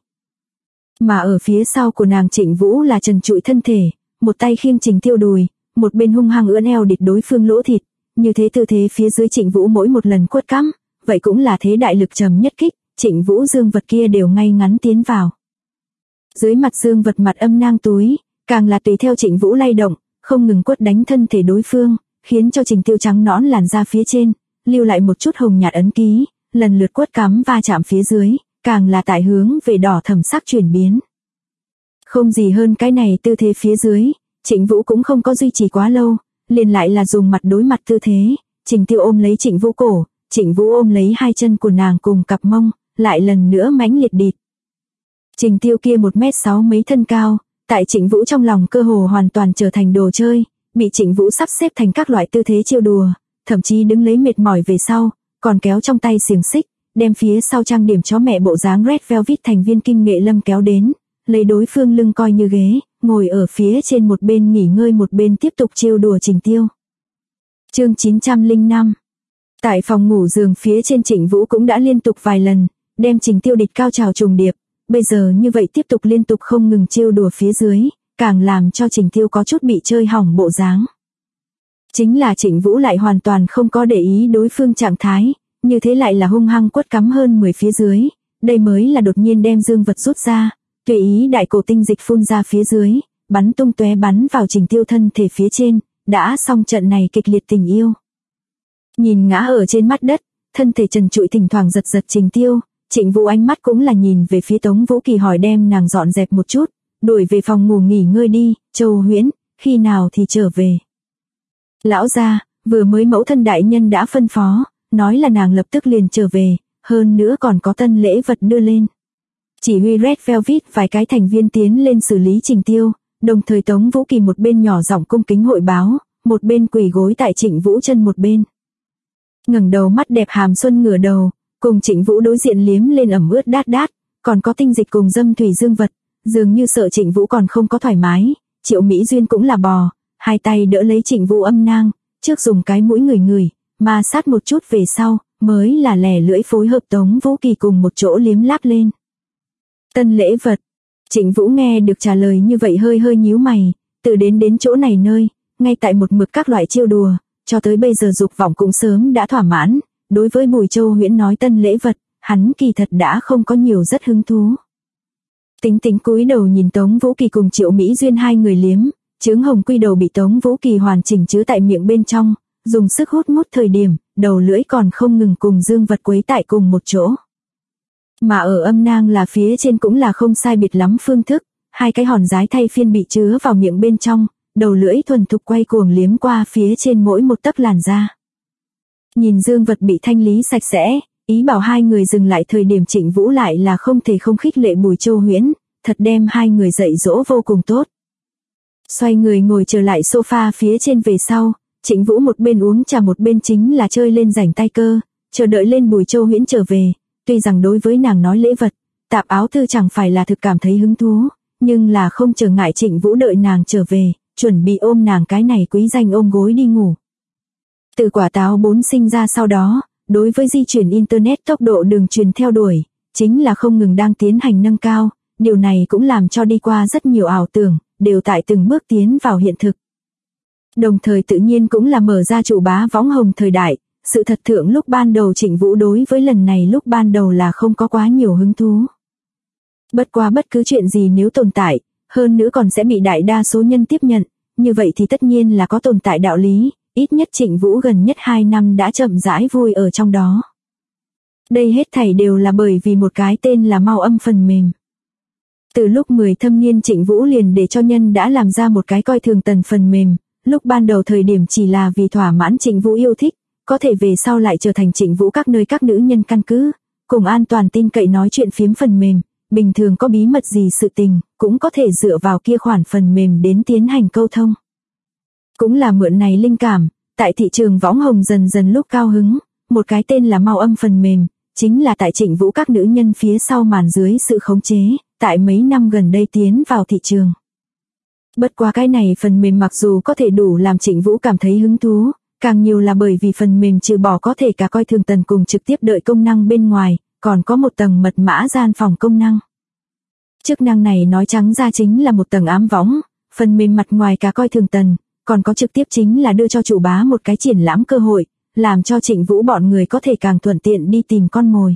Mà ở phía sau của nàng Trịnh Vũ là trần trụi thân thể, một tay khiêng Trình Tiêu đùi, một bên hung hăng ưỡn eo địch đối phương lỗ thịt, như thế tư thế phía dưới Trịnh Vũ mỗi một lần quất cắm, vậy cũng là thế đại lực trầm nhất kích, Trịnh Vũ dương vật kia đều ngay ngắn tiến vào. Dưới mặt dương vật mặt âm nang túi, càng là tùy theo Trịnh Vũ lay động, không ngừng quất đánh thân thể đối phương, khiến cho Trình Tiêu trắng nõn làn da phía trên, lưu lại một chút hồng nhạt ấn ký, lần lượt quất cắm va chạm phía dưới, càng là tại hướng về đỏ thẫm sắc chuyển biến. Không gì hơn cái này tư thế phía dưới, Trịnh Vũ cũng không có duy trì quá lâu, liền lại là dùng mặt đối mặt tư thế, Trình Tiêu ôm lấy Trịnh Vũ cổ, Trịnh Vũ ôm lấy hai chân của nàng cùng cặp mông, lại lần nữa mãnh liệt địt. Trình Tiêu kia 1m6 mấy thân cao, tại Trịnh Vũ trong lòng cơ hồ hoàn toàn trở thành đồ chơi, bị Trịnh Vũ sắp xếp thành các loại tư thế trêu đùa, thậm chí đứng lấy mệt mỏi về sau, còn kéo trong tay xiềng xích, đem phía sau trang điểm chó mẹ bộ dáng Red Velvet thành viên Kim Nghệ Lâm kéo đến, lấy đối phương lưng coi như ghế, ngồi ở phía trên một bên nghỉ ngơi một bên tiếp tục trêu đùa Trình Tiêu. Chương 905. Tại phòng ngủ giường phía trên Trịnh Vũ cũng đã liên tục vài lần, đem Trình Tiêu địch cao trào trùng điệp, bây giờ như vậy tiếp tục liên tục không ngừng trêu đùa phía dưới, càng làm cho Trình Tiêu có chút bị chơi hỏng bộ dáng. Chính là Trịnh Vũ lại hoàn toàn không có để ý đối phương trạng thái, như thế lại là hung hăng quất cắm hơn 10 phía dưới, đây mới là đột nhiên đem dương vật rút ra, tùy ý đại cổ tinh dịch phun ra phía dưới, bắn tung tóe bắn vào Trình Tiêu thân thể phía trên, đã xong trận này kịch liệt tình yêu. Nhìn ngã ở trên mặt đất, thân thể trần trụi thỉnh thoảng giật giật Trình Tiêu, Trịnh Vũ ánh mắt cũng là nhìn về phía Tống Vũ Kỳ hỏi đem nàng dọn dẹp một chút, đuổi về phòng ngủ nghỉ ngơi đi, Châu Huyễn, khi nào thì trở về. Lão gia, vừa mới mẫu thân đại nhân đã phân phó, nói là nàng lập tức liền trở về, hơn nữa còn có tân lễ vật đưa lên. Chỉ huy Red Velvet vài cái thành viên tiến lên xử lý Trình Tiêu, đồng thời Tống Vũ Kỳ một bên nhỏ giọng cung kính hội báo, một bên quỳ gối tại Trịnh Vũ chân một bên. Ngẩng đầu mắt đẹp hàm xuân ngửa đầu, cùng Trịnh Vũ đối diện liếm lên ẩm ướt đát đát, còn có tinh dịch cùng dâm thủy dương vật, dường như sợ Trịnh Vũ còn không có thoải mái, Triệu Mỹ Duyên cũng là bò, hai tay đỡ lấy Trịnh Vũ âm nang, trước dùng cái mũi ngửi, mà sát một chút về sau, mới là lẻ lưỡi phối hợp Tống Vũ Kỳ cùng một chỗ liếm láp lên. Tân lễ vật. Trịnh Vũ nghe được trả lời như vậy hơi hơi nhíu mày, từ đến chỗ này nơi, ngay tại một mực các loại trêu đùa, cho tới bây giờ dục vọng cũng sớm đã thỏa mãn, đối với Bùi Châu Huyễn nói tân lễ vật, hắn kỳ thật đã không có nhiều rất hứng thú. Tính cúi đầu nhìn Tống Vũ Kỳ cùng Triệu Mỹ Duyên hai người liếm, trứng hồng quy đầu bị Tống Vũ Kỳ hoàn chỉnh chứa tại miệng bên trong, dùng sức hút mút thời điểm, đầu lưỡi còn không ngừng cùng dương vật quấy tại cùng một chỗ. Mà ở âm nang là phía trên cũng là không sai biệt lắm phương thức, hai cái hòn dái thay phiên bị chứa vào miệng bên trong, đầu lưỡi thuần thục quay cuồng liếm qua phía trên mỗi một tấc làn da. Nhìn dương vật bị thanh lý sạch sẽ, ý bảo hai người dừng lại thời điểm Trịnh Vũ lại là không thể không khích lệ Bùi Châu Huyễn, thật đem hai người dạy dỗ vô cùng tốt. Xoay người ngồi trở lại sofa phía trên về sau, Trịnh Vũ một bên uống trà một bên chính là chơi lên rảnh tay cơ, chờ đợi lên Bùi Châu Huyễn trở về, tuy rằng đối với nàng nói lễ vật, tạp áo thư chẳng phải là thực cảm thấy hứng thú, nhưng là không trở ngại Trịnh Vũ đợi nàng trở về, chuẩn bị ôm nàng cái này quý danh ôm gối đi ngủ. Từ quả táo 4 sinh ra sau đó, đối với di chuyển Internet tốc độ đường truyền theo đuổi, chính là không ngừng đang tiến hành nâng cao, điều này cũng làm cho đi qua rất nhiều ảo tưởng, đều tại từng bước tiến vào hiện thực. Đồng thời tự nhiên cũng là mở ra trụ bá võng hồng thời đại, sự thật thượng lúc ban đầu Trịnh Vũ đối với lần này lúc ban đầu là không có quá nhiều hứng thú. Bất quá bất cứ chuyện gì nếu tồn tại, hơn nữa còn sẽ bị đại đa số nhân tiếp nhận, như vậy thì tất nhiên là có tồn tại đạo lý, ít nhất Trịnh Vũ gần nhất 2 năm đã chậm rãi vui ở trong đó. Đây hết thảy đều là bởi vì một cái tên là Mau Âm phần mềm. Từ lúc 10 thâm niên Trịnh Vũ liền để cho nhân đã làm ra một cái coi thường tần phần mềm, lúc ban đầu thời điểm chỉ là vì thỏa mãn Trịnh Vũ yêu thích, có thể về sau lại trở thành Trịnh Vũ các nơi các nữ nhân căn cứ, cùng an toàn tin cậy nói chuyện phiếm phần mềm, bình thường có bí mật gì sự tình, cũng có thể dựa vào kia khoản phần mềm đến tiến hành câu thông. Cũng là mượn này linh cảm, tại thị trường võng hồng dần dần lúc cao hứng, một cái tên là Mau Âm phần mềm, chính là tại Trịnh Vũ các nữ nhân phía sau màn dưới sự khống chế, tại mấy năm gần đây tiến vào thị trường. Bất quá cái này phần mềm mặc dù có thể đủ làm Trịnh Vũ cảm thấy hứng thú, càng nhiều là bởi vì phần mềm trừ bỏ có thể cả coi thường tần cùng trực tiếp đợi công năng bên ngoài, còn có một tầng mật mã gian phòng công năng. Chức năng này nói trắng ra chính là một tầng ám võng, phần mềm mặt ngoài cả coi thường tần, còn có trực tiếp chính là đưa cho chủ bá một cái triển lãm cơ hội, làm cho Trịnh Vũ bọn người có thể càng thuận tiện đi tìm con mồi.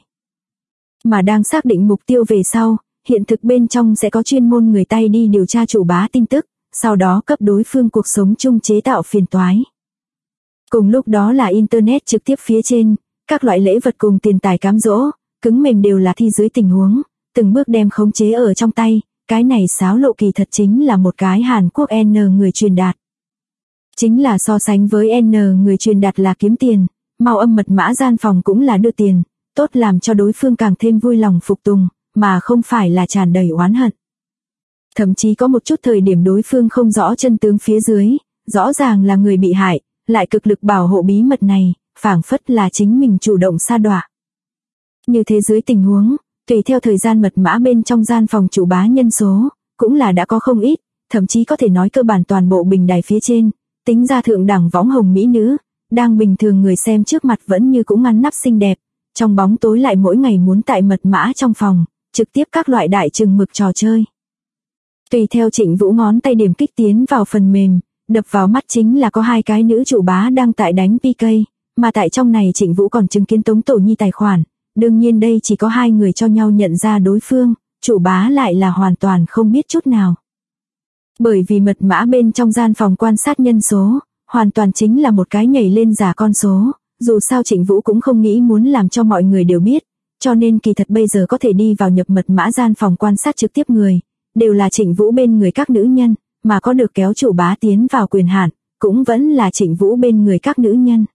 Mà đang xác định mục tiêu về sau, hiện thực bên trong sẽ có chuyên môn người tay đi điều tra chủ bá tin tức, sau đó cấp đối phương cuộc sống chung chế tạo phiền toái. Cùng lúc đó là Internet trực tiếp phía trên, các loại lễ vật cùng tiền tài cám dỗ, cứng mềm đều là thi dưới tình huống, từng bước đem khống chế ở trong tay, cái này xáo lộ kỳ thật chính là một cái Hàn Quốc N người truyền đạt. Chính là so sánh với N người truyền đạt là kiếm tiền, Mau Âm mật mã gian phòng cũng là đưa tiền, tốt làm cho đối phương càng thêm vui lòng phục tùng, mà không phải là tràn đầy oán hận. Thậm chí có một chút thời điểm đối phương không rõ chân tướng phía dưới, rõ ràng là người bị hại, lại cực lực bảo hộ bí mật này, phảng phất là chính mình chủ động sa đọa. Như thế dưới tình huống, tùy theo thời gian mật mã bên trong gian phòng chủ bá nhân số, cũng là đã có không ít, thậm chí có thể nói cơ bản toàn bộ bình đài phía trên, tính ra thượng đẳng võng hồng mỹ nữ, đang bình thường người xem trước mặt vẫn như cũng ngăn nắp xinh đẹp, trong bóng tối lại mỗi ngày muốn tại mật mã trong phòng, trực tiếp các loại đại chừng mực trò chơi. Tùy theo Trịnh Vũ ngón tay điểm kích tiến vào phần mềm, đập vào mắt chính là có 2 cái nữ chủ bá đang tại đánh PK, mà tại trong này Trịnh Vũ còn chứng kiến Tống Tổ Nhi tài khoản, đương nhiên đây chỉ có 2 người cho nhau nhận ra đối phương, chủ bá lại là hoàn toàn không biết chút nào. Bởi vì mật mã bên trong gian phòng quan sát nhân số, hoàn toàn chính là một cái nhảy lên giả con số, dù sao Trịnh Vũ cũng không nghĩ muốn làm cho mọi người đều biết, cho nên kỳ thật bây giờ có thể đi vào nhập mật mã gian phòng quan sát trực tiếp người, đều là Trịnh Vũ bên người các nữ nhân, mà có được kéo chủ bá tiến vào quyền hạn, cũng vẫn là Trịnh Vũ bên người các nữ nhân.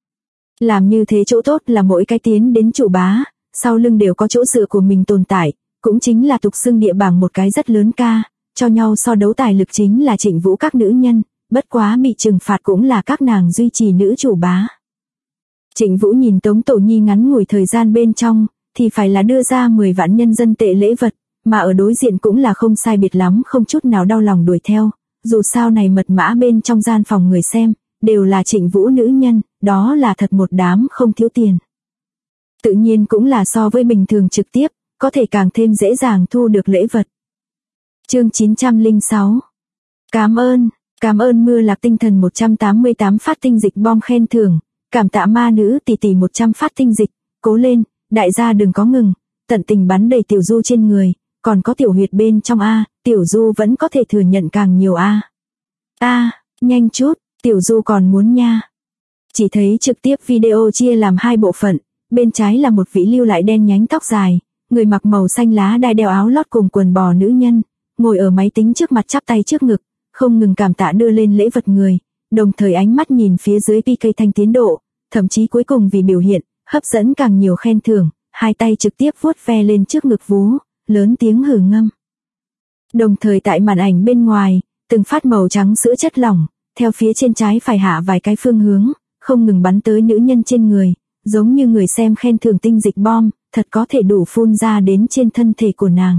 Làm như thế chỗ tốt là mỗi cái tiến đến chủ bá, sau lưng đều có chỗ dựa của mình tồn tại, cũng chính là tục xưng địa bảng một cái rất lớn ca, cho nhau so đấu tài lực chính là Trịnh Vũ các nữ nhân, bất quá bị trừng phạt cũng là các nàng duy trì nữ chủ bá. Trịnh Vũ nhìn Tống Tổ Nhi ngắn ngủi thời gian bên trong, thì phải là đưa ra 10 vạn nhân dân tệ lễ vật, mà ở đối diện cũng là không sai biệt lắm không chút nào đau lòng đuổi theo, dù sao này mật mã bên trong gian phòng người xem, đều là Trịnh Vũ nữ nhân, đó là thật một đám không thiếu tiền. Tự nhiên cũng là so với bình thường trực tiếp, có thể càng thêm dễ dàng thu được lễ vật. Chương 906. Cảm ơn Mưa Lạc Tinh Thần 188 phát tinh dịch bom khen thưởng, cảm tạ Ma Nữ tỷ tỷ 100 phát tinh dịch, cố lên, đại gia đừng có ngừng, tận tình bắn đầy Tiểu Du trên người, còn có tiểu huyệt bên trong a, Tiểu Du vẫn có thể thừa nhận càng nhiều a. Nhanh chút, Tiểu Du còn muốn nha. Chỉ thấy trực tiếp video chia làm 2 bộ phận, bên trái là một vị lưu lại đen nhánh tóc dài, người mặc màu xanh lá đai đeo áo lót cùng quần bò nữ nhân, ngồi ở máy tính trước mặt chắp tay trước ngực, không ngừng cảm tạ đưa lên lễ vật người, đồng thời ánh mắt nhìn phía dưới PK Thanh tiến độ, thậm chí cuối cùng vì biểu hiện, hấp dẫn càng nhiều khen thưởng, hai tay trực tiếp vuốt ve lên trước ngực vú, lớn tiếng hừ ngâm. Đồng thời tại màn ảnh bên ngoài, từng phát màu trắng sữa chất lỏng, theo phía trên trái phải hạ vài cái phương hướng, không ngừng bắn tới nữ nhân trên người, giống như người xem khen thưởng tinh dịch bom, thật có thể đủ phun ra đến trên thân thể của nàng.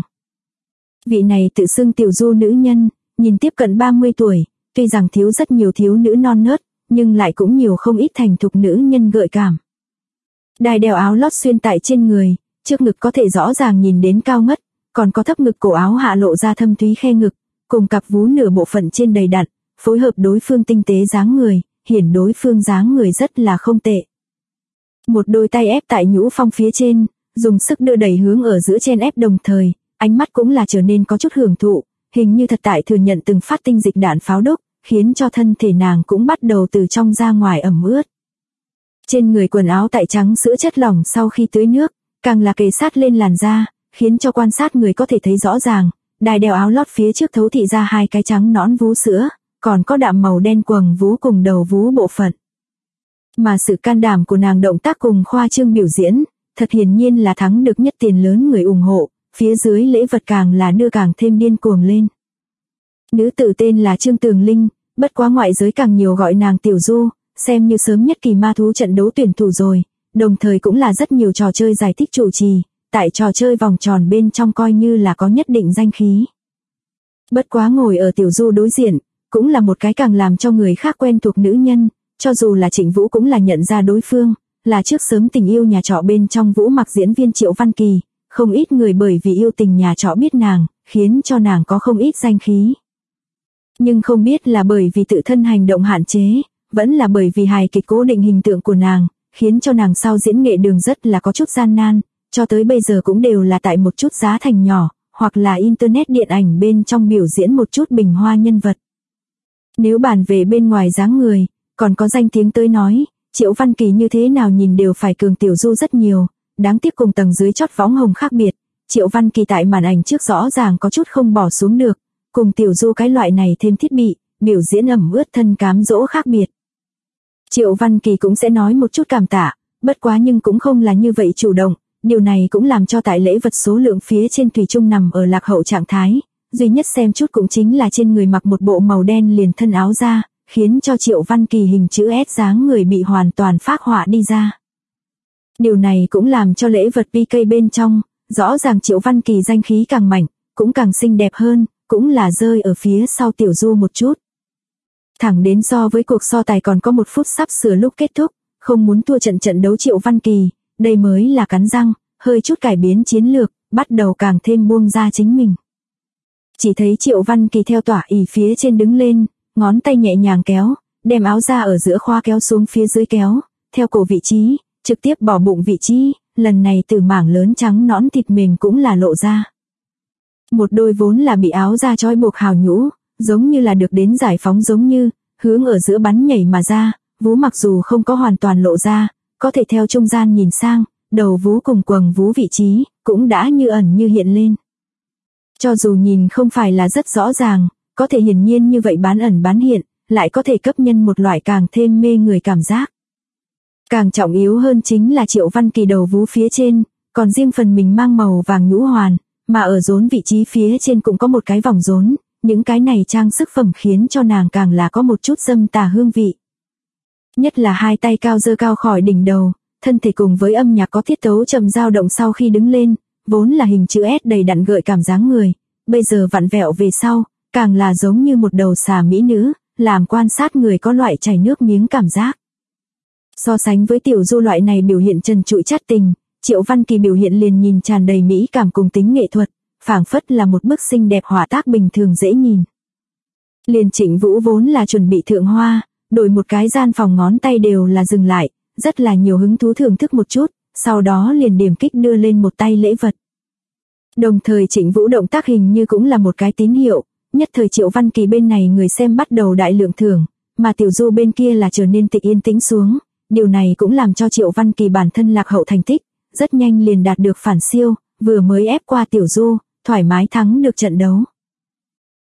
Vị này tự xưng tiểu du nữ nhân, nhìn tiếp cận 30 tuổi, tuy rằng thiếu rất nhiều thiếu nữ non nớt, nhưng lại cũng nhiều không ít thành thục nữ nhân gợi cảm. Đai đeo áo lót xuyên tại trên người, trước ngực có thể rõ ràng nhìn đến cao ngất, còn có thấp ngực cổ áo hạ lộ ra thâm thúy khe ngực, cùng cặp vú nửa bộ phận trên đầy đặn, phối hợp đối phương tinh tế dáng người, hiển đối phương dáng người rất là không tệ. Một đôi tay ép tại nhũ phong phía trên, dùng sức đưa đẩy hướng ở giữa chen ép đồng thời, ánh mắt cũng là trở nên có chút hưởng thụ, hình như thật tại thừa nhận từng phát tinh dịch đạn pháo đốc, khiến cho thân thể nàng cũng bắt đầu từ trong ra ngoài ẩm ướt. Trên người quần áo tại trắng sữa chất lỏng sau khi tưới nước, càng là kề sát lên làn da, khiến cho quan sát người có thể thấy rõ ràng, đai đeo áo lót phía trước thấu thị ra hai cái trắng nõn vú sữa, còn có đạm màu đen quầng vú cùng đầu vú bộ phận. Mà sự can đảm của nàng động tác cùng khoa trương biểu diễn, thật hiển nhiên là thắng được nhất tiền lớn người ủng hộ, phía dưới lễ vật càng là đưa càng thêm điên cuồng lên. Nữ tử tên là Trương Tường Linh, bất quá ngoại giới càng nhiều gọi nàng Tiểu Du, xem như sớm nhất kỳ ma thú trận đấu tuyển thủ rồi, đồng thời cũng là rất nhiều trò chơi giải thích chủ trì, tại trò chơi vòng tròn bên trong coi như là có nhất định danh khí. Bất quá ngồi ở Tiểu Du đối diện, cũng là một cái càng làm cho người khác quen thuộc nữ nhân, cho dù là Trịnh Vũ cũng là nhận ra đối phương, là trước sớm tình yêu nhà trọ bên trong Vũ Mặc diễn viên Triệu Văn Kỳ, không ít người bởi vì yêu tình nhà trọ biết nàng, khiến cho nàng có không ít danh khí. Nhưng không biết là bởi vì tự thân hành động hạn chế, vẫn là bởi vì hài kịch cố định hình tượng của nàng, khiến cho nàng sau diễn nghệ đường rất là có chút gian nan, cho tới bây giờ cũng đều là tại một chút giá thành nhỏ, hoặc là internet điện ảnh bên trong biểu diễn một chút bình hoa nhân vật. Nếu bàn về bên ngoài dáng người, còn có danh tiếng tới nói, Triệu Văn Kỳ như thế nào nhìn đều phải cường Tiểu Du rất nhiều, đáng tiếc cùng tầng dưới chót võng hồng khác biệt, Triệu Văn Kỳ tại màn ảnh trước rõ ràng có chút không bỏ xuống được, cùng Tiểu Du cái loại này thêm thiết bị, biểu diễn ẩm ướt thân cám dỗ khác biệt. Triệu Văn Kỳ cũng sẽ nói một chút cảm tạ, bất quá nhưng cũng không là như vậy chủ động, điều này cũng làm cho tại lễ vật số lượng phía trên thủy chung nằm ở lạc hậu trạng thái, duy nhất xem chút cũng chính là trên người mặc một bộ màu đen liền thân áo ra, khiến cho Triệu Văn Kỳ hình chữ S dáng người bị hoàn toàn phác họa đi ra. Điều này cũng làm cho lễ vật PK bên trong, rõ ràng Triệu Văn Kỳ danh khí càng mạnh, cũng càng xinh đẹp hơn, cũng là rơi ở phía sau Tiểu Du một chút. Thẳng đến so với cuộc so tài còn có 1 phút sắp sửa lúc kết thúc, không muốn thua trận đấu Triệu Văn Kỳ, đây mới là cắn răng, hơi chút cải biến chiến lược, bắt đầu càng thêm buông ra chính mình. Chỉ thấy Triệu Văn Kỳ theo tỏa ỉ phía trên đứng lên, ngón tay nhẹ nhàng kéo, đem áo ra ở giữa khoa kéo xuống phía dưới kéo, theo cổ vị trí, trực tiếp bỏ bụng vị trí, lần này từ mảng lớn trắng nõn thịt mềm cũng là lộ ra. Một đôi vốn là bị áo ra trói buộc hào nhũ, giống như là được đến giải phóng giống như, hướng ở giữa bắn nhảy mà ra, vú mặc dù không có hoàn toàn lộ ra, có thể theo trung gian nhìn sang, đầu vú cùng quầng vú vị trí, cũng đã như ẩn như hiện lên. Cho dù nhìn không phải là rất rõ ràng, có thể hiển nhiên như vậy bán ẩn bán hiện, lại có thể cấp nhân một loại càng thêm mê người cảm giác. Càng trọng yếu hơn chính là Triệu Văn Kỳ đầu vú phía trên, còn riêng phần mình mang màu vàng nhũ hoàn, mà ở rốn vị trí phía trên cũng có một cái vòng rốn, những cái này trang sức phẩm khiến cho nàng càng là có một chút dâm tà hương vị. Nhất là hai tay cao giơ cao khỏi đỉnh đầu, thân thể cùng với âm nhạc có tiết tấu chậm dao động sau khi đứng lên, vốn là hình chữ S đầy đặn gợi cảm dáng người, bây giờ vặn vẹo về sau, càng là giống như một đầu xà mỹ nữ, làm quan sát người có loại chảy nước miếng cảm giác. So sánh với Tiểu Du loại này biểu hiện trần trụi chát tình, Triệu Văn Kỳ biểu hiện liền nhìn tràn đầy mỹ cảm cùng tính nghệ thuật, phảng phất là một bức xinh đẹp họa tác bình thường dễ nhìn. Liền Trịnh Vũ vốn là chuẩn bị thượng hoa, đổi một cái gian phòng ngón tay đều là dừng lại, rất là nhiều hứng thú thưởng thức một chút, sau đó liền điểm kích đưa lên một tay lễ vật. Đồng thời Trịnh Vũ động tác hình như cũng là một cái tín hiệu, nhất thời Triệu Văn Kỳ bên này người xem bắt đầu đại lượng thưởng, mà Tiểu Du bên kia là trở nên tịch yên tĩnh xuống, điều này cũng làm cho Triệu Văn Kỳ bản thân lạc hậu thành tích, rất nhanh liền đạt được phản siêu, vừa mới ép qua Tiểu Du, thoải mái thắng được trận đấu.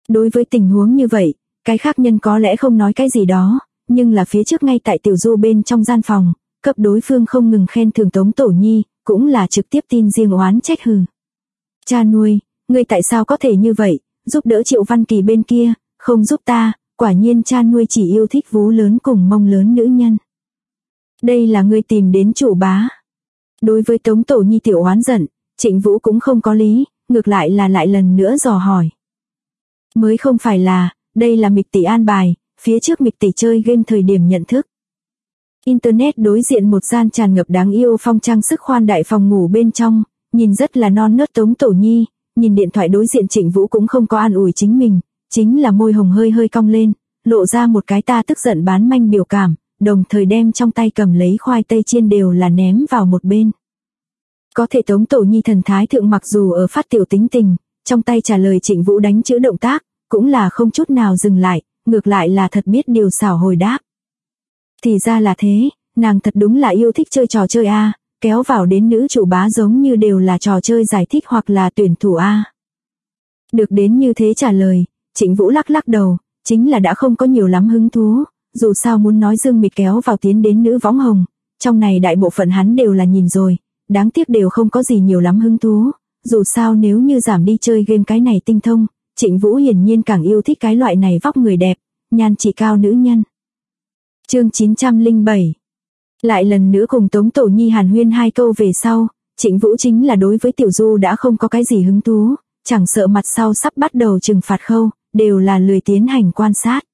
Đối với tình huống như vậy, cái khác nhân có lẽ không nói cái gì đó, nhưng là phía trước ngay tại Tiểu Du bên trong gian phòng, cấp đối phương không ngừng khen thưởng Tống Tổ Nhi, cũng là trực tiếp tin riêng oán trách hừ. Cha nuôi, ngươi tại sao có thể như vậy, giúp đỡ Triệu Văn Kỳ bên kia, không giúp ta, quả nhiên cha nuôi chỉ yêu thích vú lớn cùng mông lớn nữ nhân. Đây là ngươi tìm đến chủ bá. Đối với Tống Tổ Nhi tiểu oán giận, Trịnh Vũ cũng không có lý, ngược lại là lại lần nữa dò hỏi. Mới không phải là, đây là Mịch tỷ an bài, phía trước Mịch tỷ chơi game thời điểm nhận thức. Internet đối diện một gian tràn ngập đáng yêu phong trang sức khoan đại phòng ngủ bên trong, nhìn rất là non nớt Tống Tổ Nhi, nhìn điện thoại đối diện Trịnh Vũ cũng không có an ủi chính mình, chính là môi hồng hơi hơi cong lên, lộ ra một cái ta tức giận bán manh biểu cảm, đồng thời đem trong tay cầm lấy khoai tây chiên đều là ném vào một bên. Có thể Tống Tổ Nhi thần thái thượng mặc dù ở phát tiểu tính tình, trong tay trả lời Trịnh Vũ đánh chữ động tác, cũng là không chút nào dừng lại, ngược lại là thật biết điều xảo hồi đáp. Thì ra là thế, nàng thật đúng là yêu thích chơi trò chơi a, kéo vào đến nữ chủ bá giống như đều là trò chơi giải thích hoặc là tuyển thủ a. Được đến như thế trả lời, Trịnh Vũ lắc lắc đầu, chính là đã không có nhiều lắm hứng thú, dù sao muốn nói Dương Mịch kéo vào tiến đến nữ võng hồng, trong này đại bộ phận hắn đều là nhìn rồi, đáng tiếc đều không có gì nhiều lắm hứng thú, dù sao nếu như giảm đi chơi game cái này tinh thông, Trịnh Vũ hiển nhiên càng yêu thích cái loại này vóc người đẹp, nhan chỉ cao nữ nhân. Chương 907. Lại lần nữa cùng Tống Tổ Nhi hàn huyên hai câu về sau, Trịnh Vũ chính là đối với Tiểu Du đã không có cái gì hứng thú, chẳng sợ mặt sau sắp bắt đầu trừng phạt khâu, đều là lười tiến hành quan sát.